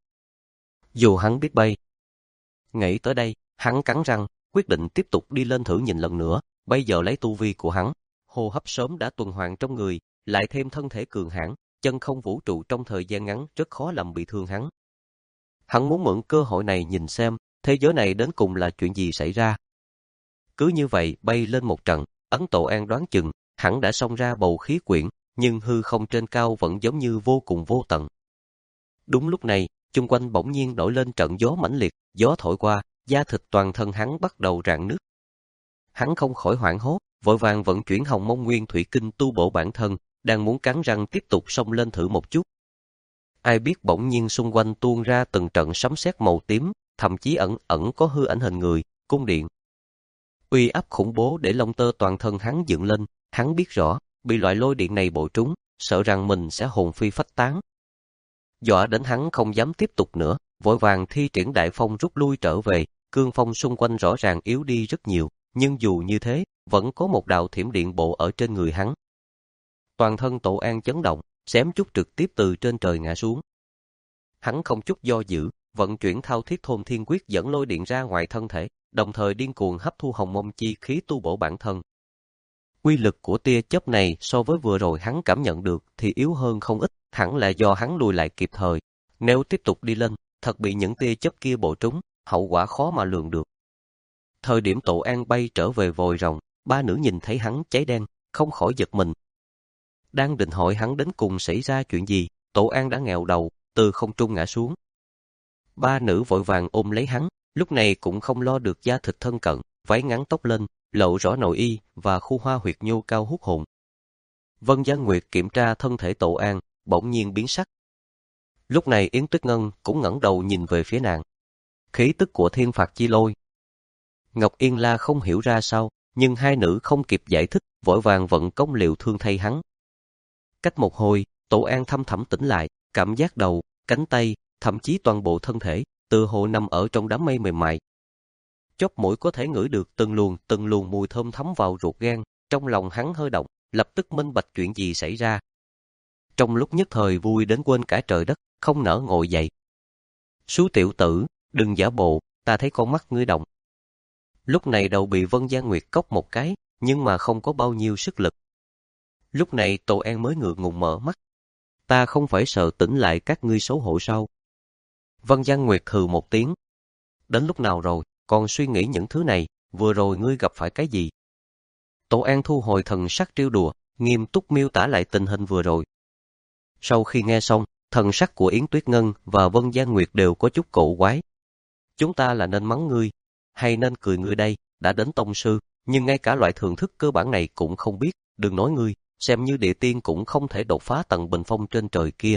Dù hắn biết bay. Nghĩ tới đây, hắn cắn răng, quyết định tiếp tục đi lên thử nhìn lần nữa. Bây giờ lấy tu vi của hắn, hô hấp sớm đã tuần hoàn trong người, lại thêm thân thể cường hãn, chân không vũ trụ trong thời gian ngắn rất khó làm bị thương hắn. Hắn muốn mượn cơ hội này nhìn xem, thế giới này đến cùng là chuyện gì xảy ra. Cứ như vậy bay lên một trận, Ấn Tổ An đoán chừng, hắn đã xông ra bầu khí quyển, nhưng hư không trên cao vẫn giống như vô cùng vô tận. Đúng lúc này, chung quanh bỗng nhiên nổi lên trận gió mãnh liệt, gió thổi qua, da thịt toàn thân hắn bắt đầu rạn nứt. Hắn không khỏi hoảng hốt, vội vàng vận chuyển Hồng Mông Nguyên Thủy Kinh tu bổ bản thân, đang muốn cắn răng tiếp tục xông lên thử một chút. Ai biết bỗng nhiên xung quanh tuôn ra từng trận sấm sét màu tím, thậm chí ẩn ẩn có hư ảnh hình người, cung điện. Uy áp khủng bố để lông tơ toàn thân hắn dựng lên, hắn biết rõ, bị loại lôi điện này bổ trúng, sợ rằng mình sẽ hồn phi phách tán. Dọa đến hắn không dám tiếp tục nữa, vội vàng thi triển đại phong rút lui trở về, cương phong xung quanh rõ ràng yếu đi rất nhiều, nhưng dù như thế, vẫn có một đạo thiểm điện bộ ở trên người hắn. Toàn thân Tổ An chấn động, xém chút trực tiếp từ trên trời ngã xuống. Hắn không chút do dự, vận chuyển thao thiết thôn thiên quyết dẫn lôi điện ra ngoài thân thể, đồng thời điên cuồng hấp thu hồng mông chi khí tu bổ bản thân. Uy lực của tia chớp này so với vừa rồi hắn cảm nhận được thì yếu hơn không ít, hẳn là do hắn lùi lại kịp thời. Nếu tiếp tục đi lên, thật bị những tia chớp kia bổ trúng, hậu quả khó mà lường được. Thời điểm Tổ An bay trở về vòi rồng, ba nữ nhìn thấy hắn cháy đen, không khỏi giật mình. Đang định hỏi hắn đến cùng xảy ra chuyện gì, Tổ An đã nghèo đầu, từ không trung ngã xuống. Ba nữ vội vàng ôm lấy hắn, lúc này cũng không lo được da thịt thân cận, váy ngắn tóc lên, lộ rõ nội y và khu hoa huyệt nhô cao hút hồn. Vân Gia Nguyệt kiểm tra thân thể Tổ An, bỗng nhiên biến sắc. Lúc này Yến Tuyết Ngân cũng ngẩng đầu nhìn về phía nàng. Khí tức của thiên phạt chi lôi. Ngọc Yên La không hiểu ra sao, nhưng hai nữ không kịp giải thích, vội vàng vận công liệu thương thay hắn. Cách một hồi, Tổ An thâm thẳm tỉnh lại, cảm giác đầu, cánh tay, thậm chí toàn bộ thân thể, tự hồ nằm ở trong đám mây mềm mại. Chóp mũi có thể ngửi được từng luồng từng luồng mùi thơm thấm vào ruột gan, trong lòng hắn hơi động, lập tức minh bạch chuyện gì xảy ra. Trong lúc nhất thời vui đến quên cả trời đất, không nỡ ngồi dậy. Sú tiểu tử, đừng giả bộ, ta thấy con mắt ngươi động. Lúc này đầu bị Vân Gia Nguyệt cốc một cái, nhưng mà không có bao nhiêu sức lực. Lúc này Tổ An mới ngượng ngùng mở mắt. Ta không phải sợ tỉnh lại các ngươi xấu hổ sao? Vân Gia Nguyệt hừ một tiếng. Đến lúc nào rồi, còn suy nghĩ những thứ này, vừa rồi ngươi gặp phải cái gì? Tổ An thu hồi thần sắc trêu đùa, nghiêm túc miêu tả lại tình hình vừa rồi. Sau khi nghe xong, thần sắc của Yến Tuyết Ngân và Vân Gia Nguyệt đều có chút cổ quái. Chúng ta là nên mắng ngươi, hay nên cười ngươi đây, đã đến tông sư, nhưng ngay cả loại thưởng thức cơ bản này cũng không biết, đừng nói ngươi, xem như địa tiên cũng không thể đột phá tầng bình phong trên trời kia.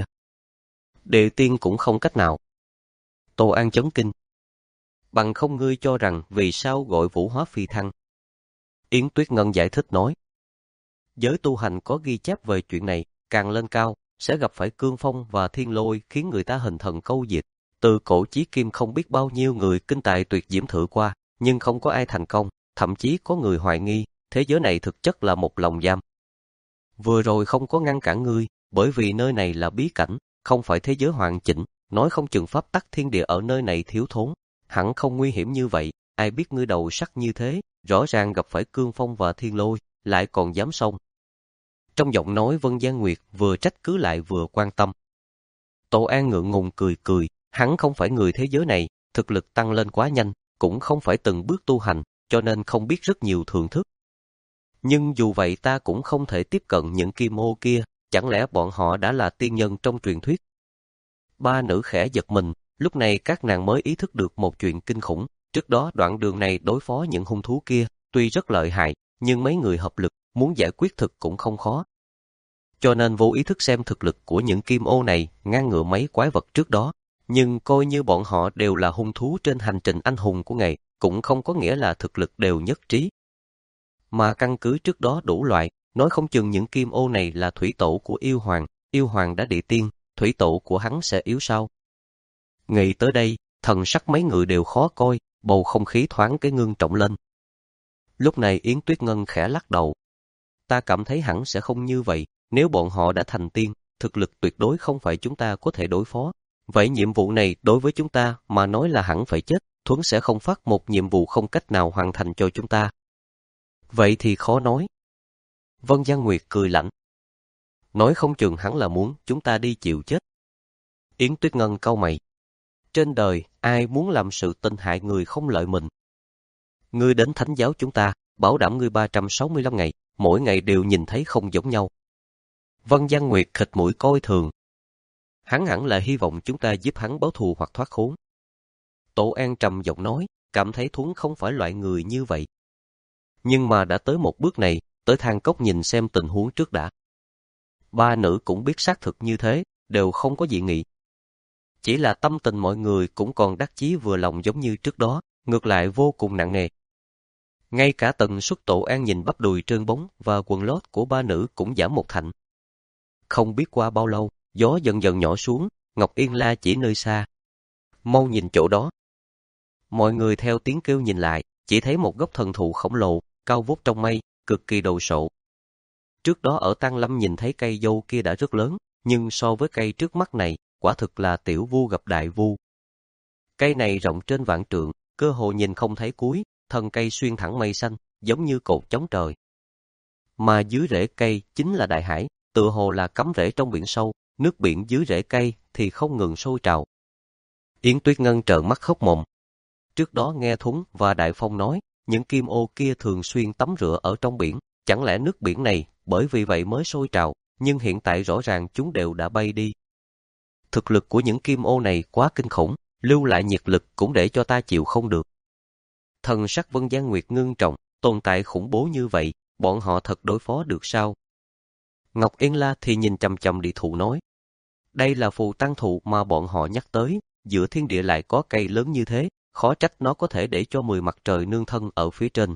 Địa tiên cũng không cách nào. Tô An chấn kinh. Bằng không ngươi cho rằng vì sao gọi vũ hóa phi thăng? Yến Tuyết Ngân giải thích nói. Giới tu hành có ghi chép về chuyện này, càng lên cao, sẽ gặp phải cương phong và thiên lôi khiến người ta hình thần câu diệt. Từ cổ chí kim không biết bao nhiêu người kinh tài tuyệt diễm thử qua, nhưng không có ai thành công, thậm chí có người hoài nghi, thế giới này thực chất là một lồng giam. Vừa rồi không có ngăn cản ngươi, bởi vì nơi này là bí cảnh, không phải thế giới hoàn chỉnh, nói không chừng pháp tắc thiên địa ở nơi này thiếu thốn, hẳn không nguy hiểm như vậy, ai biết ngươi đầu sắc như thế, rõ ràng gặp phải cương phong và thiên lôi, lại còn dám xông. Trong giọng nói Vân Gia Nguyệt vừa trách cứ lại vừa quan tâm. Tổ An ngượng ngùng cười cười, hắn không phải người thế giới này, thực lực tăng lên quá nhanh, cũng không phải từng bước tu hành, cho nên không biết rất nhiều thưởng thức. Nhưng dù vậy ta cũng không thể tiếp cận những kim ô kia, chẳng lẽ bọn họ đã là tiên nhân trong truyền thuyết? Ba nữ khẽ giật mình, lúc này các nàng mới ý thức được một chuyện kinh khủng, trước đó đoạn đường này đối phó những hung thú kia, tuy rất lợi hại, nhưng mấy người hợp lực, muốn giải quyết thực cũng không khó. Cho nên vô ý thức xem thực lực của những kim ô này ngang ngửa mấy quái vật trước đó, nhưng coi như bọn họ đều là hung thú trên hành trình anh hùng của ngài, cũng không có nghĩa là thực lực đều nhất trí. Mà căn cứ trước đó đủ loại, nói không chừng những kim ô này là thủy tổ của yêu hoàng, yêu hoàng đã địa tiên, thủy tổ của hắn sẽ yếu sao? Nghĩ tới đây, thần sắc mấy người đều khó coi, bầu không khí thoáng cái ngưng trọng lên. Lúc này Yến Tuyết Ngân khẽ lắc đầu. Ta cảm thấy hẳn sẽ không như vậy, nếu bọn họ đã thành tiên, thực lực tuyệt đối không phải chúng ta có thể đối phó. Vậy nhiệm vụ này đối với chúng ta mà nói là hẳn phải chết, Thuấn sẽ không phát một nhiệm vụ không cách nào hoàn thành cho chúng ta. Vậy thì khó nói. Vân Giang Nguyệt cười lạnh. Nói không chừng hắn là muốn chúng ta đi chịu chết. Yến Tuyết Ngân cau mày. Trên đời, ai muốn làm sự tình hại người không lợi mình. Ngươi đến thánh giáo chúng ta, bảo đảm ngươi ba trăm sáu mươi lăm ngày, mỗi ngày đều nhìn thấy không giống nhau. Vân Giang Nguyệt khịt mũi coi thường. Hắn hẳn là hy vọng chúng ta giúp hắn báo thù hoặc thoát khốn. Tổ An trầm giọng nói, cảm thấy Thuấn không phải loại người như vậy. Nhưng mà đã tới một bước này, tới than cốc nhìn xem tình huống trước đã. Ba nữ cũng biết xác thực như thế, đều không có dị nghị. Chỉ là tâm tình mọi người cũng còn đắc chí vừa lòng giống như trước đó, ngược lại vô cùng nặng nề. Ngay cả tần suất Tổ An nhìn bắp đùi trơn bóng và quần lót của ba nữ cũng giảm một thành. Không biết qua bao lâu, gió dần dần nhỏ xuống, Ngọc Yên la chỉ nơi xa. Mau nhìn chỗ đó. Mọi người theo tiếng kêu nhìn lại, chỉ thấy một gốc thần thụ khổng lồ, cao vút trong mây, cực kỳ đồ sộ. Trước đó ở Tăng Lâm nhìn thấy cây dâu kia đã rất lớn, nhưng so với cây trước mắt này, quả thực là tiểu vu gặp đại vu. Cây này rộng trên vạn trượng, cơ hồ nhìn không thấy cuối, thân cây xuyên thẳng mây xanh, giống như cột chống trời. Mà dưới rễ cây chính là đại hải, tựa hồ là cắm rễ trong biển sâu, nước biển dưới rễ cây thì không ngừng sôi trào. Yến Tuyết Ngân trợn mắt khóc mồm. Trước đó nghe Thuấn và Đại Phong nói, những kim ô kia thường xuyên tắm rửa ở trong biển, chẳng lẽ nước biển này bởi vì vậy mới sôi trào, nhưng hiện tại rõ ràng chúng đều đã bay đi. Thực lực của những kim ô này quá kinh khủng, lưu lại nhiệt lực cũng để cho ta chịu không được. Thần sắc Vân Giang Nguyệt ngưng trọng, tồn tại khủng bố như vậy, bọn họ thật đối phó được sao? Ngọc Yên La thì nhìn chằm chằm địa thụ nói. Đây là phù tăng thụ mà bọn họ nhắc tới, giữa thiên địa lại có cây lớn như thế, khó trách nó có thể để cho mười mặt trời nương thân ở phía trên.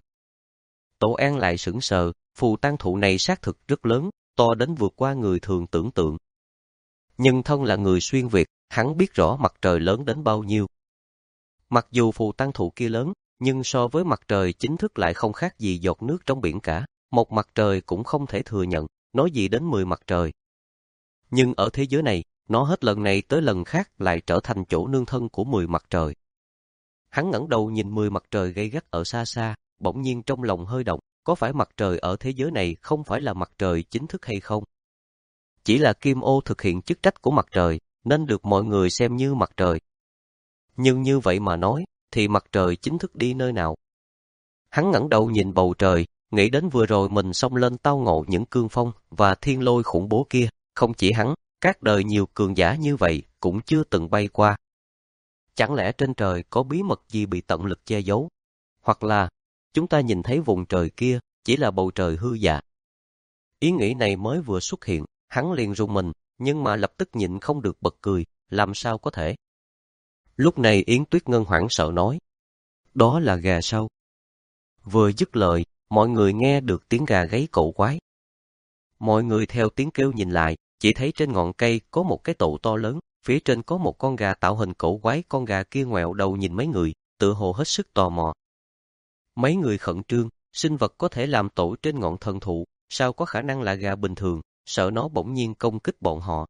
Tổ An lại sững sờ, phù tăng thụ này xác thực rất lớn, to đến vượt qua người thường tưởng tượng. Nhưng thân là người xuyên Việt, hắn biết rõ mặt trời lớn đến bao nhiêu. Mặc dù phù tăng thụ kia lớn, nhưng so với mặt trời chính thức lại không khác gì giọt nước trong biển cả, một mặt trời cũng không thể thừa nhận, nói gì đến mười mặt trời. Nhưng ở thế giới này, nó hết lần này tới lần khác lại trở thành chỗ nương thân của mười mặt trời. Hắn ngẩng đầu nhìn mười mặt trời gay gắt ở xa xa, bỗng nhiên trong lòng hơi động, có phải mặt trời ở thế giới này không phải là mặt trời chính thức hay không? Chỉ là kim ô thực hiện chức trách của mặt trời, nên được mọi người xem như mặt trời. Nhưng như vậy mà nói, thì mặt trời chính thức đi nơi nào? Hắn ngẩng đầu nhìn bầu trời, nghĩ đến vừa rồi mình xông lên tao ngộ những cương phong và thiên lôi khủng bố kia, không chỉ hắn, các đời nhiều cường giả như vậy cũng chưa từng bay qua. Chẳng lẽ trên trời có bí mật gì bị tận lực che giấu? Hoặc là, chúng ta nhìn thấy vùng trời kia chỉ là bầu trời hư giả. Ý nghĩ này mới vừa xuất hiện, hắn liền rùng mình, nhưng mà lập tức nhịn không được bật cười, làm sao có thể? Lúc này Yến Tuyết Ngân hoảng sợ nói, đó là gà sao? Vừa dứt lời, mọi người nghe được tiếng gà gáy cổ quái. Mọi người theo tiếng kêu nhìn lại, chỉ thấy trên ngọn cây có một cái tổ to lớn, phía trên có một con gà tạo hình cổ quái, con gà kia ngoẹo đầu nhìn mấy người, tựa hồ hết sức tò mò. Mấy người khẩn trương, sinh vật có thể làm tổ trên ngọn thần thụ, sao có khả năng là gà bình thường, sợ nó bỗng nhiên công kích bọn họ.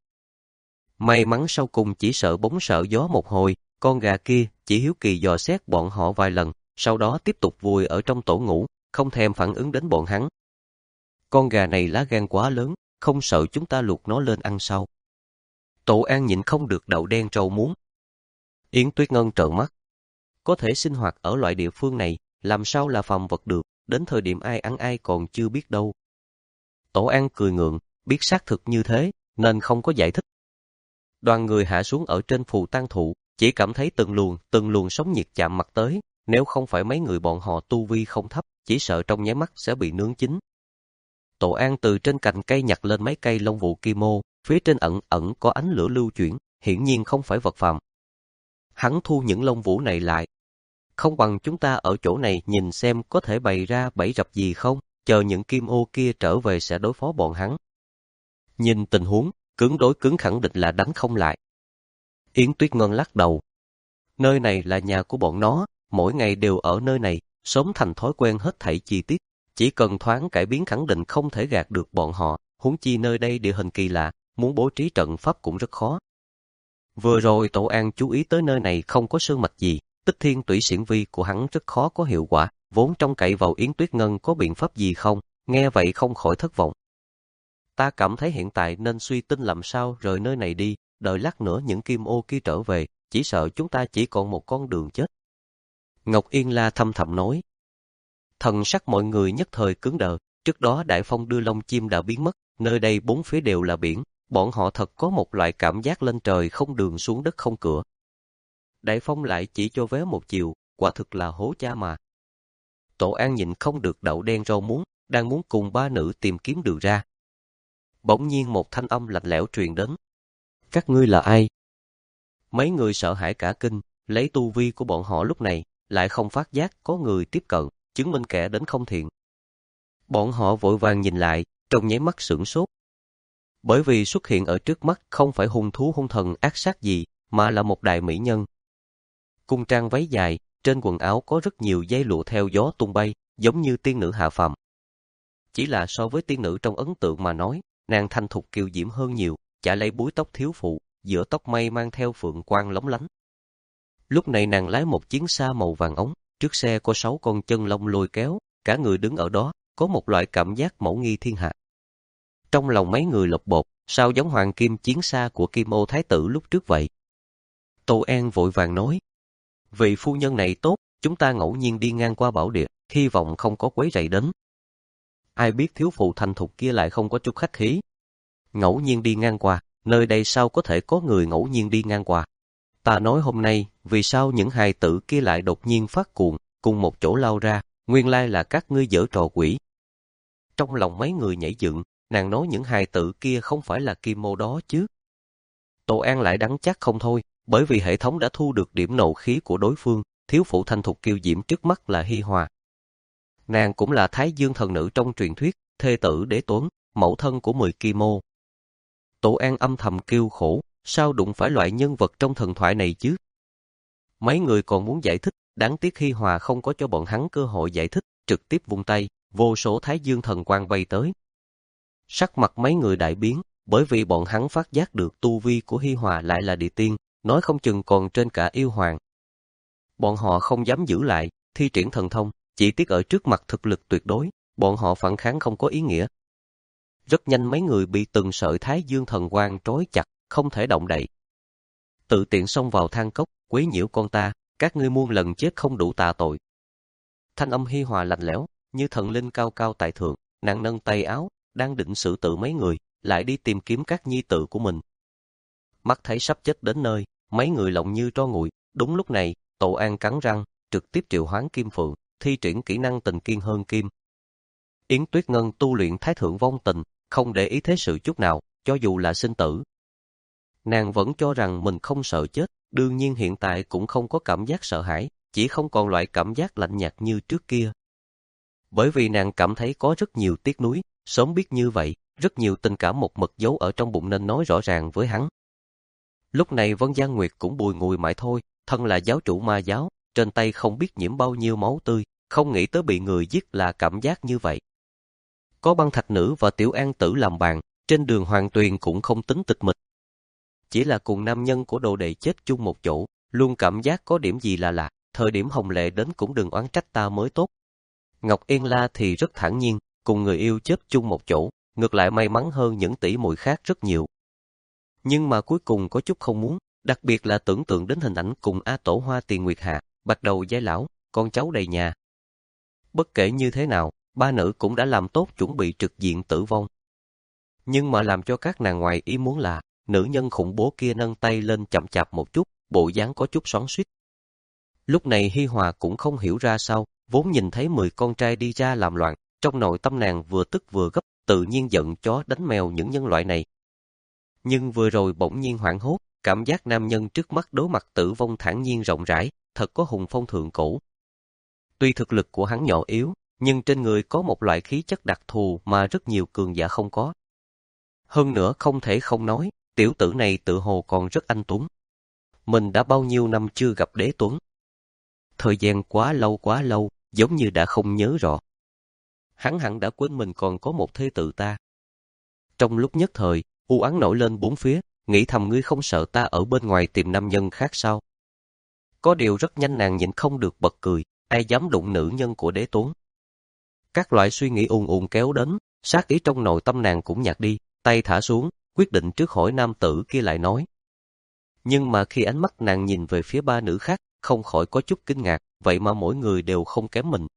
May mắn sau cùng chỉ sợ bóng sợ gió một hồi, con gà kia chỉ hiếu kỳ dò xét bọn họ vài lần, sau đó tiếp tục vùi ở trong tổ ngủ, không thèm phản ứng đến bọn hắn. Con gà này lá gan quá lớn, không sợ chúng ta luộc nó lên ăn sau. Tổ An nhịn không được đậu đen rau muống. Yến Tuyết Ngân trợn mắt. Có thể sinh hoạt ở loại địa phương này, làm sao là phàm vật được, đến thời điểm ai ăn ai còn chưa biết đâu. Tổ An cười ngượng, biết xác thực như thế, nên không có giải thích. Đoàn người hạ xuống ở trên phù tang thụ, chỉ cảm thấy từng luồng, từng luồng sóng nhiệt chạm mặt tới, nếu không phải mấy người bọn họ tu vi không thấp, chỉ sợ trong nháy mắt sẽ bị nướng chín. Tổ An từ trên cành cây nhặt lên mấy cây lông vũ kim ô, phía trên ẩn ẩn có ánh lửa lưu chuyển, hiển nhiên không phải vật phàm. Hắn thu những lông vũ này lại. Không bằng chúng ta ở chỗ này nhìn xem có thể bày ra bẫy rập gì không, chờ những kim ô kia trở về sẽ đối phó bọn hắn. Nhìn tình huống, cứng đối cứng khẳng định là đánh không lại. Yến Tuyết Ngân lắc đầu. Nơi này là nhà của bọn nó, mỗi ngày đều ở nơi này, sớm thành thói quen hết thảy chi tiết. Chỉ cần thoáng cải biến khẳng định không thể gạt được bọn họ, huống chi nơi đây địa hình kỳ lạ, muốn bố trí trận pháp cũng rất khó. Vừa rồi Tổ An chú ý tới nơi này không có sơn mạch gì, Tích Thiên Tủy Xiển Vi của hắn rất khó có hiệu quả, vốn trông cậy vào Yến Tuyết Ngân có biện pháp gì không, nghe vậy không khỏi thất vọng. Ta cảm thấy hiện tại nên suy tính làm sao rời nơi này đi, đợi lát nữa những kim ô kia trở về, chỉ sợ chúng ta chỉ còn một con đường chết. Ngọc Yên La thâm thầm nói. Thần sắc mọi người nhất thời cứng đờ, trước đó Đại Phong đưa lông chim đã biến mất, nơi đây bốn phía đều là biển, bọn họ thật có một loại cảm giác lên trời không đường xuống đất không cửa. Đại Phong lại chỉ cho vé một chiều, quả thực là hố cha mà. Tổ An nhịn không được đậu đen rau muống, đang muốn cùng ba nữ tìm kiếm đường ra. Bỗng nhiên một thanh âm lạnh lẽo truyền đến. Các ngươi là ai? Mấy người sợ hãi cả kinh, lấy tu vi của bọn họ lúc này, lại không phát giác có người tiếp cận, chứng minh kẻ đến không thiện. Bọn họ vội vàng nhìn lại, trong nháy mắt sửng sốt. Bởi vì xuất hiện ở trước mắt không phải hung thú hung thần ác sát gì, mà là một đại mỹ nhân. Cung trang váy dài, trên quần áo có rất nhiều dây lụa theo gió tung bay, giống như tiên nữ hạ phàm. Chỉ là so với tiên nữ trong ấn tượng mà nói, nàng thanh thục kiều diễm hơn nhiều, chả lấy búi tóc thiếu phụ, giữa tóc mây mang theo phượng quang lóng lánh. Lúc này nàng lái một chiến xa màu vàng ống, trước xe có sáu con chân long lôi kéo, cả người đứng ở đó, có một loại cảm giác mẫu nghi thiên hạ. Trong lòng mấy người lột bột, sao giống hoàng kim chiến xa của Kim Ô Thái tử lúc trước vậy? Tô An vội vàng nói, vị phu nhân này tốt, chúng ta ngẫu nhiên đi ngang qua bảo địa, hy vọng không có quấy rầy đến. Ai biết thiếu phụ thành thục kia lại không có chút khách khí. Ngẫu nhiên đi ngang qua, nơi đây sao có thể có người ngẫu nhiên đi ngang qua? Ta nói hôm nay, vì sao những hài tử kia lại đột nhiên phát cuồng, cùng một chỗ lao ra, nguyên lai là các ngươi giở trò quỷ. Trong lòng mấy người nhảy dựng, nàng nói những hài tử kia không phải là Kim Ô đó chứ. Tô An lại đắng chắc không thôi, bởi vì hệ thống đã thu được điểm nộ khí của đối phương, thiếu phụ thanh thục kiêu diễm trước mắt là Hi Hòa. Nàng cũng là Thái Dương thần nữ trong truyền thuyết, thê tử Đế Tuấn, mẫu thân của mười Kim Ô. Tô An âm thầm kêu khổ, sao đụng phải loại nhân vật trong thần thoại này chứ? Mấy người còn muốn giải thích, đáng tiếc Hi Hòa không có cho bọn hắn cơ hội giải thích, trực tiếp vung tay, vô số Thái Dương thần quang bay tới. Sắc mặt mấy người đại biến, bởi vì bọn hắn phát giác được tu vi của Hi Hòa lại là địa tiên, nói không chừng còn trên cả yêu hoàng. Bọn họ không dám giữ lại, thi triển thần thông, chỉ tiếc ở trước mặt thực lực tuyệt đối, bọn họ phản kháng không có ý nghĩa. Rất nhanh mấy người bị từng sợi Thái Dương thần quang trói chặt, không thể động đậy. Tự tiện xông vào than cốc, quấy nhiễu con ta, các ngươi muôn lần chết không đủ tạ tội. Thanh âm Hi Hòa lạnh lẽo, như thần linh cao cao tại thượng, nàng nâng tay áo, đang định xử tự mấy người, lại đi tìm kiếm các nhi tử của mình. Mắt thấy sắp chết đến nơi, mấy người lộng như tro nguội. Đúng lúc này, Tổ An cắn răng, trực tiếp triệu hoán Kim Phượng, thi triển kỹ năng tình kiên hơn kim. Yến Tuyết Ngân tu luyện Thái Thượng Vong Tình, không để ý thế sự chút nào, cho dù là sinh tử. Nàng vẫn cho rằng mình không sợ chết, đương nhiên hiện tại cũng không có cảm giác sợ hãi, chỉ không còn loại cảm giác lạnh nhạt như trước kia. Bởi vì nàng cảm thấy có rất nhiều tiếc nuối, sớm biết như vậy, rất nhiều tình cảm một mực giấu ở trong bụng nên nói rõ ràng với hắn. Lúc này Vân Giang Nguyệt cũng bùi ngùi mãi thôi, thân là giáo chủ ma giáo, trên tay không biết nhiễm bao nhiêu máu tươi, không nghĩ tới bị người giết là cảm giác như vậy. Có Băng Thạch Nữ và Tiểu An Tử làm bạn, trên đường Hoàng Tuyền cũng không tính tịch mịch. Chỉ là cùng nam nhân của đồ đệ chết chung một chỗ, luôn cảm giác có điểm gì là lạ, thời điểm Hồng Lệ đến cũng đừng oán trách ta mới tốt. Ngọc Yên La thì rất thản nhiên, cùng người yêu chết chung một chỗ, ngược lại may mắn hơn những tỷ muội khác rất nhiều. Nhưng mà cuối cùng có chút không muốn, đặc biệt là tưởng tượng đến hình ảnh cùng A Tổ Hoa Tiền Nguyệt Hạ, bạc đầu giai lão, con cháu đầy nhà. Bất kể như thế nào, ba nữ cũng đã làm tốt chuẩn bị trực diện tử vong. Nhưng mà làm cho các nàng ngoài ý muốn là, nữ nhân khủng bố kia nâng tay lên chậm chạp một chút, bộ dáng có chút xoắn xuýt. Lúc này Hi Hòa cũng không hiểu ra sao, vốn nhìn thấy mười con trai đi ra làm loạn, trong nội tâm nàng vừa tức vừa gấp, tự nhiên giận chó đánh mèo những nhân loại này. Nhưng vừa rồi bỗng nhiên hoảng hốt, cảm giác nam nhân trước mắt đối mặt tử vong thản nhiên rộng rãi, thật có hùng phong thượng cổ. Tuy thực lực của hắn nhỏ yếu, nhưng trên người có một loại khí chất đặc thù mà rất nhiều cường giả không có. Hơn nữa không thể không nói, tiểu tử này tự hồ còn rất anh tuấn. Mình đã bao nhiêu năm chưa gặp Đế Tuấn. Thời gian quá lâu quá lâu, giống như đã không nhớ rõ. Hắn hẳn đã quên mình còn có một thê tử ta. Trong lúc nhất thời, u oán nổi lên bốn phía, nghĩ thầm ngươi không sợ ta ở bên ngoài tìm nam nhân khác sao? Có điều rất nhanh nàng nhịn không được bật cười, ai dám đụng nữ nhân của đế tuấn. Các loại suy nghĩ ùn ùn kéo đến, sát ý trong nội tâm nàng cũng nhạt đi, tay thả xuống, quyết định trước hỏi nam tử kia lại nói. Nhưng mà khi ánh mắt nàng nhìn về phía ba nữ khác, không khỏi có chút kinh ngạc, vậy mà mỗi người đều không kém mình.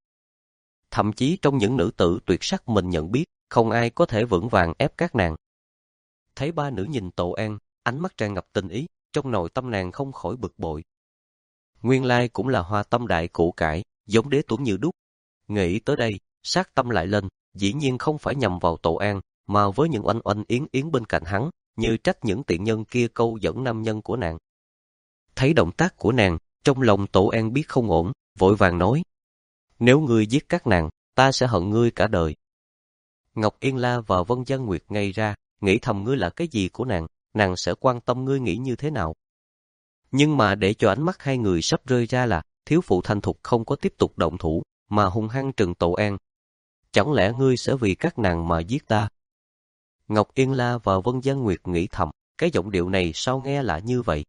Thậm chí trong những nữ tử tuyệt sắc mình nhận biết, không ai có thể vững vàng ép các nàng. Thấy ba nữ nhìn Tổ An, ánh mắt tràn ngập tình ý, trong nội tâm nàng không khỏi bực bội. Nguyên lai cũng là hoa tâm đại củ cải, giống đế tuấn như đúc. Nghĩ tới đây, sát tâm lại lên, dĩ nhiên không phải nhằm vào Tổ An, mà với những oanh oanh yến yến bên cạnh hắn, như trách những tiện nhân kia câu dẫn nam nhân của nàng. Thấy động tác của nàng, trong lòng Tổ An biết không ổn, vội vàng nói. Nếu ngươi giết các nàng, ta sẽ hận ngươi cả đời. Ngọc Yên La và Vân Gian Nguyệt ngây ra, nghĩ thầm ngươi là cái gì của nàng, nàng sẽ quan tâm ngươi nghĩ như thế nào. Nhưng mà để cho ánh mắt hai người sắp rơi ra là, thiếu phụ thành thục không có tiếp tục động thủ, mà hung hăng trừng Tổ An. Chẳng lẽ ngươi sẽ vì các nàng mà giết ta? Ngọc Yên La và Vân Gian Nguyệt nghĩ thầm, cái giọng điệu này sao nghe lạ như vậy?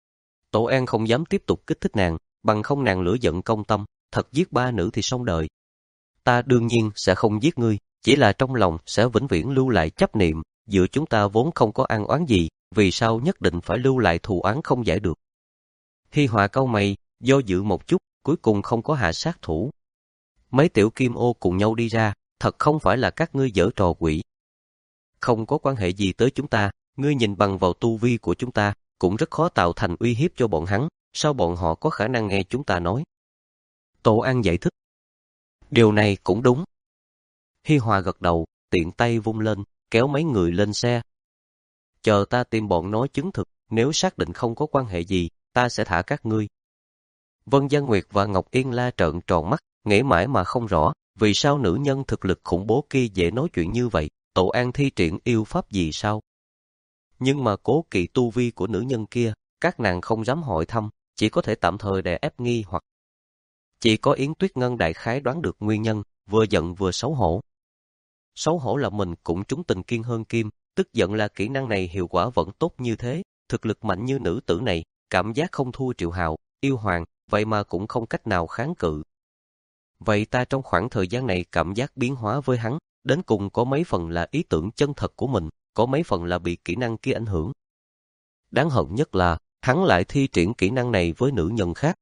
Tổ An không dám tiếp tục kích thích nàng, bằng không nàng lửa giận công tâm, thật giết ba nữ thì xong đời. Ta đương nhiên sẽ không giết ngươi, chỉ là trong lòng sẽ vĩnh viễn lưu lại chấp niệm, giữa chúng ta vốn không có ăn oán gì, vì sao nhất định phải lưu lại thù oán không giải được. Hi Hòa cau mày, do dự một chút, cuối cùng không có hạ sát thủ. Mấy tiểu kim ô cùng nhau đi ra, thật không phải là các ngươi giở trò quỷ. Không có quan hệ gì tới chúng ta, ngươi nhìn bằng vào tu vi của chúng ta, cũng rất khó tạo thành uy hiếp cho bọn hắn, sao bọn họ có khả năng nghe chúng ta nói? Tổ An giải thích. Điều này cũng đúng. Hi Hòa gật đầu, tiện tay vung lên, kéo mấy người lên xe. Chờ ta tìm bọn nó chứng thực, nếu xác định không có quan hệ gì, ta sẽ thả các ngươi. Vân Gian Nguyệt và Ngọc Yên La trợn tròn mắt, nghĩ mãi mà không rõ, vì sao nữ nhân thực lực khủng bố kia dễ nói chuyện như vậy, Tổ An thi triển yêu pháp gì sao? Nhưng mà cố kỵ tu vi của nữ nhân kia, các nàng không dám hỏi thăm, chỉ có thể tạm thời đè ép nghi hoặc. Chỉ có Yến Tuyết Ngân đại khái đoán được nguyên nhân, vừa giận vừa xấu hổ. Xấu hổ là mình cũng trúng tình kiên hơn kim, tức giận là kỹ năng này hiệu quả vẫn tốt như thế, thực lực mạnh như nữ tử này, cảm giác không thua Triệu Hạo, yêu hoàng, vậy mà cũng không cách nào kháng cự. Vậy ta trong khoảng thời gian này cảm giác biến hóa với hắn, đến cùng có mấy phần là ý tưởng chân thật của mình, có mấy phần là bị kỹ năng kia ảnh hưởng. Đáng hận nhất là, hắn lại thi triển kỹ năng này với nữ nhân khác.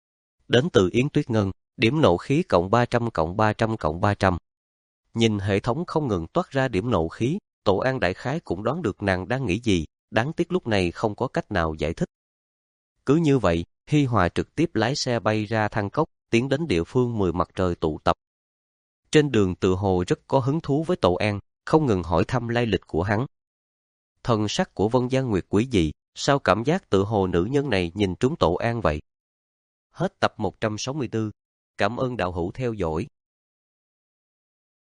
Đến từ Yến Tuyết Ngân, điểm nộ khí cộng ba trăm cộng ba trăm cộng ba trăm. Nhìn hệ thống không ngừng toát ra điểm nộ khí, Tổ An đại khái cũng đoán được nàng đang nghĩ gì, đáng tiếc lúc này không có cách nào giải thích. Cứ như vậy, Hi Hòa trực tiếp lái xe bay ra Thang Cốc, tiến đến địa phương mười mặt trời tụ tập. Trên đường tự hồ rất có hứng thú với Tổ An, không ngừng hỏi thăm lai lịch của hắn. Thần sắc của Vân Gian Nguyệt quỷ dị, sao cảm giác tự hồ nữ nhân này nhìn trúng Tổ An vậy? Hết tập một trăm sáu mươi tư. Cảm ơn đạo hữu theo dõi.